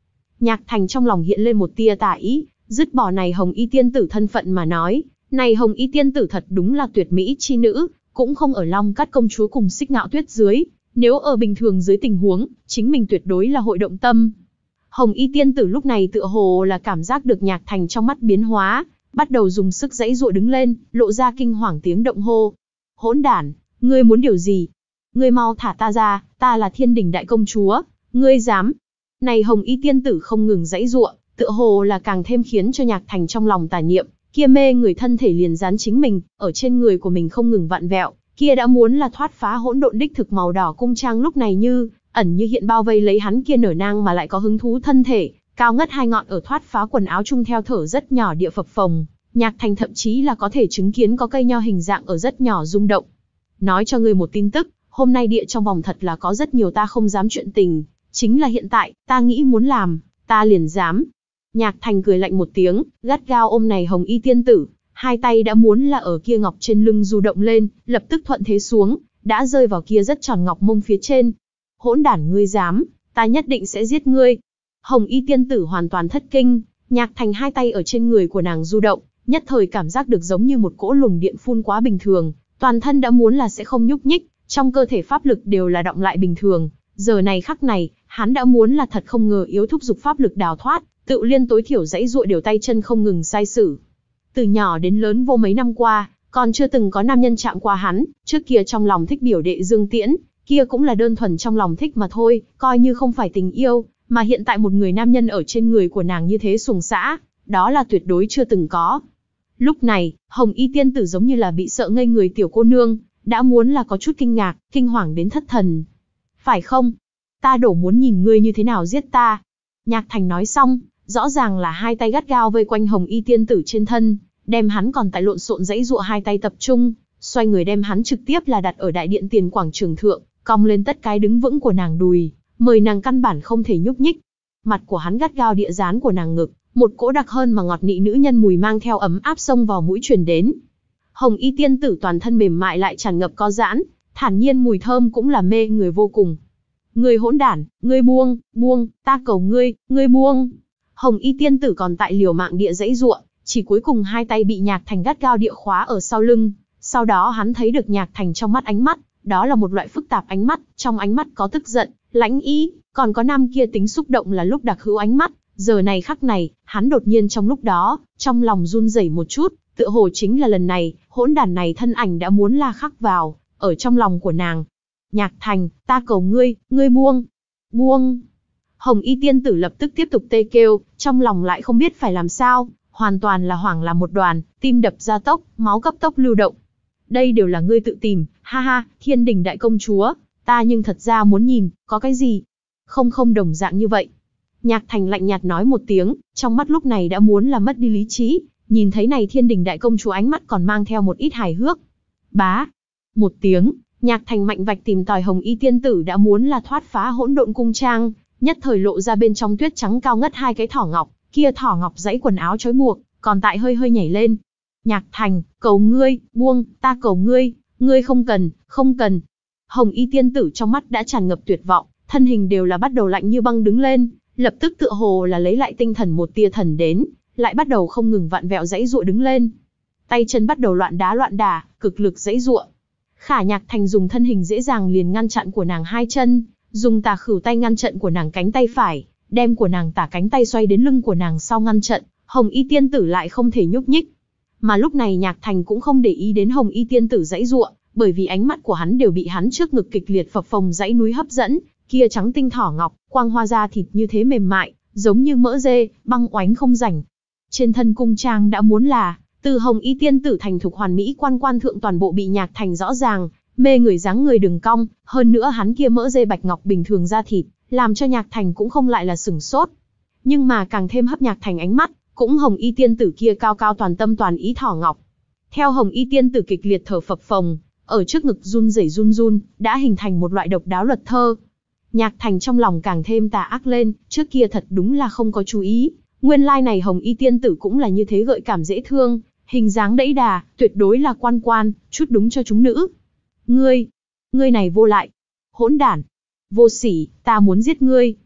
Nhạc Thành trong lòng hiện lên một tia tà ý, dứt bỏ này Hồng Y tiên tử thân phận mà nói, này Hồng Y tiên tử thật đúng là tuyệt mỹ chi nữ, cũng không ở Long Cát công chúa cùng Xích Ngạo Tuyết dưới, nếu ở bình thường dưới tình huống, chính mình tuyệt đối là hội động tâm. Hồng Y tiên tử lúc này tựa hồ là cảm giác được Nhạc Thành trong mắt biến hóa, bắt đầu dùng sức giãy giụa đứng lên, lộ ra kinh hoàng tiếng động hô. Hỗn đản, ngươi muốn điều gì? Ngươi mau thả ta ra, ta là Thiên Đình đại công chúa, ngươi dám? Này Hồng Y tiên tử không ngừng giãy giụa, tựa hồ là càng thêm khiến cho Nhạc Thành trong lòng tà niệm, kia mê người thân thể liền dán chính mình, ở trên người của mình không ngừng vặn vẹo, kia đã muốn là thoát phá hỗn độn đích thực màu đỏ cung trang lúc này như ẩn như hiện bao vây lấy hắn kia nở nang mà lại có hứng thú thân thể, cao ngất hai ngọn ở thoát phá quần áo chung theo thở rất nhỏ địa phập phồng, Nhạc Thành thậm chí là có thể chứng kiến có cây nho hình dạng ở rất nhỏ rung động. Nói cho ngươi một tin tức, hôm nay địa trong vòng thật là có rất nhiều ta không dám chuyện tình, chính là hiện tại, ta nghĩ muốn làm, ta liền dám. Nhạc Thành cười lạnh một tiếng, gắt gao ôm này Hồng Y tiên tử, hai tay đã muốn là ở kia ngọc trên lưng du động lên, lập tức thuận thế xuống, đã rơi vào kia rất tròn ngọc mông phía trên. Hỗn đản ngươi dám, ta nhất định sẽ giết ngươi. Hồng Y tiên tử hoàn toàn thất kinh, Nhạc Thành hai tay ở trên người của nàng du động, nhất thời cảm giác được giống như một cỗ luồng điện phun quá bình thường, toàn thân đã muốn là sẽ không nhúc nhích, trong cơ thể pháp lực đều là động lại bình thường. Giờ này khắc này, hắn đã muốn là thật không ngờ yếu thúc dục pháp lực đào thoát, tự liên tối thiểu dãy dụa điều tay chân không ngừng sai sử. Từ nhỏ đến lớn vô mấy năm qua, còn chưa từng có nam nhân chạm qua hắn, trước kia trong lòng thích biểu đệ Dương Tiễn, kia cũng là đơn thuần trong lòng thích mà thôi, coi như không phải tình yêu, mà hiện tại một người nam nhân ở trên người của nàng như thế xuồng xã, đó là tuyệt đối chưa từng có. Lúc này, Hồng Y tiên tử giống như là bị sợ ngây người tiểu cô nương, đã muốn là có chút kinh ngạc, kinh hoàng đến thất thần. Phải không? Ta đổ muốn nhìn ngươi như thế nào giết ta. Nhạc Thành nói xong, rõ ràng là hai tay gắt gao vây quanh Hồng Y tiên tử trên thân, đem hắn còn tại lộn xộn dãy dụa hai tay tập trung, xoay người đem hắn trực tiếp là đặt ở đại điện tiền quảng trường thượng, cong lên tất cái đứng vững của nàng đùi, mời nàng căn bản không thể nhúc nhích. Mặt của hắn gắt gao địa dán của nàng ngực, một cỗ đặc hơn mà ngọt nị nữ nhân mùi mang theo ấm áp xông vào mũi truyền đến. Hồng Y tiên tử toàn thân mềm mại lại tràn ngập co giãn, thản nhiên mùi thơm cũng là mê người vô cùng. Ngươi hỗn đản, ngươi buông, buông, ta cầu ngươi, ngươi buông. Hồng Y tiên tử còn tại liều mạng địa dãy giụa, chỉ cuối cùng hai tay bị Nhạc Thành gắt gao địa khóa ở sau lưng. Sau đó hắn thấy được Nhạc Thành trong mắt ánh mắt, đó là một loại phức tạp ánh mắt, trong ánh mắt có tức giận, lãnh ý, còn có nam kia tính xúc động là lúc đặc hữu ánh mắt. Giờ này khắc này, hắn đột nhiên trong lúc đó, trong lòng run rẩy một chút, tựa hồ chính là lần này, hỗn đản này thân ảnh đã muốn la khắc vào, ở trong lòng của nàng. Nhạc Thành, ta cầu ngươi, ngươi buông, buông. Hồng Y tiên tử lập tức tiếp tục tê kêu, trong lòng lại không biết phải làm sao, hoàn toàn là hoảng là một đoàn, tim đập gia tốc, máu cấp tốc lưu động. Đây đều là ngươi tự tìm, ha ha, Thiên Đình đại công chúa, ta nhưng thật ra muốn nhìn, có cái gì? Không không đồng dạng như vậy. Nhạc Thành lạnh nhạt nói một tiếng, trong mắt lúc này đã muốn là mất đi lý trí, nhìn thấy này Thiên Đình đại công chúa ánh mắt còn mang theo một ít hài hước. Bá, một tiếng, Nhạc Thành mạnh vạch tìm tòi Hồng Y tiên tử đã muốn là thoát phá hỗn độn cung trang, nhất thời lộ ra bên trong tuyết trắng cao ngất hai cái thỏ ngọc, kia thỏ ngọc dãy quần áo trói buộc, còn tại hơi hơi nhảy lên. Nhạc Thành, cầu ngươi, buông, ta cầu ngươi, ngươi không cần, không cần. Hồng Y tiên tử trong mắt đã tràn ngập tuyệt vọng, thân hình đều là bắt đầu lạnh như băng đứng lên, lập tức tựa hồ là lấy lại tinh thần một tia thần đến, lại bắt đầu không ngừng vặn vẹo dãy dụa đứng lên. Tay chân bắt đầu loạn đá loạn đả, cực lực dãy dụa. Khả Nhạc Thành dùng thân hình dễ dàng liền ngăn chặn của nàng hai chân, dùng tà khửu tay ngăn chặn của nàng cánh tay phải, đem của nàng tả cánh tay xoay đến lưng của nàng sau ngăn chặn, Hồng Y tiên tử lại không thể nhúc nhích. Mà lúc này Nhạc Thành cũng không để ý đến Hồng Y tiên tử dãy dụa, bởi vì ánh mắt của hắn đều bị hắn trước ngực kịch liệt phập phồng dãy núi hấp dẫn, kia trắng tinh thỏ ngọc, quang hoa da thịt như thế mềm mại, giống như mỡ dê, băng oánh không rảnh. Trên thân cung trang đã muốn là, từ Hồng Y tiên tử thành thục hoàn mỹ quan quan thượng toàn bộ bị Nhạc Thành rõ ràng, mê người dáng người đường cong, hơn nữa hắn kia mỡ dê bạch ngọc bình thường da thịt, làm cho Nhạc Thành cũng không lại là sửng sốt. Nhưng mà càng thêm hấp Nhạc Thành ánh mắt, cũng Hồng Y tiên tử kia cao cao toàn tâm toàn ý thỏ ngọc. Theo Hồng Y tiên tử kịch liệt thở phập phồng, ở trước ngực run rẩy run run, đã hình thành một loại độc đáo luật thơ. Nhạc Thành trong lòng càng thêm tà ác lên, trước kia thật đúng là không có chú ý, nguyên lai này Hồng Y tiên tử cũng là như thế gợi cảm dễ thương, hình dáng đẫy đà, tuyệt đối là quan quan, chút đúng cho chúng nữ. Ngươi, ngươi này vô lại, hỗn đản, vô sỉ, ta muốn giết ngươi.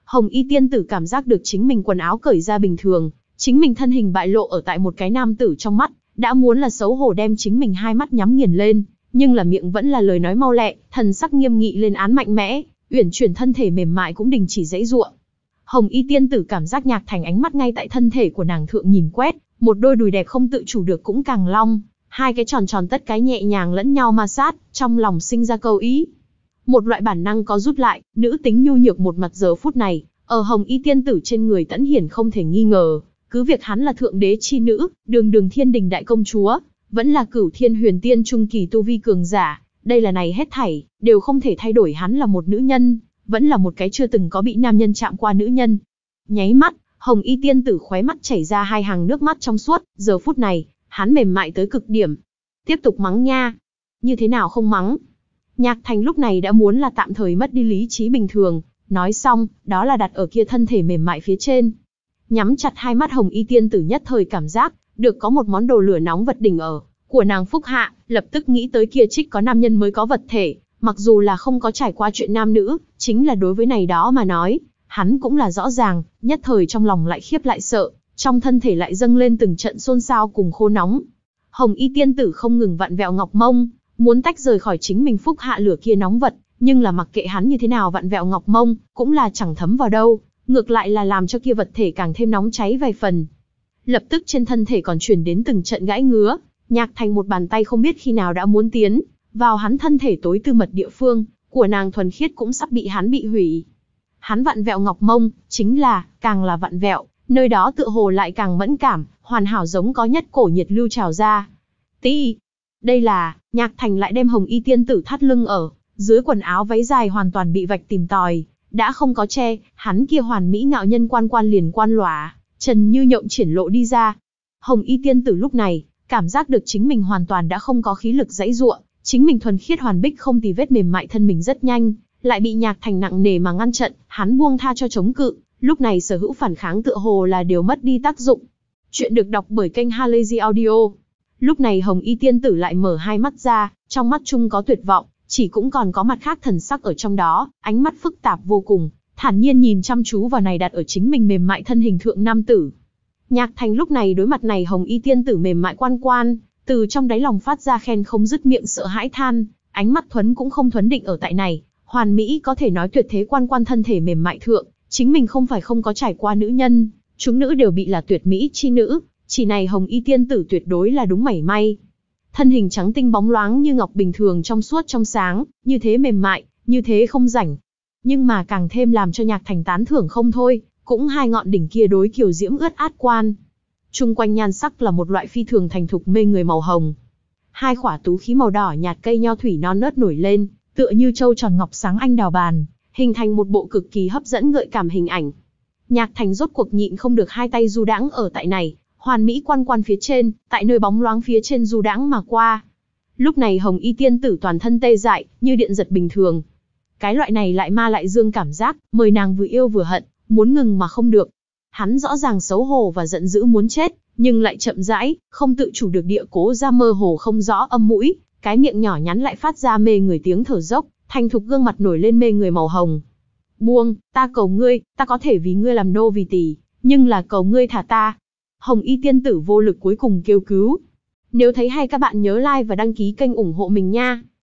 Hồng y tiên tử cảm giác được chính mình quần áo cởi ra bình thường, chính mình thân hình bại lộ ở tại một cái nam tử trong mắt, đã muốn là xấu hổ đem chính mình hai mắt nhắm nghiền lên, nhưng là miệng vẫn là lời nói mau lẹ, thần sắc nghiêm nghị lên án mạnh mẽ, uyển chuyển thân thể mềm mại cũng đình chỉ giãy giụa. Hồng y tiên tử cảm giác Nhạc Thành ánh mắt ngay tại thân thể của nàng thượng nhìn quét, một đôi đùi đẹp không tự chủ được cũng càng long, hai cái tròn tròn tất cái nhẹ nhàng lẫn nhau ma sát, trong lòng sinh ra câu ý. Một loại bản năng có rút lại, nữ tính nhu nhược một mặt giờ phút này, ở Hồng y tiên tử trên người tẫn hiển không thể nghi ngờ, cứ việc hắn là thượng đế chi nữ, đường đường thiên đình đại công chúa, vẫn là cửu thiên huyền tiên trung kỳ tu vi cường giả, đây là này hết thảy, đều không thể thay đổi hắn là một nữ nhân, vẫn là một cái chưa từng có bị nam nhân chạm qua nữ nhân. Nháy mắt, Hồng y tiên tử khóe mắt chảy ra hai hàng nước mắt trong suốt, giờ phút này, hắn mềm mại tới cực điểm. Tiếp tục mắng nha. Như thế nào không mắng? Nhạc Thành lúc này đã muốn là tạm thời mất đi lý trí bình thường, nói xong, đó là đặt ở kia thân thể mềm mại phía trên. Nhắm chặt hai mắt Hồng y tiên tử nhất thời cảm giác, được có một món đồ lửa nóng vật đỉnh ở, của nàng phúc hạ, lập tức nghĩ tới kia trích có nam nhân mới có vật thể, mặc dù là không có trải qua chuyện nam nữ, chính là đối với này đó mà nói, hắn cũng là rõ ràng, nhất thời trong lòng lại khiếp lại sợ, trong thân thể lại dâng lên từng trận xôn xao cùng khô nóng. Hồng y tiên tử không ngừng vặn vẹo ngọc mông, muốn tách rời khỏi chính mình phúc hạ lửa kia nóng vật, nhưng là mặc kệ hắn như thế nào vặn vẹo ngọc mông, cũng là chẳng thấm vào đâu, ngược lại là làm cho kia vật thể càng thêm nóng cháy vài phần. Lập tức trên thân thể còn truyền đến từng trận gãi ngứa, Nhạc Thành một bàn tay không biết khi nào đã muốn tiến vào hắn thân thể tối tư mật địa phương, của nàng thuần khiết cũng sắp bị hắn bị hủy. Hắn vặn vẹo ngọc mông, chính là, càng là vặn vẹo, nơi đó tựa hồ lại càng mẫn cảm, hoàn hảo giống có nhất cổ nhiệt lưu trào ra. Tí, đây là, Nhạc Thành lại đem Hồng y tiên tử thắt lưng ở, dưới quần áo váy dài hoàn toàn bị vạch tìm tòi, đã không có che, hắn kia hoàn mỹ ngạo nhân quan quan liền quan lỏa, trần như nhộng triển lộ đi ra. Hồng y tiên tử lúc này, cảm giác được chính mình hoàn toàn đã không có khí lực giãy giụa, chính mình thuần khiết hoàn bích không tì vết mềm mại thân mình rất nhanh, lại bị Nhạc Thành nặng nề mà ngăn trận, hắn buông tha cho chống cự, lúc này sở hữu phản kháng tựa hồ là đều mất đi tác dụng. Chuyện được đọc bởi kênh Halazy Audio. Lúc này Hồng y tiên tử lại mở hai mắt ra, trong mắt chung có tuyệt vọng, chỉ cũng còn có mặt khác thần sắc ở trong đó, ánh mắt phức tạp vô cùng, thản nhiên nhìn chăm chú vào này đặt ở chính mình mềm mại thân hình thượng nam tử. Nhạc Thành lúc này đối mặt này Hồng y tiên tử mềm mại quan quan, từ trong đáy lòng phát ra khen không dứt miệng sợ hãi than, ánh mắt thuấn cũng không thuấn định ở tại này, hoàn mỹ có thể nói tuyệt thế quan quan thân thể mềm mại thượng, chính mình không phải không có trải qua nữ nhân, chúng nữ đều bị là tuyệt mỹ chi nữ, chỉ này Hồng y tiên tử tuyệt đối là đúng mảy may. Thân hình trắng tinh bóng loáng như ngọc bình thường trong suốt trong sáng, như thế mềm mại, như thế không rảnh. Nhưng mà càng thêm làm cho Nhạc Thành tán thưởng không thôi, cũng hai ngọn đỉnh kia đối kiều diễm ướt át quan. Trung quanh nhan sắc là một loại phi thường thành thục mê người màu hồng. Hai khỏa tú khí màu đỏ nhạt cây nho thủy non nớt nổi lên, tựa như châu tròn ngọc sáng anh đào bàn, hình thành một bộ cực kỳ hấp dẫn gợi cảm hình ảnh. Nhạc Thành rốt cuộc nhịn không được hai tay du đãng ở tại này, hoàn mỹ quan quan phía trên, tại nơi bóng loáng phía trên du đãng mà qua. Lúc này Hồng y tiên tử toàn thân tê dại, như điện giật bình thường. Cái loại này lại ma lại dương cảm giác, mời nàng vừa yêu vừa hận, muốn ngừng mà không được. Hắn rõ ràng xấu hổ và giận dữ muốn chết, nhưng lại chậm rãi, không tự chủ được địa cố ra mơ hồ không rõ âm mũi, cái miệng nhỏ nhắn lại phát ra mê người tiếng thở dốc, thành thục gương mặt nổi lên mê người màu hồng. Buông, ta cầu ngươi, ta có thể vì ngươi làm nô vì tỳ, nhưng là cầu ngươi thả ta. Hồng y tiên tử vô lực cuối cùng kêu cứu. Nếu thấy hay các bạn nhớ like và đăng ký kênh ủng hộ mình nha.